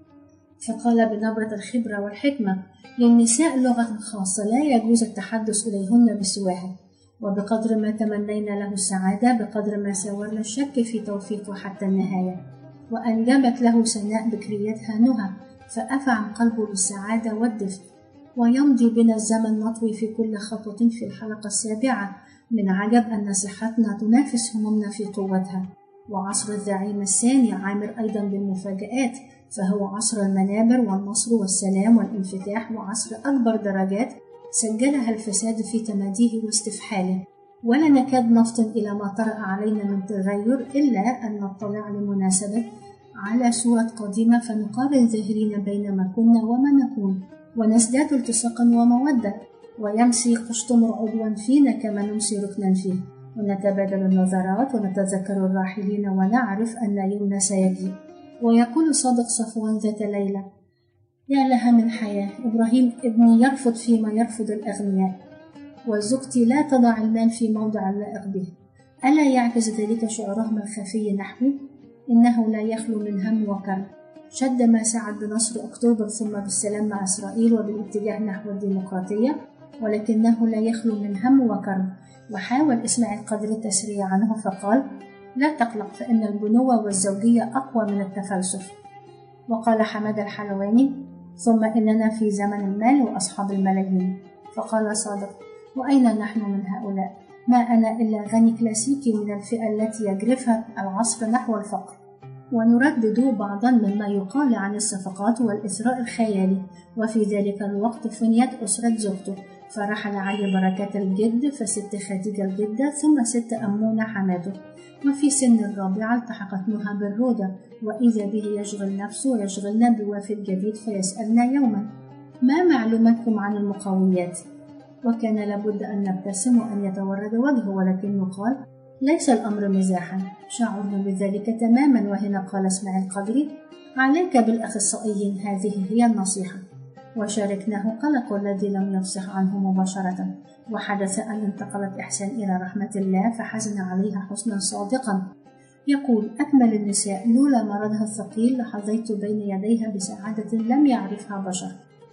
فقال بنبرة الخبرة والحكمة: للنساء لغة خاصة لا يجوز التحدث إليهن بسواها، وبقدر ما تمنينا له السعادة بقدر ما ساورنا الشك في توفيقه حتى النهاية. وأنجبت له سناء بكريتها نهى، فأفى عن قلبه بالسعادة والدفء. ويمضي بنا الزمن نطوي في كل خطوة في الحلقة السابعة. من عجب أن صحتنا تنافس همومنا في قوتها. وعصر الزعيم الثاني عامر أيضا بالمفاجآت، فهو عصر المنابر والنصر والسلام والانفتاح، وعصر أكبر درجات سجلها الفساد في تماديه واستفحاله. ولا نكاد نفطن إلى ما طرأ علينا من تغير إلا أن نطلع لمناسبة على صورة قديمة فنقارن ظاهرين بين ما كنا وما نكون، ونزداد التصاقا ومودة، ويمسي قشطمر عضوا فينا كما نمسي ركنا فيه. ونتبادل النظرات ونتذكر الراحلين ونعرف أن يومنا سيجيء. ويقول صادق صفوان ذات ليلة: يا لها من حياة، إبراهيم ابني يرفض فيما يرفض الأغنياء، وزوجتي لا تضع المال في موضع اللائق به. ألا يعكس ذلك شعورهم الخفي نحوي؟ إنه لا يخلو من هم وكرب. شد ما سعد بنصر أكتوبر ثم بالسلام مع إسرائيل وبالاتجاه نحو الديمقراطية، ولكنه لا يخلو من هم وكرب. وحاول إسماعيل قدر التسريع عنه فقال: لا تقلق، فإن البنوة والزوجية أقوى من التفلسف. وقال حمادة الحلواني: ثم إننا في زمن المال وأصحاب الملايين. فقال صادق: وأين نحن من هؤلاء؟ ما أنا إلا غني كلاسيكي من الفئة التي يجرفها العصر نحو الفقر. ونردد بعضا مما يقال عن الصفقات والإثراء الخيالي. وفي ذلك الوقت فنيت أسرة زوجته، فرحل علي بركات الجد، فست خديجة الجدة، ثم ست أمونة حماته. وفي سن الرابعة التحقت نهى بالرودة، وإذا به يشغل نفسه ويشغلنا بوافد جديد فيسألنا يوما: ما معلوماتكم عن المقويات؟ وكان لابد أن نبتسم وأن يتورد وجهه، ولكنه قال: ليس الأمر مزاحا، شعرنا بذلك تماما. وهنا قال اسماعيل قدري: عليك بالأخصائيين، هذه هي النصيحة. وشاركناه قلق الذي لم يفصح عنه مباشرة. وحدث أن انتقلت إحسان إلى رحمة الله، فحزن عليها حزنا صادقا. يقول: أكمل النساء، لولا مرضها الثقيل لحظيت بين يديها بسعادة لم يعرفها بشر.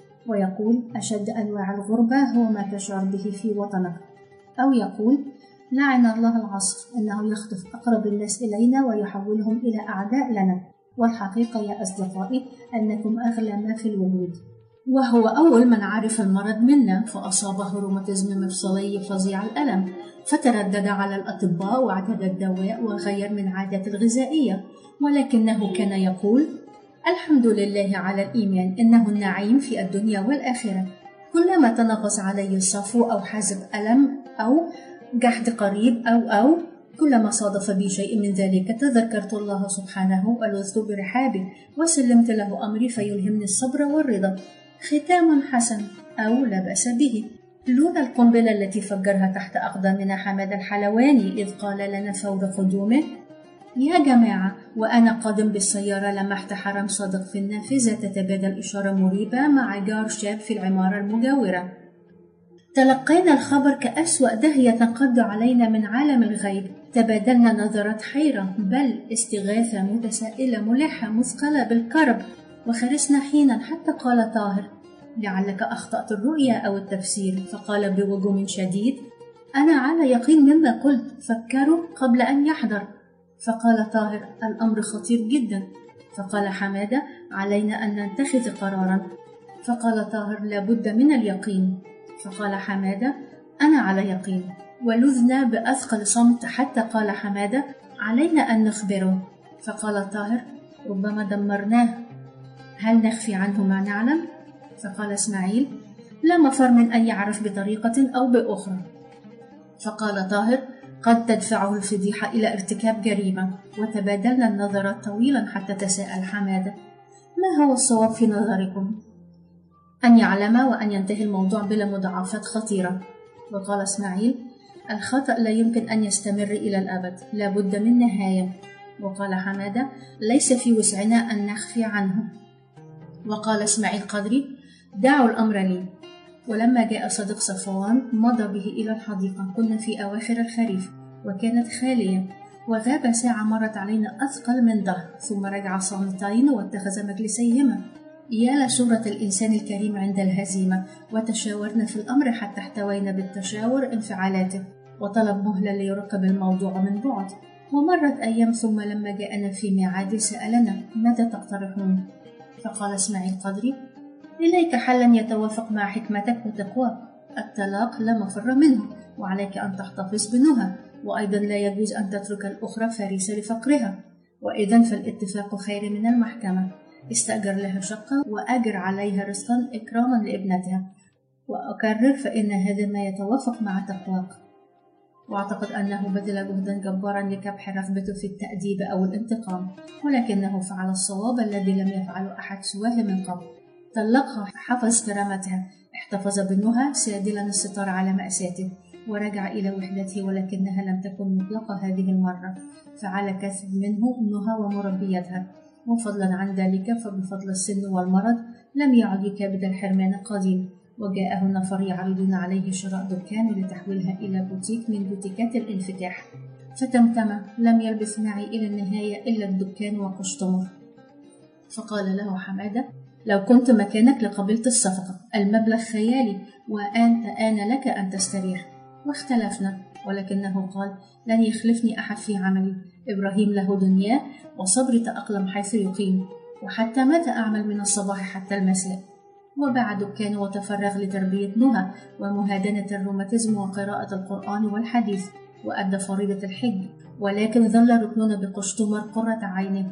ويقول: أشد أنواع الغربة هو ما تشعر به في وطنك. أو يقول: لعن الله العصر، إنه يخطف أقرب الناس إلينا ويحولهم إلى أعداء لنا. والحقيقة يا أصدقائي أنكم أغلى ما في الوجود. وهو أول من عرف المرض منا، فأصابه روماتيزم مفصلي فظيع الألم، فتردد على الأطباء واعتدى الدواء وغير من عادات الغذائية، ولكنه كان يقول: الحمد لله على الإيمان، إنه النعيم في الدنيا والآخرة. كلما تنغص علي الصفو أو حزب ألم أو جحد قريب أو أو كلما صادف بي شيء من ذلك تذكرت الله سبحانه ولذت برحابه وسلمت له أمري فيلهمني الصبر والرضا. ختام حسن أو لا بأس به. لولا القنبلة التي فجرها تحت أقدامنا حمادة الحلواني إذ قال لنا فور قدومه: يا جماعة، وأنا قادم بالسيارة لمحت حرم صادق في النافذة تتبادل إشارة مريبة مع جار شاب في العمارة المجاورة. تلقينا الخبر كأسوأ دهية تنقض علينا من عالم الغيب. تبادلنا نظرات حيرة، بل استغاثة متسائلة ملحة مثقلة بالكرب، وخرسنا حينا حتى قال طاهر: لعلك أخطأت الرؤيا أو التفسير. فقال بوجوم شديد: أنا على يقين مما قلت، فكروا قبل أن يحضر. فقال طاهر: الأمر خطير جدا. فقال حمادة: علينا أن نتخذ قرارا. فقال طاهر: لابد من اليقين. فقال حمادة: أنا على يقين. ولذنا بأثقل صمت حتى قال حمادة: علينا أن نخبره. فقال طاهر: ربما دمرناه، هل نخفي عنه ما نعلم؟ فقال إسماعيل: لا مفر من أن يعرف بطريقة أو بأخرى. فقال طاهر: قد تدفعه الفضيحة إلى ارتكاب جريمة. وتبادلنا النظرات طويلا حتى تساءل حمادة: ما هو الصواب في نظركم؟ أن يعلم وأن ينتهي الموضوع بلا مضاعفات خطيرة. وقال إسماعيل: الخطأ لا يمكن أن يستمر إلى الأبد، لا بد من نهاية. وقال حمادة: ليس في وسعنا أن نخفي عنه. وقال إسماعيل قدري: دعوا الأمر لي. ولما جاء صادق صفوان مضى به إلى الحديقة. كنا في أواخر الخريف وكانت خالية، وغاب ساعة مرت علينا أثقل من ظهر، ثم رجع صامتين واتخذ مجلسيهما. يا لسورة الإنسان الكريم عند الهزيمة. وتشاورنا في الأمر حتى احتوينا بالتشاور انفعالاته، وطلب مهلة ليراقب الموضوع من بعد. ومرت أيام، ثم لما جاءنا في ميعاد سألنا: ماذا تقترحون؟ فقال إسماعيل قدري: إليك حلا يتوافق مع حكمتك وتقواك. الطلاق لا مفر منه، وعليك أن تحتفظ بنهى، وأيضا لا يجوز أن تترك الأخرى فريسة لفقرها. وإذا فالاتفاق خير من المحكمة. استأجر لها شقة وأجر عليها رزقا إكراما لابنتها. وأكرر فإن هذا ما يتوافق مع تقواك. واعتقد أنه بذل جهدا جبارا لكبح رغبته في التأديب أو الانتقام، ولكنه فعل الصواب الذي لم يفعله أحد سواه من قبل. طلقها، حفظ كرامتها، احتفظ بنهى سادلا الستار على مأساته، ورجع إلى وحدته، ولكنها لم تكن مطلقة هذه المرة، فعلى كسب منه ابنها ومربيتها. وفضلا عن ذلك فبفضل السن والمرض لم يعد يكابد الحرمان القديم، وجاءه نفر يعرضون عليه شراء دكان لتحويلها إلى بوتيك من بوتيكات الانفتاح، فتمتم لم يلبث معي إلى النهاية إلا الدكان وقشطمر. فقال له حمادة: لو كنت مكانك لقبلت الصفقة، المبلغ خيالي وأنت آن لك أن تستريح. واختلفنا، ولكنه قال: لن يخلفني أحد في عملي، إبراهيم له دنياه وصبري تأقلم حيث يقيم، وحتى متى أعمل من الصباح حتى المساء. وباع دكانه وتفرغ لتربية نهى ومهادنة الروماتيزم وقراءة القرآن والحديث، وأدى فريضة الحج، ولكن ظل ركنون بقشطمر قرة عينه.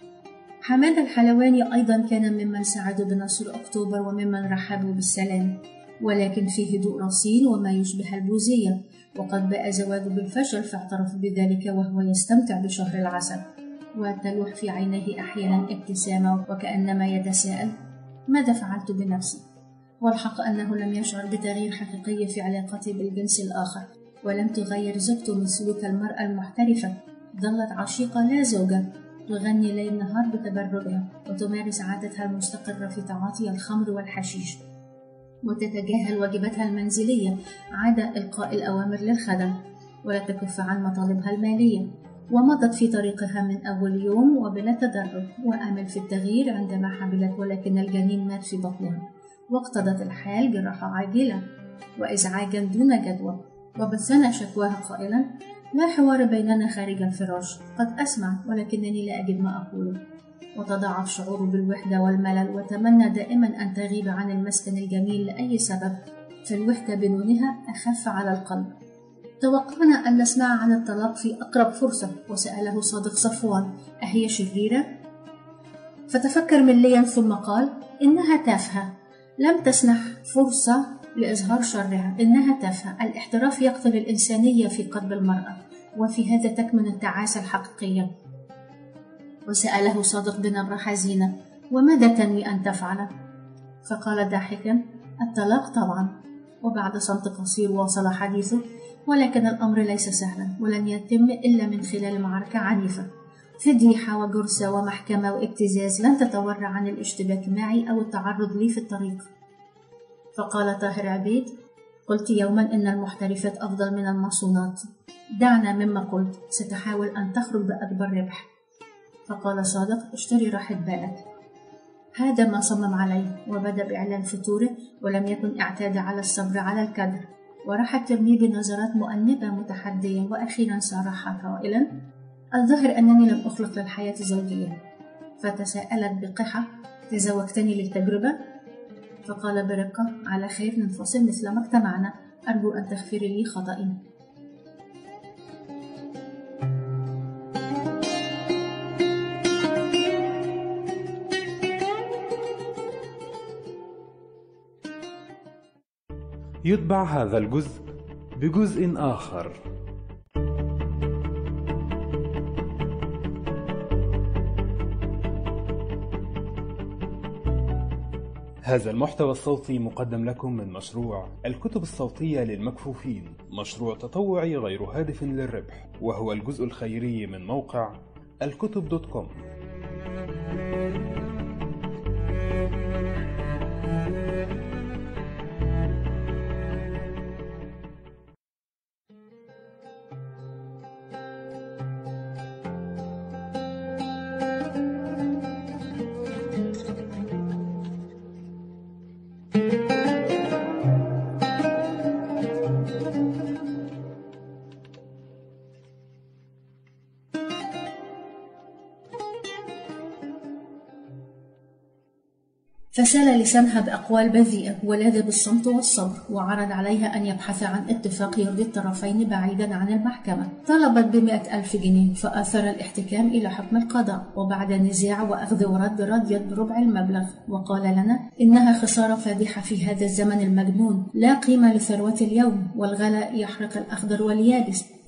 حمادة الحلواني أيضا كان ممن ساعدوا بنصر أكتوبر وممن رحبوا بالسلام، ولكن في هدوء رصين وما يشبه البوذية، وقد باء زواجه بالفشل فاعترف بذلك وهو يستمتع بشهر العسل، وتلوح في عينيه أحيانا ابتسامة وكأنما يتساءل: ماذا فعلت بنفسي؟ والحق أنه لم يشعر بتغيير حقيقي في علاقته بالجنس الآخر، ولم تغير زوجته من سلوك المرأة المحترفة. ظلت عشيقة لا زوجة، تغني ليل نهار بتبرجها، وتمارس عادتها المستقرة في تعاطي الخمر والحشيش، وتتجاهل واجباتها المنزلية عدا إلقاء الأوامر للخدم، ولا تكف عن مطالبها المالية. ومضت في طريقها من أول يوم وبلا تدرج، وأمل في التغيير عندما حملت، ولكن الجنين مات في بطنها، واقتضت الحال جراحة عاجلة وإزعاجا دون جدوى. وبثنا شكواها قائلا: لا حوار بيننا خارج الفراش، قد أسمع ولكنني لا أجد ما أقوله. وتضاعف شعوره بالوحدة والملل، وتمنى دائما أن تغيب عن المسكن الجميل لأي سبب، فالوحدة بنونها أخف على القلب. توقعنا أن نسمع عن الطلاق في أقرب فرصة، وسأله صادق صفوان: أهي شريرة؟ فتفكر مليا ثم قال: إنها تافهة، لم تسنح فرصة لإظهار شرها، إنها تافهة. الاحتراف يقتل الإنسانية في قلب المرأة، وفي هذا تكمن التعاسة الحقيقية. وسأله صادق بنبرة حزينة: وماذا تنوي أن تفعل؟ فقال ضاحكا: الطلاق طبعا. وبعد صمت قصير واصل حديثه: ولكن الأمر ليس سهلا، ولن يتم إلا من خلال معركة عنيفة، فضيحة وجرسة ومحكمة وابتزاز، لن تتورع عن الاشتباك معي أو التعرض لي في الطريق. فقال طاهر عبيد: قلت يوما إن المحترفات أفضل من المصونات، دعنا مما قلت، ستحاول أن تخرج بأكبر ربح. فقال صادق: اشتري راحة بالك. هذا ما صمم عليه، وبدأ بإعلان فتوره، ولم يكن اعتاد على الصبر على الكدر، وراح ترميه بنظرات مؤنبة متحدية، وأخيرا صرح قائلا: الظاهر أنني لم أخلق للحياة زوجية. فتساءلت بقحة: تزوجتني للتجربة؟ فقال برقة: على خير، ننفصل مثل ما اجتمعنا، أرجو أن تغفري لي خطئي. يتبع هذا الجزء بجزء آخر. هذا المحتوى الصوتي مقدم لكم من مشروع الكتب الصوتية للمكفوفين، مشروع تطوعي غير هادف للربح، وهو الجزء الخيري من موقع الكتب دوت كوم. فسال لسانها بأقوال بذيئة ولاذ بالصمت والصبر، وعرض عليها أن يبحث عن اتفاق يرضي الطرفين بعيدا عن المحكمة. طلبت بمئة ألف جنيه، فأثر الاحتكام إلى حكم القضاء، وبعد نزاع وأخذ ورد رضيت بربع المبلغ، وقال لنا إنها خسارة فادحة في هذا الزمن المجنون، لا قيمة لثروة اليوم، والغلاء يحرق الأخضر واليابس،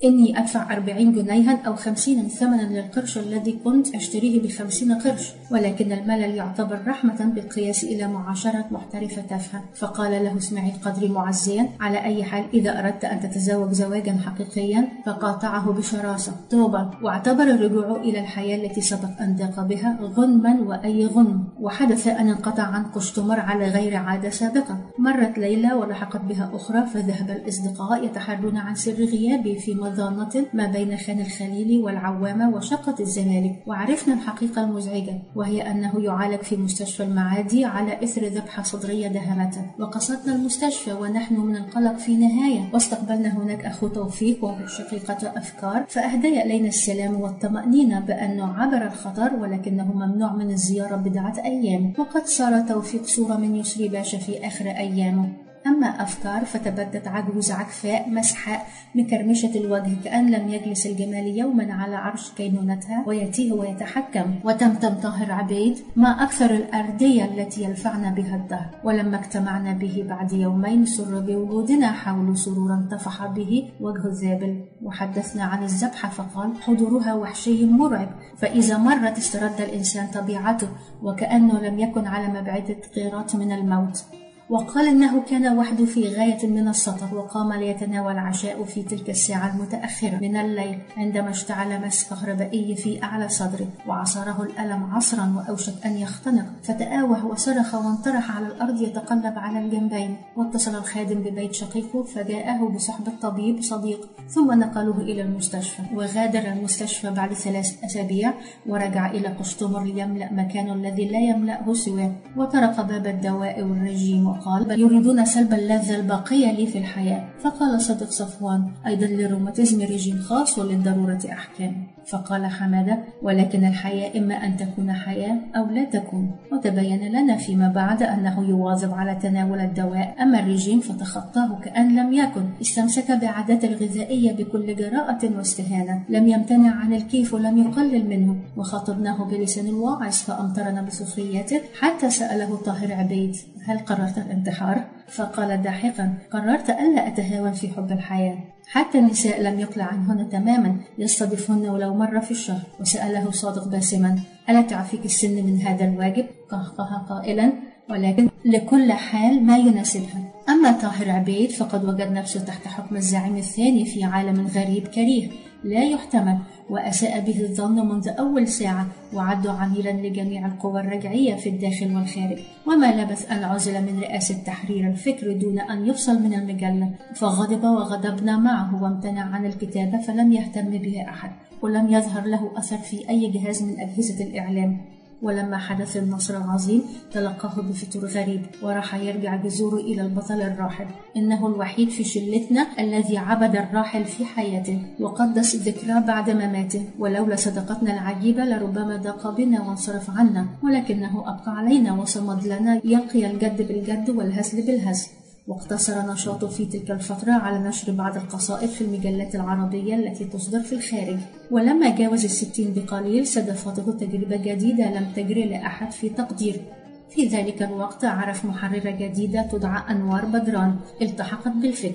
إني أدفع أربعين جنيها أو خمسين ثمنا للقرش الذي كنت أشتريه بخمسين قرش، ولكن الملل يعتبر رحمة بالقياس إلى معاشرة محترفة تافهة. فقال له إسماعيل قدري معزيا: على أي حال إذا أردت أن تتزوج زواجا حقيقيا. فقاطعه بشراسة: توبة. واعتبر الرجوع إلى الحياة التي سبق أن ضاق بها غنما وأي غنم. وحدث أن انقطع عن قشتمر على غير عادة سابقة. مرت ليلة ولحقت بها أخرى، فذهب الأصدقاء يتحرون عن سر غيابي في مظانة ما بين خان الخليل والعوامة وشقة الزمالك. وعرفنا الحقيقة المزعجة، وهي أنه يعالج في مستشفى المعادي على إثر ذبحة صدرية دهمته. وقصدنا المستشفى ونحن من القلق في نهاية، واستقبلنا هناك أخو توفيق وشقيقة أفكار، فأهدي إلينا السلام والطمأنينة بأنه عبر الخطر ولكنه ممنوع من الزيارة بضعة أيام. وقد صار توفيق صورة من يسري باشا في آخر أيامه. أما أفكار فتبدت عجوز عكفاء مسحاء مكرمشة الوجه، كأن لم يجلس الجمال يوما على عرش كينونتها ويتيه ويتحكم. وتمتم طاهر عبيد: ما أكثر الأردية التي يلفعن بها الدهر. ولما اجتمعنا به بعد يومين سر بوجودنا حول سرورا طفح به وجه الذابل. وحدثنا عن الذبحة فقال: حضورها وحشي مرعب، فإذا مرت استرد الإنسان طبيعته وكأنه لم يكن على مبعد قيراط من الموت. وقال إنه كان وحده في غاية من السطر، وقام ليتناول عشاء في تلك الساعة المتأخرة من الليل عندما اشتعل مس كهربائي في أعلى صدره وعصره الألم عصرا وأوشك أن يختنق، فتآوه وصرخ وانطرح على الأرض يتقلب على الجنبين. واتصل الخادم ببيت شقيقه فجاءه بصحبة طبيب صديق، ثم نقلوه إلى المستشفى. وغادر المستشفى بعد ثلاث أسابيع ورجع إلى قشتمر ليملأ مكانه الذي لا يملأه سواه. وطرق باب الدواء والرجيم قال: بل يريدون سلب اللذة الباقية لي في الحياة. فقال صديق صفوان: أيضا للروماتيزم رجيم خاص وللضرورة أحكام. فقال حمادة: ولكن الحياة إما أن تكون حياة أو لا تكون. وتبين لنا فيما بعد أنه يواظب على تناول الدواء، أما الرجيم فتخطاه كأن لم يكن. استمسك بعادات الغذائية بكل جراءة واستهانة، لم يمتنع عن الكيف ولم يقلل منه. وخاطبناه بلسان الواعظ فأمطرنا بسخرياته، حتى سأله طاهر عبيد: هل قررت الانتحار؟ فقال ضاحكا: قررت ألا أتهاون في حب الحياة. حتى النساء لم يقلع عنهن تماما، يستضيفهن ولو مرة في الشهر. وسأله صادق باسما: ألا تعفيك السن من هذا الواجب؟ قهقه قائلا: ولكن لكل حال ما يناسبها. أما طاهر عبيد فقد وجد نفسه تحت حكم الزعيم الثاني في عالم غريب كريه لا يحتمل، وأساء به الظن منذ أول ساعة، وعده عميلا لجميع القوى الرجعية في الداخل والخارج. وما لبث أن عزل من رئاسة تحرير الفكر دون أن يفصل من المجلة، فغضب وغضبنا معه وامتنع عن الكتابة، فلم يهتم به أحد، ولم يظهر له أثر في أي جهاز من أجهزة الإعلام. ولما حدث النصر العظيم تلقاه بفتور غريب، وراح يرجع جذوره إلى البطل الراحل. إنه الوحيد في شلتنا الذي عبد الراحل في حياته وقدس الذكرى بعد مماته، ولولا صداقتنا العجيبة لربما ضاق بنا وانصرف عنا، ولكنه أبقى علينا وصمد لنا، يلقي الجد بالجد والهزل بالهزل. واقتصر نشاطه في تلك الفترة على نشر بعض القصائد في المجلات العربية التي تصدر في الخارج. ولما جاوز الستين بقليل صادفته تجربة جديدة لم تجري لأحد في تقدير. في ذلك الوقت عرف محررة جديدة تدعى أنوار بدران التحقت بالفكر.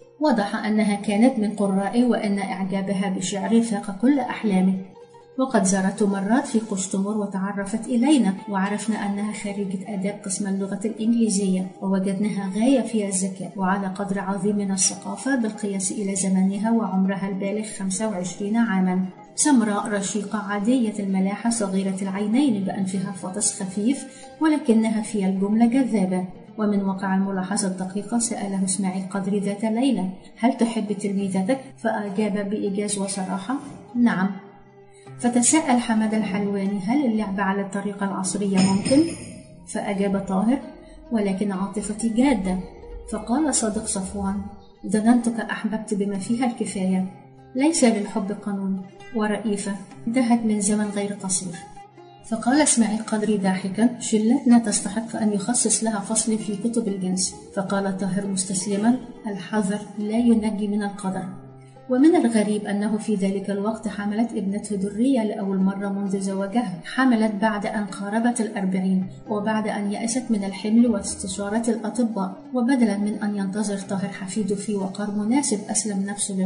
وضح أنها كانت من قرائه وأن إعجابها بشعره فاق كل أحلامه. وقد زارت مرات في قشتمر وتعرفت إلينا، وعرفنا أنها خريجة آداب قسم اللغة الإنجليزية، ووجدناها غاية في الذكاء وعلى قدر عظيم من الثقافة بالقياس إلى زمنها وعمرها البالغ خمسة وعشرين عاما. سمراء رشيقة عادية الملاحة صغيرة العينين بأنفها فطس خفيف، ولكنها في الجملة جذابة. ومن واقع الملاحظة الدقيقة سأله إسماعيل قدري ذات ليلة: هل تحب تلميذتك؟ فأجاب بإيجاز وصراحة: نعم. فتساءل حمد الحلواني: هل اللعب على الطريقة العصرية ممكن؟ فأجاب طاهر: ولكن عاطفتي جادة. فقال صادق صفوان: ظننتك أحببت بما فيها الكفاية. ليس للحب قانون، ورئيفة انتهت من زمن غير قصير. فقال إسماعيل قدري ضاحكا: شلتنا تستحق أن يخصص لها فصل في كتب الجنس. فقال طاهر مستسلما: الحذر لا ينجي من القدر. ومن الغريب أنه في ذلك الوقت حملت ابنته درية لأول مرة منذ زواجها. حملت بعد أن قاربت الأربعين، وبعد أن يأست من الحمل واستشارة الأطباء. وبدلا من أن ينتظر طاهر حفيده في وقار مناسب أسلم نفسه للحب.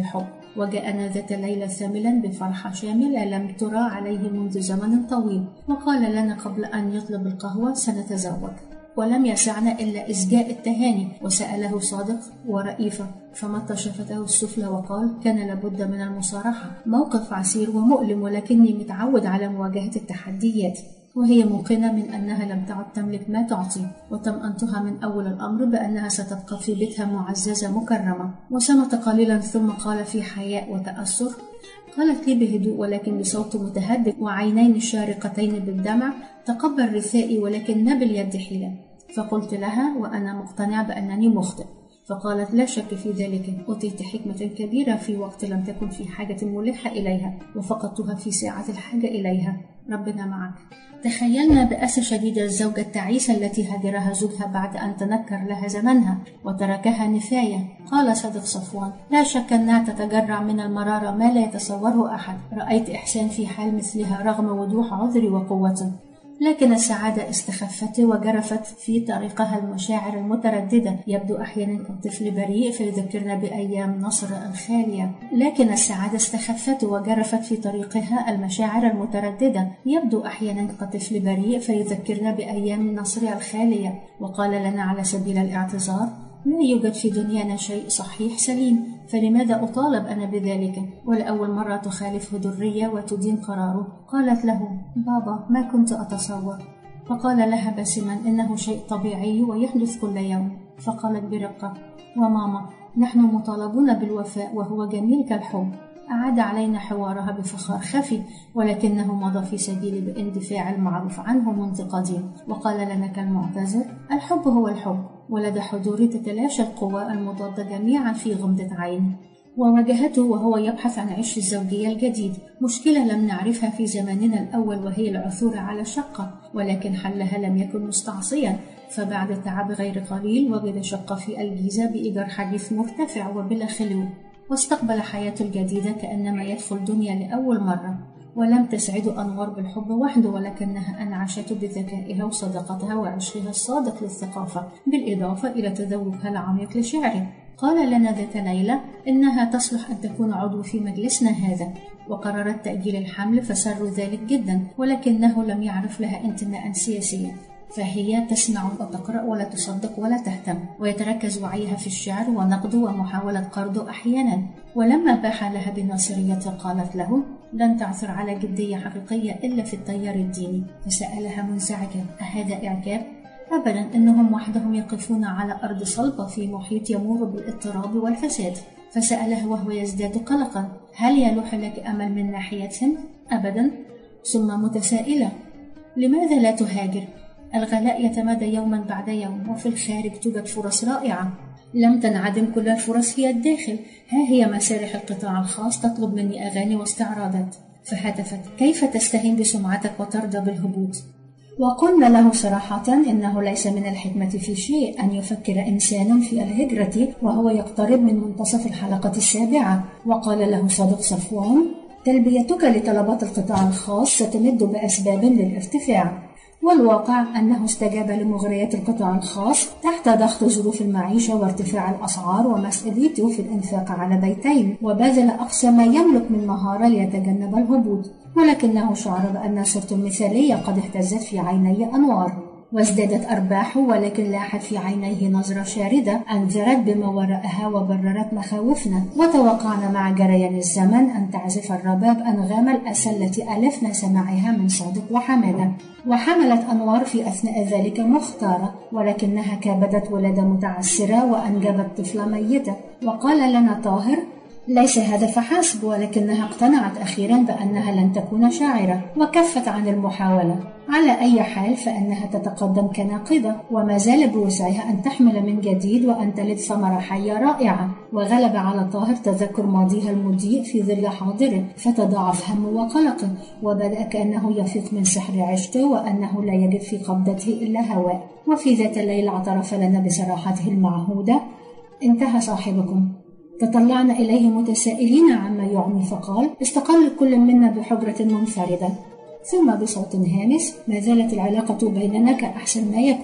وجاءنا ذات ليلة ثاملا بفرحة شاملة لم ترى عليه منذ زمن طويل، وقال لنا قبل أن يطلب القهوة سنتزوج. ولم يسعنا إلا إسجاء التهاني، وسأله صادق ورئيفة فمط شفته السفلى وقال: كان لابد من المصارحة، موقف عسير ومؤلم ولكني متعود على مواجهة التحديات. وهي موقنة من أنها لم تعد تملك ما تعطي، وطمأنتها من أول الأمر بأنها ستبقى في بيتها معززة مكرمة. وصمت قليلا ثم قال في حياء وتأثر، قالت لي بهدوء ولكن بصوت متهدد وعينين شارقتين بالدمع: تقبل رثائي ولكن ما باليد حيلة. فقلت لها وأنا مقتنع بأنني مخطئ. فقالت: لا شك في ذلك، أوتيت حكمة كبيرة في وقت لم تكن في حاجة ملحة إليها، وفقدتها في ساعة الحاجة إليها. ربنا معك. تخيلنا بأسى شديد الزوجة التعيسة التي هدرها زوجها بعد أن تنكر لها زمنها وتركها نفاية. قال صديق صفوان: لا شك أنها تتجرع من المرارة ما لا يتصوره أحد. رأيت إحسان في حال مثلها رغم وضوح عذري وقوته، لكن السعادة استخفت وجرفت في طريقها المشاعر المترددة. يبدو أحيانا كالطفل بريء فيذكرنا بأيام نصر الخالية. لكن السعادة استخفت وجرفت في طريقها المشاعر المترددة. يبدو أحيانا كطفل بريء فيذكرنا بأيام نصر الخالية. وقال لنا على سبيل الاعتذار: لا يوجد في دنيانا شيء صحيح سليم، فلماذا أطالب أنا بذلك؟ ولأول مرة تخالفه درية وتدين قراره. قالت له: بابا، ما كنت أتصور. فقال لها باسما: إنه شيء طبيعي ويحدث كل يوم. فقالت برقة: وماما، نحن مطالبون بالوفاء وهو جميل كالحب. أعاد علينا حوارها بفخار خفي، ولكنه مضى في سبيل باندفاع المعروف عنه منتقدين. وقال لنا كالمعتذر: الحب هو الحب، ولدى حضوري تتلاشى القوى المضادة جميعا في غمضة عين. وواجهته وهو يبحث عن عش الزوجية الجديد، مشكلة لم نعرفها في زماننا الأول وهي العثور على شقة، ولكن حلها لم يكن مستعصيا. فبعد تعب غير قليل وجد شقة في الجيزة بإيجار حديث مرتفع وبلا خلو، واستقبل حياته الجديدة كأنما يدخل دنيا لأول مرة. ولم تسعد أنوار بالحب وحده، ولكنها أنعشته بذكائها وصداقتها وعشقها الصادق للثقافة، بالإضافة إلى تذوقها العميق لشعره. قال لنا ذات ليلة إنها تصلح أن تكون عضو في مجلسنا هذا، وقررت تأجيل الحمل فسر ذلك جدا، ولكنه لم يعرف لها انتماء سياسيا. فهي تسمع وتقرأ ولا تصدق ولا تهتم، ويتركز وعيها في الشعر ونقده ومحاولة قرضه أحيانا. ولما باح لها بناصريته قالت له: لن تعثر على جدية حقيقية إلا في التيار الديني. فسألها منزعجا: أهذا إعجاب؟ أبدا، إنهم وحدهم يقفون على أرض صلبة في محيط يمر بالاضطراب والفساد. فسأله وهو يزداد قلقا: هل يلوح لك أمل من ناحيتهم؟ أبدا. ثم متسائلة: لماذا لا تهاجر؟ الغلاء يتمادى يوما بعد يوم، وفي الخارج توجد فرص رائعة. لم تنعدم كل الفرص في الداخل. ها هي مسارح القطاع الخاص تطلب مني أغاني واستعراضات. فهتفت: كيف تستهين بسمعتك وترضى بالهبوط؟ وقلنا له صراحة إنه ليس من الحكمة في شيء أن يفكر إنسان في الهجرة وهو يقترب من منتصف الحلقة السابعة. وقال له صديق صفوان: تلبيتك لطلبات القطاع الخاص ستمد بأسباب للارتفاع. والواقع أنه استجاب لمغريات القطاع الخاص تحت ضغط ظروف المعيشة وارتفاع الأسعار ومسؤوليته في الإنفاق على بيتين، وبذل أقصى ما يملك من مهارة ليتجنب الهبوط. ولكنه شعر بأن صورته المثالية قد اهتزت في عيني أنوار، وازدادت أرباحه، ولكن لاحت في عينيه نظرة شاردة أنذرت بما وراءها وبررت مخاوفنا. وتوقعنا مع جريان الزمن أن تعزف الرباب أنغام الأسى التي ألفنا سماعها من صادق وحمادة. وحملت أنوار في أثناء ذلك مختارة، ولكنها كابدت ولادة متعسرة وأنجبت طفلة ميتة. وقال لنا طاهر: ليس هذا فحسب، ولكنها اقتنعت أخيرا بأنها لن تكون شاعرة وكفت عن المحاولة. على أي حال فإنها تتقدم كناقدة، وما زال بوسعها أن تحمل من جديد وأن تلد ثمرة حية رائعة. وغلب على طاهر تذكر ماضيها المضيء في ظل حاضره، فتضاعف همه وقلقه، وبدأ كأنه يفيق من سحر عشته وأنه لا يجد في قبضته إلا هواء. وفي ذات الليل اعترف لنا بصراحته المعهودة: انتهى صاحبكم. تطلعنا إليه متسائلين عما يعني، فقال: استقل كل منا بحجرة منفردة. ثم بصوت هامس: ما زالت العلاقة بيننا كأحسن ما يكون.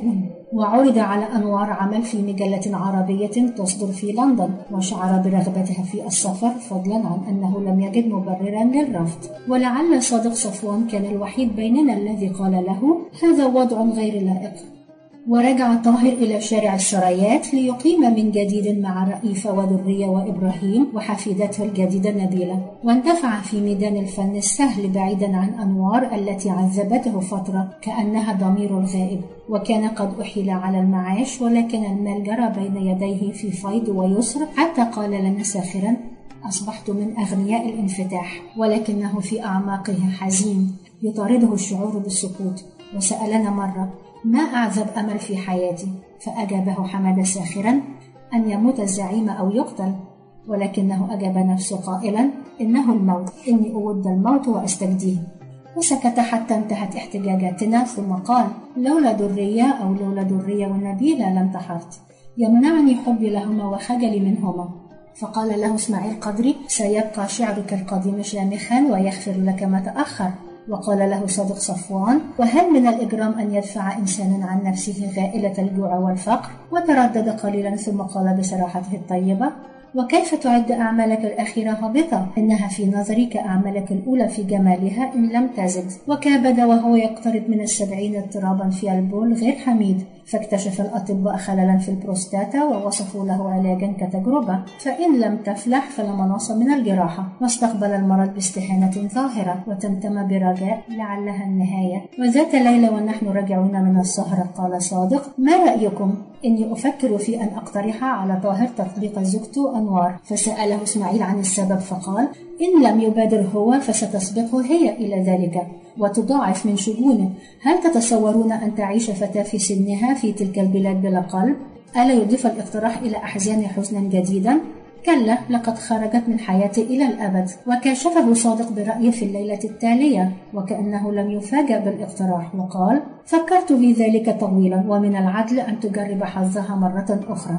وعرض على أنوار عمل في مجلة عربية تصدر في لندن، وشعر برغبتها في السفر فضلا عن أنه لم يجد مبررا للرفض. ولعل صادق صفوان كان الوحيد بيننا الذي قال له هذا وضع غير لائق. ورجع طاهر إلى شارع السرايات ليقيم من جديد مع رئيفة وذرية وإبراهيم وحفيدته الجديدة نبيلة، واندفع في ميدان الفن السهل بعيدا عن أنوار التي عذبته فترة كأنها ضمير الغائب. وكان قد أحيل على المعاش، ولكن المال جرى بين يديه في فيض ويسر، حتى قال لنا ساخرا أصبحت من أغنياء الانفتاح، ولكنه في أعماقه حزين يطارده الشعور بالسكوت. وسألنا مرة ما أعذب أمل في حياتي؟ فأجابه حمد ساخرا أن يموت الزعيم أو يقتل، ولكنه أجاب نفسه قائلا إنه الموت، إني أود الموت وأستجديه. وسكت حتى انتهت احتجاجاتنا، ثم قال لولا درية أو لولا درية ونبيلة لانتحرت، يمنعني حبي لهما وخجلي منهما. فقال له إسماعيل قدري سيبقى شعرك القديم شامخا ويغفر لك ما تأخر. وقال له صادق صفوان وهل من الإجرام أن يدفع إنسانا عن نفسه غائلة الجوع والفقر؟ وتردد قليلا ثم قال بصراحته الطيبة وكيف تعد أعمالك الأخيرة هابطة؟ إنها في نظري كأعمالك الأولى في جمالها إن لم تزد. وكابد وهو يقترب من السبعين اضطرابا في البول غير حميد، فاكتشف الأطباء خللا في البروستاتا ووصفوا له علاجا كتجربة، فإن لم تفلح فلا مناص من الجراحة. واستقبل المرض باستهانة ظاهرة وتمتم برجاء لعلها النهاية. وذات ليلة ونحن راجعون من السهرة قال صادق ما رأيكم؟ إني أفكر في أن أقترح على طاهر تطليق زوجته أنوار. فسأله إسماعيل عن السبب فقال إن لم يبادر هو فستسبقه هي إلى ذلك وتضاعف من شجونه. هل تتصورون أن تعيش فتاة في سنها في تلك البلاد بلا قلب؟ ألا يضيف الاقتراح إلى أحزان حزنا جديدا؟ كلا، لقد خرجت من حياتي إلى الأبد. وكاشفه صادق برأيه في الليلة التالية وكأنه لم يفاجأ بالاقتراح، وقال فكرت في ذلك طويلا، ومن العدل أن تجرب حظها مرة أخرى.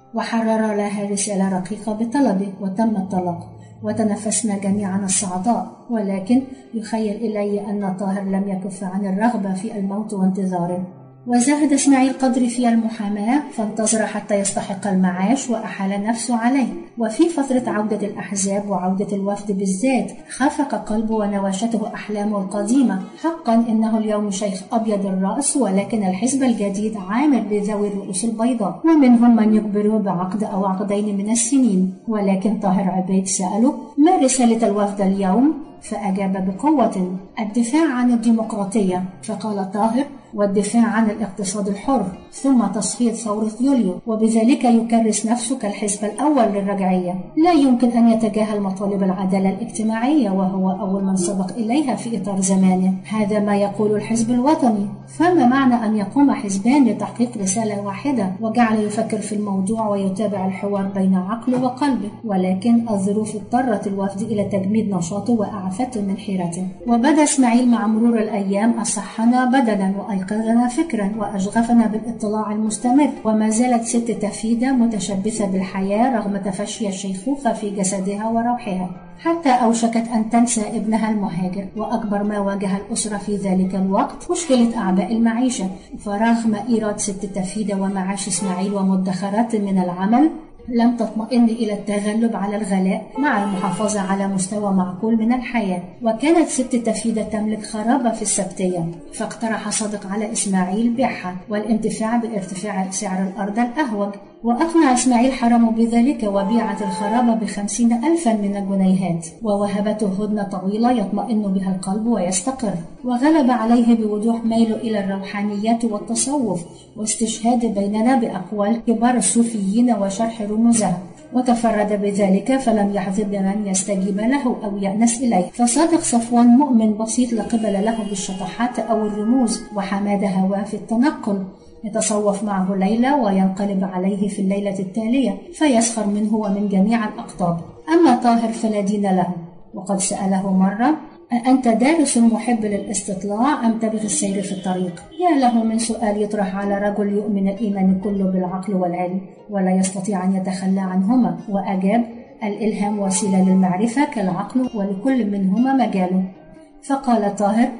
وحرر لها رسالة رقيقة بطلبه وتم الطلاق، وتنفسنا جميعا الصعداء. ولكن يخيل إلي أن طاهر لم يكف عن الرغبة في الموت وانتظاره. وزهد إسماعيل قدري في المحاماة فانتظر حتى يستحق المعاش وأحال نفسه عليه. وفي فترة عودة الأحزاب وعودة الوفد بالذات خفق قلبه ونواشته أحلامه القديمة. حقا إنه اليوم شيخ أبيض الرأس، ولكن الحزب الجديد عامر بذوي الرؤوس البيضاء، ومنهم من يخبره بعقد أو عقدين من السنين. ولكن طاهر عبيد سأله ما رسالة الوفد اليوم؟ فأجاب بقوة الدفاع عن الديمقراطية. فقال طاهر والدفاع عن الاقتصاد الحر، ثم تصفية ثورة يوليو، وبذلك يكرس نفسه كالحزب الأول للرجعية. لا يمكن أن يتجاهل مطالب العدالة الاجتماعية، وهو أول من سبق إليها في إطار زمانه. هذا ما يقول الحزب الوطني. فما معنى أن يقوم حزبان لتحقيق رسالة واحدة؟ وجعل يفكر في الموضوع ويتابع الحوار بين عقله وقلبه. ولكن الظروف اضطرت الوفد إلى تجميد نشاطه وأعفته من حيرته. وبدا إسماعيل مع مرور الأيام أصحنا بدنا وأيقظنا فكرا وأشغفنا بالاطلاع المستمر. وما زالت ست تفيدة متشبثة بالحياة رغم تفشي الشيخوخة في جسدها وروحها، حتى أوشكت أن تنسى ابنها المهاجر. وأكبر ما واجه الأسرة في ذلك الوقت مشكلة أعباء المعيشة. فرغم إيراد ست تفيدة ومعاش إسماعيل ومدخرات من العمل، لم تطمئن إلى التغلب على الغلاء مع المحافظة على مستوى معقول من الحياة. وكانت ست تفيدة تملك خرابة في السبتية، فاقترح صادق على إسماعيل بيعها والانتفاع بارتفاع سعر الأرض الأهوج. وأقنع إسماعيل حرمه بذلك، وبيعت الخرابة بخمسين ألفا من الجنيهات، ووهبته هدنة طويلة يطمئن بها القلب ويستقر. وغلب عليه بوضوح ميله إلى الروحانيات والتصوف، واستشهاد بيننا بأقوال كبار الصوفيين وشرح رموزها، وتفرد بذلك فلم يحظى بمن يستجيب له أو يأنس إليه. فصادق صفوان مؤمن بسيط لا قبل له بالشطحات أو الرموز، وحماد هواه في التنقل، يتصوف معه ليلة وينقلب عليه في الليلة التالية فيسخر منه ومن جميع الأقطاب. أما طاهر فلا دين له. وقد سأله مرة أنت دارس محب للاستطلاع أم تبغي السير في الطريق؟ يا له من سؤال يطرح على رجل يؤمن الإيمان كله بالعقل والعلم ولا يستطيع أن يتخلى عنهما. وأجاب الإلهام وسيلة للمعرفة كالعقل ولكل منهما مجاله. فقال طاهر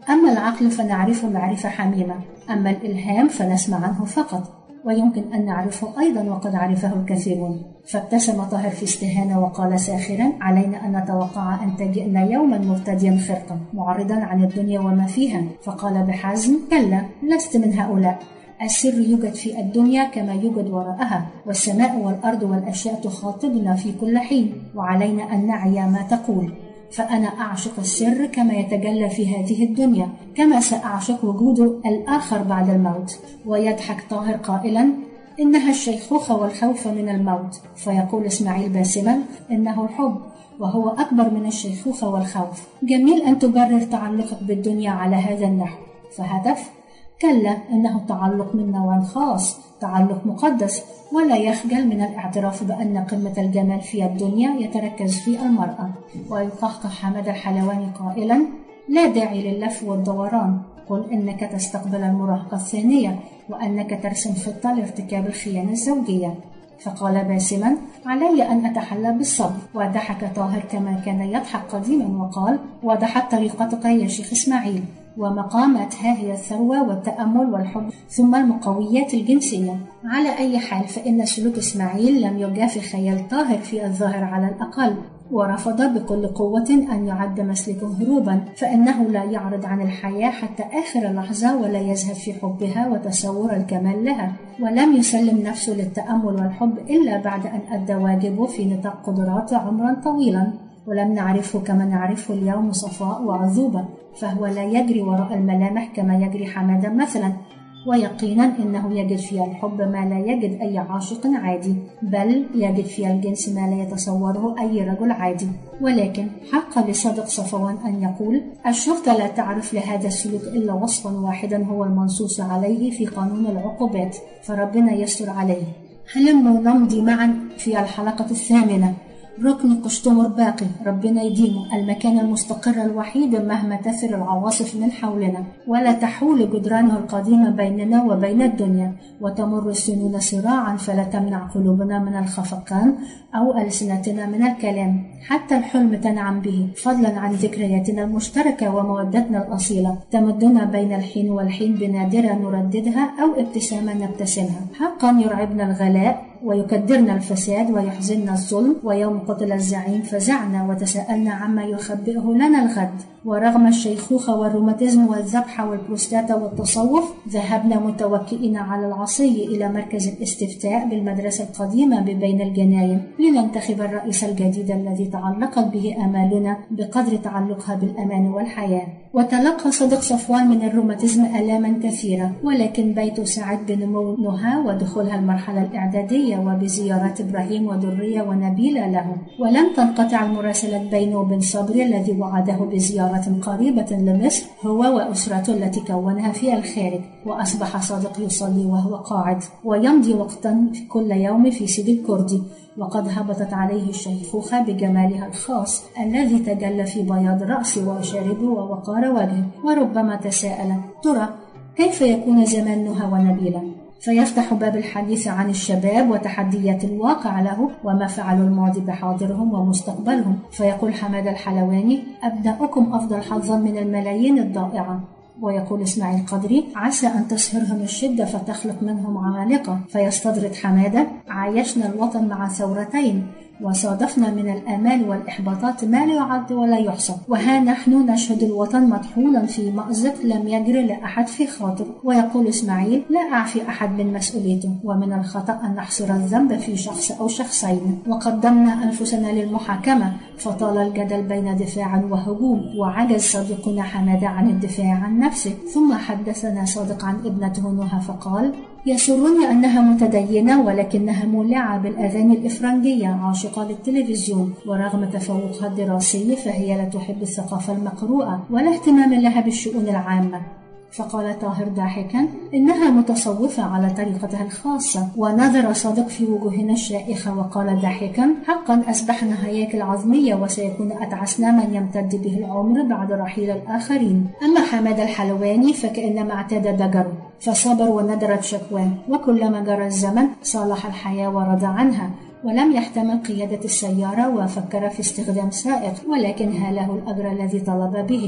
أما العقل فنعرفه معرفة حميمة، أما الإلهام فنسمع عنه فقط، ويمكن أن نعرفه أيضا وقد عرفه الكثيرون. فابتسم طاهر في استهانة وقال ساخرا: علينا أن نتوقع أن تجئنا يوما مرتديا خرقا معرضا عن الدنيا وما فيها. فقال بحزم: كلا، لست من هؤلاء. السر يوجد في الدنيا كما يوجد وراءها، والسماء والأرض والأشياء تخاطبنا في كل حين، وعلينا أن نعي ما تقول. فأنا أعشق السر كما يتجلى في هذه الدنيا، كما سأعشق وجود الآخر بعد الموت. ويضحك طاهر قائلا: إنها الشيخوخة والخوف من الموت. فيقول إسماعيل باسما: إنه الحب، وهو أكبر من الشيخوخة والخوف. جميل أن تبرر تعلقك بالدنيا على هذا النحو، فهدف؟ كلا، إنه تعلق من نوع خاص، تعلق مقدس، ولا يخجل من الاعتراف بأن قمة الجمال في الدنيا يتركز في المرأة. ويقهقه حمد الحلواني قائلا: لا داعي لللف والدوران، قل إنك تستقبل المراهقة الثانية، وأنك ترسم خطة لارتكاب الخيانة الزوجية. فقال باسما: علي أن أتحلى بالصبر. وضحك طاهر كما كان يضحك قديما وقال: وضحت طريقتك يا شيخ إسماعيل، ومقاماتها هي الثروة والتأمل والحب ثم المقويات الجنسية. على أي حال فإن سلوك إسماعيل لم يجافي خيال طاهر في الظاهر على الأقل، ورفض بكل قوة أن يعد مسلكه هروبا، فإنه لا يعرض عن الحياة حتى آخر لحظة، ولا يزهد في حبها وتصور الكمال لها، ولم يسلم نفسه للتأمل والحب إلا بعد أن أدى واجبه في نطاق قدرات عمرا طويلا. ولم نعرفه كما نعرفه اليوم صفاء وعذوبة، فهو لا يجري وراء الملامح كما يجري حمادة مثلا، ويقينا إنه يجد فيها الحب ما لا يجد أي عاشق عادي، بل يجد فيها الجنس ما لا يتصوره أي رجل عادي. ولكن حق لصادق صفوان أن يقول: الشرطة لا تعرف لهذا السلوك إلا وصفا واحدا هو المنصوص عليه في قانون العقوبات، فربنا يستر عليه. هلموا نمضي معا في الحلقة الثامنة. ركن قشتمر باقي، ربنا يديمه، المكان المستقر الوحيد مهما تثر العواصف من حولنا، ولا تحول جدرانه القديمة بيننا وبين الدنيا، وتمر السنون صراعا فلا تمنع قلوبنا من الخفقان أو ألسنتنا من الكلام، حتى الحلم تنعم به، فضلا عن ذكرياتنا المشتركة ومودتنا الأصيلة، تمدنا بين الحين والحين بنادرة نرددها أو ابتسامة نبتسمها. حقا يرعبنا الغلاء ويكدرنا الفساد ويحزننا الظلم، ويوم قتل الزعيم فزعنا وتساءلنا عما يخبئه لنا الغد. ورغم الشيخوخة والروماتيزم والذبحة والبروستاتا والتصوف، ذهبنا متوكئين على العصي إلى مركز الاستفتاء بالمدرسة القديمة ببين الجناين لننتخب الرئيس الجديد الذي تعلقت به آمالنا بقدر تعلقها بالأمان والحياة. وتلقى صديق صفوان من الروماتيزم آلاما كثيرة، ولكن بيته سعد بنمو نهى ودخولها المرحلة الإعدادية وبزيارات إبراهيم ودرية ونبيلة له، ولم تنقطع المراسلة بينه وبين صبري الذي وعده بزيارة قريبة لمصر هو وأسرته التي كونها في الخارج. وأصبح صادق يصلي وهو قاعد، ويمضي وقتا كل يوم في سيدي الكردي، وقد هبطت عليه الشيخوخة بجمالها الخاص الذي تجلى في بياض رأسه وشاربه ووقار وجهه. وربما تساءل: ترى كيف يكون زمان نهى ونبيلة؟ فيفتح باب الحديث عن الشباب وتحديات الواقع له وما فعلوا الماضي بحاضرهم ومستقبلهم. فيقول حماد الحلواني: أبناؤكم أفضل حظا من الملايين الضائعة. ويقول إسماعيل قدري: عسى أن تصهرهم الشدة فتخلق منهم عمالقة. فيستدرك حمادة: عايشنا الوطن مع ثورتين، وصادفنا من الآمال والإحباطات ما لا يعد ولا يحصى، وها نحن نشهد الوطن مطحونا في مأزق لم يجري لأحد في خاطر. ويقول إسماعيل: لا أعفي أحد من مسؤوليته، ومن الخطأ أن نحصر الذنب في شخص أو شخصين. وقدمنا أنفسنا للمحاكمة فطال الجدل بين دفاع وهجوم، وعجز صديقنا حمادة عن الدفاع عن نفسه. ثم حدثنا صادق عن ابنته نهى فقال: يسرني أنها متدينة ولكنها مولعة بالأغاني الإفرنجية، عاشقة للتلفزيون، ورغم تفوقها الدراسي فهي لا تحب الثقافة المقروءة ولا اهتمام لها بالشؤون العامة. فقال طاهر ضاحكا: إنها متصوفة على طريقتها الخاصة. ونظر صادق في وجوهنا الشائخة وقال ضاحكا: حقا أصبحنا هياكل عظمية، وسيكون أتعسنا من يمتد به العمر بعد رحيل الآخرين. أما حماد الحلواني فكأنما اعتاد ضجره، فصبر وندرت شكواه، وكلما جرى الزمن صالح الحياة ورضى عنها، ولم يحتمل قيادة السيارة وفكر في استخدام سائق، ولكن هاله الأجر الذي طلب به.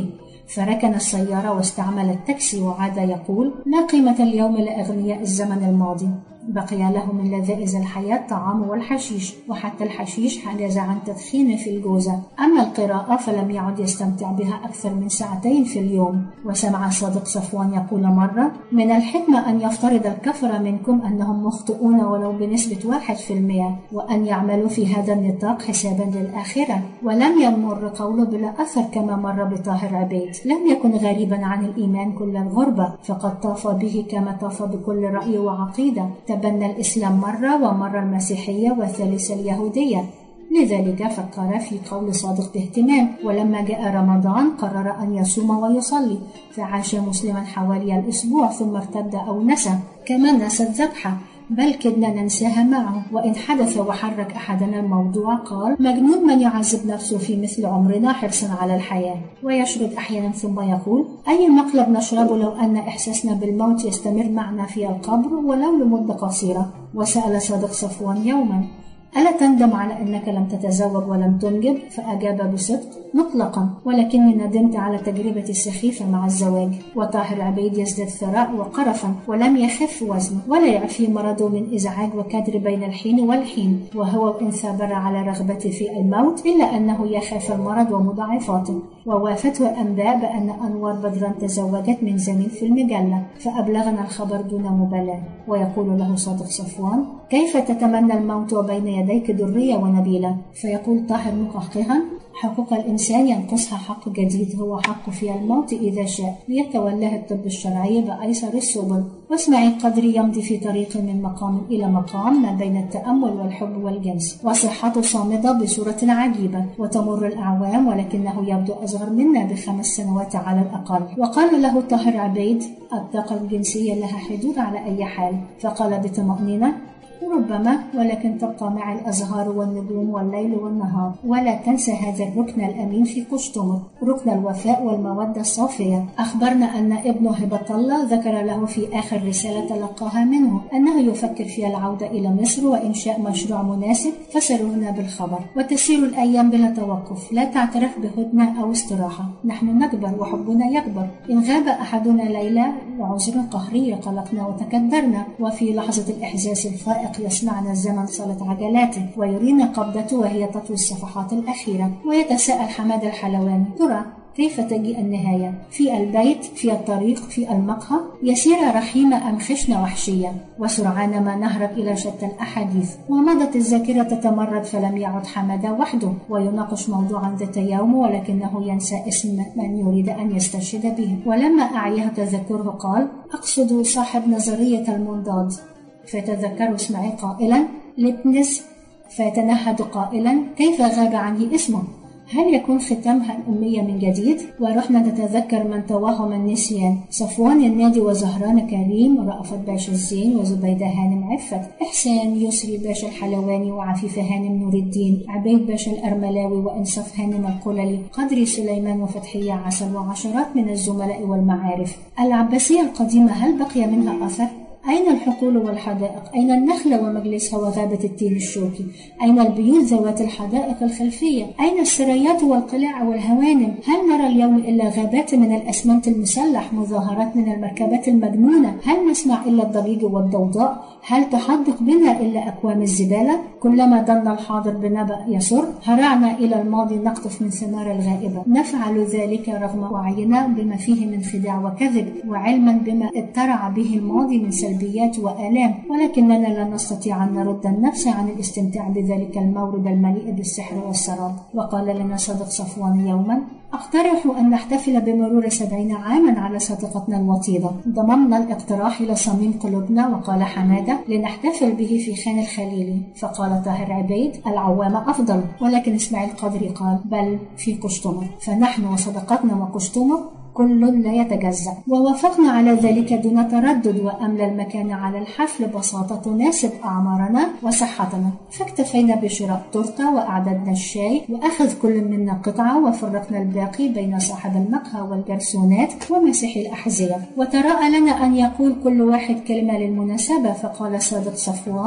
فركن السيارة واستعمل التاكسي وعاد يقول: لا قيمة اليوم لأغنياء الزمن الماضي، بقي له من لذائذ الحياة طعام والحشيش، وحتى الحشيش حجز عن تدخين في الجوزة. أما القراءة فلم يعد يستمتع بها أكثر من ساعتين في اليوم. وسمع صادق صفوان يقول مرة: من الحكمة أن يفترض الكفرة منكم أنهم مخطئون ولو بنسبة واحد في المئة، وأن يعملوا في هذا النطاق حسابا للآخرة. ولم يمر قوله بلا أثر كما مر بطاهر عبيد. لم يكن غريبا عن الإيمان كل الغربة، فقد طاف به كما طاف بكل رأي وعقيدة. تبنى الإسلام مرة ومر المسيحية والثالثة اليهودية، لذلك فكر في قول صادق باهتمام. ولما جاء رمضان قرر أن يصوم ويصلي، فعاش مسلما حوالي الأسبوع ثم ارتد أو نسى، كما نسى الذبحة، بل كدنا ننساها معه. وإن حدث وحرك أحدنا الموضوع قال: مجنون من يعذب نفسه في مثل عمرنا حرصا على الحياة. ويشرد أحيانا ثم يقول: أي مقلب نشربه لو أن إحساسنا بالموت يستمر معنا في القبر ولو لمدة قصيرة. وسأل صادق صفوان يوما: ألا تندم على أنك لم تتزوج ولم تنجب؟ فأجاب بصدق: مطلقا، ولكني ندمت على تجربتي السخيفة مع الزواج. وطاهر عبيد يزداد ثراء وقرفا، ولم يخف وزنه ولا يعفي مرضه من إزعاج وكدر بين الحين والحين، وهو إن ثابر على رغبته في الموت إلا أنه يخاف المرض ومضاعفاته. ووافته الأنباء بأن أنور بدران تزوجت من زميل في المجلة، فأبلغنا الخبر دون مبالاة. ويقول له صادق صفوان: كيف تتمنى الموت وبين يديك درية ونبيلة؟ فيقول طاهر مقهقها: حقوق الإنسان ينقصها حق جديد، هو حق في الموت إذا شاء، ليتولاه الطب الشرعي بأيسر السبل. واسماعيل قدري يمضي في طريق من مقام إلى مقام ما بين التأمل والحب والجنس، وصحته صامدة بصورة عجيبة. وتمر الأعوام ولكنه يبدو أصغر منا بخمس سنوات على الأقل. وقال له طاهر عبيد: الطاقة الجنسية لها حدود على أي حال. فقال بطمأنينة: ربما، ولكن تبقى مع الأزهار والنجوم والليل والنهار. ولا تنسى هذا الركن الأمين في قشتمر، ركن الوفاء والمودة الصافية. أخبرنا أن ابن هبة الله ذكر له في آخر رسالة تلقاها منه أنه يفكر في العودة إلى مصر وإنشاء مشروع مناسب، فسرونا بالخبر. وتسير الأيام بلا توقف، لا تعترف بهدنة أو استراحة. نحن نكبر وحبنا يكبر. إن غاب أحدنا ليلة لعذر قهري قلقنا وتكدرنا، وفي لحظة الإحساس الفائق يصنعنا الزمن صالة عجلاته ويرينا قبضته وهي تطوي الصفحات الأخيرة. ويتساءل حماد الحلواني: ترى كيف تجي النهاية؟ في البيت، في الطريق، في المقهى، يسيرة رحيمة أم خشنة وحشية؟ وسرعان ما نهرب إلى شتى الأحاديث. ومضت الذاكرة تتمرد، فلم يعد حمادة وحده ويناقش موضوعا ذات يوم، ولكنه ينسى اسم من يريد أن يستشهد به. ولما أعيه تذكره قال: أقصد صاحب نظرية المنضاد. فيتذكر اسماعيل قائلا: ليبنز. فيتنهد قائلا: كيف غاب عني اسمه؟ هل يكون ختامها الأمية من جديد؟ ورحنا نتذكر من توهم النسيان: صفوان النادي وزهران كريم، رأفت باشا الزين، وزبيدة هانم عفت، إحسان يسري باشا الحلواني، وعفيفة هانم نور الدين، عبيد باشا الأرملاوي، وإنصاف هانم القللي، قدري سليمان، وفتحية عسل، وعشرات من الزملاء والمعارف. العباسية القديمة هل بقي منها أثر؟ أين الحقول والحدائق؟ أين النخلة ومجلسها وغابة التين الشوكي؟ أين البيوت ذوات الحدائق الخلفية؟ أين السرايات والقلاع والهوانم؟ هل نرى اليوم إلا غابات من الأسمنت المسلح، مظاهرات من المركبات المجنونة؟ هل نسمع إلا الضجيج والضوضاء؟ هل تحدق بنا إلا أكوام الزبالة؟ كلما ضن الحاضر بنبأ يسر، هرعنا إلى الماضي نقطف من ثمار الغائبة. نفعل ذلك رغم وعينا بما فيه من خداع وكذب، وعلما بما ابترع به الماضي من سلبيات وآلام، ولكننا لا نستطيع أن نرد النفس عن الاستمتاع بذلك المورد المليء بالسحر والسراب. وقال لنا صادق صفوان يوما: أقترح أن نحتفل بمرور سبعين عاما على صديقتنا الوطيدة. ضممنا الاقتراح إلى صميم قلوبنا، وقال حمادة: لنحتفل به في خان الخليلي. فقال طاهر عبيد: العوامة أفضل. ولكن اسماعيل قدري قال: بل في قشتمر، فنحن وصديقتنا وقشتمر كل لا يتجزأ. ووافقنا على ذلك دون تردد، وأملى المكان على الحفل بساطة تناسب أعمارنا وصحتنا. فاكتفينا بشراء تورتة وأعددنا الشاي، وأخذ كل منا قطعة، وفرقنا الباقي بين صاحب المقهى والجرسونات ومسيح الأحذية. وتراءى لنا أن يقول كل واحد كلمة للمناسبة. فقال صادق صفوان: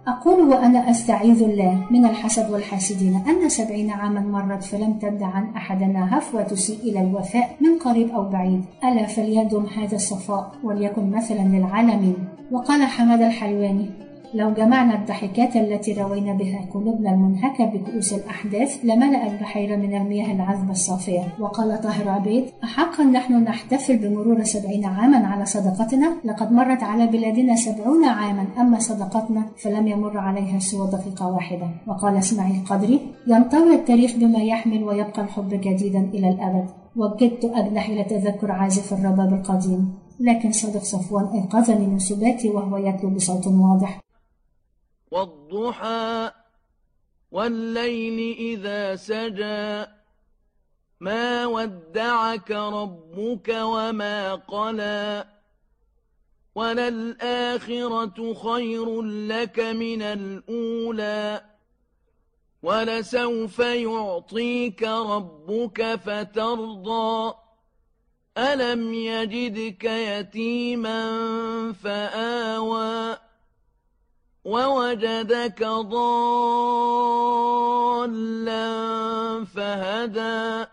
أقول وأنا أستعيذ الله من الحسد والحاسدين أن سبعين عاما مرت فلم تبد عن أحدنا هفوة تسيء إلى الوفاء من قريب أو بعيد، ألا فليدم هذا الصفاء وليكن مثلا للعالمين. وقال حماد الحلواني: لو جمعنا الضحكات التي روينا بها قلوبنا المنهكة بكؤوس الأحداث لملأ البحيرة من المياه العذبة الصافية. وقال طاهر عبيد: أحقا نحن نحتفل بمرور سبعين عاما على صداقتنا؟ لقد مرت على بلادنا سبعون عاما، أما صداقتنا فلم يمر عليها سوى دقيقة واحدة. وقال اسماعيل قدري: ينطوي التاريخ بما يحمل ويبقى الحب جديدا إلى الأبد. وجدت أجنح إلى تذكر عازف الرباب القديم، لكن صادق صفوان أيقظني من سباتي وهو يتلو بصوت واضح: والضحى والليل إذا سجى ما ودعك ربك وما قلى وللآخرة خير لك من الأولى ولسوف يعطيك ربك فترضى ألم يجدك يتيما فآوى ووجدك ضالا فهدى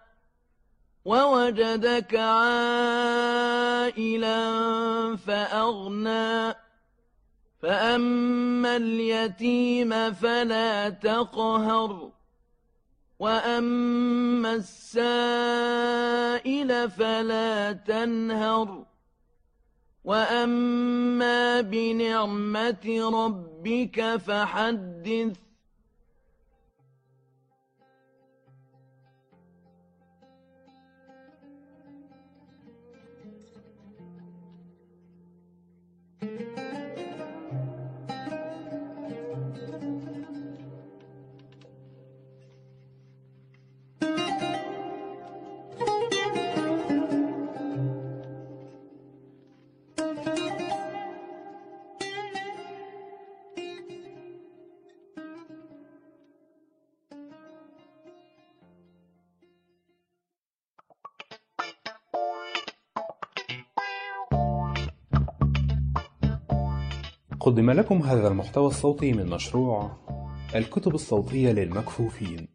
ووجدك عائلا فأغنى فأما اليتيم فلا تقهر وأما السائل فلا تنهر وأما بنعمة ربك فحدث. قدم لكم هذا المحتوى الصوتي من مشروع الكتب الصوتية للمكفوفين.